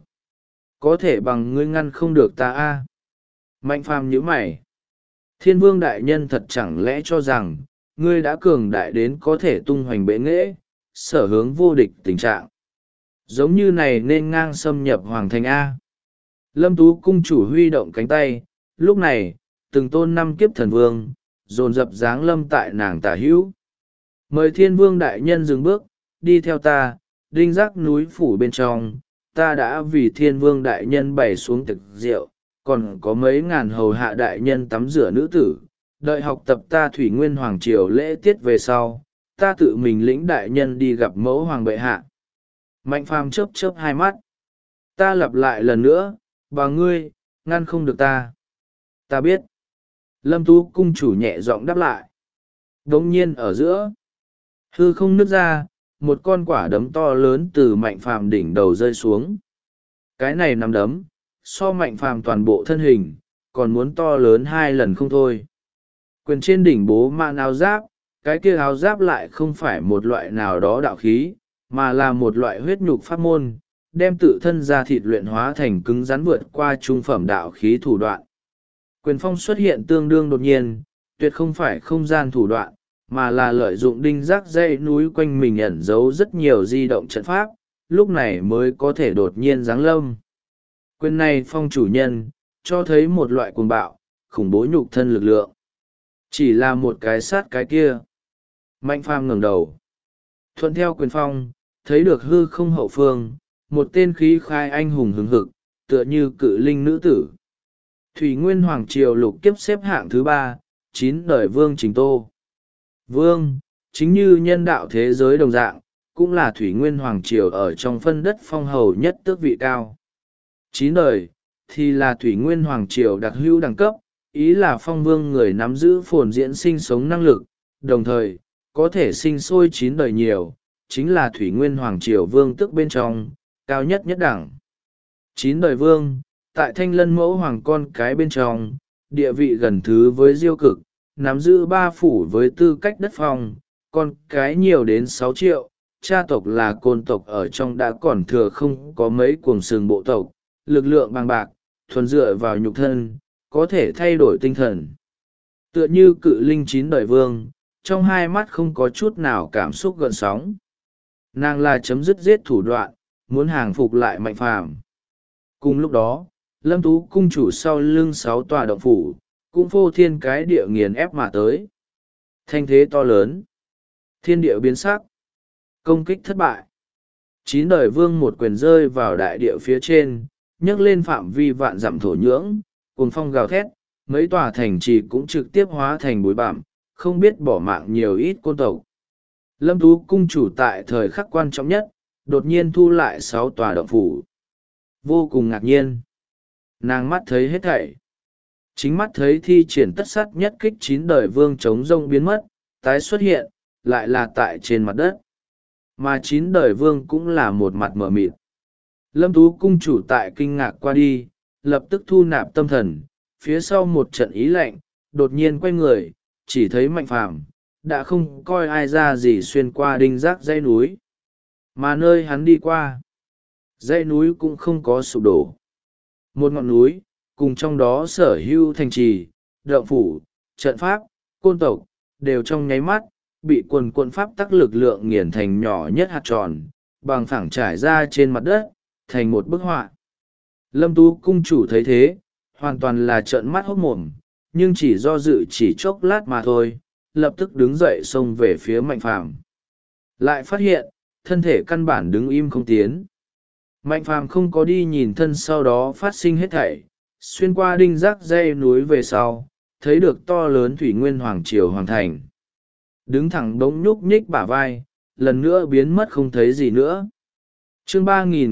Có thể bằng ngươi ngăn không được ta a. Mạnh Phàm nhíu mày. Thiên Vương đại nhân thật chẳng lẽ cho rằng, ngươi đã cường đại đến có thể tung hoành bệ nghệ, sở hướng vô địch tình trạng. Giống như này nên ngang xâm nhập hoàng thành A. Lâm Tú cung chủ huy động cánh tay, lúc này, từng tôn 5 kiếp thần vương, dồn dập dáng lâm tại nàng tả hữu. Mời Thiên Vương đại nhân dừng bước, đi theo ta, đinh giác núi phủ bên trong, ta đã vì Thiên Vương đại nhân bày xuống thực rượu, còn có mấy ngàn hầu hạ đại nhân tắm rửa nữ tử, đợi học tập ta Thủy Nguyên Hoàng Triều lễ tiết về sau, ta tự mình lĩnh đại nhân đi gặp mẫu hoàng bệ hạ. Mạnh Phàm chớp chớp hai mắt. Ta lặp lại lần nữa, bà ngươi, ngăn không được ta. Ta biết. Lâm Tú cung chủ nhẹ giọng đáp lại. Đống nhiên ở giữa, hư không nứt ra, một con quả đấm to lớn từ Mạnh Phàm đỉnh đầu rơi xuống. Cái này nắm đấm, so Mạnh Phàm toàn bộ thân hình, còn muốn to lớn 2 lần không thôi. Quyền trên đỉnh bố mạn áo giáp, cái kia áo giáp lại không phải một loại nào đó đạo khí, mà là một loại huyết nhục pháp môn, đem tự thân ra thịt luyện hóa thành cứng rắn vượt qua trung phẩm đạo khí thủ đoạn. Quyền phong xuất hiện tương đương đột nhiên, tuyệt không phải không gian thủ đoạn, mà là lợi dụng đinh giác dãy núi quanh mình ẩn giấu rất nhiều di động trận pháp, lúc này mới có thể đột nhiên giáng lâm. Quyền này phong chủ nhân, cho thấy một loại cuồng bạo, khủng bố nhục thân lực lượng. Chỉ là một cái sát cái kia. Mạnh Phàm ngẩng đầu. Thuận theo quyền phong, thấy được hư không hậu phương, một tên khí khai anh hùng hứng hực, tựa như cự linh nữ tử. Thủy Nguyên Hoàng Triều lục kiếp xếp hạng thứ 3, 9 đời Vương Trình Tô. Vương, chính như nhân đạo thế giới đồng dạng, cũng là Thủy Nguyên Hoàng Triều ở trong phân đất phong hầu nhất tước vị cao. 9 đời, thì là Thủy Nguyên Hoàng Triều đặc hữu đẳng cấp, ý là phong vương người nắm giữ phồn diễn sinh sống năng lực, đồng thời, có thể sinh sôi 9 đời nhiều, chính là Thủy Nguyên Hoàng Triều vương tước bên trong, cao nhất nhất đẳng. 9 đời vương, tại Thanh Lân mẫu hoàng con cái bên trong, địa vị gần thứ với Diêu Cực, nắm giữ 3 phủ với tư cách đất phong, con cái nhiều đến 6 triệu, cha tộc là côn tộc ở trong đã còn thừa không có mấy cuồng sừng bộ tộc, lực lượng bằng bạc, thuần dựa vào nhục thân, có thể thay đổi tinh thần. Tựa như cự linh 9 đời vương, trong hai mắt không có chút nào cảm xúc gợn sóng. Nàng là chấm dứt giết thủ đoạn, muốn hàng phục lại Mạnh Phàm. Cùng lúc đó, Lâm Tú cung chủ sau lưng 6 tòa động phủ, cũng phô thiên cái địa nghiền ép mà tới. Thanh thế to lớn. Thiên địa biến sắc. Công kích thất bại. 9 đời vương một quyền rơi vào đại địa phía trên, nhấc lên phạm vi vạn dặm thổ nhưỡng, cuồng phong gào thét, mấy tòa thành trì cũng trực tiếp hóa thành bụi bặm, không biết bỏ mạng nhiều ít côn tộc. Lâm Tú cung chủ tại thời khắc quan trọng nhất, đột nhiên thu lại 6 tòa động phủ. Vô cùng ngạc nhiên. Nàng mắt thấy hết thảy. Chính mắt thấy thi triển tất sát nhất kích 9 đời vương chống rông biến mất, tái xuất hiện, lại là tại trên mặt đất. Mà 9 đời vương cũng là một mặt mở mịt. Lâm Tú cung chủ tại kinh ngạc qua đi, lập tức thu nạp tâm thần, phía sau một trận ý lạnh, đột nhiên quay người, chỉ thấy Mạnh Phàm đã không coi ai ra gì xuyên qua đinh rác dãy núi. Mà nơi hắn đi qua, dãy núi cũng không có sụp đổ. Một ngọn núi, cùng trong đó sở hữu thành trì, động phủ, trận pháp, côn tộc, đều trong nháy mắt, bị quần quận pháp tắc lực lượng nghiền thành nhỏ nhất hạt tròn, bằng phẳng trải ra trên mặt đất, thành một bức họa. Lâm Tú cung chủ thấy thế, hoàn toàn là trợn mắt hốt mồm, nhưng chỉ do dự chỉ chốc lát mà thôi, lập tức đứng dậy xông về phía Mạnh Phàm. Lại phát hiện, thân thể căn bản đứng im không tiến. Mạnh Phàm không có đi nhìn thân, sau đó phát sinh hết thảy, xuyên qua đinh rác dây núi về sau, thấy được to lớn thủy nguyên hoàng triều hoàng thành. Đứng thẳng đống nhúc nhích bả vai, lần nữa biến mất không thấy gì nữa. Chương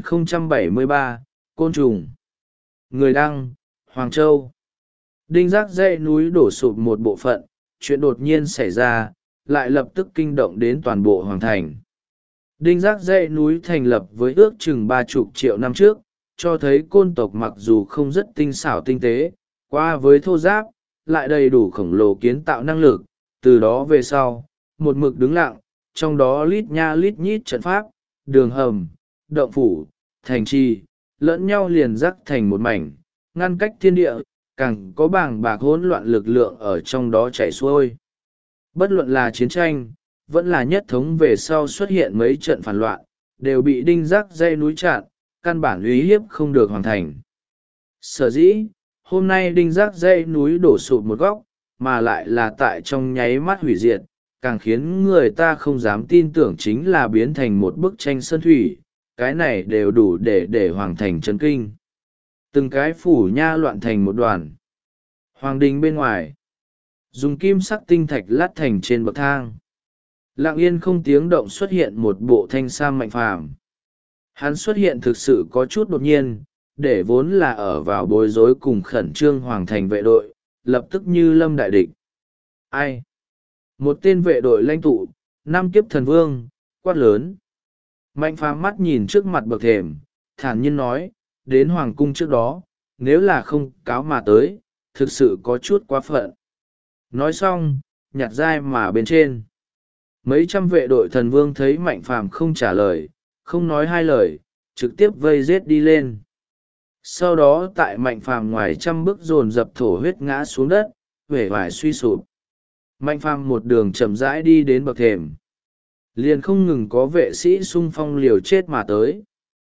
3073, Côn trùng. Người đăng, Hoàng Châu. Đinh rác dãy núi đổ sụp một bộ phận, chuyện đột nhiên xảy ra, lại lập tức kinh động đến toàn bộ hoàng thành. Đinh rác dãy núi thành lập với ước chừng 30 triệu năm trước, cho thấy côn tộc mặc dù không rất tinh xảo tinh tế, qua với thô giáp, lại đầy đủ khổng lồ kiến tạo năng lực. Từ đó về sau, một mực đứng lặng, trong đó lít nha lít nhít trận pháp, đường hầm, động phủ, thành trì, lẫn nhau liền rắc thành một mảnh, ngăn cách thiên địa, càng có bàng bạc hỗn loạn lực lượng ở trong đó chảy xuôi. Bất luận là chiến tranh, vẫn là nhất thống về sau xuất hiện mấy trận phản loạn, đều bị đinh rác dây núi chặn, căn bản uy hiếp không được hoàn thành. Sở dĩ, hôm nay đinh rác dây núi đổ sụp một góc, mà lại là tại trong nháy mắt hủy diệt, càng khiến người ta không dám tin tưởng chính là biến thành một bức tranh sơn thủy, cái này đều đủ để hoàng thành chấn kinh. Từng cái phủ nha loạn thành một đoàn. Hoàng đình bên ngoài, dùng kim sắc tinh thạch lát thành trên bậc thang. Lặng yên không tiếng động xuất hiện một bộ thanh sam Mạnh Phàm. Hắn xuất hiện thực sự có chút đột nhiên, để vốn là ở vào bối rối cùng khẩn trương hoàng thành vệ đội, lập tức như lâm đại địch. Ai? Một tên vệ đội lãnh tụ, năm kiếp thần vương, quát lớn. Mạnh Phàm mắt nhìn trước mặt bậc thềm, thản nhiên nói, đến hoàng cung trước đó, nếu là không cáo mà tới, thực sự có chút quá phận. Nói xong, nhặt dai mà bên trên. Mấy trăm vệ đội thần vương thấy Mạnh Phàm không trả lời, không nói hai lời, trực tiếp vây giết đi lên. Sau đó tại Mạnh Phàm ngoài trăm bước dồn dập thổ huyết ngã xuống đất, uể oải suy sụp. Mạnh Phàm một đường chậm rãi đi đến bậc thềm. Liền không ngừng có vệ sĩ xung phong liều chết mà tới.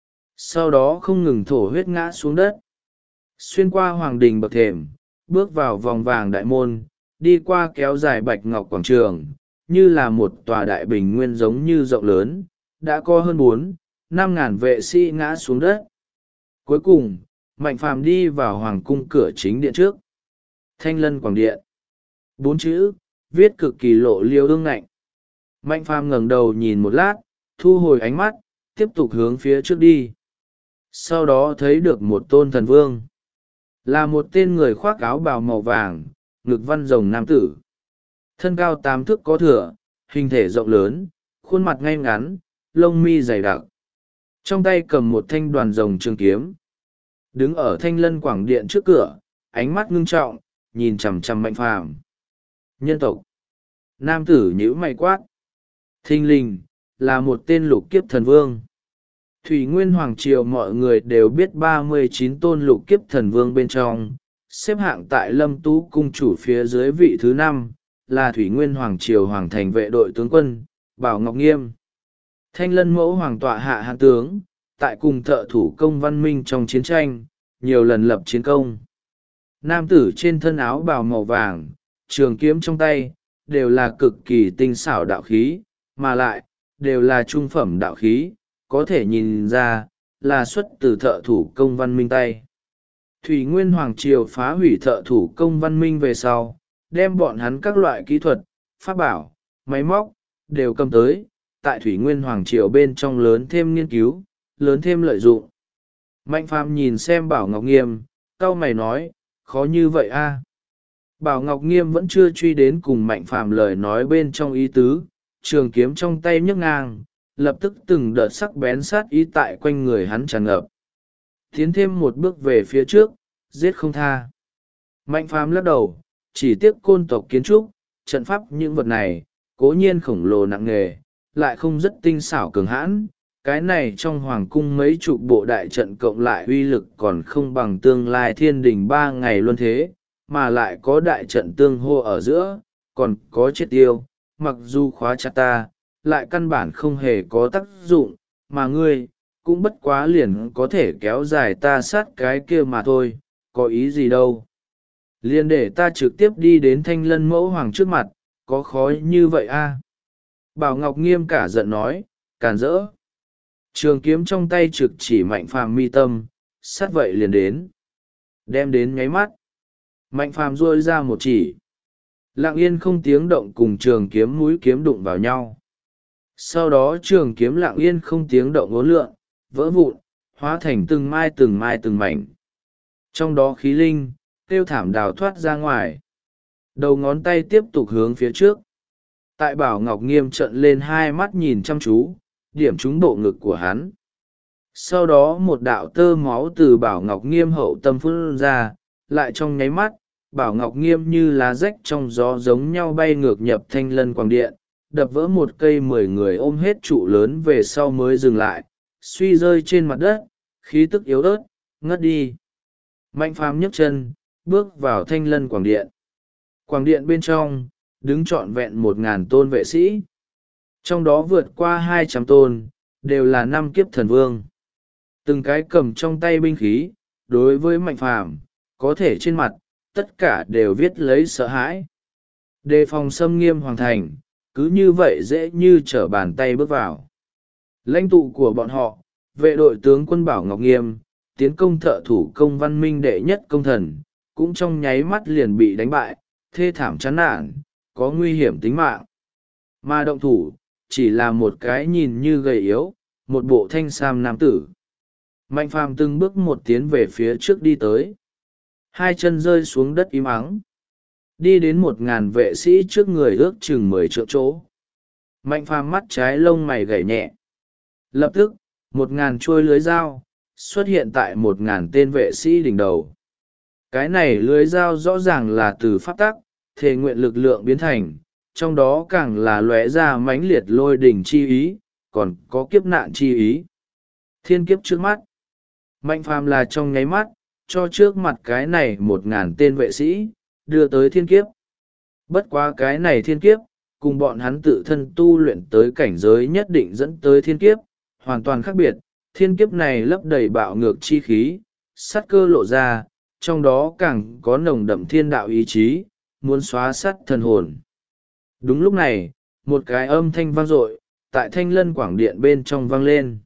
Sau đó không ngừng thổ huyết ngã xuống đất. Xuyên qua hoàng đình bậc thềm, bước vào vòng vàng đại môn, đi qua kéo dài bạch ngọc quảng trường, như là một tòa đại bình nguyên giống như rộng lớn, đã có hơn 4-5 ngàn vệ sĩ ngã xuống đất. Cuối cùng, Mạnh Phàm đi vào hoàng cung cửa chính điện trước. Thanh Lân Quảng Điện. 4 chữ, viết cực kỳ lộ liêu ương ngạnh. Mạnh Phàm ngẩng đầu nhìn một lát, thu hồi ánh mắt, tiếp tục hướng phía trước đi. Sau đó thấy được một tôn thần vương. Là một tên người khoác áo bào màu vàng, ngực văn rồng nam tử. Thân cao 8 thước có thửa, hình thể rộng lớn, khuôn mặt ngay ngắn, lông mi dày đặc. Trong tay cầm một thanh đoàn rồng trường kiếm. Đứng ở Thanh Lân Quảng Điện trước cửa, ánh mắt ngưng trọng, nhìn chằm chằm Mạnh Phàm. Nhân tộc. Nam tử nhíu mày quát. Thình lình, là một tên lục kiếp thần vương. Thủy Nguyên Hoàng Triều mọi người đều biết 39 tôn lục kiếp thần vương bên trong, xếp hạng tại Lâm Tú cung chủ phía dưới vị thứ 5, là Thủy Nguyên Hoàng Triều Hoàng thành vệ đội tướng quân, Bảo Ngọc Nghiêm. Thanh Lân mẫu hoàng tọa hạ hạ tướng, tại cùng thợ thủ công văn minh trong chiến tranh, nhiều lần lập chiến công. Nam tử trên thân áo bào màu vàng, trường kiếm trong tay, đều là cực kỳ tinh xảo đạo khí, mà lại, đều là trung phẩm đạo khí, có thể nhìn ra, là xuất từ thợ thủ công văn minh tay. Thủy Nguyên Hoàng Triều phá hủy thợ thủ công văn minh về sau, đem bọn hắn các loại kỹ thuật, pháp bảo, máy móc, đều cầm tới, tại Thủy Nguyên Hoàng Triều bên trong lớn thêm nghiên cứu, lớn thêm lợi dụng. Mạnh Phàm nhìn xem Bảo Ngọc Nghiêm, cau mày nói, khó như vậy a? Bảo Ngọc Nghiêm vẫn chưa truy đến cùng Mạnh Phàm lời nói bên trong ý tứ, trường kiếm trong tay nhấc ngang, lập tức từng đợt sắc bén sát ý tại quanh người hắn tràn ngập. Tiến thêm một bước về phía trước, giết không tha. Mạnh Phàm lắc đầu, chỉ tiếc côn tộc kiến trúc, trận pháp những vật này, cố nhiên khổng lồ nặng nề, lại không rất tinh xảo cường hãn. Cái này trong hoàng cung mấy chục bộ đại trận cộng lại uy lực còn không bằng tương lai thiên đình 3 ngày luân thế, mà lại có đại trận tương hô ở giữa, còn có triệt tiêu, mặc dù khóa chặt ta, lại căn bản không hề có tác dụng, mà ngươi, cũng bất quá liền có thể kéo dài ta sát cái kia mà thôi, có ý gì đâu. Liền để ta trực tiếp đi đến Thanh Lân mẫu hoàng trước mặt, có khó như vậy a? Bảo Ngọc Nghiêm cả giận nói, càn rỡ. Trường kiếm trong tay trực chỉ Mạnh Phàm mi tâm, sát vậy liền đến. Đem đến nháy mắt. Mạnh Phàm duỗi ra một chỉ. Lặng yên không tiếng động cùng trường kiếm mũi kiếm đụng vào nhau. Sau đó trường kiếm lặng yên không tiếng động uốn lượn, vỡ vụn, hóa thành từng mai từng mảnh. Trong đó khí linh, kêu thảm đào thoát ra ngoài. Đầu ngón tay tiếp tục hướng phía trước. Tại Bảo Ngọc Nghiêm trợn lên hai mắt nhìn chăm chú, điểm trúng bộ ngực của hắn. Sau đó một đạo tơ máu từ Bảo Ngọc Nghiêm hậu tâm phun ra, lại trong nháy mắt, Bảo Ngọc Nghiêm như lá rách trong gió giống nhau bay ngược nhập Thanh Lân Quảng Điện, đập vỡ một cây 10 người ôm hết trụ lớn về sau mới dừng lại, suy rơi trên mặt đất, khí tức yếu ớt, ngất đi. Mạnh Phàm nhấc chân, bước vào Thanh Lân Quảng Điện. Quảng Điện bên trong, đứng trọn vẹn 1.000 tôn vệ sĩ. Trong đó vượt qua 200 tôn, đều là 5 kiếp thần vương. Từng cái cầm trong tay binh khí, đối với Mạnh Phàm, có thể trên mặt, tất cả đều viết lấy sợ hãi. Đề phòng xâm nghiêm hoàng thành, cứ như vậy dễ như trở bàn tay bước vào. Lãnh tụ của bọn họ, vệ đội tướng quân Bảo Ngọc Nghiêm, tiến công thợ thủ công văn minh đệ nhất công thần, cũng trong nháy mắt liền bị đánh bại, thê thảm chán nản, có nguy hiểm tính mạng. Mà động thủ, chỉ là một cái nhìn như gầy yếu, một bộ thanh sam nam tử. Mạnh Phàm từng bước một tiến về phía trước đi tới. Hai chân rơi xuống đất im ắng. Đi đến 1.000 vệ sĩ trước người ước chừng 10 trượng chỗ. Mạnh Phàm mắt trái lông mày gảy nhẹ. Lập tức, 1.000 chuôi lưới dao xuất hiện tại 1.000 tên vệ sĩ đỉnh đầu. Cái này lưới dao rõ ràng là từ pháp tắc, thể nguyện lực lượng biến thành, trong đó càng là lóe ra mãnh liệt lôi đỉnh chi ý, còn có kiếp nạn chi ý. Thiên kiếp trước mắt. Mạnh Phàm là trong nháy mắt, cho trước mặt cái này 1.000 tên vệ sĩ, đưa tới thiên kiếp. Bất quá cái này thiên kiếp, cùng bọn hắn tự thân tu luyện tới cảnh giới nhất định dẫn tới thiên kiếp, hoàn toàn khác biệt. Thiên kiếp này lấp đầy bạo ngược chi khí, sát cơ lộ ra, trong đó càng có nồng đậm thiên đạo ý chí, muốn xóa sát thần hồn. Đúng lúc này, một cái âm thanh vang dội tại Thanh Lân Quảng Điện bên trong vang lên.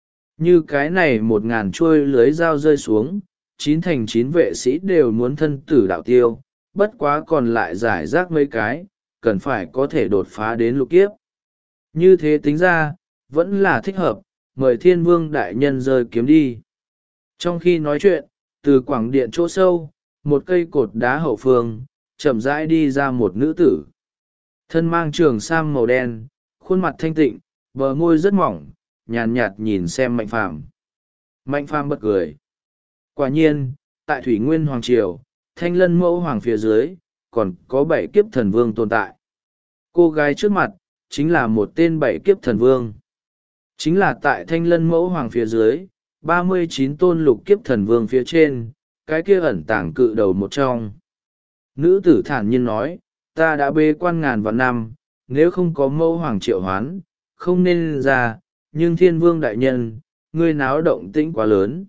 Như cái này 1.000 chuôi lưới dao rơi xuống, 9 thành 9 vệ sĩ đều muốn thân tử đạo tiêu, bất quá còn lại giải rác mấy cái, cần phải có thể đột phá đến lục kiếp. Như thế tính ra, vẫn là thích hợp, mời Thiên Vương đại nhân rơi kiếm đi. Trong khi nói chuyện, từ quảng điện chỗ sâu, một cây cột đá hậu phương, chậm rãi đi ra một nữ tử. Thân mang trường sam màu đen, khuôn mặt thanh tịnh, bờ môi rất mỏng, nhàn nhạt nhìn xem Mạnh Phàm. Mạnh Phàm bật cười. Quả nhiên, tại Thủy Nguyên Hoàng Triều, Thanh Lân Mẫu Hoàng phía dưới, còn có 7 kiếp thần vương tồn tại. Cô gái trước mặt, chính là một tên 7 kiếp thần vương. Chính là tại Thanh Lân Mẫu Hoàng phía dưới, 39 tôn lục kiếp thần vương phía trên, cái kia ẩn tàng cự đầu một trong. Nữ tử thản nhiên nói, ta đã bế quan ngàn vạn năm, nếu không có Mẫu Hoàng triệu hoán, không nên ra, nhưng Thiên Vương đại nhân, ngươi náo động tĩnh quá lớn.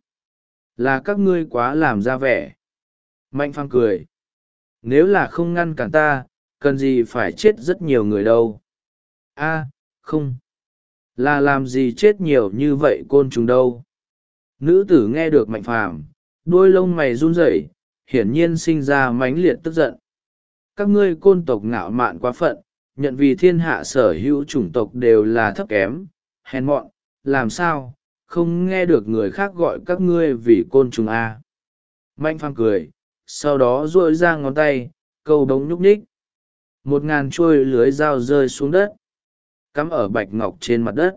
Là các ngươi quá làm ra vẻ. Mạnh Phàm cười. Nếu là không ngăn cản ta, cần gì phải chết rất nhiều người đâu. A, không. Là làm gì chết nhiều như vậy côn trùng đâu. Nữ tử nghe được Mạnh Phàm, đôi lông mày run rẩy, hiển nhiên sinh ra mãnh liệt tức giận. Các ngươi côn tộc ngạo mạn quá phận, nhận vì thiên hạ sở hữu chủng tộc đều là thấp kém, hèn mọn, làm sao, không nghe được người khác gọi các ngươi vì côn trùng A. Mạnh Phàm cười, sau đó duỗi ra ngón tay, câu đống nhúc nhích. 1.000 chuôi lưới dao rơi xuống đất, cắm ở bạch ngọc trên mặt đất.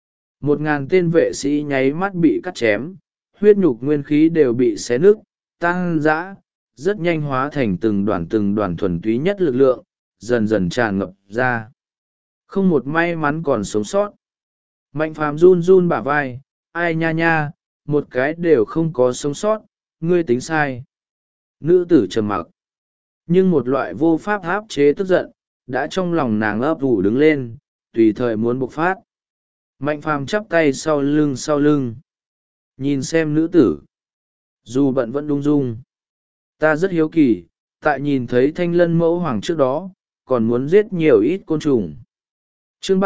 1.000 tên vệ sĩ nháy mắt bị cắt chém, huyết nhục nguyên khí đều bị xé nứt, tăng dã, rất nhanh hóa thành từng đoàn thuần túy nhất lực lượng, dần dần tràn ngập ra. Không một may mắn còn sống sót. Mạnh phàm run run bả vai, ai nha nha, một cái đều không có sống sót, ngươi tính sai. Nữ tử trầm mặc, nhưng một loại vô pháp áp chế tức giận đã trong lòng nàng ấp ủ đứng lên, tùy thời muốn bộc phát. Mạnh phàm chắp tay sau lưng nhìn xem nữ tử, dù bận vẫn đung dung. Ta rất hiếu kỳ, tại nhìn thấy thanh lân mẫu hoàng trước đó còn muốn giết nhiều ít côn trùng. Chương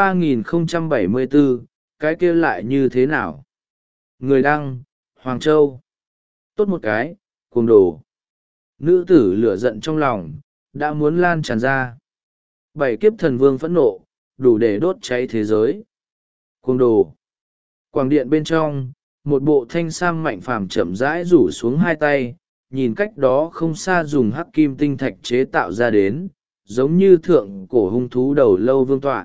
3074, cái kia lại như thế nào? Người đăng, Hoàng Châu. Tốt một cái, cuồng đồ. Nữ tử lửa giận trong lòng đã muốn lan tràn ra. 7 kiếp thần vương phẫn nộ, đủ để đốt cháy thế giới. Cuồng đồ. Quảng điện bên trong, một bộ thanh sam mạnh phàm chậm rãi rủ xuống hai tay, nhìn cách đó không xa dùng hắc kim tinh thạch chế tạo ra đến, giống như thượng cổ hung thú đầu lâu vương tọa.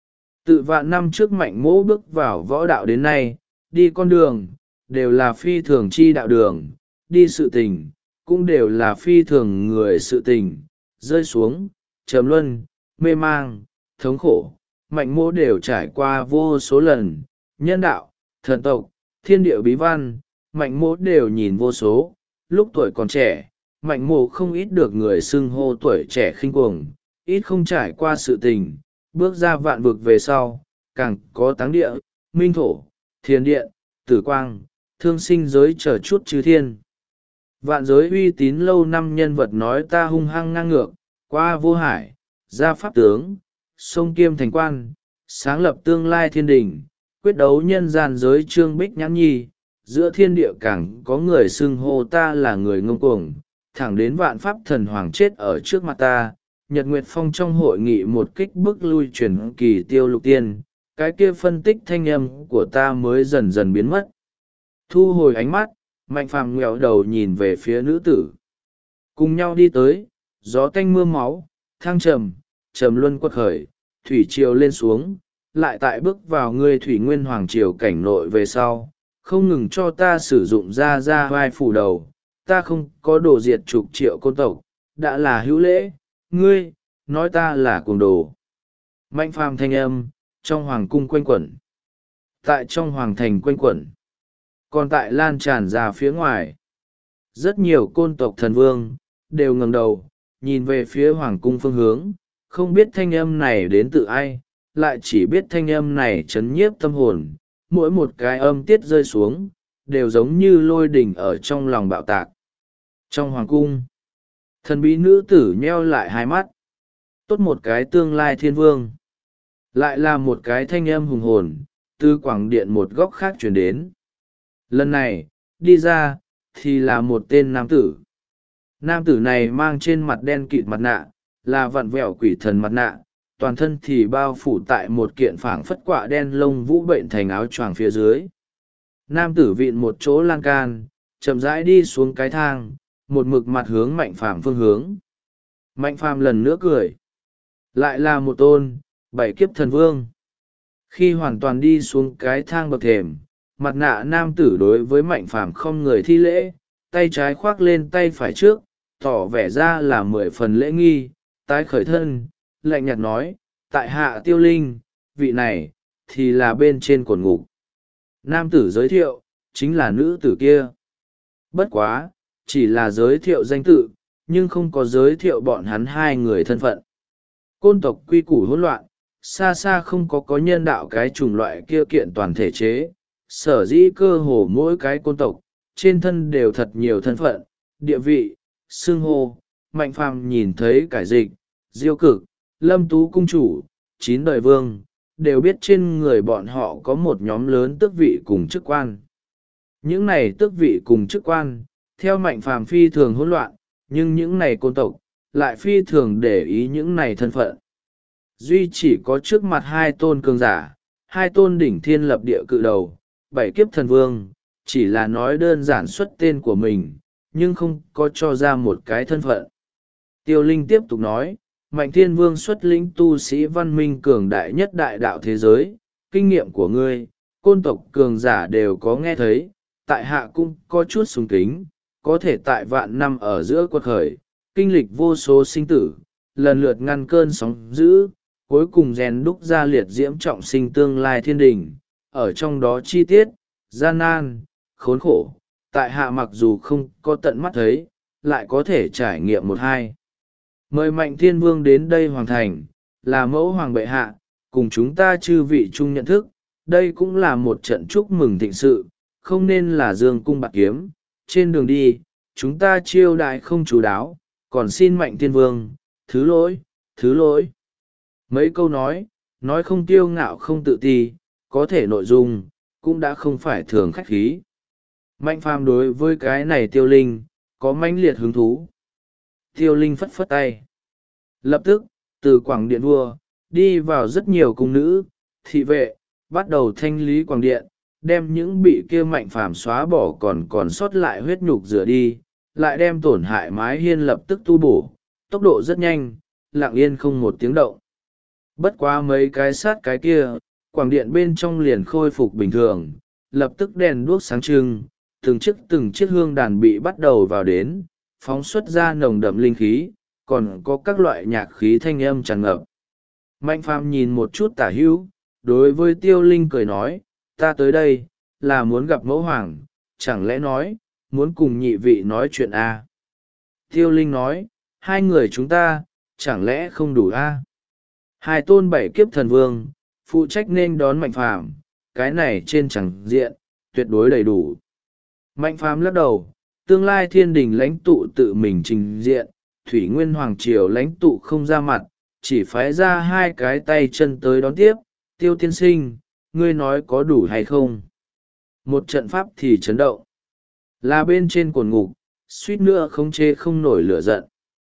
Tự vạn năm trước mạnh mỗ bước vào võ đạo đến nay, đi con đường, đều là phi thường chi đạo đường, đi sự tình, cũng đều là phi thường người sự tình, rơi xuống, trầm luân, mê mang, thống khổ, mạnh mỗ đều trải qua vô số lần, nhân đạo, thần tộc, thiên địa bí văn, mạnh mỗ đều nhìn vô số. Lúc tuổi còn trẻ, mạnh mỗ không ít được người xưng hô tuổi trẻ khinh cuồng, ít không trải qua sự tình, bước ra vạn vực về sau, càng có táng địa, minh thổ, thiền điện, tử quang, thương sinh giới chờ chút chư thiên. Vạn giới uy tín lâu năm nhân vật nói ta hung hăng ngang ngược, qua vô hải, ra pháp tướng, sông kiêm thành quan, sáng lập tương lai thiên đình, quyết đấu nhân gian giới trương bích nhãn nhi, giữa thiên địa càng có người xưng hô ta là người ngông cuồng, thẳng đến vạn pháp thần hoàng chết ở trước mặt ta. Nhật Nguyệt Phong trong hội nghị một kích bức lui truyền kỳ tiêu lục tiên, cái kia phân tích thanh âm của ta mới dần dần biến mất. Thu hồi ánh mắt, mạnh phàm nghẹo đầu nhìn về phía nữ tử. Cùng nhau đi tới, gió tanh mưa máu, thăng trầm luân quật khởi, thủy triều lên xuống, lại tại bước vào ngươi thủy nguyên hoàng triều cảnh nội về sau, không ngừng cho ta sử dụng ra vai phủ đầu, ta không có đồ diệt chục triệu côn tộc, đã là hữu lễ. Ngươi, nói ta là cuồng đồ. Mạnh phàm thanh âm, trong hoàng cung quanh quẩn. Tại trong hoàng thành quanh quẩn. Còn tại lan tràn ra phía ngoài. Rất nhiều côn tộc thần vương, đều ngẩng đầu, nhìn về phía hoàng cung phương hướng, không biết thanh âm này đến từ ai, lại chỉ biết thanh âm này chấn nhiếp tâm hồn, mỗi một cái âm tiết rơi xuống, đều giống như lôi đỉnh ở trong lòng bạo tạc. Trong hoàng cung, thần bí nữ tử nheo lại hai mắt. Tốt một cái tương lai thiên vương. Lại là một cái thanh âm hùng hồn, từ quảng điện một góc khác chuyển đến. Lần này, đi ra, thì là một tên nam tử. Nam tử này mang trên mặt đen kịt mặt nạ, là vặn vẹo quỷ thần mặt nạ, toàn thân thì bao phủ tại một kiện phảng phất quạ đen lông vũ bệnh thành áo choàng phía dưới. Nam tử vịn một chỗ lan can, chậm rãi đi xuống cái thang, một mực mặt hướng mạnh phàm phương hướng. Mạnh phàm lần nữa cười. Lại là một tôn, 7 kiếp thần vương. Khi hoàn toàn đi xuống cái thang bậc thềm, mặt nạ nam tử đối với mạnh phàm không người thi lễ, tay trái khoác lên tay phải trước, tỏ vẻ ra là 10 phần lễ nghi, tái khởi thân, lạnh nhạt nói, tại hạ Tiêu Linh, vị này, thì là bên trên cột ngục. Nam tử giới thiệu, chính là nữ tử kia. Bất quá, chỉ là giới thiệu danh tự, nhưng không có giới thiệu bọn hắn hai người thân phận. Côn tộc quy củ hỗn loạn, xa xa không có nhân đạo cái chủng loại kia kiện toàn thể chế, sở dĩ cơ hồ mỗi cái côn tộc, trên thân đều thật nhiều thân phận, địa vị, xưng hô. Mạnh phàm nhìn thấy cải dịch, diêu cực, lâm tú cung chủ, 9 đời vương, đều biết trên người bọn họ có một nhóm lớn tước vị cùng chức quan. Những này tước vị cùng chức quan, theo mạnh phàm phi thường hỗn loạn, nhưng những này côn tộc, lại phi thường để ý những này thân phận. Duy chỉ có trước mặt hai tôn cường giả, hai tôn đỉnh thiên lập địa cự đầu, 7 kiếp thần vương, chỉ là nói đơn giản xuất tên của mình, nhưng không có cho ra một cái thân phận. Tiêu Linh tiếp tục nói, Mạnh Thiên Vương xuất lĩnh tu sĩ văn minh cường đại nhất đại đạo thế giới, kinh nghiệm của ngươi, côn tộc cường giả đều có nghe thấy, tại hạ cũng có chút sùng kính, có thể tại vạn năm ở giữa quật khởi, kinh lịch vô số sinh tử, lần lượt ngăn cơn sóng dữ, cuối cùng rèn đúc ra liệt diễm trọng sinh tương lai thiên đình. Ở trong đó chi tiết, gian nan, khốn khổ, tại hạ mặc dù không có tận mắt thấy, lại có thể trải nghiệm một hai. Mời Mạnh Thiên Vương đến đây hoàng thành, là mẫu hoàng bệ hạ, cùng chúng ta chư vị chung nhận thức, đây cũng là một trận chúc mừng thịnh sự, không nên là dương cung bạc kiếm. Trên đường đi, chúng ta chiêu đại không chú đáo, còn xin Mạnh Thiên Vương, thứ lỗi, thứ lỗi. Mấy câu nói không kiêu ngạo không tự ti, có thể nội dung, cũng đã không phải thường khách khí. Mạnh Phàm đối với cái này Tiêu Linh, có mãnh liệt hứng thú. Tiêu Linh phất phất tay. Lập tức, từ quảng điện vua, đi vào rất nhiều cung nữ, thị vệ, bắt đầu thanh lý quảng điện, đem những bị kia Mạnh Phàm xóa bỏ còn sót lại huyết nhục rửa đi, lại đem tổn hại mái hiên lập tức tu bổ, tốc độ rất nhanh, lặng yên không một tiếng động. Bất quá mấy cái sát cái kia, quảng điện bên trong liền khôi phục bình thường, lập tức đèn đuốc sáng trưng, từng chiếc hương đàn bị bắt đầu vào đến, phóng xuất ra nồng đậm linh khí, còn có các loại nhạc khí thanh âm tràn ngập. Mạnh Phàm nhìn một chút tả hữu, đối với Tiêu Linh cười nói, ta tới đây, là muốn gặp mẫu hoàng, chẳng lẽ nói, muốn cùng nhị vị nói chuyện à? Tiêu Linh nói, hai người chúng ta, chẳng lẽ không đủ à? Hai tôn bảy kiếp thần vương, phụ trách nên đón Mạnh Phàm, cái này trên chẳng diện, tuyệt đối đầy đủ. Mạnh Phàm lắc đầu, tương lai thiên đình lãnh tụ tự mình trình diện, Thủy Nguyên Hoàng Triều lãnh tụ không ra mặt, chỉ phái ra hai cái tay chân tới đón tiếp. Tiêu tiên sinh, ngươi nói có đủ hay không? Một trận pháp thì chấn động. Là bên trên cồn ngục, suýt nữa không chê không nổi lửa giận.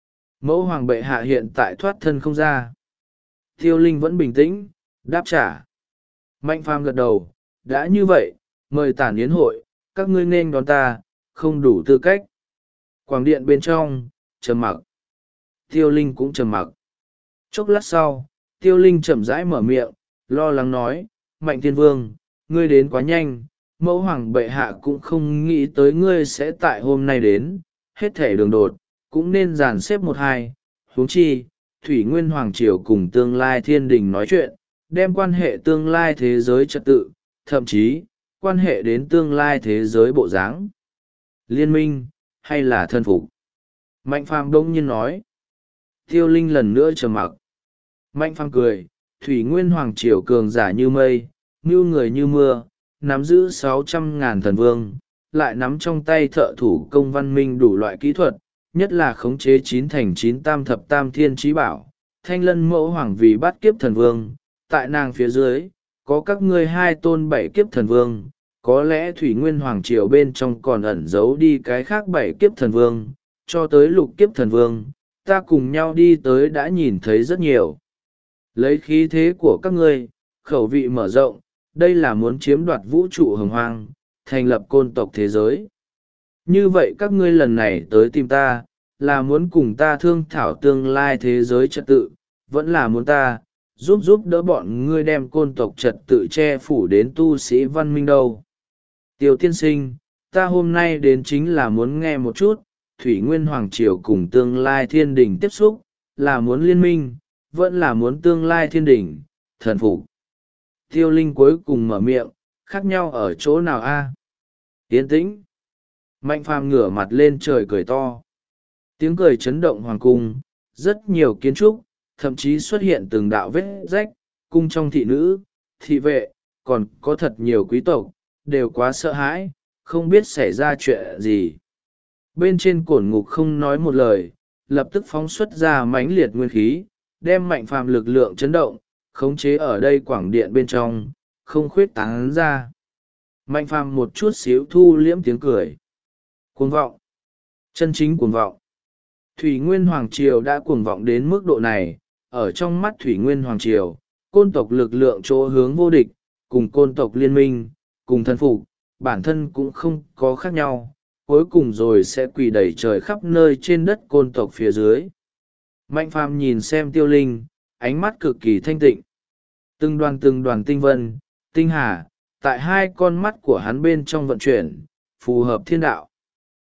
Mẫu hoàng bệ hạ hiện tại thoát thân không ra. Tiêu Linh vẫn bình tĩnh, đáp trả. Mạnh Phàm gật đầu, đã như vậy, mời tản yến hội, các ngươi nên đón ta, không đủ tư cách. Quảng điện bên trong, trầm mặc. Tiêu Linh cũng trầm mặc. Chốc lát sau, Tiêu Linh chậm rãi mở miệng, lo lắng nói, Mạnh Thiên Vương, ngươi đến quá nhanh, mẫu hoàng bệ hạ cũng không nghĩ tới ngươi sẽ tại hôm nay đến, hết thể đường đột, cũng nên dàn xếp một hai, huống chi, Thủy Nguyên Hoàng Triều cùng tương lai thiên đình nói chuyện, đem quan hệ tương lai thế giới trật tự, thậm chí, quan hệ đến tương lai thế giới bộ dáng. Liên minh, hay là thân phục? Mạnh Phàm đông nhiên nói. Tiêu Linh lần nữa trầm mặc. Mạnh Phàm cười, Thủy Nguyên Hoàng Triều cường giả như mây, mưu người như mưa, nắm giữ 600.000 thần vương, lại nắm trong tay thợ thủ công văn minh đủ loại kỹ thuật, nhất là khống chế 9 thành 9 tam thập tam thiên trí bảo, thanh lân mẫu hoàng vì bắt kiếp thần vương, tại nàng phía dưới, có các ngươi hai tôn bảy kiếp thần vương, có lẽ Thủy Nguyên Hoàng Triều bên trong còn ẩn giấu đi cái khác bảy kiếp thần vương, cho tới lục kiếp thần vương, ta cùng nhau đi tới đã nhìn thấy rất nhiều. Lấy khí thế của các ngươi, khẩu vị mở rộng, đây là muốn chiếm đoạt vũ trụ hồng hoang, thành lập côn tộc thế giới. Như vậy các ngươi lần này tới tìm ta, là muốn cùng ta thương thảo tương lai thế giới trật tự, vẫn là muốn ta, giúp đỡ bọn ngươi đem côn tộc trật tự che phủ đến tu sĩ văn minh đâu. Tiêu tiên sinh, ta hôm nay đến chính là muốn nghe một chút, Thủy Nguyên Hoàng Triều cùng tương lai thiên đình tiếp xúc, là muốn liên minh, vẫn là muốn tương lai thiên đình, thần phục. Tiêu Linh cuối cùng mở miệng, khác nhau ở chỗ nào a? Yên tĩnh. Mạnh Phàm ngửa mặt lên trời cười to. Tiếng cười chấn động hoàng cung, rất nhiều kiến trúc, thậm chí xuất hiện từng đạo vết rách, cung trong thị nữ, thị vệ, còn có thật nhiều quý tộc, đều quá sợ hãi, không biết xảy ra chuyện gì. Bên trên cổn ngục không nói một lời, lập tức phóng xuất ra mãnh liệt nguyên khí, đem Mạnh Phàm lực lượng chấn động, khống chế ở đây quảng điện bên trong, không khuyết tán ra. Mạnh Phàm một chút xíu thu liễm tiếng cười. Cuồng vọng. Chân chính cuồng vọng. Thủy Nguyên Hoàng Triều đã cuồng vọng đến mức độ này, ở trong mắt Thủy Nguyên Hoàng Triều, côn tộc lực lượng chỗ hướng vô địch, cùng côn tộc liên minh, cùng thân phục, bản thân cũng không có khác nhau, cuối cùng rồi sẽ quỳ đầy trời khắp nơi trên đất côn tộc phía dưới. Mạnh Phàm nhìn xem Tiêu Linh, ánh mắt cực kỳ thanh tịnh. Từng đoàn tinh vân, tinh hà, tại hai con mắt của hắn bên trong vận chuyển, phù hợp thiên đạo.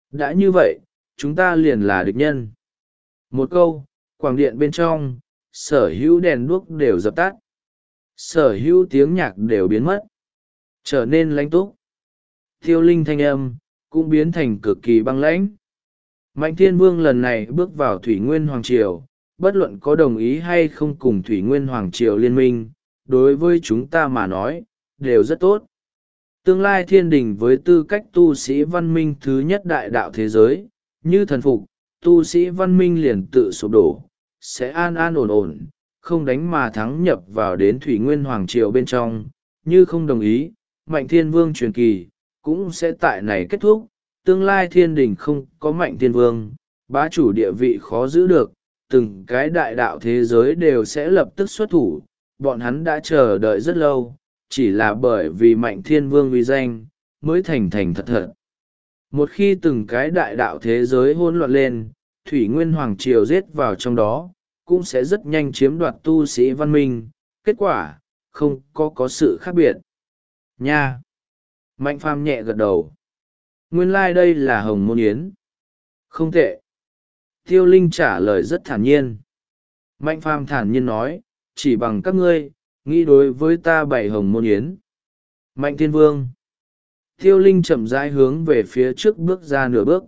đã như vậy chúng ta liền là địch nhân. Một câu, quảng điện bên trong, sở hữu đèn đuốc đều dập tắt, sở hữu tiếng nhạc đều biến mất, trở nên lãnh túc. Tiêu linh thanh âm cũng biến thành cực kỳ băng lãnh. Mạnh Thiên Vương lần này bước vào Thủy Nguyên Hoàng Triều, bất luận có đồng ý hay không cùng Thủy Nguyên Hoàng Triều liên minh, đối với chúng ta mà nói, đều rất tốt. Tương lai thiên đình với tư cách tu sĩ văn minh thứ nhất đại đạo thế giới, như thần phục, tu sĩ văn minh liền tự sụp đổ, sẽ an an ổn ổn, không đánh mà thắng nhập vào đến Thủy Nguyên Hoàng Triều bên trong, như không đồng ý, Mạnh Thiên Vương truyền kỳ, cũng sẽ tại này kết thúc. Tương lai thiên đình không có Mạnh Thiên Vương, bá chủ địa vị khó giữ được, từng cái đại đạo thế giới đều sẽ lập tức xuất thủ, bọn hắn đã chờ đợi rất lâu, chỉ là bởi vì Mạnh Thiên Vương uy danh, mới thành thành thật thật. Một khi từng cái đại đạo thế giới hỗn loạn lên, Thủy Nguyên Hoàng Triều giết vào trong đó, cũng sẽ rất nhanh chiếm đoạt tu sĩ văn minh, kết quả, không có sự khác biệt. Nha! Mạnh Phàm nhẹ gật đầu. Nguyên lai đây là Hồng Môn Yến. Không tệ. Tiêu Linh trả lời rất thản nhiên. Mạnh Phàm thản nhiên nói, chỉ bằng các ngươi, nghĩ đối với ta bày Hồng Môn Yến. Mạnh Thiên Vương. Tiêu Linh chậm rãi hướng về phía trước bước ra nửa bước.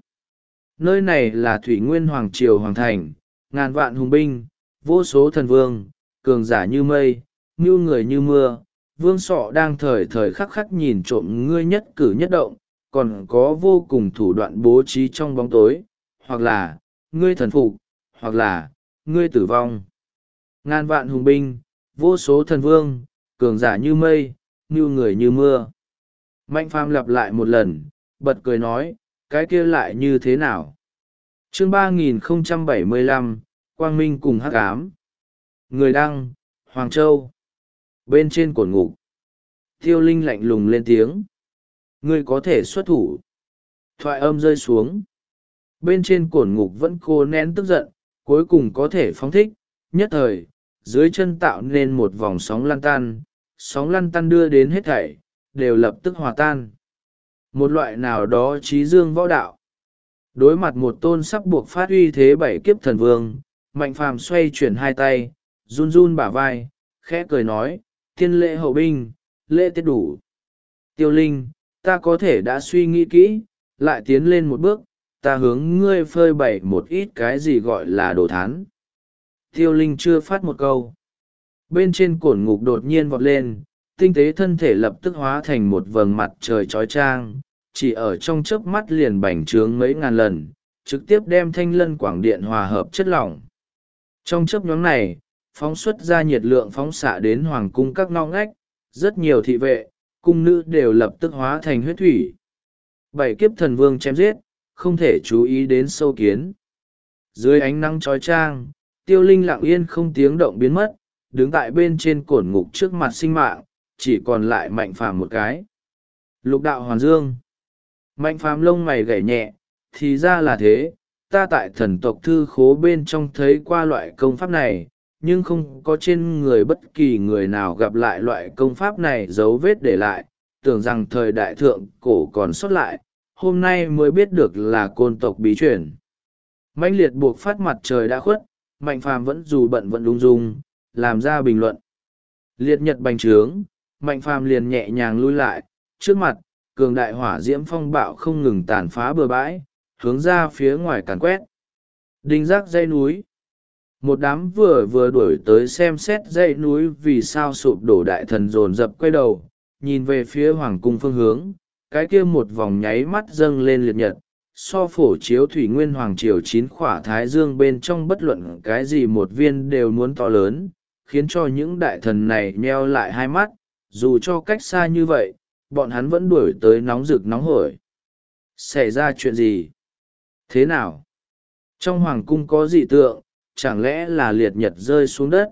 Nơi này là Thủy Nguyên Hoàng Triều Hoàng Thành, ngàn vạn hùng binh, vô số thần vương, cường giả như mây, mưu người như mưa. Vương Sọ đang thời thời khắc khắc nhìn trộm ngươi nhất cử nhất động, còn có vô cùng thủ đoạn bố trí trong bóng tối, hoặc là, ngươi thần phục, hoặc là, ngươi tử vong. Ngàn vạn hùng binh, vô số thần vương, cường giả như mây, mưu người như mưa. Mạnh Phàm lặp lại một lần, bật cười nói, cái kia lại như thế nào? Chương 3075, Quang Minh cùng Hắc Ám. Người đăng, Hoàng Châu. Bên trên cột ngục, Tiêu Linh lạnh lùng lên tiếng. Ngươi có thể xuất thủ. Thoại âm rơi xuống. Bên trên cột ngục vẫn cố nén tức giận, cuối cùng có thể phóng thích. Nhất thời, dưới chân tạo nên một vòng sóng lăn tăn đưa đến hết thảy, đều lập tức hòa tan. Một loại nào đó trí dương võ đạo. Đối mặt một tôn sắp buộc phát uy thế bảy kiếp thần vương, Mạnh Phàm xoay chuyển hai tay, run run bả vai, khẽ cười nói, thiên lễ hậu binh, lễ tiết đủ. Tiêu Linh, ta có thể đã suy nghĩ kỹ, lại tiến lên một bước, ta hướng ngươi phơi bày một ít cái gì gọi là đồ thán. Tiêu Linh chưa phát một câu. Bên trên cột ngục đột nhiên vọt lên, tinh tế thân thể lập tức hóa thành một vầng mặt trời chói chang, chỉ ở trong chớp mắt liền bành trướng mấy ngàn lần, trực tiếp đem thanh lân quảng điện hòa hợp chất lỏng. Trong chớp nhoáng này, phóng xuất ra nhiệt lượng phóng xạ đến hoàng cung các ngõ ngách, rất nhiều thị vệ, cung nữ đều lập tức hóa thành huyết thủy. Bảy kiếp thần vương chém giết, không thể chú ý đến sâu kiến. Dưới ánh nắng chói chang, Tiêu Linh lặng yên không tiếng động biến mất, đứng tại bên trên cột ngục trước mặt sinh mạng, chỉ còn lại Mạnh Phàm một cái. Lục đạo hoàn dương. Mạnh Phàm lông mày gảy nhẹ, thì ra là thế, ta tại thần tộc thư khố bên trong thấy qua loại công pháp này, nhưng không có trên người bất kỳ người nào gặp lại loại công pháp này dấu vết để lại, tưởng rằng thời đại thượng cổ còn sót lại, hôm nay mới biết được là côn tộc bí truyền. Mãnh liệt buộc phát mặt trời đã khuất, Mạnh Phàm vẫn dù bận vẫn ung dung, làm ra bình luận. Liệt nhật bành trướng, Mạnh Phàm liền nhẹ nhàng lui lại, trước mặt, cường đại hỏa diễm phong bạo không ngừng tàn phá bừa bãi, hướng ra phía ngoài càn quét. Đinh giác dãy núi. Một đám vừa đuổi tới xem xét dãy núi vì sao sụp đổ đại thần dồn dập quay đầu, nhìn về phía hoàng cung phương hướng, cái kia một vòng nháy mắt dâng lên liệt nhật, so phổ chiếu thủy nguyên hoàng triều 9 khỏa thái dương bên trong bất luận cái gì một viên đều muốn to lớn, khiến cho những đại thần này nheo lại hai mắt, dù cho cách xa như vậy, bọn hắn vẫn đuổi tới nóng rực nóng hổi. Xảy ra chuyện gì? Thế nào? Trong hoàng cung có dị tượng, chẳng lẽ là liệt nhật rơi xuống đất?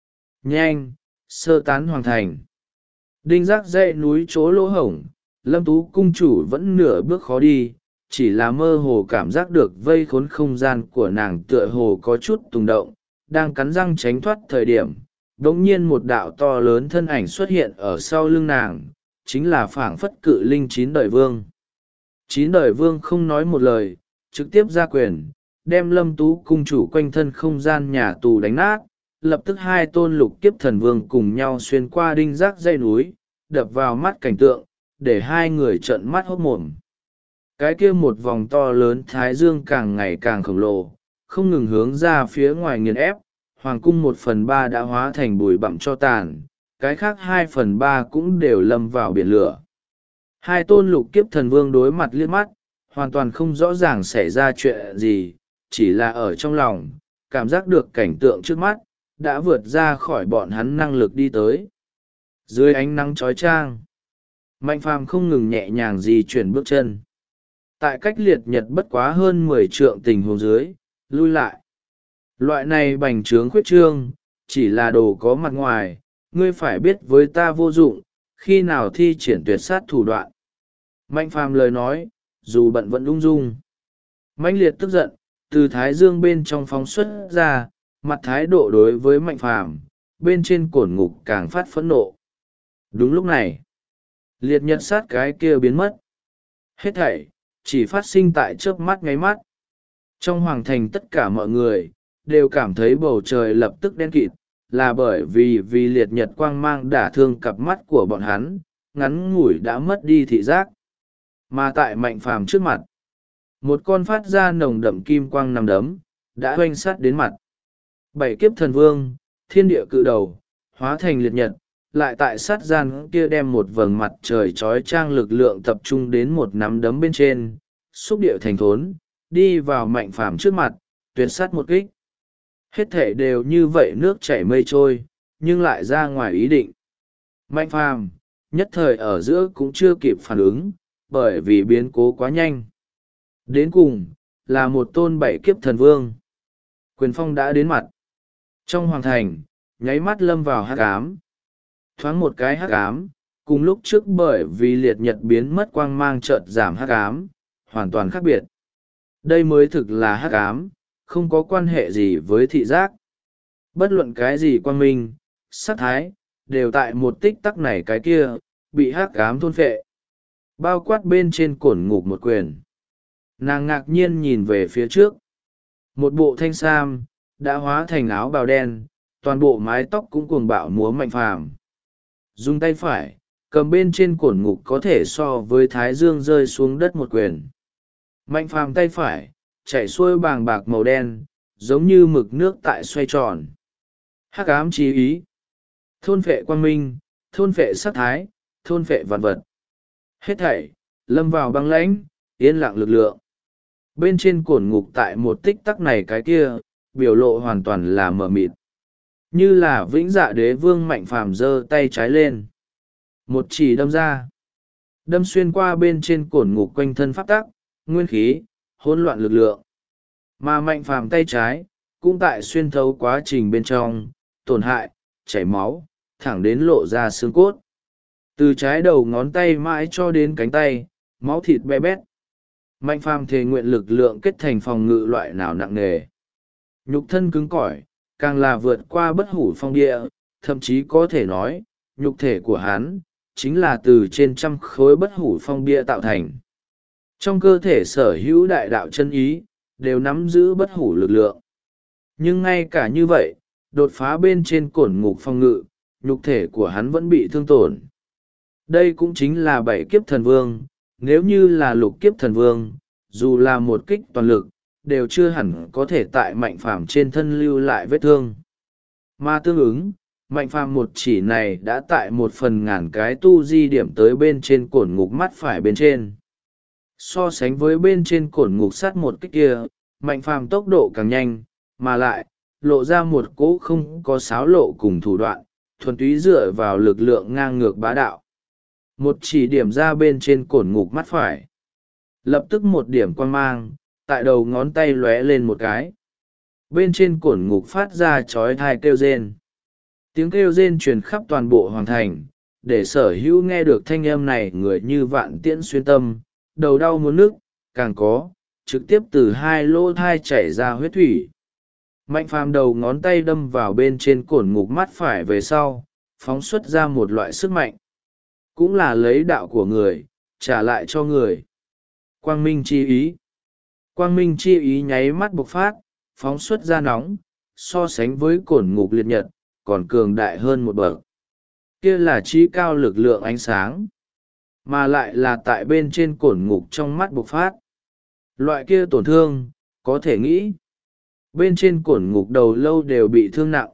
Nhanh, sơ tán hoàng thành. Đinh giác dãy núi chỗ lỗ hổng, Lâm Tú cung chủ vẫn nửa bước khó đi, chỉ là mơ hồ cảm giác được vây khốn không gian của nàng tựa hồ có chút tùng động, đang cắn răng tránh thoát thời điểm. Đống nhiên một đạo to lớn thân ảnh xuất hiện ở sau lưng nàng, chính là phảng phất cự linh 9 đời vương. 9 đời vương không nói một lời, trực tiếp ra quyền, đem Lâm Tú cung chủ quanh thân không gian nhà tù đánh nát, lập tức hai tôn lục kiếp thần vương cùng nhau xuyên qua đinh rác dây núi, đập vào mắt cảnh tượng, để hai người trợn mắt hốt mồm. Cái kia một vòng to lớn thái dương càng ngày càng khổng lồ, không ngừng hướng ra phía ngoài nghiền ép, hoàng cung 1/3 đã hóa thành bụi bặm cho tàn, cái khác 2/3 cũng đều lâm vào biển lửa. Hai tôn lục kiếp thần vương đối mặt liếc mắt, hoàn toàn không rõ ràng xảy ra chuyện gì, chỉ là ở trong lòng, cảm giác được cảnh tượng trước mắt, đã vượt ra khỏi bọn hắn năng lực đi tới. Dưới ánh nắng chói chang, Mạnh Phàm không ngừng nhẹ nhàng di chuyển bước chân. Tại cách liệt nhật bất quá hơn 10 trượng tình huống dưới, lui lại. Loại này bành trướng khuyết trương, chỉ là đồ có mặt ngoài, ngươi phải biết với ta vô dụng, khi nào thi triển tuyệt sát thủ đoạn. Mạnh Phàm lời nói, dù bận vẫn ung dung. Mãnh liệt tức giận, từ thái dương bên trong phóng xuất ra, mặt thái độ đối với Mạnh Phàm bên trên cổn ngục càng phát phẫn nộ. Đúng lúc này, liệt nhật sát cái kia biến mất. Hết thảy chỉ phát sinh tại chớp mắt nháy mắt. Trong hoàng thành tất cả mọi người đều cảm thấy bầu trời lập tức đen kịt, là bởi vì liệt nhật quang mang đả thương cặp mắt của bọn hắn, ngắn ngủi đã mất đi thị giác. Mà tại Mạnh Phàm trước mặt, một con phát ra nồng đậm kim quang nằm đấm đã oanh sát đến mặt. 7 kiếp thần vương, thiên địa cự đầu, hóa thành liệt nhật, lại tại sát gian kia đem một vầng mặt trời trói trang lực lượng tập trung đến một nắm đấm bên trên, xúc địa thành thốn, đi vào Mạnh Phàm trước mặt, tuyệt sát một kích. Hết thể đều như vậy nước chảy mây trôi, nhưng lại ra ngoài ý định. Mạnh Phàm nhất thời ở giữa cũng chưa kịp phản ứng, bởi vì biến cố quá nhanh. Đến cùng, là một tôn 7 kiếp thần vương. Quyền phong đã đến mặt. Trong hoàng thành, nháy mắt lâm vào hắc ám. Thoáng một cái hắc ám, cùng lúc trước bởi vì liệt nhật biến mất quang mang chợt giảm hắc ám, hoàn toàn khác biệt. Đây mới thực là hắc ám, không có quan hệ gì với thị giác. Bất luận cái gì quang minh, sắc thái, đều tại một tích tắc này cái kia, bị hắc ám thôn phệ. Bao quát bên trên cổn ngục một quyền. Nàng ngạc nhiên nhìn về phía trước. Một bộ thanh sam, đã hóa thành áo bào đen, toàn bộ mái tóc cũng cuồng bạo múa Mạnh Phàm. Dùng tay phải, cầm bên trên cổn ngục có thể so với thái dương rơi xuống đất một quyền. Mạnh Phàm tay phải, chảy xuôi bàng bạc màu đen, giống như mực nước tại xoay tròn. Hắc ám chí ý. Thôn phệ quang minh, thôn phệ sắc thái, thôn phệ vạn vật. Hết thảy, lâm vào băng lãnh, yên lặng lực lượng. Bên trên cổn ngục tại một tích tắc này cái kia, biểu lộ hoàn toàn là mờ mịt. Như là vĩnh dạ đế vương Mạnh Phàm giơ tay trái lên. Một chỉ đâm ra. Đâm xuyên qua bên trên cổn ngục quanh thân pháp tắc, nguyên khí, hỗn loạn lực lượng. Mà Mạnh Phàm tay trái, cũng tại xuyên thấu quá trình bên trong, tổn hại, chảy máu, thẳng đến lộ ra xương cốt. Từ trái đầu ngón tay mãi cho đến cánh tay, máu thịt be bét. Mạnh Phàm thề nguyện lực lượng kết thành phòng ngự loại nào nặng nề. Nhục thân cứng cỏi, càng là vượt qua bất hủ phong địa, thậm chí có thể nói, nhục thể của hắn, chính là từ trên trăm khối bất hủ phong bia tạo thành. Trong cơ thể sở hữu đại đạo chân ý, đều nắm giữ bất hủ lực lượng. Nhưng ngay cả như vậy, đột phá bên trên cổn ngục phong ngự, nhục thể của hắn vẫn bị thương tổn. Đây cũng chính là 7 kiếp thần vương, nếu như là lục kiếp thần vương, dù là một kích toàn lực, đều chưa hẳn có thể tại Mạnh Phàm trên thân lưu lại vết thương. Mà tương ứng, Mạnh Phàm một chỉ này đã tại 1/1000 cái tu di điểm tới bên trên cổn ngục mắt phải bên trên. So sánh với bên trên cổn ngục sắt một kích kia, Mạnh Phàm tốc độ càng nhanh, mà lại, lộ ra một cỗ không có xáo lộ cùng thủ đoạn, thuần túy dựa vào lực lượng ngang ngược bá đạo. Một chỉ điểm ra bên trên cổn ngục mắt phải. Lập tức một điểm quang mang, tại đầu ngón tay lóe lên một cái. Bên trên cổn ngục phát ra chói tai kêu rên. Tiếng kêu rên truyền khắp toàn bộ hoàng thành, để sở hữu nghe được thanh âm này người như vạn tiễn xuyên tâm, đầu đau muốn nức, càng có, trực tiếp từ hai lỗ thai chảy ra huyết thủy. Mạnh Phàm đầu ngón tay đâm vào bên trên cổn ngục mắt phải về sau, phóng xuất ra một loại sức mạnh. Cũng là lấy đạo của người, trả lại cho người. Quang minh chi ý. Quang minh chi ý nháy mắt bộc phát, phóng xuất ra nóng, so sánh với cổn ngục liệt nhật, còn cường đại hơn một bậc. Kia là trí cao lực lượng ánh sáng, mà lại là tại bên trên cổn ngục trong mắt bộc phát. Loại kia tổn thương, có thể nghĩ, bên trên cổn ngục đầu lâu đều bị thương nặng.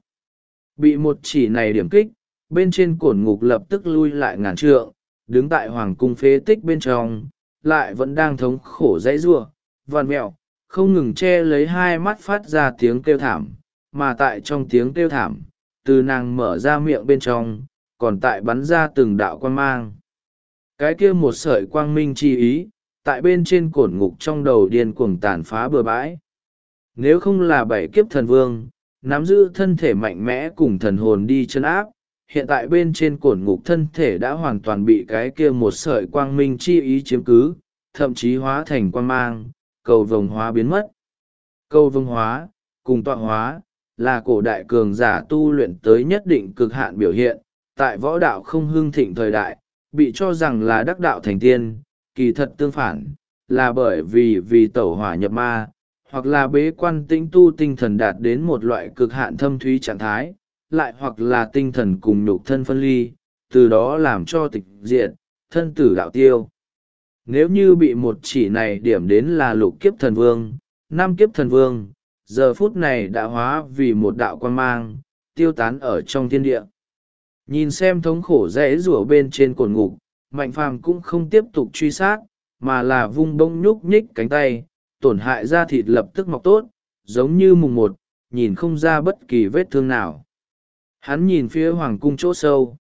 Bị một chỉ này điểm kích, bên trên cổn ngục lập tức lui lại ngàn trượng, đứng tại hoàng cung phế tích bên trong, lại vẫn đang thống khổ dãy giụa, vằn mẹo, không ngừng che lấy hai mắt phát ra tiếng kêu thảm, mà tại trong tiếng kêu thảm, từ nàng mở ra miệng bên trong, còn tại bắn ra từng đạo quang mang. Cái kia một sợi quang minh chi ý, tại bên trên cổn ngục trong đầu điên cuồng tàn phá bừa bãi. Nếu không là bảy kiếp thần vương, nắm giữ thân thể mạnh mẽ cùng thần hồn đi chân áp, hiện tại bên trên cổn ngục thân thể đã hoàn toàn bị cái kia một sợi quang minh chi ý chiếm cứ, thậm chí hóa thành quang mang, cầu vồng hóa biến mất. Cầu vồng hóa, cùng tọa hóa, là cổ đại cường giả tu luyện tới nhất định cực hạn biểu hiện, tại võ đạo không hưng thịnh thời đại, bị cho rằng là đắc đạo thành tiên, kỳ thật tương phản, là bởi vì tẩu hỏa nhập ma, hoặc là bế quan tĩnh tu tinh thần đạt đến một loại cực hạn thâm thúy trạng thái, lại hoặc là tinh thần cùng nhục thân phân ly, từ đó làm cho tịch diệt, thân tử đạo tiêu. Nếu như bị một chỉ này điểm đến là lục kiếp thần vương, năm kiếp thần vương, giờ phút này đã hóa vì một đạo quan mang, tiêu tán ở trong thiên địa. Nhìn xem thống khổ rẽ rủa bên trên cột ngục, Mạnh Phàm cũng không tiếp tục truy sát, mà là vung bông nhúc nhích cánh tay, tổn hại da thịt lập tức mọc tốt, giống như mùng một, nhìn không ra bất kỳ vết thương nào. Hắn nhìn phía hoàng cung chỗ sâu.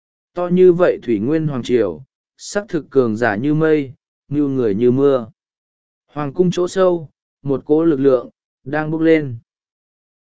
To như vậy thủy nguyên hoàng triều, sắc thực cường giả như mây, như người như mưa. Hoàng cung chỗ sâu, một cỗ lực lượng, đang bốc lên.